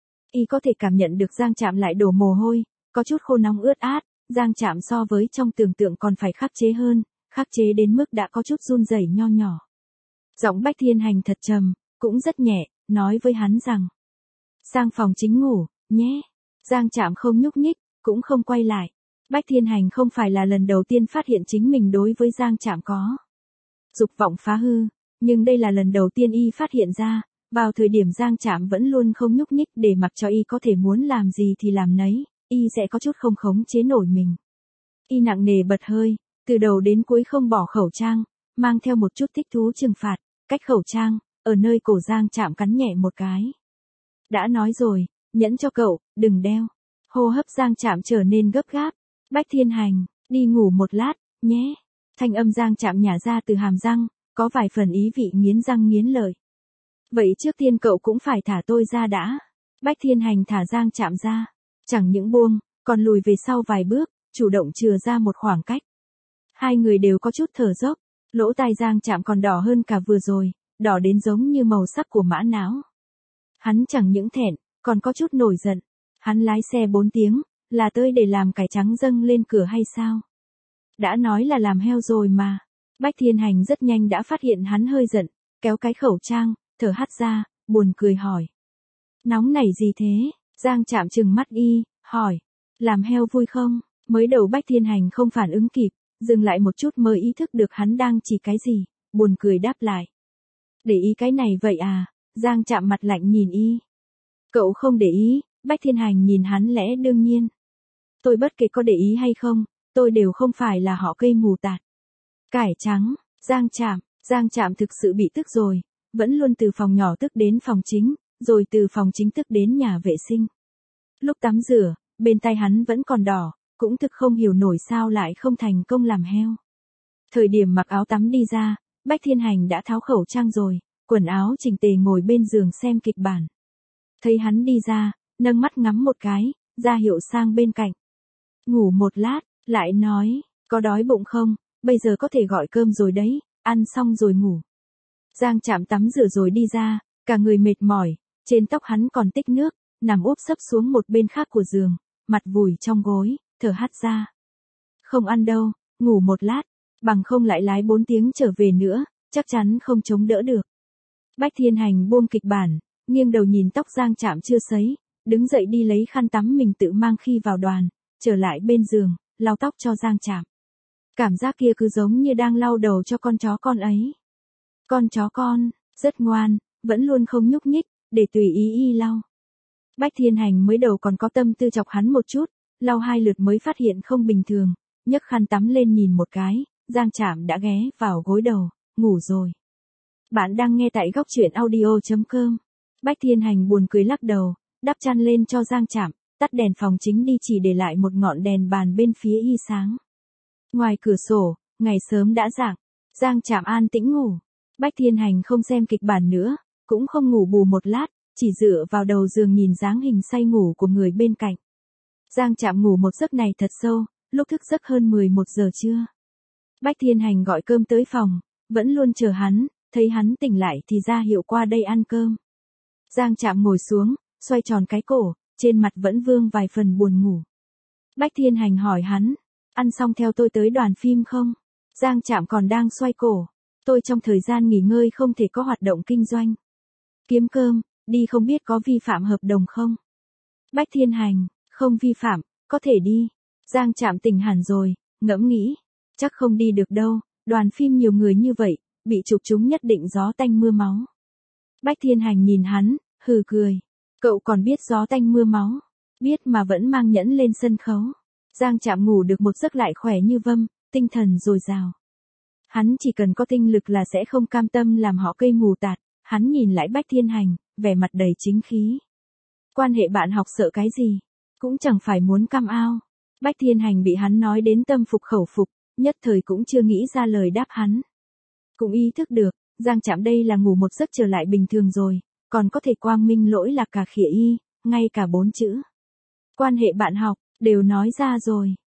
Y có thể cảm nhận được Giang Trạm lại đổ mồ hôi, có chút khô nóng ướt át, Giang Trạm so với trong tưởng tượng còn phải khắc chế hơn, khắc chế đến mức đã có chút run rẩy nho nhỏ. Giọng Bách Thiên Hành thật trầm, cũng rất nhẹ, nói với hắn rằng: sang phòng chính ngủ, nhé. Giang Trạm không nhúc nhích, cũng không quay lại. Bách Thiên Hành không phải là lần đầu tiên phát hiện chính mình đối với Giang Trạm có dục vọng phá hư, nhưng đây là lần đầu tiên y phát hiện ra, vào thời điểm Giang Trạm vẫn luôn không nhúc nhích để mặc cho y có thể muốn làm gì thì làm nấy, y sẽ có chút không khống chế nổi mình. Y nặng nề bật hơi, từ đầu đến cuối không bỏ khẩu trang, mang theo một chút thích thú trừng phạt, cách khẩu trang, ở nơi cổ Giang Trạm cắn nhẹ một cái. Đã nói rồi, nhẫn cho cậu, đừng đeo. Hô hấp Giang Trạm trở nên gấp gáp. Bách Thiên Hành, đi ngủ một lát, nhé. Thanh âm Giang Trạm nhả ra từ hàm răng, có vài phần ý vị nghiến răng nghiến lợi. Vậy trước tiên cậu cũng phải thả tôi ra đã. Bách Thiên Hành thả Giang Trạm ra. Chẳng những buông, còn lùi về sau vài bước, chủ động chừa ra một khoảng cách. Hai người đều có chút thở dốc, lỗ tai Giang Trạm còn đỏ hơn cả vừa rồi, đỏ đến giống như màu sắc của mã não. Hắn chẳng những thẹn, còn có chút nổi giận. Hắn lái xe bốn tiếng, là tới để làm cải trắng dâng lên cửa hay sao? Đã nói là làm heo rồi mà. Bách Thiên Hành rất nhanh đã phát hiện hắn hơi giận, kéo cái khẩu trang, thở hắt ra, buồn cười hỏi. Nóng nảy gì thế? Giang Trạm trừng mắt y, hỏi. Làm heo vui không? Mới đầu Bách Thiên Hành không phản ứng kịp, dừng lại một chút mới ý thức được hắn đang chỉ cái gì, buồn cười đáp lại. Để ý cái này vậy à? Giang Trạm mặt lạnh nhìn y. Cậu không để ý, Bách Thiên Hành nhìn hắn lẽ đương nhiên. Tôi bất kể có để ý hay không, tôi đều không phải là họ cây mù tạt. Cải trắng, Giang Trạm, Giang Trạm thực sự bị tức rồi, vẫn luôn từ phòng nhỏ tức đến phòng chính, rồi từ phòng chính tức đến nhà vệ sinh. Lúc tắm rửa, bên tay hắn vẫn còn đỏ, cũng thực không hiểu nổi sao lại không thành công làm heo. Thời điểm mặc áo tắm đi ra, Bách Thiên Hành đã tháo khẩu trang rồi, quần áo chỉnh tề ngồi bên giường xem kịch bản. Thấy hắn đi ra, nâng mắt ngắm một cái, ra hiệu sang bên cạnh. Ngủ một lát, lại nói, có đói bụng không, bây giờ có thể gọi cơm rồi đấy, ăn xong rồi ngủ. Giang Trạm tắm rửa rồi đi ra, cả người mệt mỏi, trên tóc hắn còn tích nước, nằm úp sấp xuống một bên khác của giường, mặt vùi trong gối, thở hắt ra. Không ăn đâu, ngủ một lát, bằng không lại lái bốn tiếng trở về nữa, chắc chắn không chống đỡ được. Bách Thiên Hành buông kịch bản, nghiêng đầu nhìn tóc Giang Trạm chưa sấy, đứng dậy đi lấy khăn tắm mình tự mang khi vào đoàn, trở lại bên giường, lau tóc cho Giang Trạm. Cảm giác kia cứ giống như đang lau đầu cho con chó con ấy. Con chó con, rất ngoan, vẫn luôn không nhúc nhích, để tùy ý y lau. Bách Thiên Hành mới đầu còn có tâm tư chọc hắn một chút, lau hai lượt mới phát hiện không bình thường, nhấc khăn tắm lên nhìn một cái, Giang Trạm đã ghé vào gối đầu, ngủ rồi. Bạn đang nghe tại góc truyện audio chấm com. Bách Thiên Hành buồn cười lắc đầu, đắp chăn lên cho Giang Trạm, tắt đèn phòng chính đi chỉ để lại một ngọn đèn bàn bên phía y sáng. Ngoài cửa sổ, ngày sớm đã rạng, Giang Trạm an tĩnh ngủ. Bách Thiên Hành không xem kịch bản nữa, cũng không ngủ bù một lát, chỉ dựa vào đầu giường nhìn dáng hình say ngủ của người bên cạnh. Giang Trạm ngủ một giấc này thật sâu, lúc thức giấc hơn mười một giờ trưa. Bách Thiên Hành gọi cơm tới phòng, vẫn luôn chờ hắn, thấy hắn tỉnh lại thì ra hiệu qua đây ăn cơm. Giang Trạm ngồi xuống, xoay tròn cái cổ, trên mặt vẫn vương vài phần buồn ngủ. Bách Thiên Hành hỏi hắn, ăn xong theo tôi tới đoàn phim không? Giang Trạm còn đang xoay cổ, tôi trong thời gian nghỉ ngơi không thể có hoạt động kinh doanh. Kiếm cơm, đi không biết có vi phạm hợp đồng không? Bách Thiên Hành, không vi phạm, có thể đi. Giang Trạm tỉnh hẳn rồi, ngẫm nghĩ, chắc không đi được đâu, đoàn phim nhiều người như vậy, bị chụp chúng nhất định gió tanh mưa máu. Bách Thiên Hành nhìn hắn, hừ cười, cậu còn biết gió tanh mưa máu, biết mà vẫn mang nhẫn lên sân khấu. Giang Trạm ngủ được một giấc lại khỏe như vâm, tinh thần dồi dào. Hắn chỉ cần có tinh lực là sẽ không cam tâm làm họ cây mù tạt, hắn nhìn lại Bách Thiên Hành, vẻ mặt đầy chính khí. Quan hệ bạn học sợ cái gì, cũng chẳng phải muốn cam ao. Bách Thiên Hành bị hắn nói đến tâm phục khẩu phục, nhất thời cũng chưa nghĩ ra lời đáp hắn. Cũng ý thức được, Giang Trạm đây là ngủ một giấc trở lại bình thường rồi, còn có thể quang minh lỗi lạc cả khỉa y, ngay cả bốn chữ. Quan hệ bạn học, đều nói ra rồi.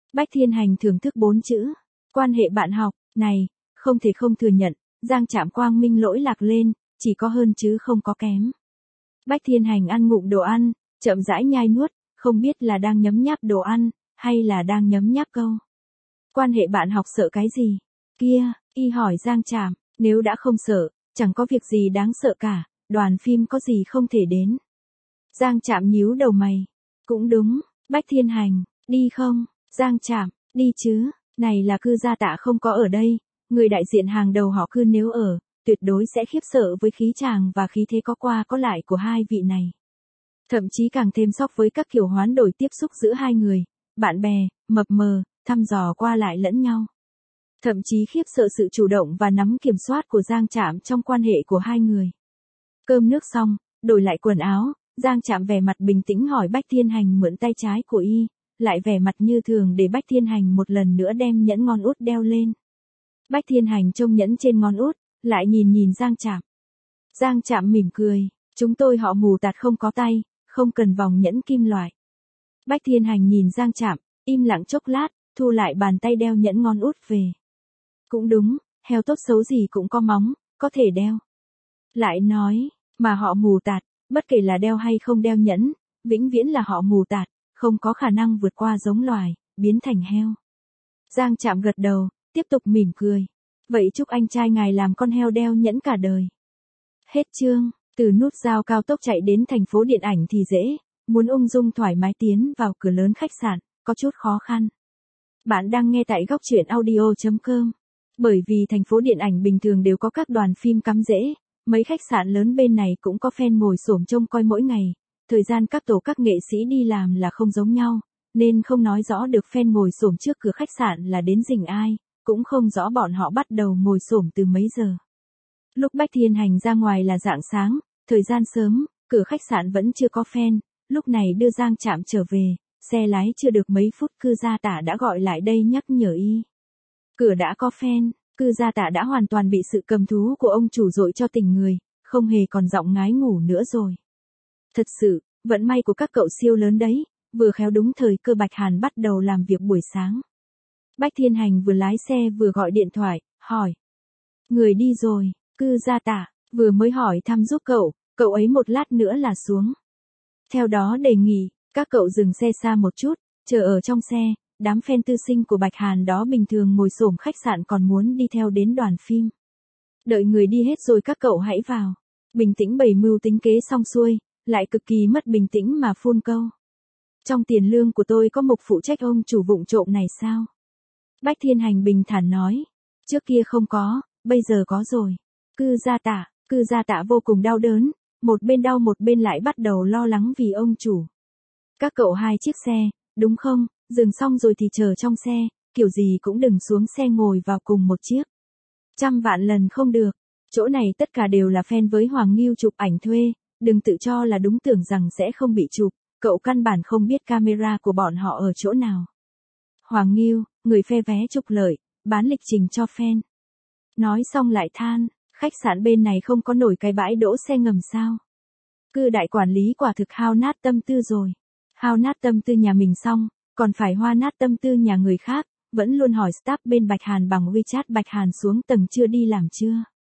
Bách Thiên Hành thưởng thức bốn chữ. Quan hệ bạn học, này, không thể không thừa nhận, Giang Trạm quang minh lỗi lạc lên, chỉ có hơn chứ không có kém. Bách Thiên Hành ăn ngụm đồ ăn, chậm rãi nhai nuốt, không biết là đang nhấm nháp đồ ăn, hay là đang nhấm nháp câu. Quan hệ bạn học sợ cái gì? Kia, y hỏi Giang Trạm, nếu đã không sợ, chẳng có việc gì đáng sợ cả, đoàn phim có gì không thể đến. Giang Trạm nhíu đầu mày. Cũng đúng, Bách Thiên Hành, đi không? Giang Trạm, đi chứ, này là Cư Gia Tạ không có ở đây, người đại diện hàng đầu họ Cư nếu ở, tuyệt đối sẽ khiếp sợ với khí chàng và khí thế có qua có lại của hai vị này. Thậm chí càng thêm sốc với các kiểu hoán đổi tiếp xúc giữa hai người, bạn bè, mập mờ, thăm dò qua lại lẫn nhau. Thậm chí khiếp sợ sự chủ động và nắm kiểm soát của Giang Trạm trong quan hệ của hai người. Cơm nước xong, đổi lại quần áo, Giang Trạm vẻ mặt bình tĩnh hỏi Bách Thiên Hành mượn tay trái của y, lại vẻ mặt như thường để Bách Thiên Hành một lần nữa đem nhẫn ngón út đeo lên. Bách Thiên Hành trông nhẫn trên ngón út, lại nhìn nhìn Giang Trạm. Giang Trạm mỉm cười, chúng tôi họ mù tạt không có tay, không cần vòng nhẫn kim loại. Bách Thiên Hành nhìn Giang Trạm, im lặng chốc lát, thu lại bàn tay đeo nhẫn ngón út về. Cũng đúng, heo tốt xấu gì cũng có móng, có thể đeo. Lại nói, mà họ mù tạt, bất kể là đeo hay không đeo nhẫn, vĩnh viễn là họ mù tạt, không có khả năng vượt qua giống loài, biến thành heo. Giang Trạm gật đầu, tiếp tục mỉm cười. Vậy chúc anh trai ngài làm con heo đeo nhẫn cả đời. Hết chương, từ nút giao cao tốc chạy đến thành phố điện ảnh thì dễ, muốn ung dung thoải mái tiến vào cửa lớn khách sạn, có chút khó khăn. Bạn đang nghe tại góc truyện audio chấm com. Bởi vì thành phố điện ảnh bình thường đều có các đoàn phim cắm rễ, mấy khách sạn lớn bên này cũng có fan ngồi xổm trông coi mỗi ngày. Thời gian các tổ các nghệ sĩ đi làm là không giống nhau, nên không nói rõ được fan ngồi xổm trước cửa khách sạn là đến rình ai, cũng không rõ bọn họ bắt đầu ngồi xổm từ mấy giờ. Lúc Bách Thiên Hành ra ngoài là rạng sáng, thời gian sớm, cửa khách sạn vẫn chưa có fan, lúc này đưa Giang Trạm trở về, xe lái chưa được mấy phút Cư Gia Tạ đã gọi lại đây nhắc nhở y. Cửa đã có fan, Cư Gia Tạ đã hoàn toàn bị sự cầm thú của ông chủ dội cho tỉnh người, không hề còn giọng ngái ngủ nữa rồi. Thật sự, vận may của các cậu siêu lớn đấy, vừa khéo đúng thời cơ Bạch Hàn bắt đầu làm việc buổi sáng. Bách Thiên Hành vừa lái xe vừa gọi điện thoại, hỏi. Người đi rồi, Cư Gia Tạ, vừa mới hỏi thăm giúp cậu, cậu ấy một lát nữa là xuống. Theo đó đề nghị, các cậu dừng xe xa một chút, chờ ở trong xe, đám fan tư sinh của Bạch Hàn đó bình thường ngồi xổm khách sạn còn muốn đi theo đến đoàn phim. Đợi người đi hết rồi các cậu hãy vào. Bình tĩnh bày mưu tính kế xong xuôi, lại cực kỳ mất bình tĩnh mà phun câu. Trong tiền lương của tôi có mục phụ trách ông chủ vụng trộm này sao? Bách Thiên Hành bình thản nói. Trước kia không có, bây giờ có rồi. Cư Gia Tạ, Cư Gia Tạ vô cùng đau đớn, một bên đau một bên lại bắt đầu lo lắng vì ông chủ. Các cậu hai chiếc xe, đúng không? Dừng xong rồi thì chờ trong xe, kiểu gì cũng đừng xuống xe ngồi vào cùng một chiếc. Trăm vạn lần không được. Chỗ này tất cả đều là fan với Hoàng Nghiêu chụp ảnh thuê, đừng tự cho là đúng tưởng rằng sẽ không bị chụp, cậu căn bản không biết camera của bọn họ ở chỗ nào. Hoàng Nghiêu, người phe vé trục lợi, bán lịch trình cho fan. Nói xong lại than, khách sạn bên này không có nổi cái bãi đỗ xe ngầm sao. Cư đại quản lý quả thực hao nát tâm tư rồi. Hao nát tâm tư nhà mình xong, còn phải hoa nát tâm tư nhà người khác, vẫn luôn hỏi staff bên Bạch Hàn bằng WeChat Bạch Hàn xuống tầng chưa đi làm chưa.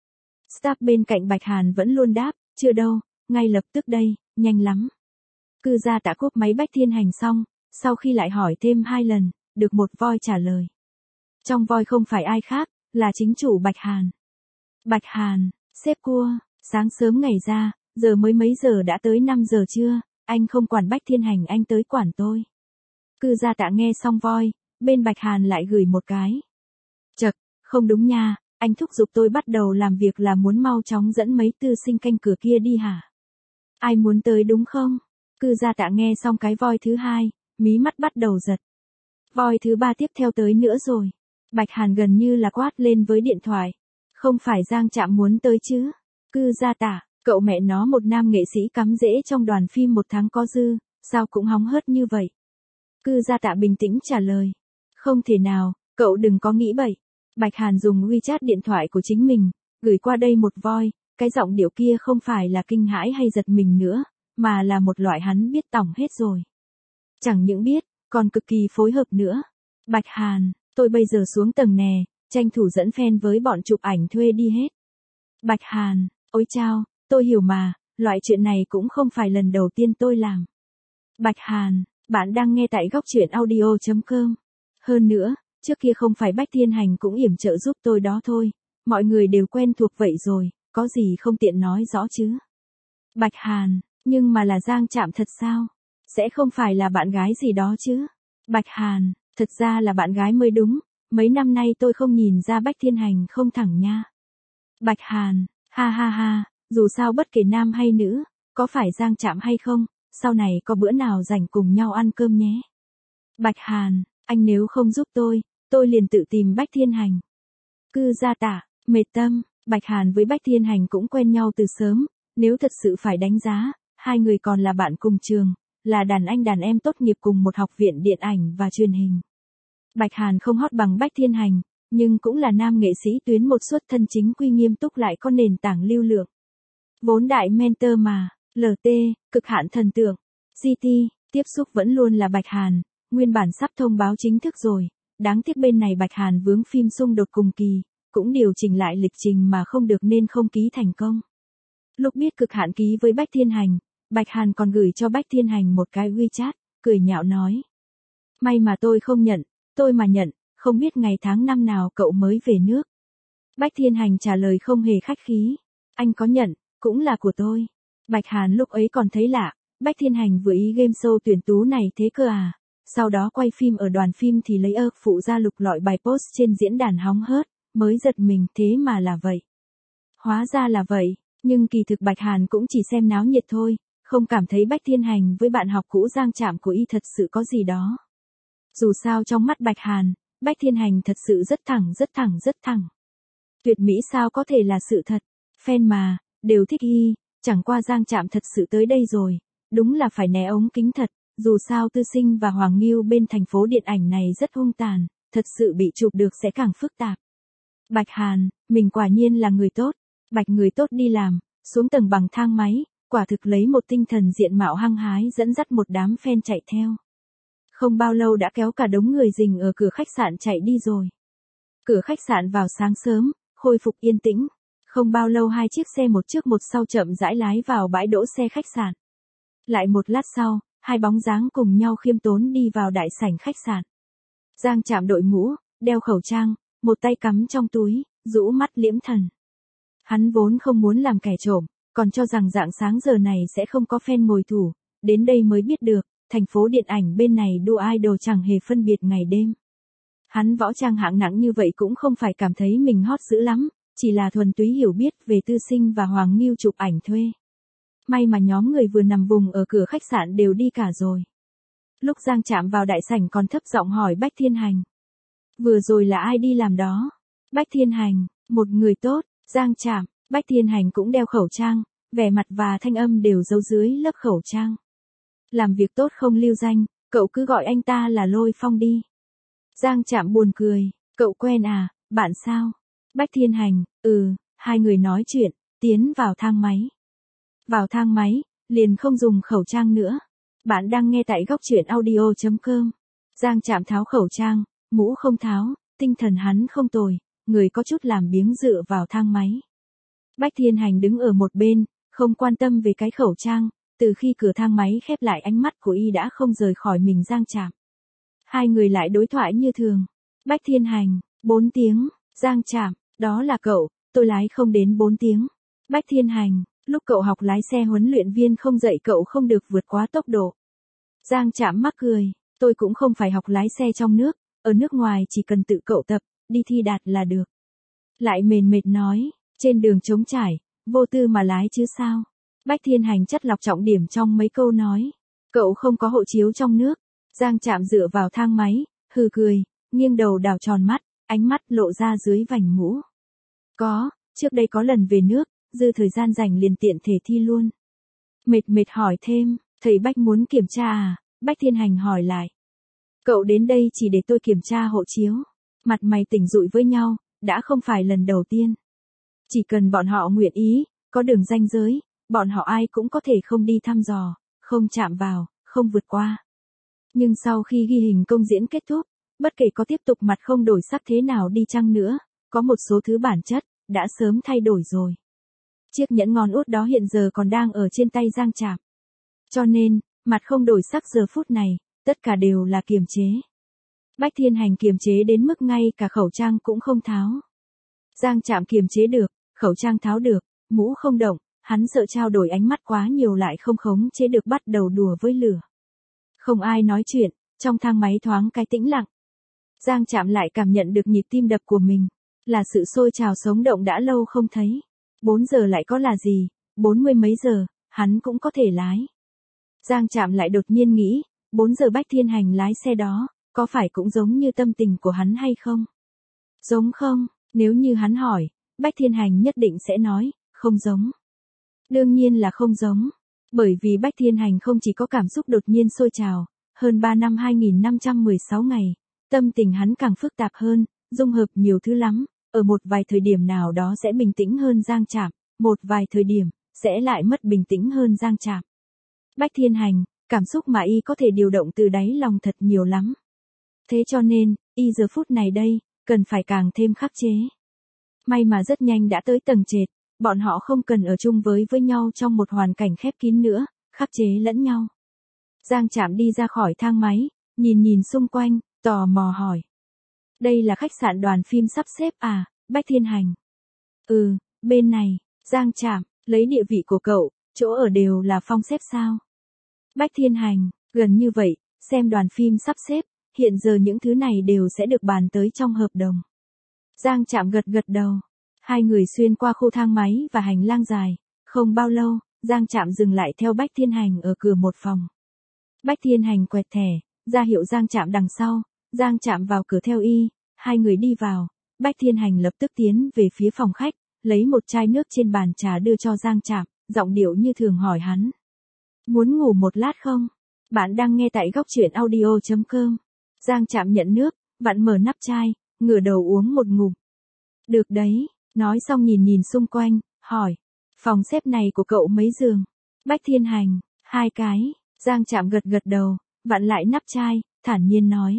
Staff bên cạnh Bạch Hàn vẫn luôn đáp, chưa đâu, ngay lập tức đây, nhanh lắm. Cư Gia Tạ cúp máy Bách Thiên Hành xong, sau khi lại hỏi thêm hai lần, được một voi trả lời. Trong voi không phải ai khác, là chính chủ Bạch Hàn. Bạch Hàn, sếp cua, sáng sớm ngày ra, giờ mới mấy giờ đã tới năm giờ chưa, anh không quản Bách Thiên Hành anh tới quản tôi. Cư Gia Tạ nghe xong voi, bên Bạch Hàn lại gửi một cái. Chật, không đúng nha, anh thúc giục tôi bắt đầu làm việc là muốn mau chóng dẫn mấy tư sinh canh cửa kia đi hả? Ai muốn tới đúng không? Cư Gia Tạ nghe xong cái voi thứ hai, mí mắt bắt đầu giật. Voi thứ ba tiếp theo tới nữa rồi. Bạch Hàn gần như là quát lên với điện thoại. Không phải Giang Trạm muốn tới chứ? Cư Gia Tạ, cậu mẹ nó một nam nghệ sĩ cắm rễ trong đoàn phim một tháng có dư, sao cũng hóng hớt như vậy? Cư Gia Tạ bình tĩnh trả lời. Không thể nào, cậu đừng có nghĩ bậy. Bạch Hàn dùng WeChat điện thoại của chính mình, gửi qua đây một voi, cái giọng điệu kia không phải là kinh hãi hay giật mình nữa, mà là một loại hắn biết tỏng hết rồi. Chẳng những biết, còn cực kỳ phối hợp nữa. Bạch Hàn, tôi bây giờ xuống tầng nè, tranh thủ dẫn fan với bọn chụp ảnh thuê đi hết. Bạch Hàn, ôi chao, tôi hiểu mà, loại chuyện này cũng không phải lần đầu tiên tôi làm. Bạch Hàn, bạn đang nghe tại góc truyện audio chấm com. Hơn nữa, trước kia không phải Bách Thiên Hành cũng yểm trợ giúp tôi đó thôi, mọi người đều quen thuộc vậy rồi, có gì không tiện nói rõ chứ. Bạch Hàn, nhưng mà là Giang Trạm thật sao? Sẽ không phải là bạn gái gì đó chứ? Bạch Hàn, thật ra là bạn gái mới đúng, mấy năm nay tôi không nhìn ra Bách Thiên Hành không thẳng nha. Bạch Hàn, ha ha ha, dù sao bất kể nam hay nữ, có phải Giang Trạm hay không, sau này có bữa nào rảnh cùng nhau ăn cơm nhé. Bạch Hàn, anh nếu không giúp tôi, tôi liền tự tìm Bách Thiên Hành. Cư gia Tạ, mệt tâm, Bạch Hàn với Bách Thiên Hành cũng quen nhau từ sớm, nếu thật sự phải đánh giá, hai người còn là bạn cùng trường, là đàn anh đàn em tốt nghiệp cùng một học viện điện ảnh và truyền hình. Bạch Hàn không hot bằng Bách Thiên Hành, nhưng cũng là nam nghệ sĩ tuyến một xuất thân chính quy nghiêm túc lại có nền tảng lưu lượng. Vốn đại mentor mà, lờ tê, cực hạn thần tượng, giê tê, tiếp xúc vẫn luôn là Bạch Hàn, nguyên bản sắp thông báo chính thức rồi, đáng tiếc bên này Bạch Hàn vướng phim xung đột cùng kỳ, cũng điều chỉnh lại lịch trình mà không được nên không ký thành công. Lúc biết cực hạn ký với Bách Thiên Hành, Bạch Hàn còn gửi cho Bách Thiên Hành một cái WeChat, cười nhạo nói. May mà tôi không nhận, tôi mà nhận, không biết ngày tháng năm nào cậu mới về nước. Bách Thiên Hành trả lời không hề khách khí. Anh có nhận, cũng là của tôi. Bạch Hàn lúc ấy còn thấy lạ, Bách Thiên Hành vừa ý game show tuyển tú này thế cơ à. Sau đó quay phim ở đoàn phim thì lấy ơ phụ ra lục lọi bài post trên diễn đàn hóng hớt, mới giật mình thế mà là vậy. Hóa ra là vậy, nhưng kỳ thực Bạch Hàn cũng chỉ xem náo nhiệt thôi, không cảm thấy Bách Thiên Hành với bạn học cũ Giang Trạm của y thật sự có gì đó. Dù sao trong mắt Bạch Hàn, Bách Thiên Hành thật sự rất thẳng rất thẳng rất thẳng. Tuyệt mỹ sao có thể là sự thật, fan mà, đều thích y, chẳng qua Giang Trạm thật sự tới đây rồi, đúng là phải né ống kính thật, dù sao Tư Sinh và Hoàng Ngưu bên thành phố điện ảnh này rất hung tàn, thật sự bị chụp được sẽ càng phức tạp. Bạch Hàn, mình quả nhiên là người tốt, Bạch người tốt đi làm, xuống tầng bằng thang máy, quả thực lấy một tinh thần diện mạo hăng hái dẫn dắt một đám fan chạy theo. Không bao lâu đã kéo cả đống người rình ở cửa khách sạn chạy đi rồi. Cửa khách sạn vào sáng sớm, khôi phục yên tĩnh. Không bao lâu hai chiếc xe một trước một sau chậm rãi lái vào bãi đỗ xe khách sạn. Lại một lát sau, hai bóng dáng cùng nhau khiêm tốn đi vào đại sảnh khách sạn. Giang Trạm đội mũ, đeo khẩu trang, một tay cắm trong túi, rũ mắt liễm thần. Hắn vốn không muốn làm kẻ trộm, còn cho rằng rạng sáng giờ này sẽ không có fan ngồi thủ, đến đây mới biết được, thành phố điện ảnh bên này đua idol chẳng hề phân biệt ngày đêm. Hắn võ trang hạng nặng như vậy cũng không phải cảm thấy mình hot dữ lắm, chỉ là thuần túy hiểu biết về Tư Sinh và Hoàng Ngưu chụp ảnh thuê. May mà nhóm người vừa nằm vùng ở cửa khách sạn đều đi cả rồi. Lúc Giang Trạm vào đại sảnh còn thấp giọng hỏi Bách Thiên Hành. Vừa rồi là ai đi làm đó? Bách Thiên Hành, một người tốt. Giang Trạm, Bách Thiên Hành cũng đeo khẩu trang, vẻ mặt và thanh âm đều giấu dưới lớp khẩu trang. Làm việc tốt không lưu danh, cậu cứ gọi anh ta là Lôi Phong đi. Giang Trạm buồn cười, cậu quen à, bạn sao? Bách Thiên Hành, ừ, hai người nói chuyện, tiến vào thang máy. Vào thang máy, liền không dùng khẩu trang nữa. Bạn đang nghe tại góc truyện audio chấm com. Giang Trạm tháo khẩu trang, mũ không tháo, tinh thần hắn không tồi, người có chút làm biếng dựa vào thang máy. Bách Thiên Hành đứng ở một bên, không quan tâm về cái khẩu trang, từ khi cửa thang máy khép lại ánh mắt của y đã không rời khỏi mình Giang Trạm. Hai người lại đối thoại như thường. Bách Thiên Hành, bốn tiếng, Giang Trạm, đó là cậu, tôi lái không đến bốn tiếng. Bách Thiên Hành, lúc cậu học lái xe huấn luyện viên không dạy cậu không được vượt quá tốc độ. Giang Trạm mắc cười, tôi cũng không phải học lái xe trong nước, ở nước ngoài chỉ cần tự cậu tập, đi thi đạt là được. Lại mền mệt nói, trên đường trống trải, vô tư mà lái chứ sao. Bách Thiên Hành chất lọc trọng điểm trong mấy câu nói. Cậu không có hộ chiếu trong nước. Giang Trạm dựa vào thang máy, hừ cười, nghiêng đầu đảo tròn mắt, ánh mắt lộ ra dưới vành mũ. Có, trước đây có lần về nước, dư thời gian rảnh liền tiện thể thi luôn. Mệt mệt hỏi thêm, thầy Bách muốn kiểm tra à? Bách Thiên Hành hỏi lại. Cậu đến đây chỉ để tôi kiểm tra hộ chiếu. Mặt mày tỉnh rụi với nhau, đã không phải lần đầu tiên. Chỉ cần bọn họ nguyện ý, có đường ranh giới, bọn họ ai cũng có thể không đi thăm dò, không chạm vào, không vượt qua. Nhưng sau khi ghi hình công diễn kết thúc, Bất kể có tiếp tục mặt không đổi sắc thế nào đi chăng nữa, có một số thứ bản chất, đã sớm thay đổi rồi. Chiếc nhẫn ngón út đó hiện giờ còn đang ở trên tay Giang Trạm. Cho nên, mặt không đổi sắc giờ phút này, tất cả đều là kiềm chế. Bách Thiên Hành kiềm chế đến mức ngay cả khẩu trang cũng không tháo. Giang Trạm kiềm chế được, khẩu trang tháo được, mũ không động, hắn sợ trao đổi ánh mắt quá nhiều lại không khống chế được bắt đầu đùa với lửa. Không ai nói chuyện, trong thang máy thoáng cái tĩnh lặng. Giang Trạm lại cảm nhận được nhịp tim đập của mình, là sự sôi trào sống động đã lâu không thấy. Bốn giờ lại có là gì, bốn mươi mấy giờ, hắn cũng có thể lái. Giang Trạm lại đột nhiên nghĩ, bốn giờ Bách Thiên Hành lái xe đó, có phải cũng giống như tâm tình của hắn hay không? Giống không? Nếu như hắn hỏi, Bách Thiên Hành nhất định sẽ nói, không giống. Đương nhiên là không giống. Bởi vì Bách Thiên Hành không chỉ có cảm xúc đột nhiên sôi trào, hơn ba năm hai nghìn năm trăm mười sáu ngày, tâm tình hắn càng phức tạp hơn, dung hợp nhiều thứ lắm, ở một vài thời điểm nào đó sẽ bình tĩnh hơn Giang Trạm, một vài thời điểm, sẽ lại mất bình tĩnh hơn Giang Trạm. Bách Thiên Hành, cảm xúc mà y có thể điều động từ đáy lòng thật nhiều lắm. Thế cho nên, y giờ phút này đây, cần phải càng thêm khắc chế. May mà rất nhanh đã tới tầng trệt, bọn họ không cần ở chung với với nhau trong một hoàn cảnh khép kín nữa, khắc chế lẫn nhau. Giang Trạm đi ra khỏi thang máy, nhìn nhìn xung quanh, tò mò hỏi. Đây là khách sạn đoàn phim sắp xếp à, Bách Thiên Hành? Ừ, bên này, Giang Trạm, lấy địa vị của cậu, chỗ ở đều là phong xếp sao? Bách Thiên Hành, gần như vậy, xem đoàn phim sắp xếp, hiện giờ những thứ này đều sẽ được bàn tới trong hợp đồng. Giang Trạm gật gật đầu. Hai người xuyên qua khu thang máy và hành lang dài, không bao lâu, Giang Trạm dừng lại theo Bách Thiên Hành ở cửa một phòng. Bách Thiên Hành quẹt thẻ, ra hiệu Giang Trạm đằng sau, Giang Trạm vào cửa theo y, hai người đi vào, Bách Thiên Hành lập tức tiến về phía phòng khách, lấy một chai nước trên bàn trà đưa cho Giang Trạm, giọng điệu như thường hỏi hắn. Muốn ngủ một lát không? Bạn đang nghe tại góc truyện audio chấm com. Giang Trạm nhận nước, vặn mở nắp chai, ngửa đầu uống một ngụm. Được đấy, nói xong nhìn nhìn xung quanh, hỏi. Phòng xếp này của cậu mấy giường? Bách Thiên Hành, hai cái. Giang Trạm gật gật đầu, vặn lại nắp chai, thản nhiên nói.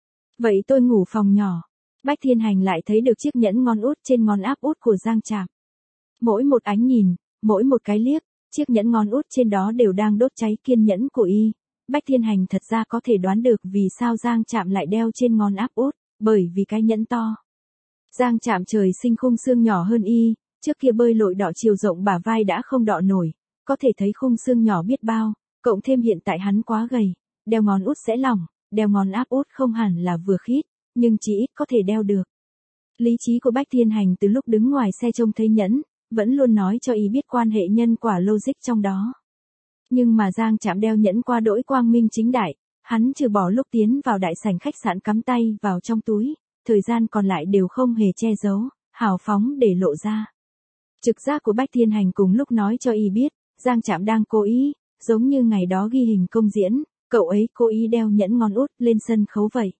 Vậy tôi ngủ phòng nhỏ. Bách Thiên Hành lại thấy được chiếc nhẫn ngón út trên ngón áp út của Giang Trạm. Mỗi một ánh nhìn, mỗi một cái liếc, chiếc nhẫn ngón út trên đó đều đang đốt cháy kiên nhẫn của y. Bách Thiên Hành thật ra có thể đoán được vì sao Giang Trạm lại đeo trên ngón áp út, bởi vì cái nhẫn to. Giang Trạm trời sinh khung xương nhỏ hơn y, trước kia bơi lội đọ chiều rộng bả vai đã không đọ nổi, có thể thấy khung xương nhỏ biết bao, cộng thêm hiện tại hắn quá gầy, đeo ngón út sẽ lỏng, đeo ngón áp út không hẳn là vừa khít, nhưng chỉ ít có thể đeo được. Lý trí của Bách Thiên Hành từ lúc đứng ngoài xe trông thấy nhẫn, vẫn luôn nói cho y biết quan hệ nhân quả logic trong đó. Nhưng mà Giang Trạm đeo nhẫn qua đỗi quang minh chính đại, hắn trừ bỏ lúc tiến vào đại sảnh khách sạn cắm tay vào trong túi, thời gian còn lại đều không hề che giấu, hào phóng để lộ ra. Trực giác của Bách Thiên Hành cùng lúc nói cho y biết, Giang Trạm đang cố ý, giống như ngày đó ghi hình công diễn, cậu ấy cố ý đeo nhẫn ngón út lên sân khấu vậy.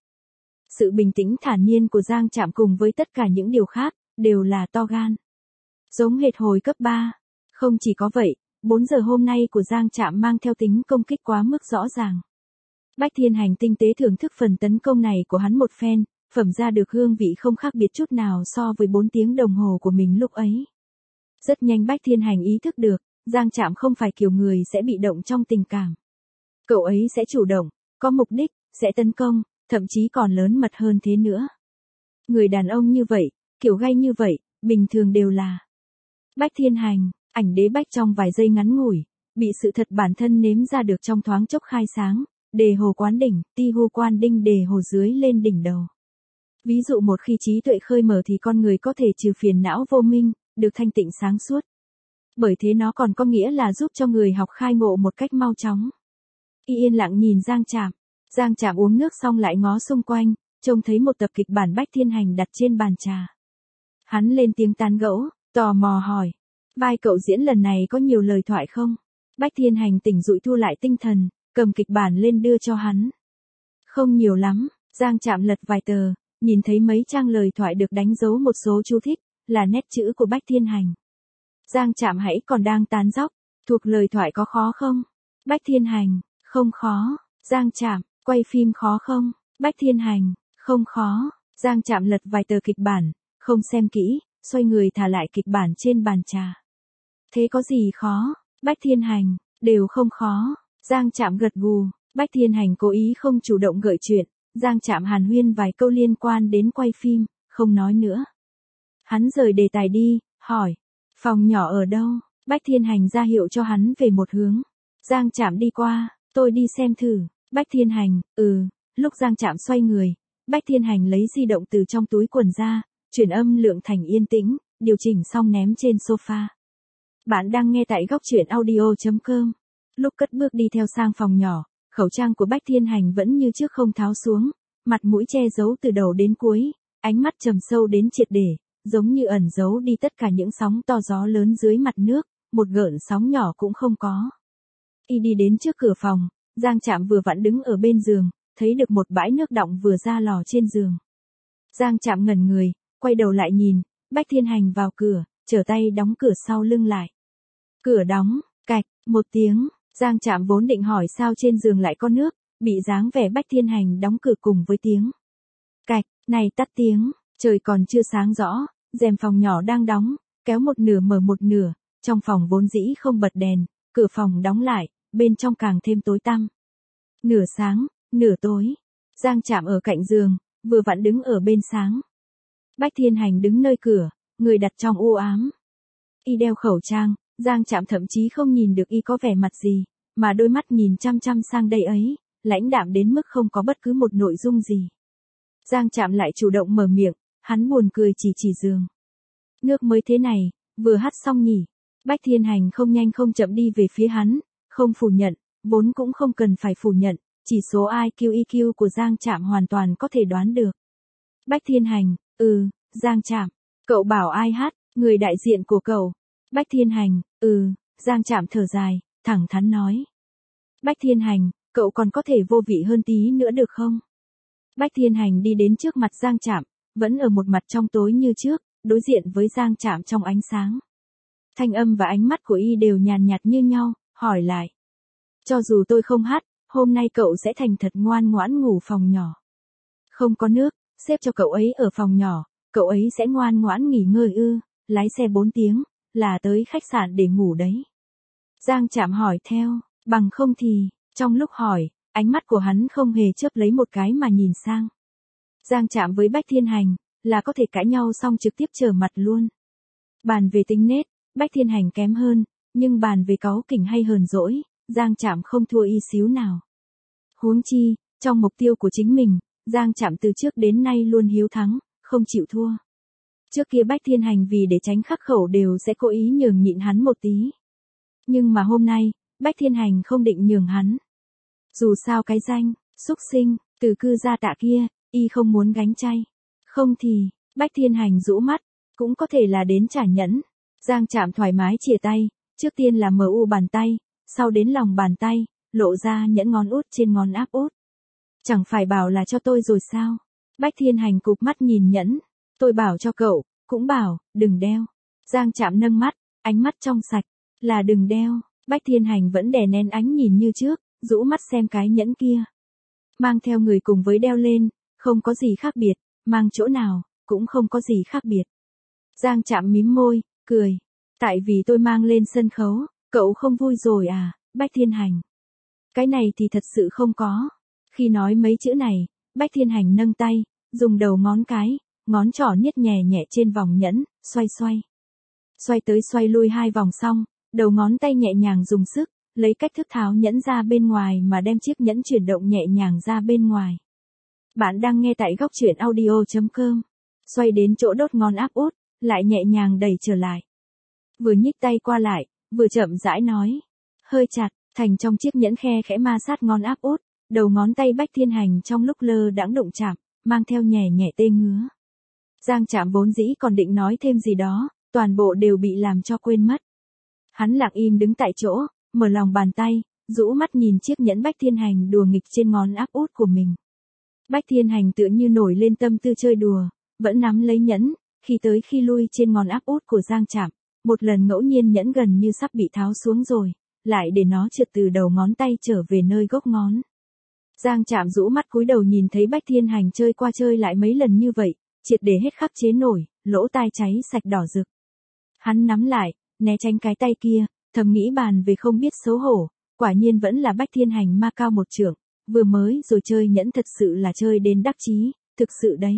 Sự bình tĩnh thản nhiên của Giang Trạm cùng với tất cả những điều khác, đều là to gan. Giống hệt hồi cấp ba. Không chỉ có vậy, bốn giờ hôm nay của Giang Trạm mang theo tính công kích quá mức rõ ràng. Bách Thiên Hành tinh tế thưởng thức phần tấn công này của hắn một phen, phẩm ra được hương vị không khác biệt chút nào so với bốn tiếng đồng hồ của mình lúc ấy. Rất nhanh Bách Thiên Hành ý thức được, Giang Trạm không phải kiểu người sẽ bị động trong tình cảm. Cậu ấy sẽ chủ động, có mục đích, sẽ tấn công, thậm chí còn lớn mật hơn thế nữa. Người đàn ông như vậy, kiểu gay như vậy, bình thường đều là. Bách Thiên Hành, ảnh đế bách trong vài giây ngắn ngủi, bị sự thật bản thân nếm ra được trong thoáng chốc khai sáng, đề hồ quán đỉnh, ti hu quan đinh đề hồ dưới lên đỉnh đầu. Ví dụ một khi trí tuệ khơi mở thì con người có thể trừ phiền não vô minh, được thanh tịnh sáng suốt. Bởi thế nó còn có nghĩa là giúp cho người học khai ngộ một cách mau chóng. Y yên lặng nhìn Giang Trạm. Giang Trạm uống nước xong lại ngó xung quanh, trông thấy một tập kịch bản Bách Thiên Hành đặt trên bàn trà. Hắn lên tiếng tán gẫu, tò mò hỏi. Vai cậu diễn lần này có nhiều lời thoại không? Bách Thiên Hành tỉnh dụi thu lại tinh thần, cầm kịch bản lên đưa cho hắn. Không nhiều lắm, Giang Trạm lật vài tờ, nhìn thấy mấy trang lời thoại được đánh dấu một số chú thích, là nét chữ của Bách Thiên Hành. Giang Trạm hãy còn đang tán dóc, thuộc lời thoại có khó không? Bách Thiên Hành, không khó. Giang Trạm, quay phim khó không? Bách Thiên Hành, Không khó, Giang Trạm lật vài tờ kịch bản, không xem kỹ, xoay người thả lại kịch bản trên bàn trà. Thế có gì khó, Bách Thiên Hành, đều không khó, Giang Trạm gật gù, Bách Thiên Hành cố ý không chủ động gợi chuyện, Giang Trạm hàn huyên vài câu liên quan đến quay phim, không nói nữa. Hắn rời đề tài đi, hỏi, phòng nhỏ ở đâu? Bách Thiên Hành ra hiệu cho hắn về một hướng. Giang Trạm đi qua, tôi đi xem thử. Bách Thiên Hành, ừ, lúc Giang Trạm xoay người, Bách Thiên Hành lấy di động từ trong túi quần ra, chuyển âm lượng thành yên tĩnh, điều chỉnh xong ném trên sofa. Bạn đang nghe tại góc truyện audio chấm com. Lúc cất bước đi theo sang phòng nhỏ, khẩu trang của Bách Thiên Hành vẫn như trước không tháo xuống, mặt mũi che giấu từ đầu đến cuối, ánh mắt trầm sâu đến triệt để, giống như ẩn giấu đi tất cả những sóng to gió lớn dưới mặt nước, một gợn sóng nhỏ cũng không có. Y đi đến trước cửa phòng, Giang Trạm vừa vặn đứng ở bên giường, thấy được một bãi nước đọng vừa ra lò trên giường. Giang Trạm ngẩn người, quay đầu lại nhìn, Bách Thiên Hành vào cửa, trở tay đóng cửa sau lưng lại. Cửa đóng, cạch, một tiếng, Giang Trạm vốn định hỏi sao trên giường lại có nước, bị dáng vẻ Bách Thiên Hành đóng cửa cùng với tiếng cạch, này tắt tiếng, trời còn chưa sáng rõ, rèm phòng nhỏ đang đóng, kéo một nửa mở một nửa, trong phòng vốn dĩ không bật đèn, cửa phòng đóng lại, bên trong càng thêm tối tăm. Nửa sáng, nửa tối, Giang Trạm ở cạnh giường, vừa vặn đứng ở bên sáng. Bách Thiên Hành đứng nơi cửa, người đặt trong u ám. Y đeo khẩu trang, Giang Trạm thậm chí không nhìn được y có vẻ mặt gì, mà đôi mắt nhìn chăm chăm sang đây ấy, lãnh đạm đến mức không có bất cứ một nội dung gì. Giang Trạm lại chủ động mở miệng, hắn buồn cười chỉ chỉ giường. Nước mới thế này, vừa hắt xong nhỉ. Bách Thiên Hành không nhanh không chậm đi về phía hắn, không phủ nhận, vốn cũng không cần phải phủ nhận, chỉ số i kiu e quy của Giang Trạm hoàn toàn có thể đoán được. Bách Thiên Hành, ừ, Giang Trạm, cậu bảo ai hát, người đại diện của cậu. Bách Thiên Hành, ừ, Giang Trạm thở dài, thẳng thắn nói. Bách Thiên Hành, cậu còn có thể vô vị hơn tí nữa được không? Bách Thiên Hành đi đến trước mặt Giang Trạm, vẫn ở một mặt trong tối như trước, đối diện với Giang Trạm trong ánh sáng. Thanh âm và ánh mắt của y đều nhàn nhạt như nhau, hỏi lại. Cho dù tôi không hát, hôm nay cậu sẽ thành thật ngoan ngoãn ngủ phòng nhỏ. Không có nước, xếp cho cậu ấy ở phòng nhỏ, cậu ấy sẽ ngoan ngoãn nghỉ ngơi ư, lái xe bốn tiếng, là tới khách sạn để ngủ đấy. Giang Trạm hỏi theo, bằng không thì, trong lúc hỏi, ánh mắt của hắn không hề chớp lấy một cái mà nhìn sang. Giang Trạm với Bách Thiên Hành, là có thể cãi nhau xong trực tiếp trở mặt luôn. Bàn về tính nết, Bách Thiên Hành kém hơn, nhưng bàn về cáu kỉnh hay hờn dỗi, Giang Trạm không thua y xíu nào. Huống chi, trong mục tiêu của chính mình, Giang Trạm từ trước đến nay luôn hiếu thắng, không chịu thua. Trước kia Bách Thiên Hành vì để tránh khắc khẩu đều sẽ cố ý nhường nhịn hắn một tí. Nhưng mà hôm nay, Bách Thiên Hành không định nhường hắn. Dù sao cái danh, xúc sinh, từ cư gia tạ kia, y không muốn gánh chay. Không thì, Bách Thiên Hành rũ mắt, cũng có thể là đến trả nhẫn. Giang Trạm thoải mái chìa tay, trước tiên là mờ u bàn tay, sau đến lòng bàn tay, lộ ra nhẫn ngón út trên ngón áp út. Chẳng phải bảo là cho tôi rồi sao? Bách Thiên Hành cụp mắt nhìn nhẫn, tôi bảo cho cậu, cũng bảo, đừng đeo. Giang Trạm nâng mắt, ánh mắt trong sạch, là đừng đeo. Bách Thiên Hành vẫn đè nén ánh nhìn như trước, rũ mắt xem cái nhẫn kia. Mang theo người cùng với đeo lên, không có gì khác biệt, mang chỗ nào, cũng không có gì khác biệt. Giang Trạm mím môi, cười. Tại vì tôi mang lên sân khấu, cậu không vui rồi à, Bách Thiên Hành. Cái này thì thật sự không có. Khi nói mấy chữ này, Bách Thiên Hành nâng tay, dùng đầu ngón cái, ngón trỏ niết nhẹ nhẹ trên vòng nhẫn, xoay xoay. Xoay tới xoay lui hai vòng xong, đầu ngón tay nhẹ nhàng dùng sức, lấy cách thức tháo nhẫn ra bên ngoài mà đem chiếc nhẫn chuyển động nhẹ nhàng ra bên ngoài. Bạn đang nghe tại góc truyện audio chấm com. Xoay đến chỗ đốt ngón áp út, lại nhẹ nhàng đẩy trở lại. Vừa nhích tay qua lại, vừa chậm rãi nói. Hơi chặt, thành trong chiếc nhẫn khe khẽ ma sát ngón áp út, đầu ngón tay Bách Thiên Hành trong lúc lơ đãng đụng chạm, mang theo nhẹ nhẹ tê ngứa. Giang Trạm vốn dĩ còn định nói thêm gì đó, toàn bộ đều bị làm cho quên mất. Hắn lặng im đứng tại chỗ, mở lòng bàn tay, rũ mắt nhìn chiếc nhẫn Bách Thiên Hành đùa nghịch trên ngón áp út của mình. Bách Thiên Hành tựa như nổi lên tâm tư chơi đùa, vẫn nắm lấy nhẫn, khi tới khi lui trên ngón áp út của Giang Trạm, một lần ngẫu nhiên nhẫn gần như sắp bị tháo xuống rồi, lại để nó trượt từ đầu ngón tay trở về nơi gốc ngón. Giang Trạm rũ mắt cúi đầu nhìn thấy Bách Thiên Hành chơi qua chơi lại mấy lần như vậy, triệt để hết khắc chế nổi, lỗ tai cháy sạch đỏ rực. Hắn nắm lại, né tránh cái tay kia, thầm nghĩ bàn về không biết xấu hổ, quả nhiên vẫn là Bách Thiên Hành ma cao một trượng, vừa mới rồi chơi nhẫn thật sự là chơi đến đắc chí, thực sự đấy.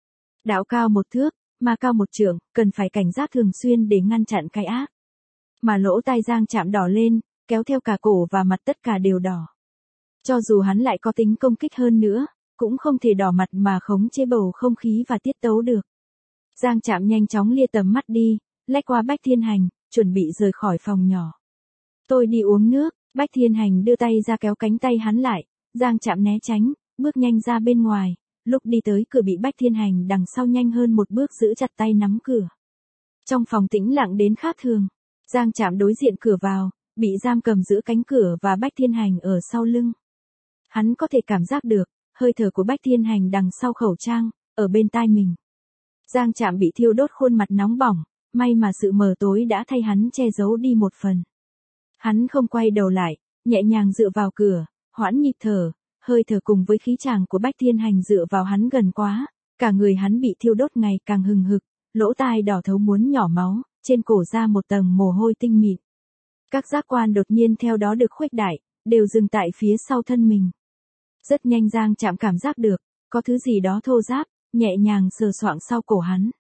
Đạo cao một thước, ma cao một trượng, cần phải cảnh giác thường xuyên để ngăn chặn cái ác. Mà lỗ tai Giang Trạm đỏ lên, kéo theo cả cổ và mặt tất cả đều đỏ. Cho dù hắn lại có tính công kích hơn nữa, cũng không thể đỏ mặt mà khống chế bầu không khí và tiết tấu được. Giang Trạm nhanh chóng lia tầm mắt đi, lách qua Bách Thiên Hành, chuẩn bị rời khỏi phòng nhỏ. Tôi đi uống nước, Bách Thiên Hành đưa tay ra kéo cánh tay hắn lại, Giang Trạm né tránh, bước nhanh ra bên ngoài, lúc đi tới cửa bị Bách Thiên Hành đằng sau nhanh hơn một bước giữ chặt tay nắm cửa. Trong phòng tĩnh lặng đến khác thường, Giang Trạm đối diện cửa vào, bị giam cầm giữa cánh cửa và Bách Thiên Hành ở sau lưng. Hắn có thể cảm giác được, hơi thở của Bách Thiên Hành đằng sau khẩu trang, ở bên tai mình. Giang Trạm bị thiêu đốt khuôn mặt nóng bỏng, may mà sự mờ tối đã thay hắn che giấu đi một phần. Hắn không quay đầu lại, nhẹ nhàng dựa vào cửa, hoãn nhịp thở, hơi thở cùng với khí chàng của Bách Thiên Hành dựa vào hắn gần quá, cả người hắn bị thiêu đốt ngày càng hừng hực, lỗ tai đỏ thấu muốn nhỏ máu, trên cổ ra một tầng mồ hôi tinh mịn. Các giác quan đột nhiên theo đó được khuếch đại, đều dừng tại phía sau thân mình. Rất nhanh Giang Trạm cảm giác được, có thứ gì đó thô ráp, nhẹ nhàng sờ soạng sau cổ hắn.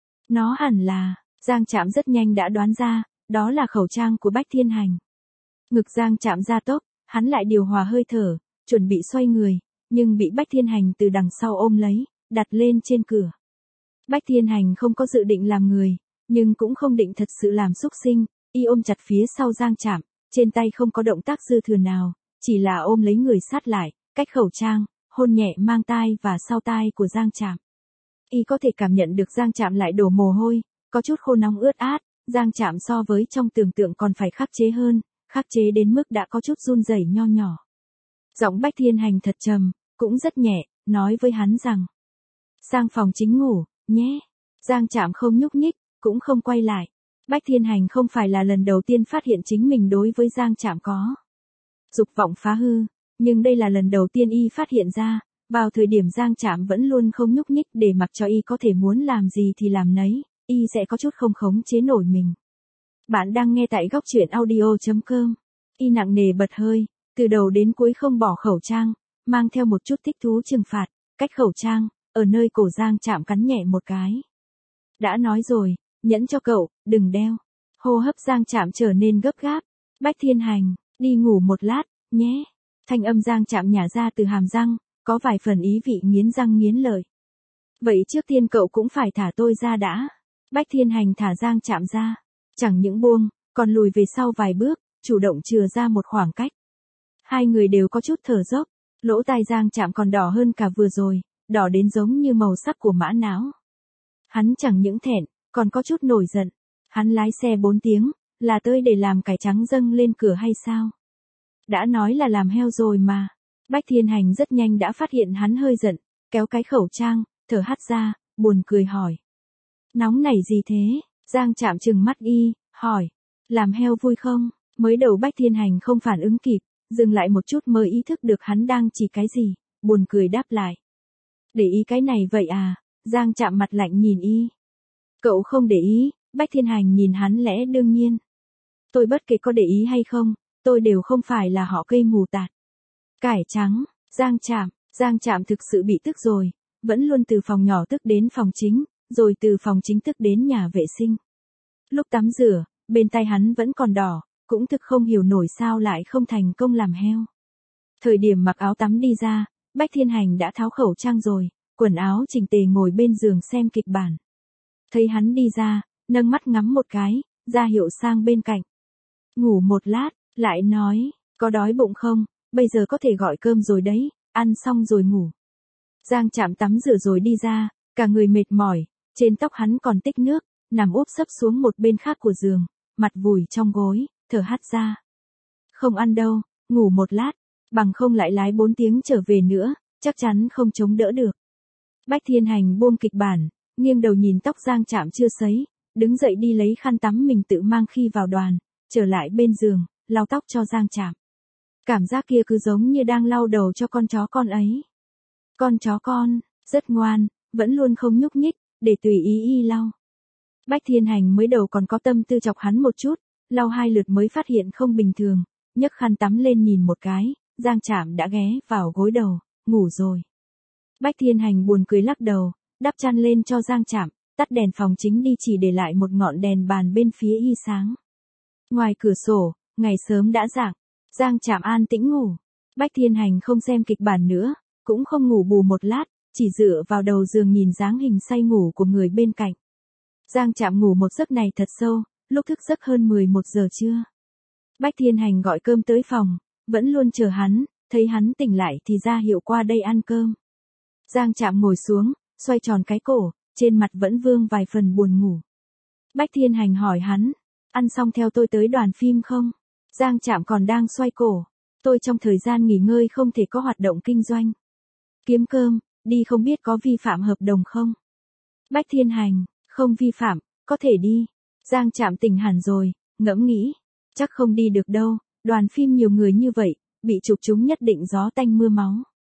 Nó hẳn là, Giang Trạm rất nhanh đã đoán ra, đó là khẩu trang của Bách Thiên Hành. Ngực Giang Trạm gia tốc, hắn lại điều hòa hơi thở, chuẩn bị xoay người, nhưng bị Bách Thiên Hành từ đằng sau ôm lấy, đặt lên trên cửa. Bách Thiên Hành không có dự định làm người, nhưng cũng không định thật sự làm xúc sinh, y ôm chặt phía sau Giang Trạm, trên tay không có động tác dư thừa nào, chỉ là ôm lấy người sát lại, cách khẩu trang, hôn nhẹ mang tai và sau tai của Giang Trạm. Y có thể cảm nhận được Giang Trạm lại đổ mồ hôi, có chút khô nóng ướt át, Giang Trạm so với trong tưởng tượng còn phải khắc chế hơn, khắc chế đến mức đã có chút run rẩy nho nhỏ. Giọng Bách Thiên Hành thật trầm, cũng rất nhẹ, nói với hắn rằng: sang phòng chính ngủ, nhé. Giang Trạm không nhúc nhích, cũng không quay lại. Bách Thiên Hành không phải là lần đầu tiên phát hiện chính mình đối với Giang Trạm có dục vọng phá hư, nhưng đây là lần đầu tiên y phát hiện ra, vào thời điểm Giang Trạm vẫn luôn không nhúc nhích để mặc cho y có thể muốn làm gì thì làm nấy, y sẽ có chút không khống chế nổi mình. Bạn đang nghe tại góc truyện audio chấm com. Y nặng nề bật hơi, từ đầu đến cuối không bỏ khẩu trang, mang theo một chút thích thú trừng phạt, cách khẩu trang, ở nơi cổ Giang Trạm cắn nhẹ một cái. Đã nói rồi, nhẫn cho cậu, đừng đeo. Hô hấp Giang Trạm trở nên gấp gáp. Bách Thiên Hành, đi ngủ một lát, nhé. Thanh âm Giang Trạm nhả ra từ hàm răng, có vài phần ý vị nghiến răng nghiến lợi. Vậy trước tiên cậu cũng phải thả tôi ra đã. Bách Thiên Hành thả Giang Trạm ra, chẳng những buông, còn lùi về sau vài bước, chủ động chừa ra một khoảng cách. Hai người đều có chút thở dốc, lỗ tai Giang Trạm còn đỏ hơn cả vừa rồi, đỏ đến giống như màu sắc của mã não. Hắn chẳng những thẹn, còn có chút nổi giận. Hắn lái xe bốn tiếng, là tới để làm cải trắng dâng lên cửa hay sao? Đã nói là làm heo rồi mà. Bách Thiên Hành rất nhanh đã phát hiện hắn hơi giận, kéo cái khẩu trang, thở hắt ra, buồn cười hỏi. Nóng nảy gì thế? Giang Trạm trừng mắt y, hỏi. Làm heo vui không? Mới đầu Bách Thiên Hành không phản ứng kịp, dừng lại một chút mới ý thức được hắn đang chỉ cái gì, buồn cười đáp lại. Để ý cái này vậy à? Giang Trạm mặt lạnh nhìn y. Cậu không để ý, Bách Thiên Hành nhìn hắn lẽ đương nhiên. Tôi bất kể có để ý hay không, tôi đều không phải là họ cây mù tạt. Cải trắng, Giang Trạm, Giang Trạm thực sự bị tức rồi, vẫn luôn từ phòng nhỏ tức đến phòng chính, rồi từ phòng chính tức đến nhà vệ sinh. Lúc tắm rửa, bên tay hắn vẫn còn đỏ, cũng thực không hiểu nổi sao lại không thành công làm heo. Thời điểm mặc áo tắm đi ra, Bách Thiên Hành đã tháo khẩu trang rồi, quần áo chỉnh tề ngồi bên giường xem kịch bản. Thấy hắn đi ra, nâng mắt ngắm một cái, ra hiệu sang bên cạnh. Ngủ một lát, lại nói, có đói bụng không, bây giờ có thể gọi cơm rồi đấy, ăn xong rồi ngủ. Giang Trạm tắm rửa rồi đi ra, cả người mệt mỏi, trên tóc hắn còn tích nước, nằm úp sấp xuống một bên khác của giường, mặt vùi trong gối, thở hắt ra. Không ăn đâu, ngủ một lát, bằng không lại lái bốn tiếng trở về nữa, chắc chắn không chống đỡ được. Bách Thiên Hành buông kịch bản, nghiêng đầu nhìn tóc Giang Trạm chưa sấy, đứng dậy đi lấy khăn tắm mình tự mang khi vào đoàn, trở lại bên giường, lau tóc cho Giang Trạm. Cảm giác kia cứ giống như đang lau đầu cho con chó con ấy. Con chó con, rất ngoan, vẫn luôn không nhúc nhích, để tùy ý y lau. Bách Thiên Hành mới đầu còn có tâm tư chọc hắn một chút, lau hai lượt mới phát hiện không bình thường, nhấc khăn tắm lên nhìn một cái, Giang Trạm đã ghé vào gối đầu, ngủ rồi. Bách Thiên Hành buồn cười lắc đầu, đắp chăn lên cho Giang Trạm, tắt đèn phòng chính đi chỉ để lại một ngọn đèn bàn bên phía y sáng. Ngoài cửa sổ, ngày sớm đã rạng, Giang Trạm an tĩnh ngủ. Bách Thiên Hành không xem kịch bản nữa, cũng không ngủ bù một lát, chỉ dựa vào đầu giường nhìn dáng hình say ngủ của người bên cạnh. Giang Trạm ngủ một giấc này thật sâu, lúc thức giấc hơn mười một giờ trưa. Bách Thiên Hành gọi cơm tới phòng, vẫn luôn chờ hắn, thấy hắn tỉnh lại thì ra hiệu qua đây ăn cơm. Giang Trạm ngồi xuống, xoay tròn cái cổ, trên mặt vẫn vương vài phần buồn ngủ. Bách Thiên Hành hỏi hắn, ăn xong theo tôi tới đoàn phim không? Giang Trạm còn đang xoay cổ, tôi trong thời gian nghỉ ngơi không thể có hoạt động kinh doanh. Kiếm cơm, đi không biết có vi phạm hợp đồng không? Bách Thiên Hành, không vi phạm, có thể đi. Giang Trạm tỉnh hẳn rồi, ngẫm nghĩ, chắc không đi được đâu, đoàn phim nhiều người như vậy, bị chụp chúng nhất định gió tanh mưa máu.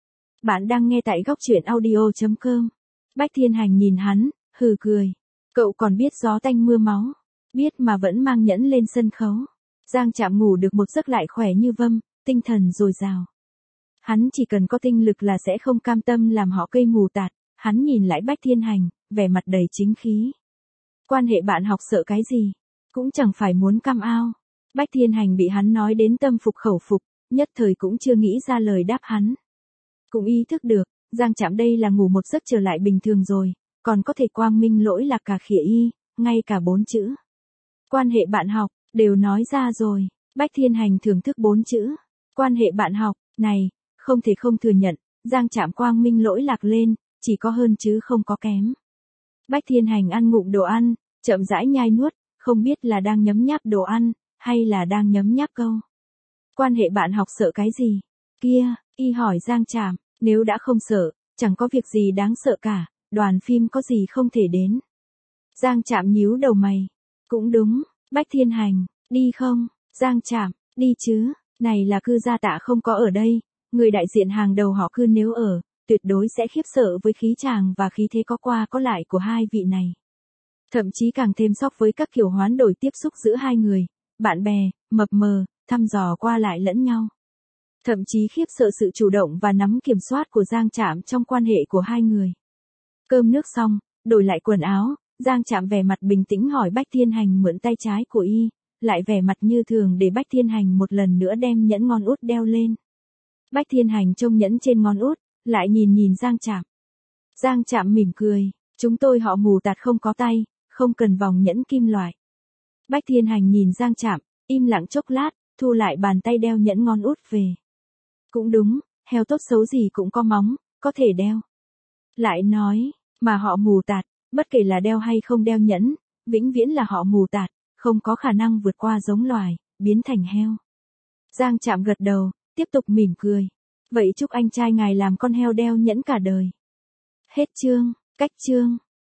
Bạn đang nghe tại góc truyện audio chấm com. Bách Thiên Hành nhìn hắn, hừ cười. Cậu còn biết gió tanh mưa máu, biết mà vẫn mang nhẫn lên sân khấu. Giang Trạm ngủ được một giấc lại khỏe như vâm, tinh thần dồi dào. Hắn chỉ cần có tinh lực là sẽ không cam tâm làm họ cây mù tạt. Hắn nhìn lại Bách Thiên Hành, vẻ mặt đầy chính khí. Quan hệ bạn học sợ cái gì? Cũng chẳng phải muốn cam ao. Bách Thiên Hành bị hắn nói đến tâm phục khẩu phục, nhất thời cũng chưa nghĩ ra lời đáp hắn. Cũng ý thức được, Giang Trạm đây là ngủ một giấc trở lại bình thường rồi, còn có thể quang minh lỗi lạc cả khỉa y, ngay cả bốn chữ. Quan hệ bạn học, đều nói ra rồi. Bách Thiên Hành thưởng thức bốn chữ. Quan hệ bạn học, này, không thể không thừa nhận, Giang Trạm quang minh lỗi lạc lên, chỉ có hơn chứ không có kém. Bách Thiên Hành ăn ngụm đồ ăn, chậm rãi nhai nuốt, không biết là đang nhấm nháp đồ ăn, hay là đang nhấm nháp câu. Quan hệ bạn học sợ cái gì? Kia, y hỏi Giang Trạm, nếu đã không sợ, chẳng có việc gì đáng sợ cả, đoàn phim có gì không thể đến. Giang Trạm nhíu đầu mày. Cũng đúng, Bách Thiên Hành, đi không? Giang Trạm, đi chứ, này là cư gia Tạ không có ở đây, người đại diện hàng đầu họ cư nếu ở, tuyệt đối sẽ khiếp sợ với khí chàng và khí thế có qua có lại của hai vị này. Thậm chí càng thêm sốc với các kiểu hoán đổi tiếp xúc giữa hai người, bạn bè, mập mờ, thăm dò qua lại lẫn nhau. Thậm chí khiếp sợ sự chủ động và nắm kiểm soát của Giang Trạm trong quan hệ của hai người. Cơm nước xong, đổi lại quần áo, Giang Trạm vẻ mặt bình tĩnh hỏi Bách Thiên Hành mượn tay trái của y, lại vẻ mặt như thường để Bách Thiên Hành một lần nữa đem nhẫn ngón út đeo lên. Bách Thiên Hành trông nhẫn trên ngón út, lại nhìn nhìn Giang Trạm. Giang Trạm mỉm cười, chúng tôi họ mù tạt không có tay, không cần vòng nhẫn kim loại. Bách Thiên Hành nhìn Giang Trạm, im lặng chốc lát, thu lại bàn tay đeo nhẫn ngón út về. Cũng đúng, heo tốt xấu gì cũng có móng, có thể đeo. Lại nói, mà họ mù tạt, bất kể là đeo hay không đeo nhẫn, vĩnh viễn là họ mù tạt, không có khả năng vượt qua giống loài, biến thành heo. Giang Trạm gật đầu, tiếp tục mỉm cười. Vậy chúc anh trai ngài làm con heo đeo nhẫn cả đời. Hết chương, cách chương.